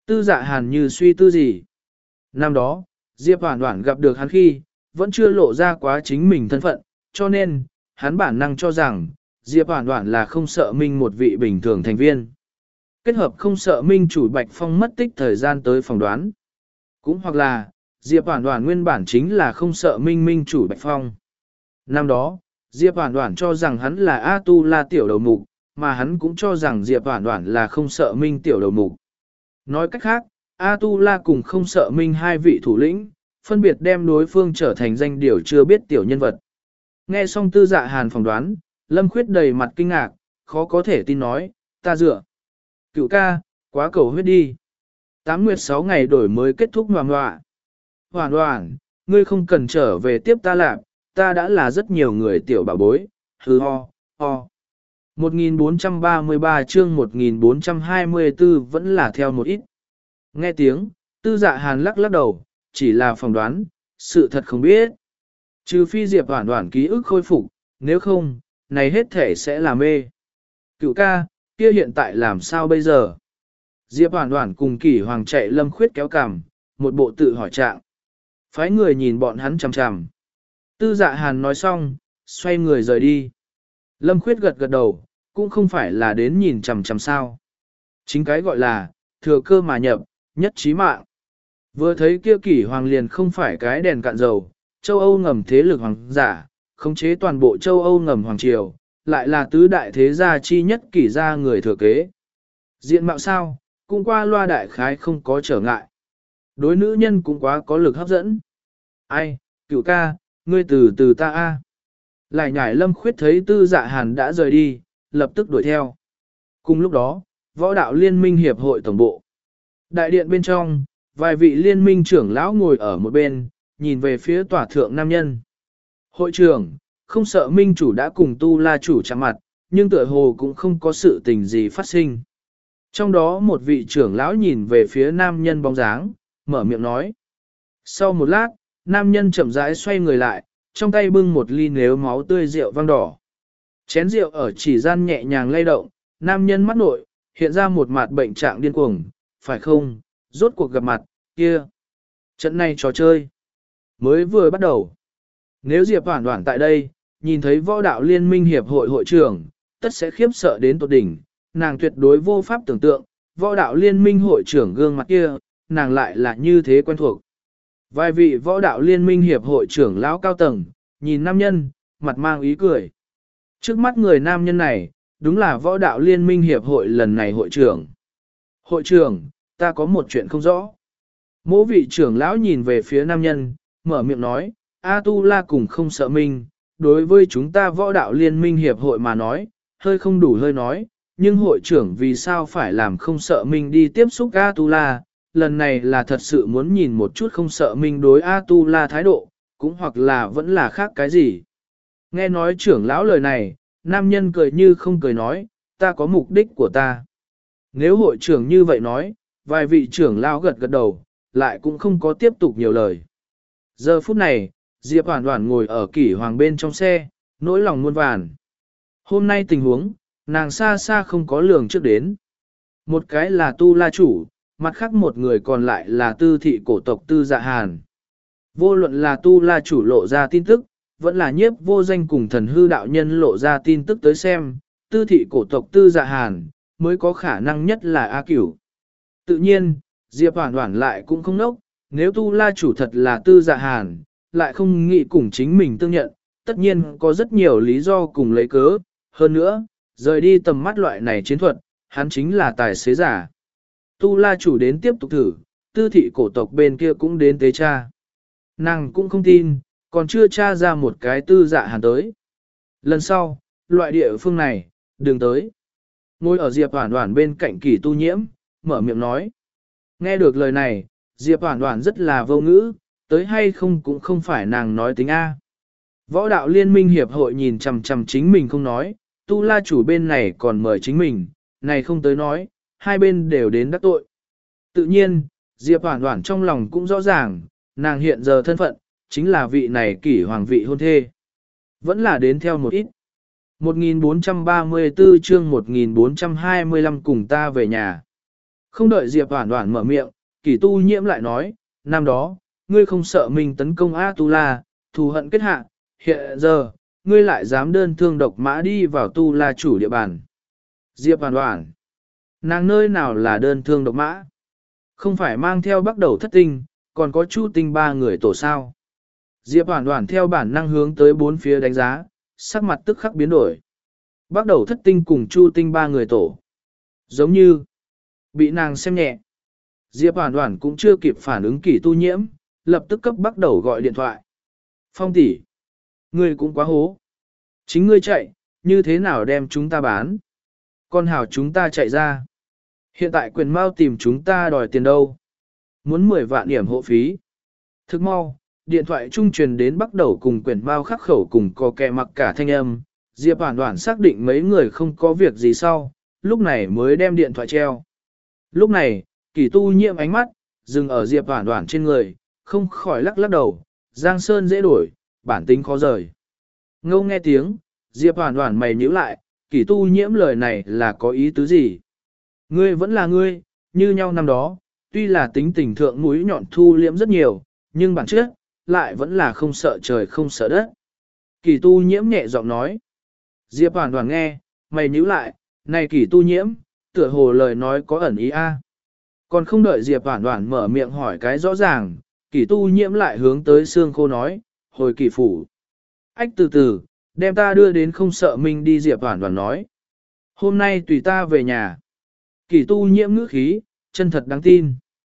Speaker 1: Tư Dạ Hàn như suy tư gì. Năm đó, Diệp Hoản Hoản gặp được hắn khi, vẫn chưa lộ ra quá chính mình thân phận, cho nên, hắn bản năng cho rằng, Diệp Hoản Hoản là không sợ minh một vị bình thường thành viên. Kết hợp không sợ minh chủ Bạch Phong mất tích thời gian tới phỏng đoán. Cũng hoặc là, Diệp Hoản Hoản nguyên bản chính là không sợ minh minh chủ Bạch Phong. Năm đó, Diệp Hoản Hoản cho rằng hắn là A Tu La tiểu đầu mục, mà hắn cũng cho rằng Diệp Hoản Hoản là không sợ minh tiểu đầu mục. Nói cách khác, A Tu La cùng không sợ minh hai vị thủ lĩnh, phân biệt đem đối phương trở thành danh điều chưa biết tiểu nhân vật. Nghe xong Tư Dạ Hàn phỏng đoán, Lâm Khuyết đầy mặt kinh ngạc, khó có thể tin nói, ta dựa. Cựu ca, quá cầu huyết đi. Tám nguyệt sáu ngày đổi mới kết thúc hoàng hoạ. Hoàn hoàn, ngươi không cần trở về tiếp ta làm, ta đã là rất nhiều người tiểu bảo bối, hừ ho, ho. một nghìn bốn trăm ba mươi ba chương một nghìn bốn trăm hai mươi tư vẫn là theo một ít. Nghe tiếng, Tư Dạ Hàn lắc lắc đầu, chỉ là phỏng đoán, sự thật không biết. Trừ phi Diệp Hoản Hoản ký ức khôi phục, nếu không, này hết thể sẽ là mê. Cựu ca, kia hiện tại làm sao bây giờ? Diệp Hoản Hoản cùng Kỷ Hoàng chạy Lâm Khuyết kéo cằm, một bộ tự hỏi trạng. Phái người nhìn bọn hắn chằm chằm. Tư Dạ Hàn nói xong, xoay người rời đi. Lâm Khuyết gật gật đầu, cũng không phải là đến nhìn chằm chằm sao. Chính cái gọi là, thừa cơ mà nhập, nhất trí mạng. Vừa thấy kia Kỷ Hoàng liền không phải cái đèn cạn dầu, châu Âu ngầm thế lực hoàng giả, khống chế toàn bộ châu Âu ngầm hoàng triều, lại là tứ đại thế gia chi nhất Kỷ gia người thừa kế. Diện mạo sao, cũng qua loa đại khái không có trở ngại. Đối nữ nhân cũng quá có lực hấp dẫn. Ai, Cựu ca, ngươi từ từ ta a. Lại nhảy Lâm Khuyết thấy Tư Dạ Hàn đã rời đi, lập tức đuổi theo. Cùng lúc đó, võ đạo liên minh hiệp hội tổng bộ. Đại điện bên trong, vài vị liên minh trưởng lão ngồi ở một bên, nhìn về phía tòa thượng nam nhân. Hội trưởng, không sợ minh chủ đã cùng Tu La chủ chạm mặt, nhưng tựa hồ cũng không có sự tình gì phát sinh. Trong đó một vị trưởng lão nhìn về phía nam nhân bóng dáng, mở miệng nói. Sau một lát, nam nhân chậm rãi xoay người lại, trong tay bưng một ly nếu máu tươi rượu vang đỏ. Chén rượu ở chỉ gian nhẹ nhàng lay động, nam nhân mắt nội, hiện ra một mặt bệnh trạng điên cuồng, phải không, rốt cuộc gặp mặt, kia. Trận này trò chơi, mới vừa bắt đầu. Nếu Diệp Hoản Hoản tại đây, nhìn thấy võ đạo liên minh hiệp hội hội trưởng, tất sẽ khiếp sợ đến tột đỉnh, nàng tuyệt đối vô pháp tưởng tượng, võ đạo liên minh hội trưởng gương mặt kia, nàng lại là như thế quen thuộc. Vài vị võ đạo liên minh hiệp hội trưởng lão cao tầng, nhìn nam nhân, mặt mang ý cười. Trước mắt người nam nhân này, đúng là võ đạo liên minh hiệp hội lần này hội trưởng. Hội trưởng, ta có một chuyện không rõ. Mỗi vị trưởng lão nhìn về phía nam nhân, mở miệng nói, A Tu La cùng không sợ minh, đối với chúng ta võ đạo liên minh hiệp hội mà nói, hơi không đủ hơi nói, nhưng hội trưởng vì sao phải làm không sợ minh đi tiếp xúc A Tu La, lần này là thật sự muốn nhìn một chút không sợ minh đối A Tu La thái độ, cũng hoặc là vẫn là khác cái gì. Nghe nói trưởng lão lời này, nam nhân cười như không cười nói, ta có mục đích của ta. Nếu hội trưởng như vậy nói, vài vị trưởng lão gật gật đầu, lại cũng không có tiếp tục nhiều lời. Giờ phút này, Diệp Hoản Hoản ngồi ở Kỷ Hoàng bên trong xe, nỗi lòng muôn vàn. Hôm nay tình huống, nàng xa xa không có lường trước đến. Một cái là Tu La chủ, mặt khác một người còn lại là tư thị cổ tộc Tư Dạ Hàn. Vô luận là Tu La chủ lộ ra tin tức, vẫn là nhiếp vô danh cùng thần hư đạo nhân lộ ra tin tức tới xem, tư thị cổ tộc Tư Dạ Hàn, mới có khả năng nhất là A Cửu. Tự nhiên, Diệp Hoản Hoản lại cũng không nốc, nếu Tu La chủ thật là Tư Dạ Hàn, lại không nghĩ cùng chính mình tương nhận, tất nhiên có rất nhiều lý do cùng lấy cớ, hơn nữa, rời đi tầm mắt loại này chiến thuật, hắn chính là tài xế giả. Tu La chủ đến tiếp tục thử, tư thị cổ tộc bên kia cũng đến tế tra. Nàng cũng không tin, còn chưa tra ra một cái Tư Dạ Hàn tới. Lần sau, loại địa phương này, đừng tới. Ngồi ở Diệp Hoản Hoản bên cạnh Kỷ Tu Nhiễm, mở miệng nói. Nghe được lời này, Diệp Hoản Hoản rất là vô ngữ, tới hay không cũng không phải nàng nói tính A. Võ đạo liên minh hiệp hội nhìn chằm chằm chính mình không nói, Tu La chủ bên này còn mời chính mình, này không tới nói, hai bên đều đến đắc tội. Tự nhiên, Diệp Hoản Hoản trong lòng cũng rõ ràng, nàng hiện giờ thân phận, chính là vị này Kỷ Hoàng vị hôn thê. Vẫn là đến theo một ít. một nghìn bốn trăm ba mươi tư chương một nghìn bốn trăm hai mươi lăm cùng ta về nhà. Không đợi Diệp Hoản Hoản mở miệng, Kỷ Tu Nhiễm lại nói, năm đó, ngươi không sợ mình tấn công A Tu La, thù hận kết hạ, hiện giờ, ngươi lại dám đơn thương độc mã đi vào Tu La chủ địa bàn. Diệp Hoản Hoản, nàng nơi nào là đơn thương độc mã? Không phải mang theo bắt đầu thất tinh, còn có Chu Tinh ba người tổ sao? Diệp Hoản Hoản theo bản năng hướng tới bốn phía đánh giá, sắc mặt tức khắc biến đổi. Bắt đầu thất tinh cùng Chu Tinh ba người tổ. Giống như bị nàng xem nhẹ. Diệp Hoản Hoản cũng chưa kịp phản ứng Kỷ Tu Nhiễm, lập tức cấp bắt đầu gọi điện thoại. Phong tỷ, ngươi cũng quá hố. Chính ngươi chạy, như thế nào đem chúng ta bán? Con hảo chúng ta chạy ra. Hiện tại quyền mau tìm chúng ta đòi tiền đâu. Muốn mười vạn điểm hộ phí. Thức mau, điện thoại trung truyền đến bắt đầu cùng quyền mau khắc khẩu cùng có kẹ mặc cả thanh âm. Diệp Hoản Hoản xác định mấy người không có việc gì sau, lúc này mới đem điện thoại treo. Lúc này, Kỷ Tu Nhiễm ánh mắt, dừng ở Diệp Hoản Hoản trên người, không khỏi lắc lắc đầu, Giang Sơn dễ đổi, bản tính khó rời. Ngâu nghe tiếng, Diệp Hoản Hoản mày nhíu lại, Kỷ Tu Nhiễm lời này là có ý tứ gì? Ngươi vẫn là ngươi, như nhau năm đó, tuy là tính tình thượng mũi nhọn thu liễm rất nhiều, nhưng bản chất, lại vẫn là không sợ trời không sợ đất. Kỷ Tu Nhiễm nhẹ giọng nói. Diệp Hoản Hoản nghe, mày nhíu lại, này Kỷ Tu Nhiễm, tựa hồ lời nói có ẩn ý a. Còn không đợi Diệp Hoản Hoản mở miệng hỏi cái rõ ràng, Kỷ Tu Nhiễm lại hướng tới Sương Khô nói, hồi Kỷ phủ. Ách từ từ, đem ta đưa đến không sợ mình đi. Diệp Hoản Hoản nói. Hôm nay tùy ta về nhà. Kỷ Tu Nhiễm ngữ khí, chân thật đáng tin.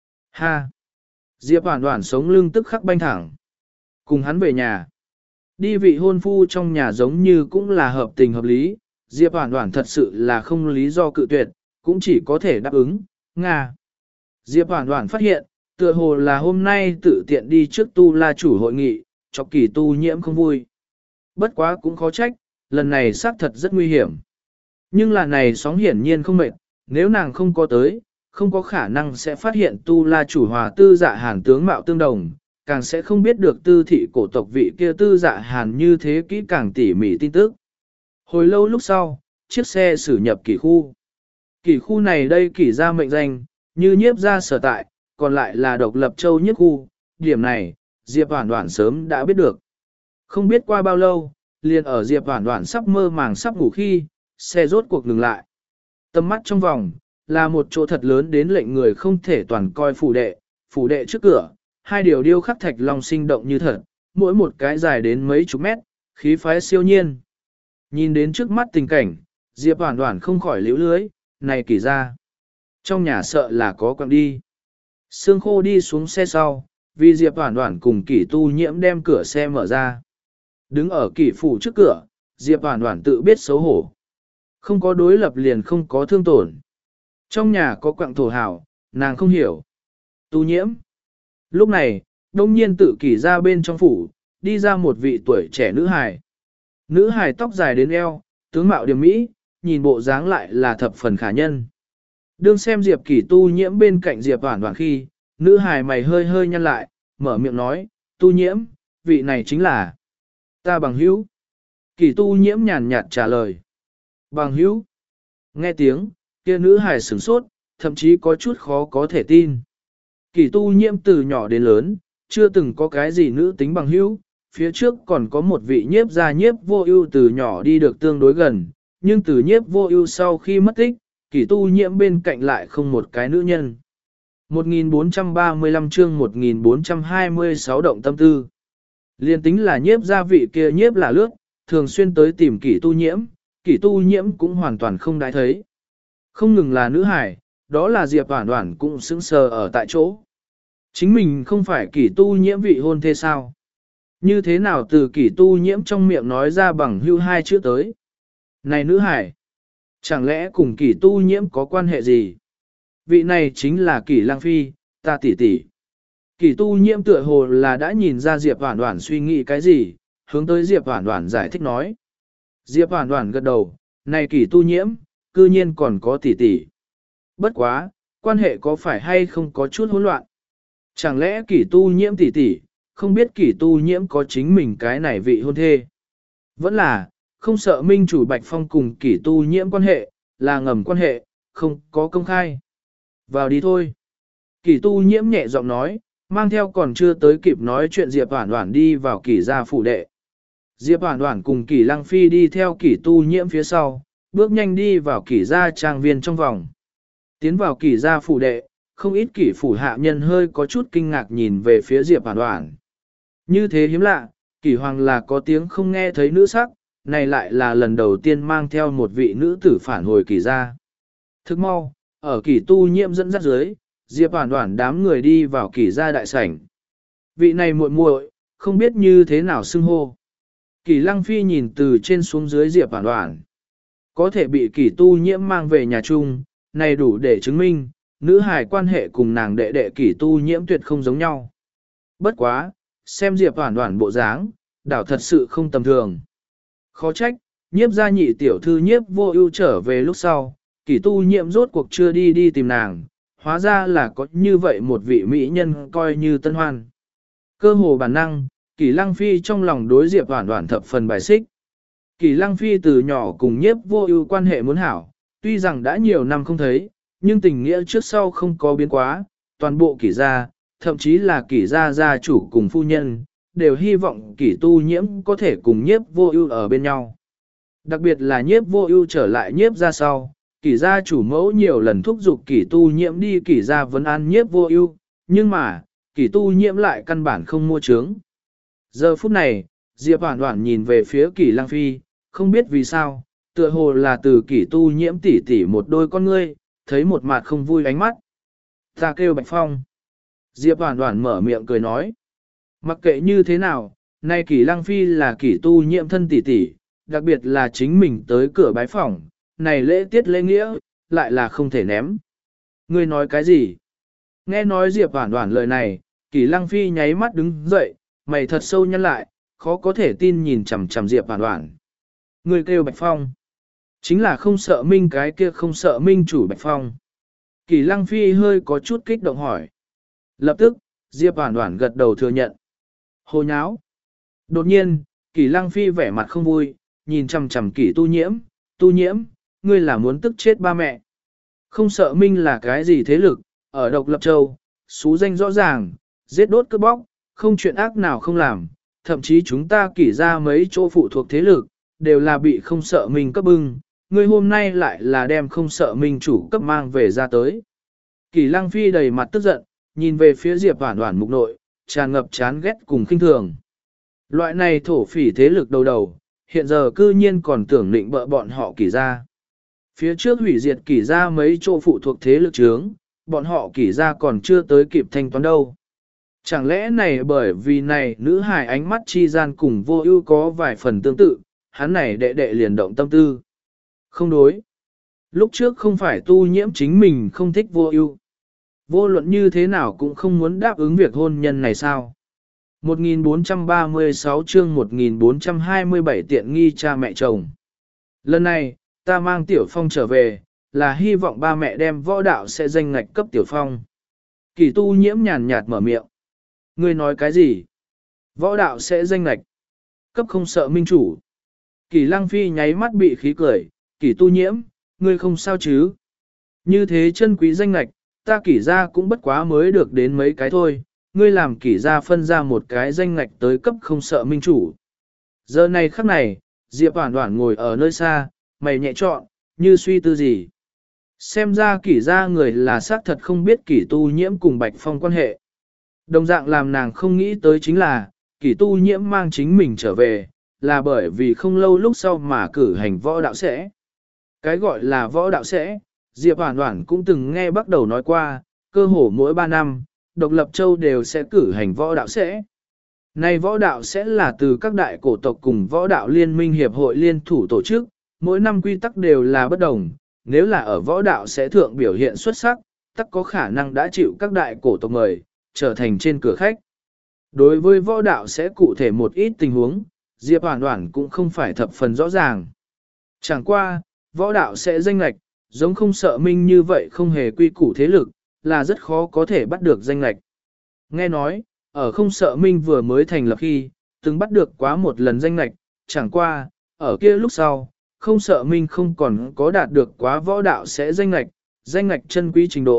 Speaker 1: Ha! Diệp Hoản Hoản sống lưng tức khắc banh thẳng. Cùng hắn về nhà. Đi vị hôn phu trong nhà giống như cũng là hợp tình hợp lý. Diệp Hoản Hoản thật sự là không lý do cự tuyệt, cũng chỉ có thể đáp ứng. Nga! Diệp Hoản Hoản phát hiện, tựa hồ là hôm nay tự tiện đi trước Tu La chủ hội nghị, chọc Kỷ Tu Nhiễm không vui. Bất quá cũng khó trách, lần này xác thật rất nguy hiểm. Nhưng là này sóng hiển nhiên không mệt, nếu nàng không có tới, không có khả năng sẽ phát hiện Tu La chủ hòa tư dạ hàn tướng mạo tương đồng, càng sẽ không biết được tư thị cổ tộc vị kia tư dạ hàn như thế kỹ càng tỉ mỉ tin tức. Hồi lâu lúc sau, chiếc xe xử nhập Kỷ khu. Kỷ khu này đây Kỷ ra mệnh danh, như nhiếp ra sở tại, còn lại là độc lập châu nhất khu, điểm này, Diệp Hoản Hoản sớm đã biết được. Không biết qua bao lâu, liền ở Diệp Hoản Hoản sắp mơ màng sắp ngủ khi, xe rốt cuộc ngừng lại. Tầm mắt trong vòng, là một chỗ thật lớn đến lệnh người không thể toàn coi phủ đệ, phủ đệ trước cửa, hai điều điêu khắc thạch long sinh động như thật, mỗi một cái dài đến mấy chục mét, khí phái siêu nhiên. Nhìn đến trước mắt tình cảnh, Diệp Hoản Hoản không khỏi liễu lưới, này Kỷ ra. Trong nhà sợ là có quặng đi. Sương Khô đi xuống xe sau, vì Diệp Hoản Hoản cùng Kỷ Tu Nhiễm đem cửa xe mở ra. Đứng ở Kỷ phủ trước cửa, Diệp Hoản Hoản tự biết xấu hổ. Không có đối lập liền không có thương tổn. Trong nhà có quặng thổ hảo, nàng không hiểu. Tu Nhiễm. Lúc này, đông nhiên tự Kỷ ra bên trong phủ, đi ra một vị tuổi trẻ nữ hài. Nữ hài tóc dài đến eo, tướng mạo điềm mỹ, nhìn bộ dáng lại là thập phần khả nhân. Đương xem Diệp Kỷ Tu Nhiễm bên cạnh Diệp Hoản Hoản khi, nữ hài mày hơi hơi nhăn lại, mở miệng nói, Tu Nhiễm, vị này chính là ta bằng hữu. Kỷ Tu Nhiễm nhàn nhạt trả lời. Bằng hữu. Nghe tiếng, kia nữ hài sửng sốt, thậm chí có chút khó có thể tin. Kỷ Tu Nhiễm từ nhỏ đến lớn, chưa từng có cái gì nữ tính bằng hữu, phía trước còn có một vị nhiếp gia nhiếp vô ưu từ nhỏ đi được tương đối gần, nhưng từ nhiếp vô ưu sau khi mất tích, Kỷ Tu Nhiễm bên cạnh lại không một cái nữ nhân. một nghìn bốn trăm ba mươi lăm chương một nghìn bốn trăm hai mươi sáu động tâm tư. Liên tính là nhiếp gia vị kia nhiếp là lướt, thường xuyên tới tìm Kỷ Tu Nhiễm, Kỷ Tu Nhiễm cũng hoàn toàn không đãi thấy. Không ngừng là nữ hải, đó là Diệp Hoản Hoản cũng sững sờ ở tại chỗ. Chính mình không phải Kỷ Tu Nhiễm vị hôn thê sao? Như thế nào từ Kỷ Tu Nhiễm trong miệng nói ra bằng hưu hai chữ tới? Này nữ hải, chẳng lẽ cùng Kỷ Tu Nhiễm có quan hệ gì? Vị này chính là Kỷ Lang Phi, ta tỷ tỷ. Kỷ Tu Nhiễm tựa hồ là đã nhìn ra Diệp Hoản Hoản suy nghĩ cái gì, hướng tới Diệp Hoản Hoản giải thích nói. Diệp Hoản Hoản gật đầu, này Kỷ Tu Nhiễm, cư nhiên còn có tỷ tỷ. Bất quá, quan hệ có phải hay không có chút hỗn loạn? Chẳng lẽ Kỷ Tu Nhiễm tỷ tỷ, không biết Kỷ Tu Nhiễm có chính mình cái này vị hôn thê? Vẫn là, không sợ minh chủ Bạch Phong cùng Kỷ Tu Nhiễm quan hệ, là ngầm quan hệ, không có công khai. Vào đi thôi. Kỷ tu nhiễm nhẹ giọng nói, mang theo còn chưa tới kịp nói chuyện Diệp Hoản Hoản đi vào kỷ gia phủ đệ. Diệp Hoản Hoản cùng kỷ Lăng Phi đi theo kỷ tu nhiễm phía sau, bước nhanh đi vào kỷ gia trang viên trong vòng. Tiến vào kỷ gia phủ đệ, không ít kỷ phủ hạ nhân hơi có chút kinh ngạc nhìn về phía Diệp Hoản Hoản. Như thế hiếm lạ, kỷ hoàng là có tiếng không nghe thấy nữ sắc, này lại là lần đầu tiên mang theo một vị nữ tử phản hồi kỷ gia. Thức mau, ở kỷ tu nhiễm dẫn dắt dưới, Diệp Hoản Hoản đám người đi vào kỷ gia đại sảnh. Vị này muội muội, không biết như thế nào xưng hô. Kỷ Lăng Phi nhìn từ trên xuống dưới Diệp Hoản Hoản. Có thể bị kỷ tu nhiễm mang về nhà chung, này đủ để chứng minh, nữ hài quan hệ cùng nàng đệ đệ kỷ tu nhiễm tuyệt không giống nhau. Bất quá, xem Diệp Hoản Hoản bộ dáng, đảo thật sự không tầm thường. Khó trách, nhiếp gia nhị tiểu thư nhiếp vô ưu trở về lúc sau, kỷ tu nhiễm rốt cuộc chưa đi đi tìm nàng, hóa ra là có như vậy một vị mỹ nhân coi như tân hoan. Cơ hồ bản năng, kỷ Lăng Phi trong lòng đối Diệp Hoản Hoản thập phần bài xích. Kỷ Lăng Phi từ nhỏ cùng nhiếp vô ưu quan hệ muốn hảo, tuy rằng đã nhiều năm không thấy, nhưng tình nghĩa trước sau không có biến quá, toàn bộ kỷ gia, thậm chí là kỷ gia gia chủ cùng phu nhân, đều hy vọng kỷ tu nhiễm có thể cùng nhiếp vô ưu ở bên nhau. Đặc biệt là nhiếp vô ưu trở lại nhiếp gia sau, kỷ gia chủ mẫu nhiều lần thúc giục kỷ tu nhiễm đi kỷ gia vấn an nhiếp vô ưu, nhưng mà, kỷ tu nhiễm lại căn bản không mua trướng. Giờ phút này, Diệp Hoản Hoản nhìn về phía kỷ Lăng Phi, không biết vì sao, tựa hồ là từ kỷ tu nhiễm tỉ tỉ một đôi con ngươi, thấy một mặt không vui ánh mắt. Ta kêu Bạch Phong. Diệp Hoản Hoản mở miệng cười nói. Mặc kệ như thế nào, nay kỷ Lăng Phi là kỷ tu nhiễm thân tỉ tỉ, đặc biệt là chính mình tới cửa bái phỏng, này lễ tiết lễ nghĩa, lại là không thể ném. Ngươi nói cái gì? Nghe nói Diệp Hoản Hoản lời này, kỷ Lăng Phi nháy mắt đứng dậy, mày thật sâu nhăn lại, khó có thể tin nhìn chằm chằm Diệp Hoản Hoản. Ngươi kêu Bạch Phong. Chính là không sợ minh cái kia không sợ minh chủ Bạch Phong. Kỷ Lăng Phi hơi có chút kích động hỏi. Lập tức, Diệp Hoản Hoản gật đầu thừa nhận. Hồ nháo. Đột nhiên, Kỷ Lăng Phi vẻ mặt không vui, nhìn chằm chằm Kỷ tu nhiễm, tu nhiễm, ngươi là muốn tức chết ba mẹ. Không sợ minh là cái gì thế lực, ở Độc Lập Châu, xú danh rõ ràng, giết đốt cướp bóc, không chuyện ác nào không làm, thậm chí chúng ta Kỷ ra mấy chỗ phụ thuộc thế lực, đều là bị không sợ minh cấp bưng, ngươi hôm nay lại là đem không sợ minh chủ cấp mang về ra tới. Kỷ Lăng Phi đầy mặt tức giận, nhìn về phía Diệp Hoản Hoản mục nội, tràn ngập chán ghét cùng khinh thường. Loại này thổ phỉ thế lực đầu đầu, hiện giờ cư nhiên còn tưởng định bợ bọn họ Kỷ ra. Phía trước hủy diệt Kỷ ra mấy chỗ phụ thuộc thế lực chướng, bọn họ Kỷ ra còn chưa tới kịp thanh toán đâu. Chẳng lẽ này bởi vì này nữ hài ánh mắt chi gian cùng vô ưu có vài phần tương tự, hắn này đệ đệ liền động tâm tư. Không đối. Lúc trước không phải tu nhiễm chính mình không thích vô ưu. Vô luận như thế nào cũng không muốn đáp ứng việc hôn nhân này sao. một nghìn bốn trăm ba mươi sáu chương một nghìn bốn trăm hai mươi bảy tiện nghi cha mẹ chồng. Lần này, ta mang Tiểu Phong trở về, là hy vọng ba mẹ đem võ đạo sẽ danh ngạch cấp Tiểu Phong. Kỳ tu nhiễm nhàn nhạt mở miệng. Ngươi nói cái gì? Võ đạo sẽ danh ngạch. Cấp không sợ minh chủ. Kỳ Lăng Phi nháy mắt bị khí cười, Kỳ tu nhiễm, ngươi không sao chứ? Như thế chân quý danh ngạch, ta Kỷ gia cũng bất quá mới được đến mấy cái thôi, ngươi làm Kỷ gia phân ra một cái danh ngạch tới cấp không sợ minh chủ. Giờ này khắc này, Diệp Hoản Hoản ngồi ở nơi xa, mày nhẹ trọn, như suy tư gì. Xem ra Kỷ gia người là xác thật không biết Kỷ tu nhiễm cùng Bạch Phong quan hệ. Đồng dạng làm nàng không nghĩ tới chính là, Kỷ tu nhiễm mang chính mình trở về, là bởi vì không lâu lúc sau mà cử hành võ đạo sẽ. Cái gọi là võ đạo sẽ, Diệp Hoản Hoản cũng từng nghe bắt đầu nói qua, cơ hồ mỗi ba năm, Độc Lập Châu đều sẽ cử hành võ đạo sẽ. Này võ đạo sẽ là từ các đại cổ tộc cùng võ đạo liên minh hiệp hội liên thủ tổ chức, mỗi năm quy tắc đều là bất đồng, nếu là ở võ đạo sẽ thượng biểu hiện xuất sắc, tất có khả năng đã chịu các đại cổ tộc mời, trở thành trên cửa khách. Đối với võ đạo sẽ cụ thể một ít tình huống, Diệp Hoản Hoản cũng không phải thập phần rõ ràng. Chẳng qua, võ đạo sẽ danh lệch, giống không sợ minh như vậy không hề quy củ thế lực, là rất khó có thể bắt được danh lệch. Nghe nói, ở không sợ minh vừa mới thành lập khi, từng bắt được quá một lần danh lệch, chẳng qua, ở kia lúc sau, không sợ minh không còn có đạt được quá võ đạo sẽ danh lệch, danh lệch chân quý trình độ,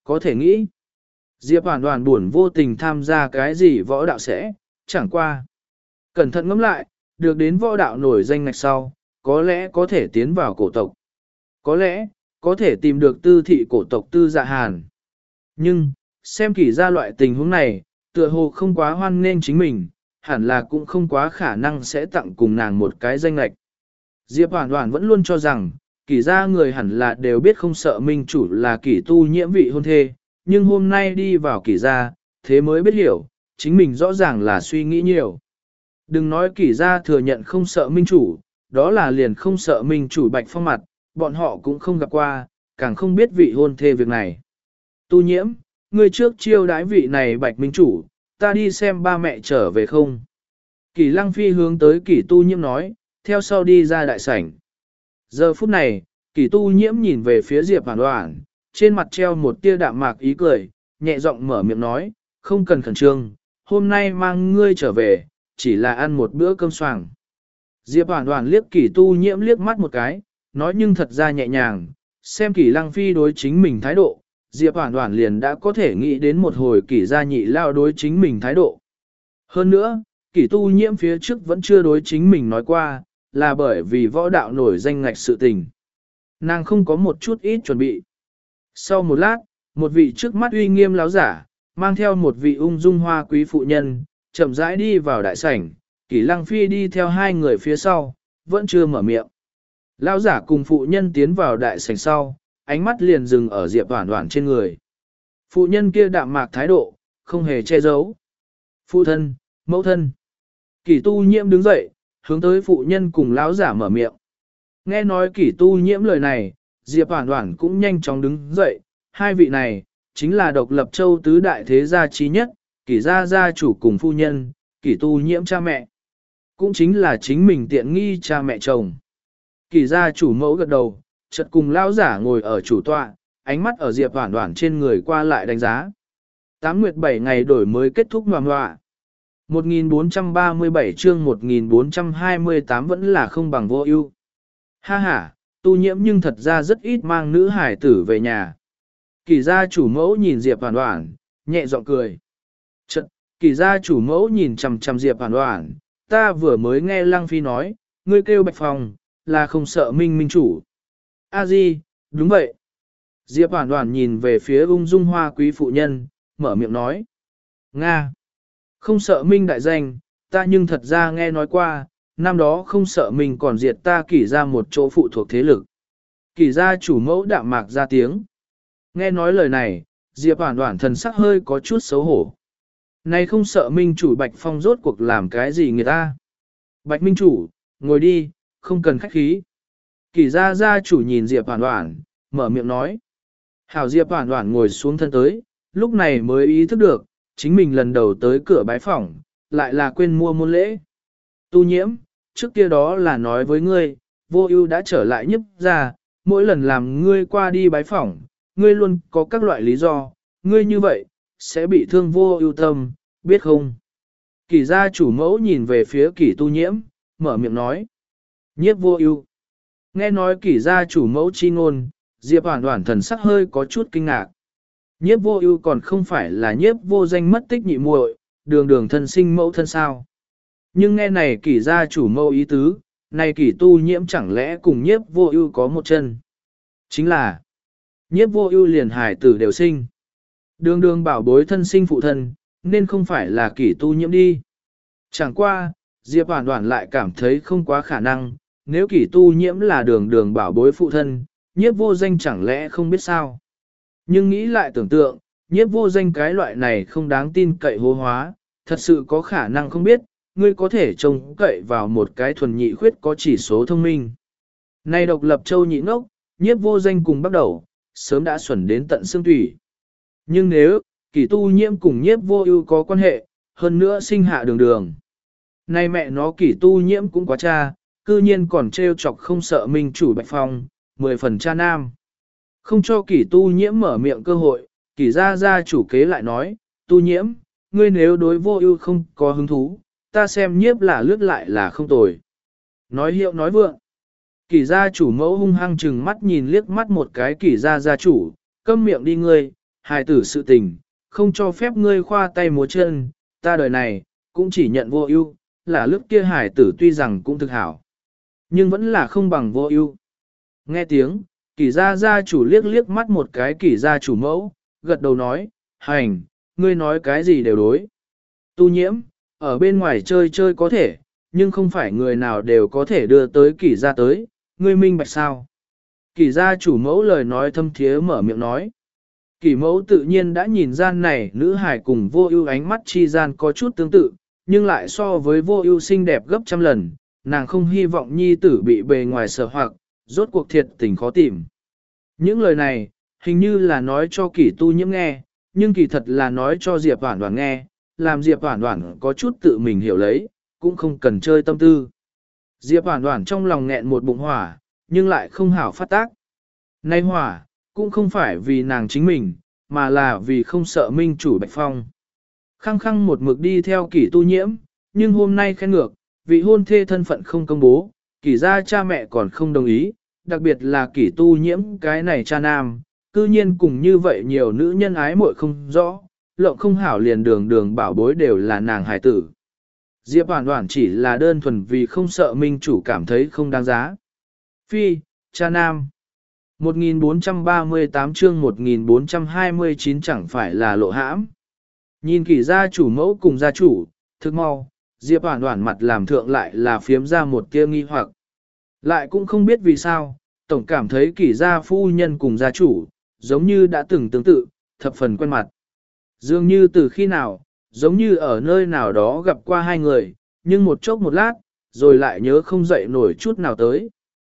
Speaker 1: có thể nghĩ. Diệp Hoàn Hoàn buồn vô tình tham gia cái gì võ đạo sẽ, chẳng qua. Cẩn thận ngẫm lại, được đến võ đạo nổi danh ngạch sau, có lẽ có thể tiến vào cổ tộc. Có lẽ, có thể tìm được tư thị cổ tộc Tư Dạ Hàn. Nhưng, xem kỷ ra loại tình huống này, tựa hồ không quá hoan nên chính mình, hẳn là cũng không quá khả năng sẽ tặng cùng nàng một cái danh lệch. Diệp Hoàn Hoàn vẫn luôn cho rằng, kỷ ra người hẳn là đều biết không sợ minh chủ là kỷ tu nhiễm vị hôn thê, nhưng hôm nay đi vào kỷ ra, thế mới biết hiểu, chính mình rõ ràng là suy nghĩ nhiều. Đừng nói kỷ ra thừa nhận không sợ minh chủ, đó là liền không sợ minh chủ Bạch Phong mặt, bọn họ cũng không gặp qua, càng không biết vị hôn thê việc này. Tu nhiễm, người trước chiêu đái vị này Bạch minh chủ, ta đi xem ba mẹ trở về không. Kỷ Lăng Phi hướng tới Kỷ Tu Nhiễm nói, theo sau đi ra đại sảnh. Giờ phút này, Kỷ Tu Nhiễm nhìn về phía Diệp Hoàn Hoàn, trên mặt treo một tia đạm mạc ý cười, nhẹ giọng mở miệng nói, không cần khẩn trương, hôm nay mang ngươi trở về, chỉ là ăn một bữa cơm xoàng. Diệp Hoàn Hoàn liếc Kỷ Tu Nhiễm liếc mắt một cái, nói nhưng thật ra nhẹ nhàng, xem Kỷ Lăng Phi đối chính mình thái độ, Diệp Hoàn Hoàn liền đã có thể nghĩ đến một hồi Kỷ gia nhị lao đối chính mình thái độ. Hơn nữa, Kỷ Tu Nhiễm phía trước vẫn chưa đối chính mình nói qua, là bởi vì võ đạo nổi danh ngạch sự tình. Nàng không có một chút ít chuẩn bị. Sau một lát, một vị trước mắt uy nghiêm láo giả, mang theo một vị ung dung hoa quý phụ nhân, chậm rãi đi vào đại sảnh, Kỷ Lăng Phi đi theo hai người phía sau, vẫn chưa mở miệng. Lão giả cùng phụ nhân tiến vào đại sảnh sau, ánh mắt liền dừng ở Diệp Hoàn Hoàn trên người. Phụ nhân kia đạm mạc thái độ, không hề che giấu. Phụ thân, mẫu thân. Kỷ Tu Nhiễm đứng dậy, hướng tới phụ nhân cùng lão giả mở miệng. Nghe nói Kỷ Tu Nhiễm lời này, Diệp Hoàn Hoàn cũng nhanh chóng đứng dậy, hai vị này, chính là độc lập châu tứ đại thế gia trí nhất, Kỷ gia gia chủ cùng phu nhân, Kỷ Tu Nhiễm cha mẹ. Cũng chính là chính mình tiện nghi cha mẹ chồng. Kỷ gia chủ mẫu gật đầu, chợt cùng lão giả ngồi ở chủ tọa, ánh mắt ở Diệp Hoàn Hoàn trên người qua lại đánh giá. Tám nguyệt bảy ngày đổi mới kết thúc ngoạm ngoạ. một nghìn bốn trăm ba mươi bảy chương một nghìn bốn trăm hai mươi tám vẫn là không bằng vô ưu. Ha ha, Tu Nhiễm nhưng thật ra rất ít mang nữ hải tử về nhà. Kỷ gia chủ mẫu nhìn Diệp Hoàn Hoàn, nhẹ giọng cười. Chợt, Kỷ gia chủ mẫu nhìn chằm chằm Diệp Hoàn Hoàn, ta vừa mới nghe Lăng Phi nói, ngươi kêu Bạch Phong, là không sợ minh minh chủ. A Di, đúng vậy. Diệp Hoàn Hoàn nhìn về phía ung dung hoa quý phụ nhân, mở miệng nói. Nga. Không sợ minh đại danh, ta nhưng thật ra nghe nói qua, năm đó không sợ mình còn diệt ta Kỷ ra một chỗ phụ thuộc thế lực. Kỷ gia chủ mẫu đạm mạc ra tiếng. Nghe nói lời này, Diệp Hoàn Hoàn thần sắc hơi có chút xấu hổ. Này không sợ minh chủ Bạch Phong rốt cuộc làm cái gì người ta. Bạch minh chủ, ngồi đi, không cần khách khí. Kỷ gia gia chủ nhìn Diệp Hoàn Hoàn, mở miệng nói. Hảo Diệp Hoàn Hoàn ngồi xuống thân tới, lúc này mới ý thức được, chính mình lần đầu tới cửa bái phỏng, lại là quên mua môn lễ. Tu Nhiễm, trước kia đó là nói với ngươi, vô ưu đã trở lại nhấp ra, mỗi lần làm ngươi qua đi bái phỏng, ngươi luôn có các loại lý do, ngươi như vậy, sẽ bị thương vô ưu tâm, biết không? Kỷ gia chủ mẫu nhìn về phía Kỷ Tu Nhiễm, mở miệng nói. Nhiếp vô ưu. Nghe nói Kỷ gia chủ mẫu chi ngôn, Diệp Hoàn Hoàn thần sắc hơi có chút kinh ngạc. Nhiếp vô ưu còn không phải là nhiếp vô danh mất tích nhị muội, đường đường thân sinh mẫu thân sao. Nhưng nghe này Kỷ gia chủ mẫu ý tứ, này Kỷ Tu Nhiễm chẳng lẽ cùng nhiếp vô ưu có một chân. Chính là, nhiếp vô ưu liền hài tử đều sinh. Đường đường bảo bối thân sinh phụ thân, nên không phải là Kỷ Tu Nhiễm đi. Chẳng qua, Diệp Hoàn Hoàn lại cảm thấy không quá khả năng, nếu Kỷ Tu Nhiễm là đường đường bảo bối phụ thân, nhiếp vô danh chẳng lẽ không biết sao. Nhưng nghĩ lại tưởng tượng, nhiếp vô danh cái loại này không đáng tin cậy hô hóa, thật sự có khả năng không biết, ngươi có thể trông cậy vào một cái thuần nhị khuyết có chỉ số thông minh. Này độc lập châu nhị ngốc, nhiếp vô danh cùng bắt đầu, sớm đã xuẩn đến tận xương thủy. Nhưng nếu, Kỷ Tu Nhiễm cùng nhiếp vô ưu có quan hệ, hơn nữa sinh hạ đường đường. Này mẹ nó Kỷ Tu Nhiễm cũng quá cha, cư nhiên còn trêu chọc không sợ minh chủ Bạch Phong, mười phần cha nam. Không cho Kỷ Tu Nhiễm mở miệng cơ hội, Kỷ gia gia chủ kế lại nói, Tu Nhiễm, ngươi nếu đối vô ưu không có hứng thú, ta xem nhiếp là lướt lại là không tồi. Nói hiệu nói vượng. Kỷ gia chủ mẫu hung hăng chừng mắt nhìn liếc mắt một cái Kỷ gia gia chủ, câm miệng đi ngươi, hài tử sự tình, không cho phép ngươi khoa tay múa chân, ta đời này, cũng chỉ nhận vô ưu, là lúc kia hài tử tuy rằng cũng thực hảo, nhưng vẫn là không bằng vô ưu. Nghe tiếng, kỷ gia gia chủ liếc liếc mắt một cái kỷ gia chủ mẫu, gật đầu nói, hành, ngươi nói cái gì đều đối. Tu nhiễm, ở bên ngoài chơi chơi có thể, nhưng không phải người nào đều có thể đưa tới kỷ gia tới, ngươi minh bạch sao. Kỷ gia chủ mẫu lời nói thâm thiế mở miệng nói. Kỷ mẫu tự nhiên đã nhìn gian này nữ hài cùng vô ưu ánh mắt chi gian có chút tương tự, nhưng lại so với vô ưu xinh đẹp gấp trăm lần, nàng không hy vọng nhi tử bị bề ngoài sợ hoặc, rốt cuộc thiệt tình khó tìm. Những lời này, hình như là nói cho kỷ tu nhiễm nghe, nhưng kỳ thật là nói cho Diệp Hoản Hoản nghe, làm Diệp Hoản Hoản có chút tự mình hiểu lấy, cũng không cần chơi tâm tư. Diệp Hoản Hoản trong lòng nghẹn một bụng hỏa, nhưng lại không hảo phát tác. Nay hỏa, cũng không phải vì nàng chính mình, mà là vì không sợ minh chủ Bạch Phong. Khăng khăng một mực đi theo kỷ tu nhiễm, nhưng hôm nay khen ngược, vị hôn thê thân phận không công bố, kỷ gia cha mẹ còn không đồng ý, đặc biệt là kỷ tu nhiễm cái này cha nam, cư nhiên cùng như vậy nhiều nữ nhân ái muội không rõ, lộng không hảo liền đường đường bảo bối đều là nàng hài tử. Diệp Hoản Hoản chỉ là đơn thuần vì không sợ minh chủ cảm thấy không đáng giá. Phi, cha nam. một nghìn bốn trăm ba mươi tám chương một nghìn bốn trăm hai mươi chín chẳng phải là lộ hãm. Nhìn kỷ gia chủ mẫu cùng gia chủ, thức mau, Diệp Hoản Hoản mặt làm thượng lại là phiếm ra một tia nghi hoặc. Lại cũng không biết vì sao, tổng cảm thấy kỷ gia phu nhân cùng gia chủ, giống như đã từng tương tự, thập phần quen mặt. Dường như từ khi nào, giống như ở nơi nào đó gặp qua hai người, nhưng một chốc một lát, rồi lại nhớ không dậy nổi chút nào tới.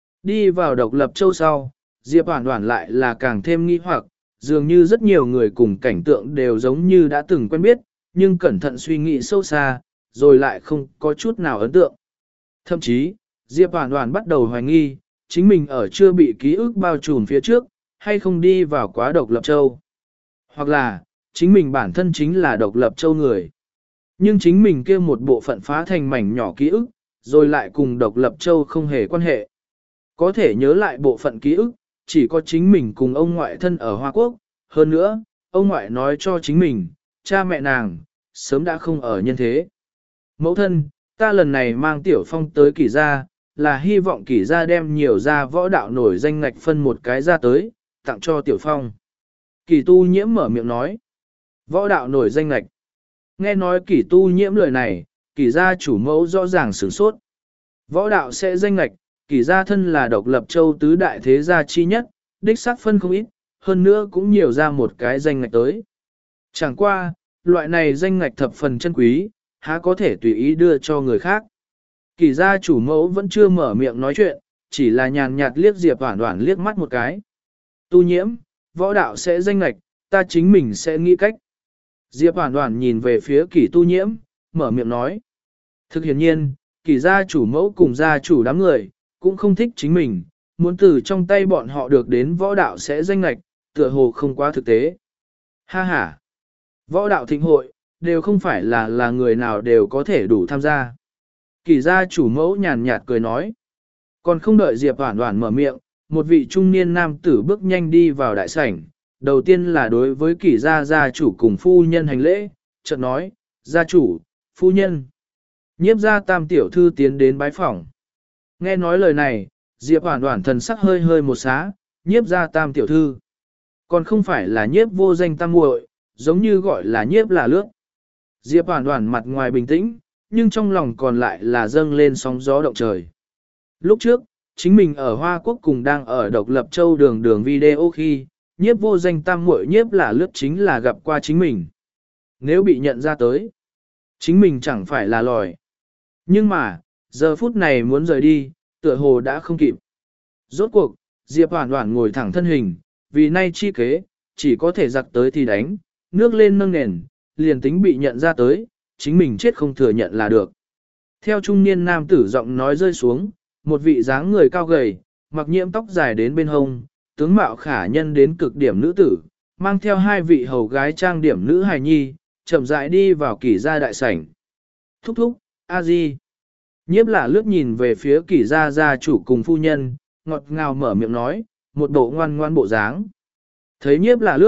Speaker 1: Đi vào độc lập châu sau, Diệp Hoản Hoản lại là càng thêm nghi hoặc, dường như rất nhiều người cùng cảnh tượng đều giống như đã từng quen biết, nhưng cẩn thận suy nghĩ sâu xa, rồi lại không có chút nào ấn tượng. Thậm chí, Diệp Hoản Hoản bắt đầu hoài nghi, chính mình ở chưa bị ký ức bao trùm phía trước, hay không đi vào quá độc lập châu. Hoặc là, chính mình bản thân chính là độc lập châu người. Nhưng chính mình kia một bộ phận phá thành mảnh nhỏ ký ức, rồi lại cùng độc lập châu không hề quan hệ. Có thể nhớ lại bộ phận ký ức, chỉ có chính mình cùng ông ngoại thân ở Hoa Quốc. Hơn nữa, ông ngoại nói cho chính mình, cha mẹ nàng, sớm đã không ở nhân thế. Mẫu thân, ta lần này mang Tiểu Phong tới kỷ gia, là hy vọng kỷ gia đem nhiều gia võ đạo nổi danh ngạch phân một cái ra tới, tặng cho Tiểu Phong. Kỷ tu nhiễm mở miệng nói. Võ đạo nổi danh ngạch. Nghe nói kỷ tu nhiễm lời này, kỷ gia chủ mẫu rõ ràng sửng sốt. Võ đạo sẽ danh ngạch, kỷ gia thân là độc lập châu tứ đại thế gia chi nhất, đích xác phân không ít, hơn nữa cũng nhiều ra một cái danh ngạch tới. Chẳng qua, loại này danh ngạch thập phần chân quý, há có thể tùy ý đưa cho người khác. Kỷ gia chủ mẫu vẫn chưa mở miệng nói chuyện, chỉ là nhàn nhạt liếc Diệp Hoản Hoản liếc mắt một cái. Tu nhiễm, võ đạo sẽ danh ngạch, ta chính mình sẽ nghĩ cách. Diệp Hoản Hoản nhìn về phía kỷ tu nhiễm, mở miệng nói. Thực hiển nhiên, kỷ gia chủ mẫu cùng gia chủ đám người, cũng không thích chính mình, muốn từ trong tay bọn họ được đến võ đạo sẽ danh ngạch, tựa hồ không quá thực tế. Ha ha! Võ đạo thịnh hội, đều không phải là là người nào đều có thể đủ tham gia. Kỷ gia chủ mẫu nhàn nhạt cười nói. Còn không đợi Diệp Hoản Hoản mở miệng, một vị trung niên nam tử bước nhanh đi vào đại sảnh. Đầu tiên là đối với kỷ gia gia chủ cùng phu nhân hành lễ, chợt nói, gia chủ, phu nhân. Nhiếp gia tam tiểu thư tiến đến bái phỏng. Nghe nói lời này, Diệp Hoản Hoản thần sắc hơi hơi một xá, nhiếp gia tam tiểu thư. Còn không phải là nhiếp vô danh tam muội, giống như gọi là nhiếp là lướt. Diệp Hoản Hoản mặt ngoài bình tĩnh, nhưng trong lòng còn lại là dâng lên sóng gió động trời. Lúc trước, chính mình ở Hoa Quốc cùng đang ở độc lập châu đường đường video khi, nhiếp vô danh tam muội nhiếp là lướt chính là gặp qua chính mình. Nếu bị nhận ra tới, chính mình chẳng phải là lòi. Nhưng mà, giờ phút này muốn rời đi, tựa hồ đã không kịp. Rốt cuộc, Diệp Hoản Hoản ngồi thẳng thân hình, vì nay chi kế, chỉ có thể giặc tới thì đánh, nước lên nâng nền, liền tính bị nhận ra tới, chính mình chết không thừa nhận là được. Theo trung niên nam tử giọng nói rơi xuống, một vị dáng người cao gầy, mặc nhiễm tóc dài đến bên hông, tướng mạo khả nhân đến cực điểm nữ tử, mang theo hai vị hầu gái trang điểm nữ hài nhi, chậm rãi đi vào kỷ gia đại sảnh. Thúc thúc, a di. Nhiếp là lướt nhìn về phía kỷ gia gia chủ cùng phu nhân, ngọt ngào mở miệng nói, một bộ ngoan ngoan bộ dáng. Thấy nhiếp là lướt,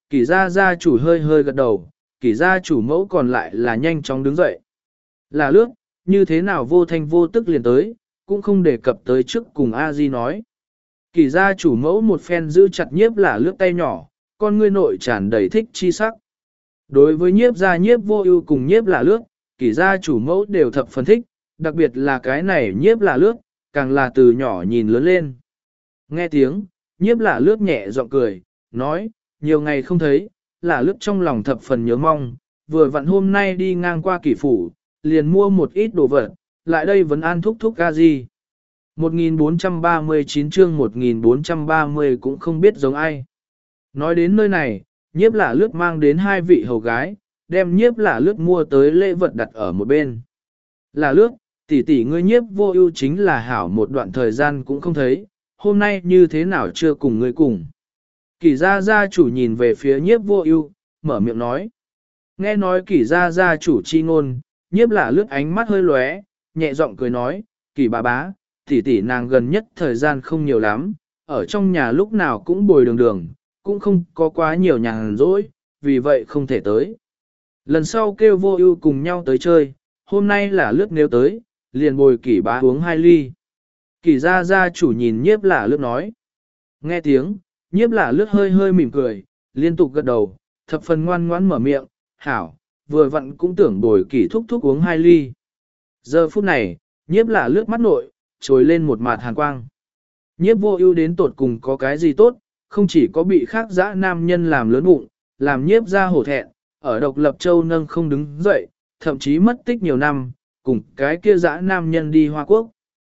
Speaker 1: Kỷ gia gia chủ hơi hơi gật đầu, kỷ gia chủ mẫu còn lại là nhanh chóng đứng dậy. Là lướt, như thế nào vô thanh vô tức liền tới, cũng không đề cập tới trước cùng A Di nói. Kỷ gia chủ mẫu một phen giữ chặt nhiếp là lướt tay nhỏ, con ngươi nội tràn đầy thích chi sắc. Đối với nhiếp gia nhiếp vô ưu cùng nhiếp là lướt, kỷ gia chủ mẫu đều thập phần thích, đặc biệt là cái này nhiếp là lướt, càng là từ nhỏ nhìn lớn lên. Nghe tiếng, nhiếp là lướt nhẹ giọng cười, nói, nhiều ngày không thấy, là lướt trong lòng thập phần nhớ mong, vừa vặn hôm nay đi ngang qua kỷ phủ, liền mua một ít đồ vật, lại đây vẫn an thúc thúc ca gì. một nghìn bốn trăm ba mươi chín chương một nghìn bốn trăm ba mươi cũng không biết giống ai. Nói đến nơi này, nhiếp là lướt mang đến hai vị hầu gái, đem nhiếp là lướt mua tới lễ vật đặt ở một bên. Là lướt, tỷ tỷ ngươi nhiếp vô ưu chính là hảo một đoạn thời gian cũng không thấy, hôm nay như thế nào chưa cùng ngươi cùng. Kỷ gia gia chủ nhìn về phía nhiếp vô ưu, mở miệng nói. Nghe nói kỷ gia gia chủ chi ngôn, nhiếp là lướt ánh mắt hơi lóe, nhẹ giọng cười nói, kỷ bà bá, tỷ tỷ nàng gần nhất thời gian không nhiều lắm, ở trong nhà lúc nào cũng bồi đường đường, cũng không có quá nhiều nhàn rỗi, vì vậy không thể tới. Lần sau kêu vô ưu cùng nhau tới chơi, hôm nay là lướt nếu tới, liền bồi kỷ bá uống hai ly. Kỷ gia gia chủ nhìn nhiếp là lướt nói. Nghe tiếng, nhiếp là lướt hơi hơi mỉm cười, liên tục gật đầu, thập phần ngoan ngoãn mở miệng, hảo, vừa vặn cũng tưởng bồi kỷ thúc thúc uống hai ly. Giờ phút này, nhiếp là lướt mắt nội, trồi lên một mạt hàn quang. Nhiếp vô ưu đến tột cùng có cái gì tốt, không chỉ có bị khác dã nam nhân làm lớn bụng, làm nhiếp ra hổ thẹn, ở độc lập châu nâng không đứng dậy, thậm chí mất tích nhiều năm, cùng cái kia dã nam nhân đi Hoa Quốc.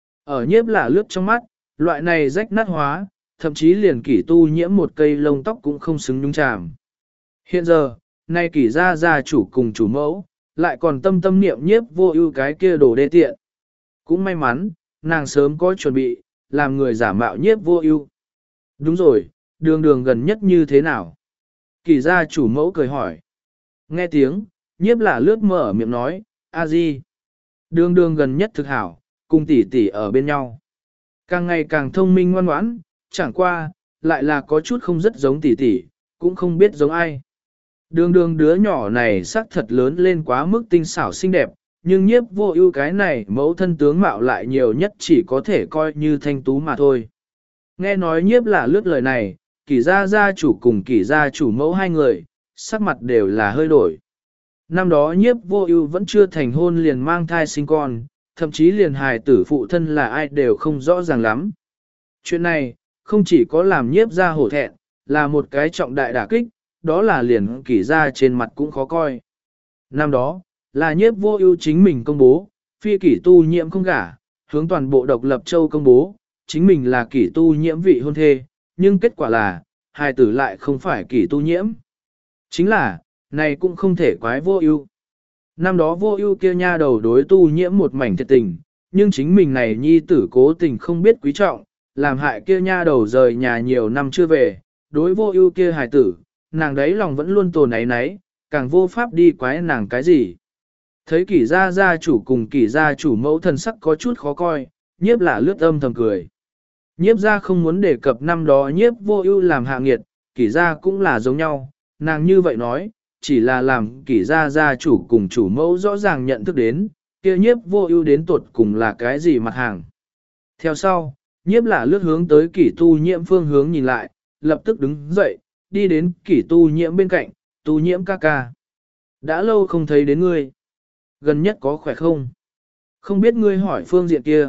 Speaker 1: Ở nhiếp là lướt trong mắt, loại này rách nát hóa, thậm chí liền kỷ tu nhiễm một cây lông tóc cũng không xứng nhung chàm. Hiện giờ, nay kỷ gia gia chủ cùng chủ mẫu, lại còn tâm tâm niệm nhiếp vô ưu cái kia đồ đê tiện. Cũng may mắn, nàng sớm có chuẩn bị, làm người giả mạo nhiếp vô ưu. Đúng rồi, đường đường gần nhất như thế nào? Kỷ gia chủ mẫu cười hỏi. Nghe tiếng, nhiếp là lướt mở miệng nói, a di. Đường đường gần nhất thực hảo, cùng tỷ tỷ ở bên nhau. Càng ngày càng thông minh ngoan ngoãn, chẳng qua, lại là có chút không rất giống tỷ tỷ, cũng không biết giống ai. Đường đường đứa nhỏ này sắc thật lớn lên quá mức tinh xảo xinh đẹp, nhưng nhiếp vô ưu cái này mẫu thân tướng mạo lại nhiều nhất chỉ có thể coi như thanh tú mà thôi. Nghe nói nhiếp là lướt lời này, kỷ gia gia chủ cùng kỷ gia chủ mẫu hai người, sắc mặt đều là hơi đổi. Năm đó nhiếp vô ưu vẫn chưa thành hôn liền mang thai sinh con, thậm chí liền hài tử phụ thân là ai đều không rõ ràng lắm. Chuyện này, không chỉ có làm nhiếp gia hổ thẹn, là một cái trọng đại đả kích, đó là liền kỷ gia trên mặt cũng khó coi. Năm đó, là nhiếp vô ưu chính mình công bố, phi kỷ tu nhiễm không gả, hướng toàn bộ độc lập châu công bố, chính mình là kỷ tu nhiễm vị hôn thê, nhưng kết quả là, hài tử lại không phải kỷ tu nhiễm. Chính là, này cũng không thể quái vô ưu. Năm đó vô ưu kia nha đầu đối tu nhiễm một mảnh thiệt tình, nhưng chính mình này nhi tử cố tình không biết quý trọng, làm hại kia nha đầu rời nhà nhiều năm chưa về, đối vô ưu kia hài tử, nàng đấy lòng vẫn luôn tồn náy náy, càng vô pháp đi quái nàng cái gì. Thấy kỷ gia gia chủ cùng kỷ gia chủ mẫu thần sắc có chút khó coi, nhiếp là lướt âm thầm cười. Nhiếp gia không muốn đề cập năm đó nhiếp vô ưu làm hạ nghiệt, kỷ gia cũng là giống nhau, nàng như vậy nói, chỉ là làm kỷ gia gia chủ cùng chủ mẫu rõ ràng nhận thức đến, kia nhiếp vô ưu đến tuột cùng là cái gì mặt hàng. Theo sau, nhiếp là lướt hướng tới kỷ tu nhiễm phương hướng nhìn lại, lập tức đứng dậy, đi đến kỷ tu nhiễm bên cạnh, tu nhiễm ca ca. Đã lâu không thấy đến ngươi. Gần nhất có khỏe không? Không biết ngươi hỏi phương diện kia.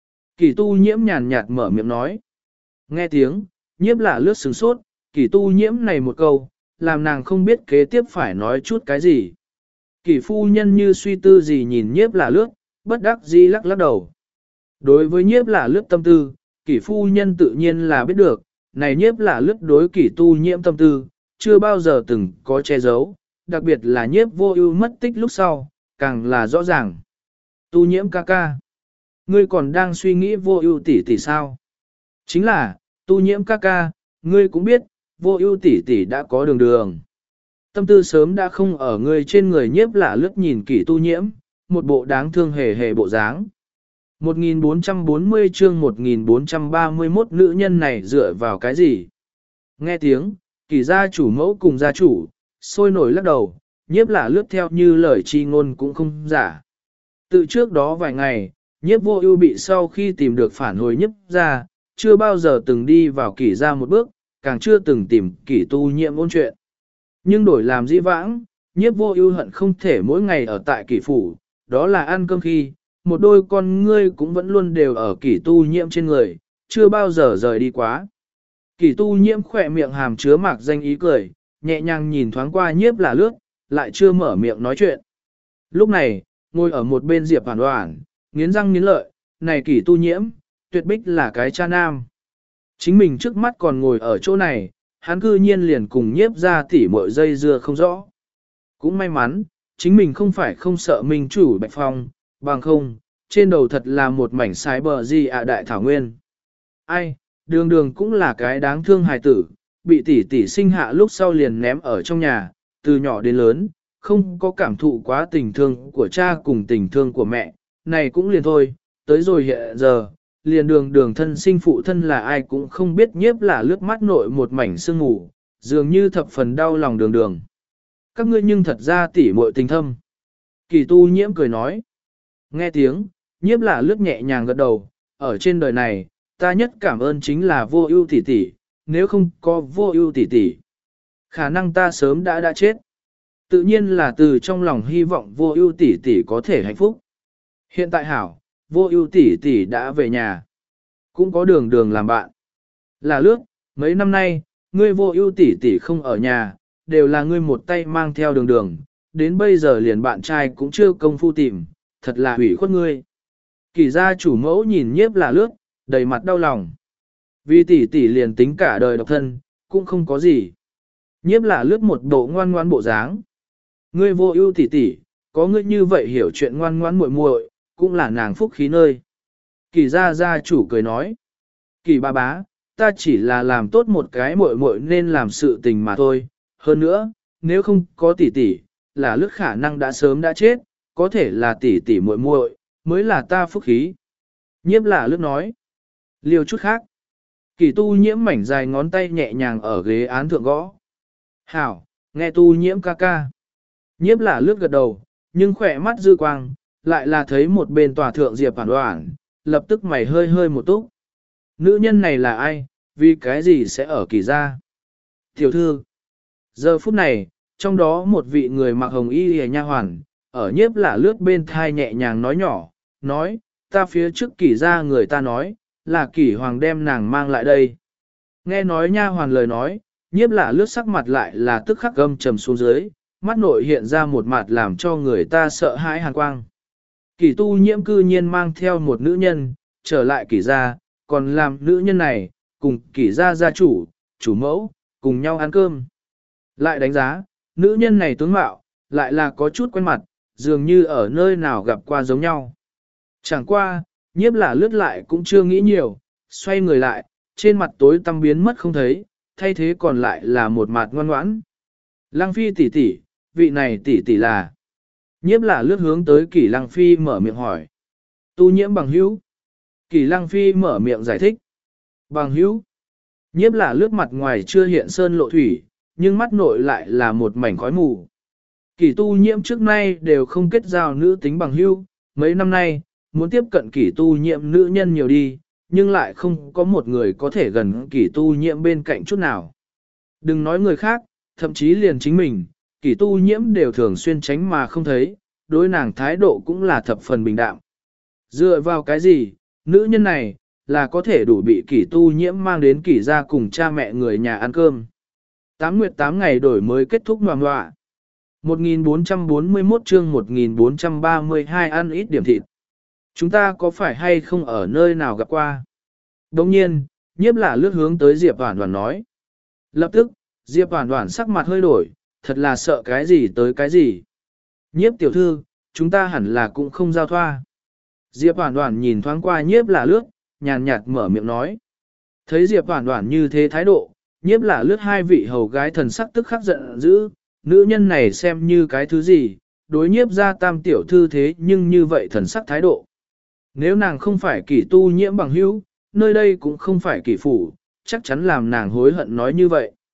Speaker 1: Kỷ tu nhiễm nhàn nhạt mở miệng nói. Nghe tiếng, nhiếp là lướt sửng sốt, kỷ tu nhiễm này một câu, làm nàng không biết kế tiếp phải nói chút cái gì. Kỷ phu nhân như suy tư gì nhìn nhiếp là lướt, bất đắc dĩ lắc lắc đầu. Đối với nhiếp là lướt tâm tư, kỷ phu nhân tự nhiên là biết được, này nhiếp là lướt đối kỷ tu nhiễm tâm tư, chưa bao giờ từng có che giấu, đặc biệt là nhiếp vô ưu mất tích lúc sau, càng là rõ ràng. Tu nhiễm ca ca, ngươi còn đang suy nghĩ vô ưu tỷ tỷ sao? Chính là, tu nhiễm ca ca, ngươi cũng biết, vô ưu tỷ tỷ đã có đường đường. Tâm tư sớm đã không ở ngươi trên người nhiếp là lướt nhìn kỷ tu nhiễm, một bộ đáng thương hề hề bộ dáng. một nghìn bốn trăm bốn mươi chương một nghìn bốn trăm ba mươi mốt nữ nhân này dựa vào cái gì? Nghe tiếng, Kỷ gia chủ mẫu cùng gia chủ, sôi nổi lắc đầu, nhiếp là lướt theo như lời chi ngôn cũng không giả. Từ trước đó vài ngày, nhiếp vô ưu bị sau khi tìm được phản hồi nhiếp ra, chưa bao giờ từng đi vào kỷ gia một bước, càng chưa từng tìm kỷ tu nhiễm ôn chuyện. Nhưng đổi làm dĩ vãng, nhiếp vô ưu hận không thể mỗi ngày ở tại kỷ phủ, đó là ăn cơm khi, một đôi con ngươi cũng vẫn luôn đều ở kỷ tu nhiễm trên người, chưa bao giờ rời đi quá. Kỷ tu nhiễm khỏe miệng hàm chứa mạc danh ý cười, nhẹ nhàng nhìn thoáng qua nhiếp là lướt, lại chưa mở miệng nói chuyện. Lúc này, ngồi ở một bên Diệp Hoàn Hoàn, nghiến răng nghiến lợi, này kỷ tu nhiễm, tuyệt bích là cái cha nam. Chính mình trước mắt còn ngồi ở chỗ này, hắn cư nhiên liền cùng nhiếp ra tỉ muội dây dưa không rõ. Cũng may mắn, chính mình không phải không sợ mình chủ Bạch Phong, bằng không, trên đầu thật là một mảnh sái bờ gì ạ đại thảo nguyên. Ai, đường đường cũng là cái đáng thương hài tử, bị tỷ tỷ sinh hạ lúc sau liền ném ở trong nhà, từ nhỏ đến lớn, không có cảm thụ quá tình thương của cha cùng tình thương của mẹ, này cũng liền thôi, tới rồi hiện giờ, liền đường đường thân sinh phụ thân là ai cũng không biết nhiếp là lướt mắt nội một mảnh sương ngủ, dường như thập phần đau lòng đường đường. Các ngươi nhưng thật ra tỉ muội tình thâm. Kỳ tu nhiễm cười nói. Nghe tiếng, nhiếp là lướt nhẹ nhàng gật đầu, ở trên đời này, ta nhất cảm ơn chính là vô ưu tỷ tỷ, nếu không có vô ưu tỷ tỷ, khả năng ta sớm đã đã chết. Tự nhiên là từ trong lòng hy vọng vô ưu tỷ tỷ có thể hạnh phúc. Hiện tại hảo, vô ưu tỷ tỷ đã về nhà, cũng có đường đường làm bạn. Là lướt, mấy năm nay, ngươi vô ưu tỷ tỷ không ở nhà, đều là ngươi một tay mang theo đường đường, đến bây giờ liền bạn trai cũng chưa công phu tìm, thật là hủy khuất ngươi. Kỳ gia chủ mẫu nhìn nhiếp là lướt, đầy mặt đau lòng. Vì tỷ tỷ liền tính cả đời độc thân, cũng không có gì. Nhiếp là lướt một bộ ngoan ngoan bộ dáng. Ngươi vô ưu tỷ tỷ, có ngươi như vậy hiểu chuyện ngoan ngoan muội muội, cũng là nàng phúc khí nơi. Kỳ gia gia chủ cười nói. Kỳ ba bá, ta chỉ là làm tốt một cái muội muội nên làm sự tình mà thôi. Hơn nữa, nếu không có tỷ tỷ, là lướt khả năng đã sớm đã chết, có thể là tỷ tỷ muội muội mới là ta phúc khí. Nhiếp là lướt nói. Liêu chút khác. Kỳ tu nhiễm mảnh dài ngón tay nhẹ nhàng ở ghế án thượng gõ. Hảo, nghe tu nhiễm ca ca. Nhiếp là lướt gật đầu, nhưng khỏe mắt dư quang, lại là thấy một bên tòa thượng Diệp Hoàn Hoàn, lập tức mày hơi hơi một túc. Nữ nhân này là ai, vì cái gì sẽ ở kỳ gia? Tiểu thư. Giờ phút này, trong đó một vị người mặc hồng y hề nha hoàn, ở nhiếp là lướt bên thai nhẹ nhàng nói nhỏ, nói, ta phía trước kỳ gia người ta nói, là kỷ hoàng đem nàng mang lại đây. Nghe nói nha hoàn lời nói, nhiếp là lướt sắc mặt lại là tức khắc gâm trầm xuống dưới, mắt nội hiện ra một mặt làm cho người ta sợ hãi hàn quang. Kỷ tu nhiễm cư nhiên mang theo một nữ nhân, trở lại kỷ gia, còn làm nữ nhân này, cùng kỷ gia gia chủ, chủ mẫu, cùng nhau ăn cơm. Lại đánh giá, nữ nhân này tướng mạo, lại là có chút quen mặt, dường như ở nơi nào gặp qua giống nhau. Chẳng qua, nhiếp là lướt lại cũng chưa nghĩ nhiều, xoay người lại, trên mặt tối tăm biến mất không thấy, thay thế còn lại là một mặt ngoan ngoãn. Lăng phi tỷ tỷ, vị này tỷ tỷ là. Nhiếp là lướt hướng tới kỷ lăng phi mở miệng hỏi. Tu nhiễm bằng hữu. Kỷ lăng phi mở miệng giải thích. Bằng hữu. Nhiếp là lướt mặt ngoài chưa hiện sơn lộ thủy, nhưng mắt nội lại là một mảnh khói mù. Kỷ tu nhiễm trước nay đều không kết giao nữ tính bằng hữu, mấy năm nay, muốn tiếp cận kỷ tu nhiễm nữ nhân nhiều đi, nhưng lại không có một người có thể gần kỷ tu nhiễm bên cạnh chút nào. Đừng nói người khác, thậm chí liền chính mình, kỷ tu nhiễm đều thường xuyên tránh mà không thấy, đối nàng thái độ cũng là thập phần bình đạm. Dựa vào cái gì, nữ nhân này, là có thể đủ bị kỷ tu nhiễm mang đến kỷ gia cùng cha mẹ người nhà ăn cơm. Tám nguyệt tám ngày đổi mới kết thúc ngoạm ngoạ. một nghìn bốn trăm bốn mươi mốt chương một nghìn bốn trăm ba mươi hai ăn ít điểm thịt. Chúng ta có phải hay không ở nơi nào gặp qua? Đồng nhiên, nhiếp là lướt hướng tới Diệp Hoàn Hoàn nói. Lập tức, Diệp Hoàn Hoàn sắc mặt hơi đổi, thật là sợ cái gì tới cái gì. Nhiếp tiểu thư, chúng ta hẳn là cũng không giao thoa. Diệp Hoàn Hoàn nhìn thoáng qua nhiếp là lướt, nhàn nhạt mở miệng nói. Thấy Diệp Hoàn Hoàn như thế thái độ, nhiếp là lướt hai vị hầu gái thần sắc tức khắc giận dữ, nữ nhân này xem như cái thứ gì, đối nhiếp ra tam tiểu thư thế nhưng như vậy thần sắc thái độ. Nếu nàng không phải kỷ tu nhiễm bằng hữu, nơi đây cũng không phải kỷ phủ, chắc chắn làm nàng hối hận nói như vậy.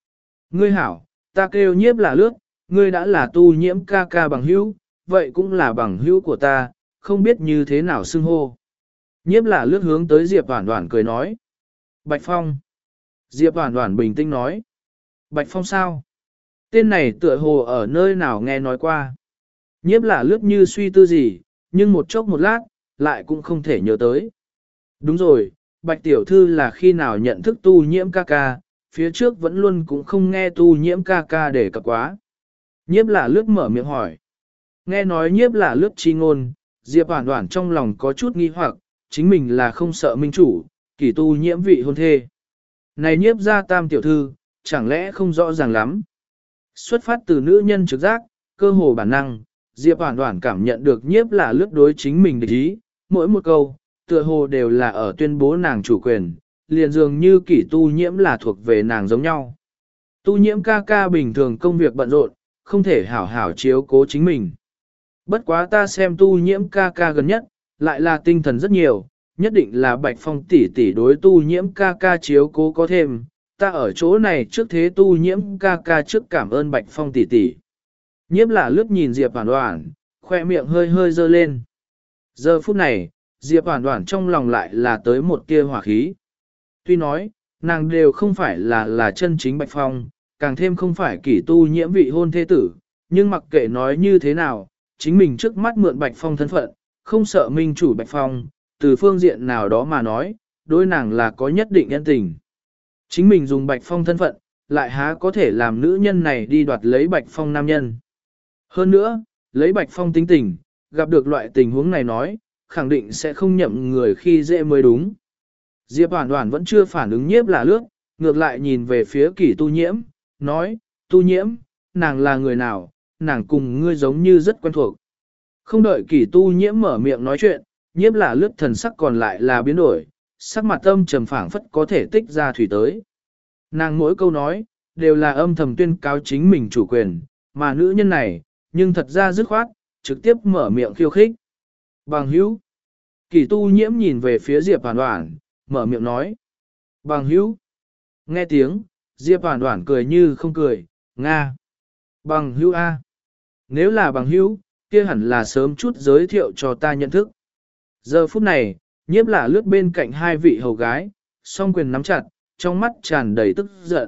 Speaker 1: Ngươi hảo, ta kêu nhiếp là lướt, ngươi đã là tu nhiễm ca ca bằng hữu, vậy cũng là bằng hữu của ta, không biết như thế nào xưng hô. Nhiếp là lướt hướng tới Diệp Hoản Hoản cười nói. Bạch Phong. Diệp Hoản Hoản bình tĩnh nói. Bạch Phong sao? Tên này tựa hồ ở nơi nào nghe nói qua. Nhiếp là lướt như suy tư gì, nhưng một chốc một lát, lại cũng không thể nhớ tới. Đúng rồi, Bạch Tiểu Thư là khi nào nhận thức tu nhiễm ca ca, phía trước vẫn luôn cũng không nghe tu nhiễm ca ca để cập quá. Nhiếp là lướt mở miệng hỏi. Nghe nói nhiếp là lướt chi ngôn, Diệp Hoản Hoản trong lòng có chút nghi hoặc, chính mình là không sợ minh chủ, kỳ tu nhiễm vị hôn thê. Này nhiếp gia tam tiểu thư, chẳng lẽ không rõ ràng lắm. Xuất phát từ nữ nhân trực giác, cơ hồ bản năng, Diệp Hoản Hoản cảm nhận được nhiếp là lướt đối chính mình địch ý, mỗi một câu, tựa hồ đều là ở tuyên bố nàng chủ quyền, liền dường như kỷ tu nhiễm là thuộc về nàng giống nhau. Tu nhiễm ca ca bình thường công việc bận rộn, không thể hảo hảo chiếu cố chính mình. Bất quá ta xem tu nhiễm ca ca gần nhất, lại là tinh thần rất nhiều, nhất định là Bạch Phong tỷ tỷ đối tu nhiễm ca ca chiếu cố có thêm, ta ở chỗ này trước thế tu nhiễm ca ca trước cảm ơn Bạch Phong tỷ tỷ. Nhiễm là lướt nhìn Diệp Hoản Hoản, khoe miệng hơi hơi dơ lên. Giờ phút này, Diệp Hoản Hoản trong lòng lại là tới một tia hỏa khí. Tuy nói, nàng đều không phải là là chân chính Bạch Phong, càng thêm không phải kỷ tu nhiễm vị hôn thê tử, nhưng mặc kệ nói như thế nào, chính mình trước mắt mượn Bạch Phong thân phận, không sợ minh chủ Bạch Phong, từ phương diện nào đó mà nói, đối nàng là có nhất định nhân tình. Chính mình dùng Bạch Phong thân phận, lại há có thể làm nữ nhân này đi đoạt lấy Bạch Phong nam nhân. Hơn nữa, lấy Bạch Phong tính tình, gặp được loại tình huống này nói, khẳng định sẽ không nhậm người khi dễ mới đúng. Diệp Hoản Hoản vẫn chưa phản ứng nhiếp là lướt, ngược lại nhìn về phía kỷ tu nhiễm, nói, tu nhiễm, nàng là người nào, nàng cùng ngươi giống như rất quen thuộc. Không đợi kỷ tu nhiễm mở miệng nói chuyện, nhiếp là lướt thần sắc còn lại là biến đổi, sắc mặt âm trầm phảng phất có thể tích ra thủy tới. Nàng mỗi câu nói, đều là âm thầm tuyên cáo chính mình chủ quyền, mà nữ nhân này, nhưng thật ra dứt khoát, trực tiếp mở miệng khiêu khích. Bằng hữu. Kỷ tu nhiễm nhìn về phía Diệp Hoản Hoản, mở miệng nói. Bằng hữu. Nghe tiếng, Diệp Hoản Hoản cười như không cười, Nga. Bằng hữu A. Nếu là bằng hữu, kia hẳn là sớm chút giới thiệu cho ta nhận thức. Giờ phút này, nhiếp là lướt bên cạnh hai vị hầu gái, song quyền nắm chặt, trong mắt tràn đầy tức giận.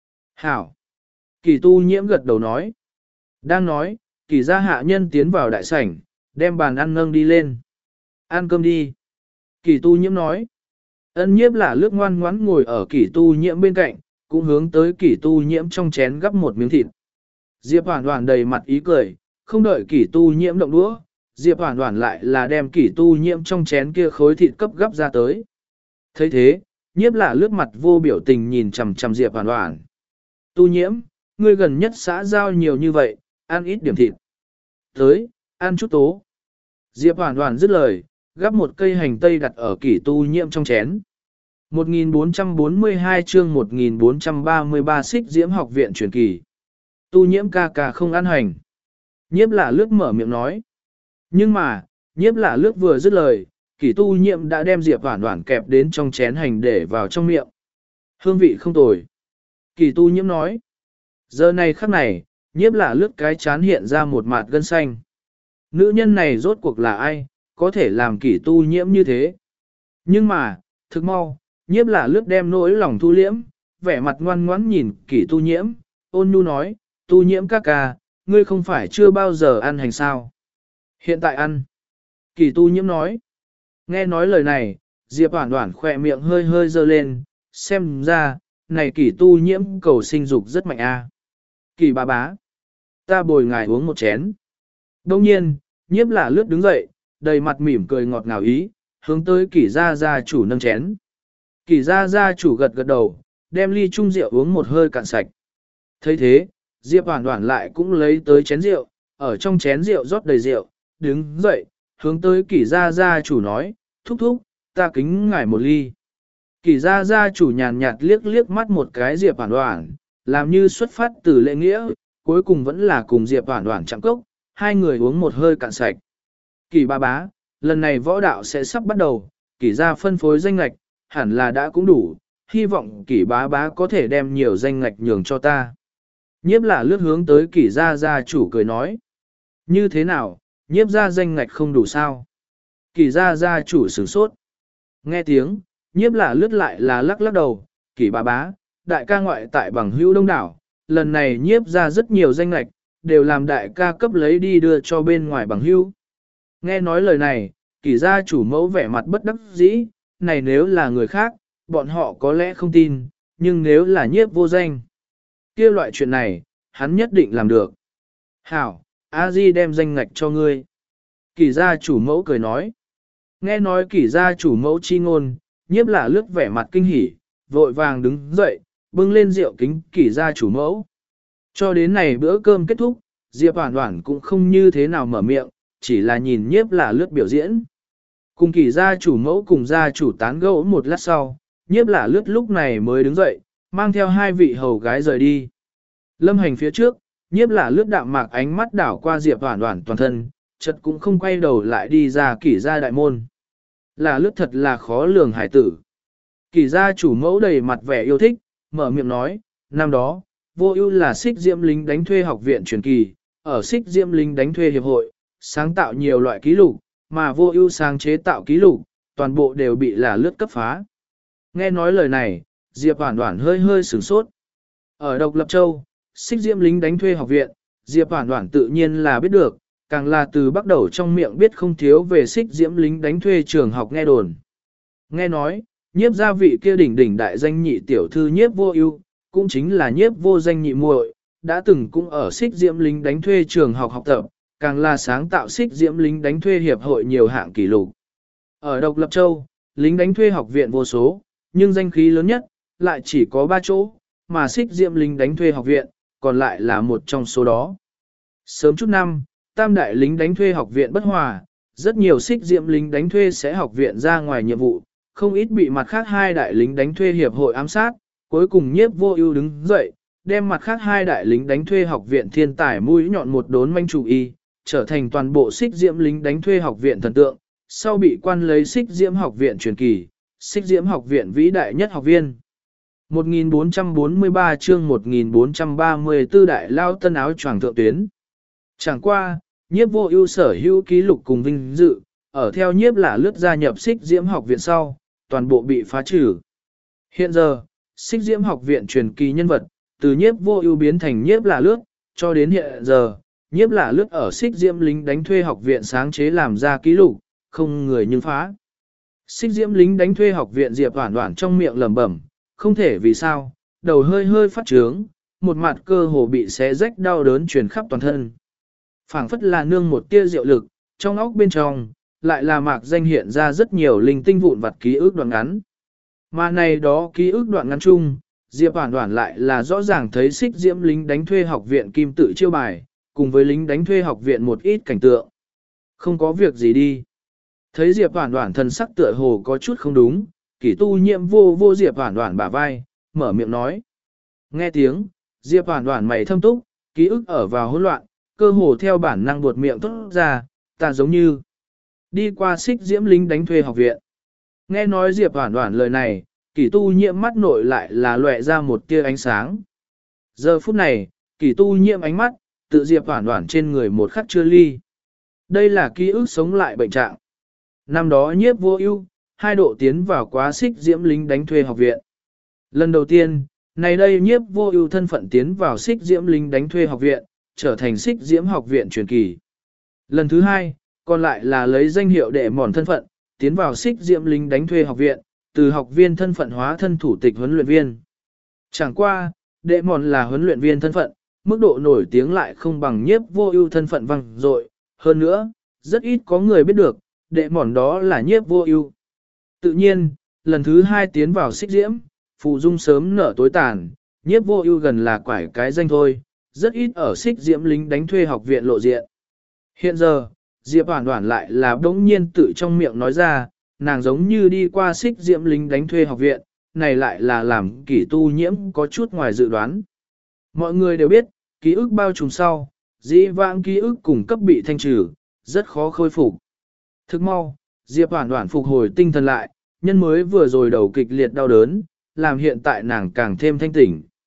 Speaker 1: Hảo. Kỳ tu nhiễm gật đầu nói. Đang nói, kỳ gia hạ nhân tiến vào đại sảnh, đem bàn ăn nâng đi lên. Ăn cơm đi. Kỳ tu nhiễm nói. Ân nhiếp là lướt ngoan ngoãn ngồi ở kỳ tu nhiễm bên cạnh, cũng hướng tới kỳ tu nhiễm trong chén gắp một miếng thịt. Diệp Hoản Hoản đầy mặt ý cười, không đợi kỳ tu nhiễm động đũa, Diệp Hoản Hoản lại là đem kỳ tu nhiễm trong chén kia khối thịt cấp gấp ra tới. Thấy thế, nhiếp là lướt mặt vô biểu tình nhìn chằm chằm Diệp Hoản Hoản. Tu nhiễm, ngươi gần nhất xã giao nhiều như vậy, ăn ít điểm thịt. Tới, ăn chút tố. Diệp Hoản Hoản dứt lời, gắp một cây hành tây đặt ở kỷ tu nhiễm trong chén. một nghìn bốn trăm bốn mươi hai chương một nghìn bốn trăm ba mươi ba xích diễm học viện truyền kỳ. Tu nhiễm ca ca không ăn hành. Nhiếp là lướt mở miệng nói. Nhưng mà, nhiếp là lướt vừa dứt lời, kỷ tu nhiễm đã đem Diệp Hoản Hoản kẹp đến trong chén hành để vào trong miệng. Hương vị không tồi. Kỷ tu nhiễm nói. Giờ này khắc này, nhiếp là lướt cái chán hiện ra một mạt gân xanh. Nữ nhân này rốt cuộc là ai, có thể làm kỷ tu nhiễm như thế. Nhưng mà, thực mau, nhiếp là lướt đem nỗi lòng thu liễm, vẻ mặt ngoan ngoãn nhìn kỷ tu nhiễm, ôn nhu nói, tu nhiễm ca ca, ngươi không phải chưa bao giờ ăn hành sao. Hiện tại ăn. Kỷ tu nhiễm nói. Nghe nói lời này, Diệp Hoản Hoản khỏe miệng hơi hơi dơ lên, xem ra, này kỷ tu nhiễm cầu sinh dục rất mạnh a. Kỷ bá bá. Ta bồi ngài uống một chén. Đông nhiên, nhiếp là lướt đứng dậy, đầy mặt mỉm cười ngọt ngào ý, hướng tới kỷ gia gia chủ nâng chén. Kỷ gia gia chủ gật gật đầu, đem ly chung rượu uống một hơi cạn sạch. thấy thế, Diệp Hoản Hoản lại cũng lấy tới chén rượu, ở trong chén rượu rót đầy rượu, đứng dậy, hướng tới kỷ gia gia chủ nói, thúc thúc, ta kính ngài một ly. Kỷ gia gia chủ nhàn nhạt liếc liếc mắt một cái Diệp Hoản Hoản, làm như xuất phát từ lễ nghĩa, cuối cùng vẫn là cùng Diệp Hoản Hoản chạm cốc, hai người uống một hơi cạn sạch. Kỷ ba bá, lần này võ đạo sẽ sắp bắt đầu, kỷ gia phân phối danh ngạch, hẳn là đã cũng đủ, hy vọng kỷ bá bá có thể đem nhiều danh ngạch nhường cho ta. Nhiếp là lướt hướng tới kỷ gia gia chủ cười nói. Như thế nào, nhiếp gia danh ngạch không đủ sao? Kỷ gia gia chủ sửng sốt. Nghe tiếng, nhiếp là lướt lại là lắc lắc đầu, kỷ bà bá, đại ca ngoại tại bằng hữu đông đảo, lần này nhiếp ra rất nhiều danh ngạch, đều làm đại ca cấp lấy đi đưa cho bên ngoài bằng hữu. Nghe nói lời này, kỷ gia chủ mẫu vẻ mặt bất đắc dĩ, này nếu là người khác, bọn họ có lẽ không tin, nhưng nếu là nhiếp vô danh, kia loại chuyện này, hắn nhất định làm được. Hảo, A Di đem danh ngạch cho ngươi. Kỷ gia chủ mẫu cười nói. Nghe nói kỷ gia chủ mẫu chi ngôn, nhiếp là lướt vẻ mặt kinh hỉ, vội vàng đứng dậy, bưng lên rượu kính kỷ gia chủ mẫu. Cho đến này bữa cơm kết thúc, Diệp Hoản Hoản cũng không như thế nào mở miệng, chỉ là nhìn nhiếp là lướt biểu diễn. Cùng kỷ gia chủ mẫu cùng gia chủ tán gẫu một lát sau, nhiếp là lướt lúc này mới đứng dậy, mang theo hai vị hầu gái rời đi. Lâm hành phía trước, nhiếp là lướt đạm mạc ánh mắt đảo qua Diệp Hoản Hoản toàn thân, chợt cũng không quay đầu lại đi ra kỷ gia đại môn. Là lướt thật là khó lường hải tử. Kỷ gia chủ mẫu đầy mặt vẻ yêu thích, mở miệng nói, năm đó, vô ưu là xích diễm lính đánh thuê học viện truyền kỳ, ở xích diễm lính đánh thuê hiệp hội, sáng tạo nhiều loại ký lục, mà vô ưu sáng chế tạo ký lục, toàn bộ đều bị là lướt cấp phá. Nghe nói lời này, Diệp Hoản Hoản hơi hơi sửng sốt. Ở Độc Lập Châu, xích diễm lính đánh thuê học viện, Diệp Hoản Hoản tự nhiên là biết được, càng là từ bắt đầu trong miệng biết không thiếu về xích diễm lính đánh thuê trường học nghe đồn. Nghe nói, nhiếp gia vị kia đỉnh đỉnh đại danh nhị tiểu thư nhiếp vô ưu, cũng chính là nhiếp vô danh nhị muội, đã từng cũng ở xích diễm lính đánh thuê trường học học tập, càng là sáng tạo xích diễm lính đánh thuê hiệp hội nhiều hạng kỷ lục. Ở Độc Lập Châu, lính đánh thuê học viện vô số, nhưng danh khí lớn nhất, lại chỉ có ba chỗ, mà xích diễm lính đánh thuê học viện, còn lại là một trong số đó. Sớm chút năm, tam đại lính đánh thuê học viện bất hòa, rất nhiều xích diễm lính đánh thuê sẽ học viện ra ngoài nhiệm vụ, không ít bị mặt khác hai đại lính đánh thuê hiệp hội ám sát, cuối cùng nhiếp vô ưu đứng dậy, đem mặt khác hai đại lính đánh thuê học viện thiên tài mũi nhọn một đốn manh chủ y, trở thành toàn bộ xích diễm lính đánh thuê học viện thần tượng, sau bị quan lấy xích diễm học viện truyền kỳ, xích diễm học viện vĩ đại nhất học viên. một nghìn bốn trăm bốn mươi ba chương một nghìn bốn trăm ba mươi tư đại lao tân áo choàng thượng tuyến. Chẳng qua, nhiếp vô ưu sở hữu ký lục cùng vinh dự, ở theo nhiếp là lướt gia nhập xích diễm học viện sau, toàn bộ bị phá trừ. Hiện giờ, xích diễm học viện truyền kỳ nhân vật, từ nhiếp vô ưu biến thành nhiếp là lướt, cho đến hiện giờ, nhiếp là lướt ở xích diễm lính đánh thuê học viện sáng chế làm ra ký lục, không người nhưng phá. Xích diễm lính đánh thuê học viện Diệp Hoản Hoản trong miệng lẩm bẩm, không thể vì sao, đầu hơi hơi phát trướng, một mặt cơ hồ bị xé rách đau đớn truyền khắp toàn thân. Phảng phất là nương một tia diệu lực, trong óc bên trong, lại là mạc danh hiện ra rất nhiều linh tinh vụn vặt ký ức đoạn ngắn. Mà này đó ký ức đoạn ngắn chung, Diệp Hoản Hoản lại là rõ ràng thấy xích diễm lính đánh thuê học viện kim tự chiêu bài, cùng với lính đánh thuê học viện một ít cảnh tượng. Không có việc gì đi. Thấy Diệp Hoản Hoản thần sắc tựa hồ có chút không đúng, Kỷ Tu Nhiệm vô vô Diệp Hoản Hoản bả vai, mở miệng nói. Nghe tiếng, Diệp Hoản Hoản mày thâm túc, ký ức ở vào hỗn loạn, cơ hồ theo bản năng buột miệng thốt ra, ta giống như đi qua xích diễm lính đánh thuê học viện. Nghe nói Diệp Hoản Hoản lời này, Kỷ Tu Nhiệm mắt nội lại là lóe ra một tia ánh sáng. Giờ phút này, Kỷ Tu Nhiệm ánh mắt, tự Diệp Hoản Hoản trên người một khắc chưa ly. Đây là ký ức sống lại bệnh trạng. Năm đó nhiếp vô ưu, hai độ tiến vào quá xích diễm lính đánh thuê học viện. Lần đầu tiên, này đây nhiếp vô ưu thân phận tiến vào xích diễm lính đánh thuê học viện, trở thành xích diễm học viện truyền kỳ. Lần thứ hai, còn lại là lấy danh hiệu đệ mòn thân phận, tiến vào xích diễm lính đánh thuê học viện, từ học viên thân phận hóa thân thủ tịch huấn luyện viên. Chẳng qua, đệ mòn là huấn luyện viên thân phận, mức độ nổi tiếng lại không bằng nhiếp vô ưu thân phận vang dội. Hơn nữa, rất ít có người biết được, đệ mòn đó là nhiếp vô ưu. Tự nhiên, lần thứ hai tiến vào xích diễm, phụ dung sớm nở tối tàn, nhiếp vô ưu gần là quải cái danh thôi, rất ít ở xích diễm lính đánh thuê học viện lộ diện. Hiện giờ, Diệp Hoản Hoản lại là đống nhiên tự trong miệng nói ra, nàng giống như đi qua xích diễm lính đánh thuê học viện, này lại là làm Kỷ Tu Nhiễm có chút ngoài dự đoán. Mọi người đều biết, ký ức bao trùm sau, dĩ vãng ký ức cùng cấp bị thanh trừ, rất khó khôi phục. Thức mau, Diệp Hoản Hoản phục hồi tinh thần lại, nhân mới vừa rồi đầu kịch liệt đau đớn, làm hiện tại nàng càng thêm thanh tỉnh.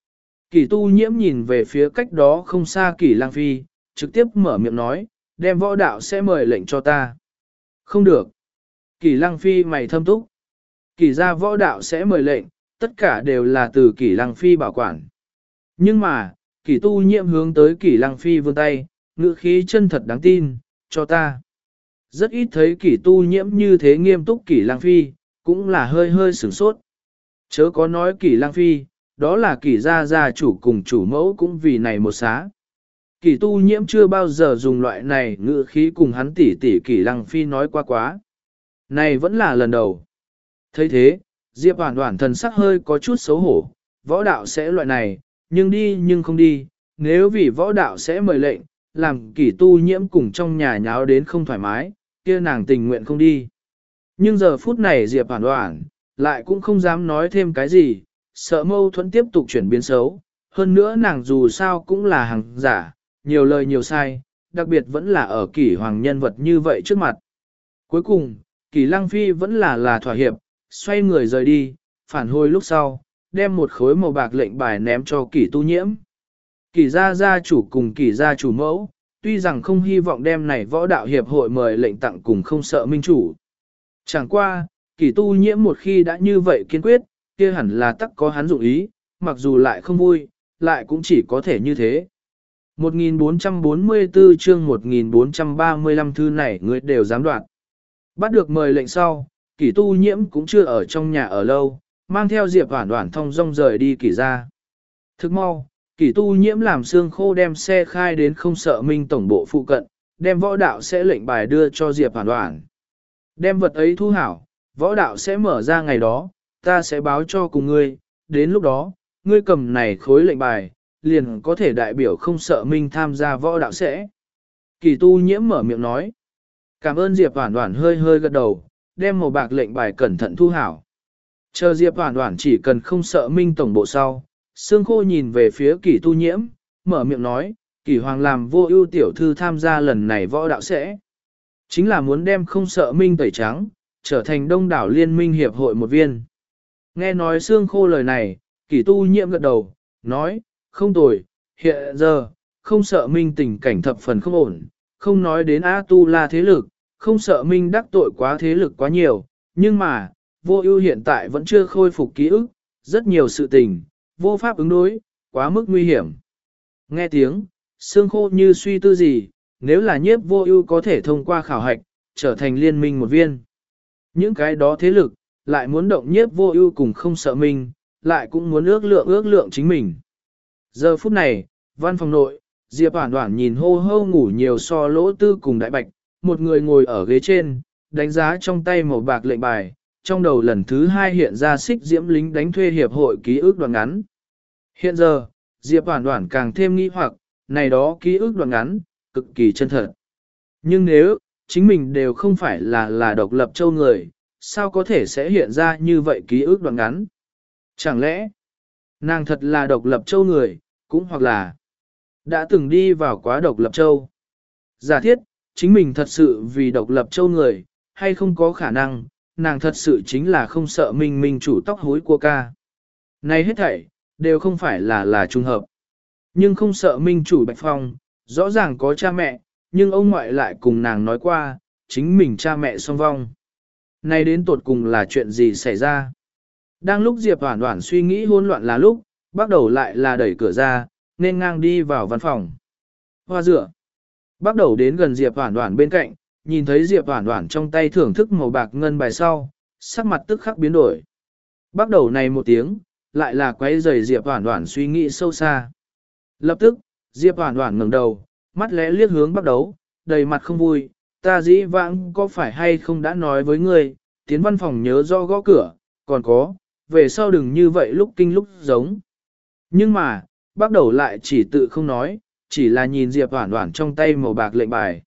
Speaker 1: Kỷ tu nhiễm nhìn về phía cách đó không xa Kỷ Lang Phi, trực tiếp mở miệng nói, đem võ đạo sẽ mời lệnh cho ta. Không được. Kỷ Lang Phi mày thâm túc. Kỷ gia võ đạo sẽ mời lệnh, tất cả đều là từ Kỷ Lang Phi bảo quản. Nhưng mà, Kỷ tu nhiễm hướng tới Kỷ Lang Phi vươn tay, ngữ khí chân thật đáng tin, cho ta. Rất ít thấy Kỷ tu nhiễm như thế nghiêm túc. Kỷ Lang Phi, cũng là hơi hơi sửng sốt. Chớ có nói Kỷ Lang Phi, đó là Kỷ gia gia chủ cùng chủ mẫu cũng vì này một xá. Kỷ tu nhiễm chưa bao giờ dùng loại này ngữ khí cùng hắn tỉ tỉ Kỷ Lang Phi nói qua quá. Này vẫn là lần đầu. thấy thế, Diệp Hoản Hoản thần sắc hơi có chút xấu hổ, võ đạo sẽ loại này, nhưng đi nhưng không đi, nếu vì võ đạo sẽ mời lệnh, làm Kỷ tu nhiễm cùng trong nhà nháo đến không thoải mái, kia nàng tình nguyện không đi. Nhưng giờ phút này Diệp Hoản Hoản lại cũng không dám nói thêm cái gì, sợ mâu thuẫn tiếp tục chuyển biến xấu, hơn nữa nàng dù sao cũng là hàng giả, nhiều lời nhiều sai, đặc biệt vẫn là ở Kỷ hoàng nhân vật như vậy trước mặt. Cuối cùng, Kỷ Lăng Phi vẫn là là thỏa hiệp, xoay người rời đi, phản hồi lúc sau, đem một khối màu bạc lệnh bài ném cho Kỷ tu nhiễm. Kỷ gia gia chủ cùng Kỷ gia chủ mẫu, tuy rằng không hy vọng đem này võ đạo hiệp hội mời lệnh tặng cùng không sợ minh chủ. Chẳng qua, Kỷ tu nhiễm một khi đã như vậy kiên quyết, kia hẳn là tắc có hắn dụng ý, mặc dù lại không vui, lại cũng chỉ có thể như thế. một nghìn bốn trăm bốn mươi tư chương một nghìn bốn trăm ba mươi lăm thư này người đều dám đoạt. Bắt được mời lệnh sau, Kỷ tu nhiễm cũng chưa ở trong nhà ở lâu, mang theo Diệp Hoản Hoản thong dong rời đi Kỷ gia. Thức mau, Kỷ tu nhiễm làm xương khô đem xe khai đến không sợ minh tổng bộ phụ cận, đem võ đạo sẽ lệnh bài đưa cho Diệp Hoản Hoản. Đem vật ấy thu hảo, võ đạo sẽ mở ra ngày đó, ta sẽ báo cho cùng ngươi, đến lúc đó, ngươi cầm này khối lệnh bài, liền có thể đại biểu không sợ minh tham gia võ đạo sẽ. Kỷ tu nhiễm mở miệng nói. Cảm ơn Diệp Hoản Hoản hơi hơi gật đầu, đem màu bạc lệnh bài cẩn thận thu hảo. Chờ Diệp Hoản Hoản chỉ cần không sợ minh tổng bộ sau, Sương Khô nhìn về phía Kỷ tu nhiễm, mở miệng nói, Kỷ hoàng làm vô ưu tiểu thư tham gia lần này võ đạo sẽ. Chính là muốn đem không sợ minh tẩy trắng, trở thành đông đảo liên minh hiệp hội một viên. Nghe nói Sương Khô lời này, Kỷ tu nhiễm gật đầu, nói, không tồi, hiện giờ, không sợ minh tình cảnh thập phần không ổn, không nói đến A Tu La thế lực, không sợ minh đắc tội quá thế lực quá nhiều, nhưng mà, vô ưu hiện tại vẫn chưa khôi phục ký ức, rất nhiều sự tình, vô pháp ứng đối, quá mức nguy hiểm. Nghe tiếng, Sương Khô như suy tư gì, nếu là nhiếp vô ưu có thể thông qua khảo hạch, trở thành liên minh một viên. Những cái đó thế lực, lại muốn động nhiếp vô ưu cùng không sợ minh, lại cũng muốn ước lượng ước lượng chính mình. Giờ phút này, văn phòng nội, Diệp Hoản Hoản nhìn hô hô ngủ nhiều so lỗ tư cùng đại bạch, một người ngồi ở ghế trên, đánh giá trong tay màu bạc lệnh bài, trong đầu lần thứ hai hiện ra xích diễm lính đánh thuê hiệp hội ký ức đoạn ngắn. Hiện giờ, Diệp Hoản Hoản càng thêm nghi hoặc, này đó ký ức đoạn ngắn, cực kỳ chân thật. Nhưng nếu, chính mình đều không phải là là độc lập châu người, sao có thể sẽ hiện ra như vậy ký ức đoạn ngắn? Chẳng lẽ, nàng thật là độc lập châu người, cũng hoặc là đã từng đi vào quá độc lập châu. Giả thiết, chính mình thật sự vì độc lập châu người, hay không có khả năng, nàng thật sự chính là không sợ minh minh chủ tóc hối của ca. Này hết thảy, đều không phải là là trùng hợp. Nhưng không sợ minh chủ Bạch Phong, rõ ràng có cha mẹ, nhưng ông ngoại lại cùng nàng nói qua, chính mình cha mẹ song vong. Này đến tột cùng là chuyện gì xảy ra? Đang lúc Diệp Hoản Hoản suy nghĩ hỗn loạn là lúc, bắt đầu lại là đẩy cửa ra, nên ngang đi vào văn phòng. Hoa dựa. Bắt đầu đến gần Diệp Hoản Hoản bên cạnh, nhìn thấy Diệp Hoản Hoản trong tay thưởng thức màu bạc ngân bài sau, sắc mặt tức khắc biến đổi. Bắt đầu này một tiếng, lại là quấy rầy Diệp Hoản Hoản suy nghĩ sâu xa. Lập tức, Diệp Hoản Hoản ngẩng đầu, mắt lẽ liếc hướng bắt đầu, đầy mặt không vui, ta dĩ vãng có phải hay không đã nói với ngươi, tiến văn phòng nhớ do gõ cửa, còn có, về sau đừng như vậy lúc kinh lúc giống. Nhưng mà, bắt đầu lại chỉ tự không nói, chỉ là nhìn Diệp Hoản Hoản trong tay màu bạc lệnh bài.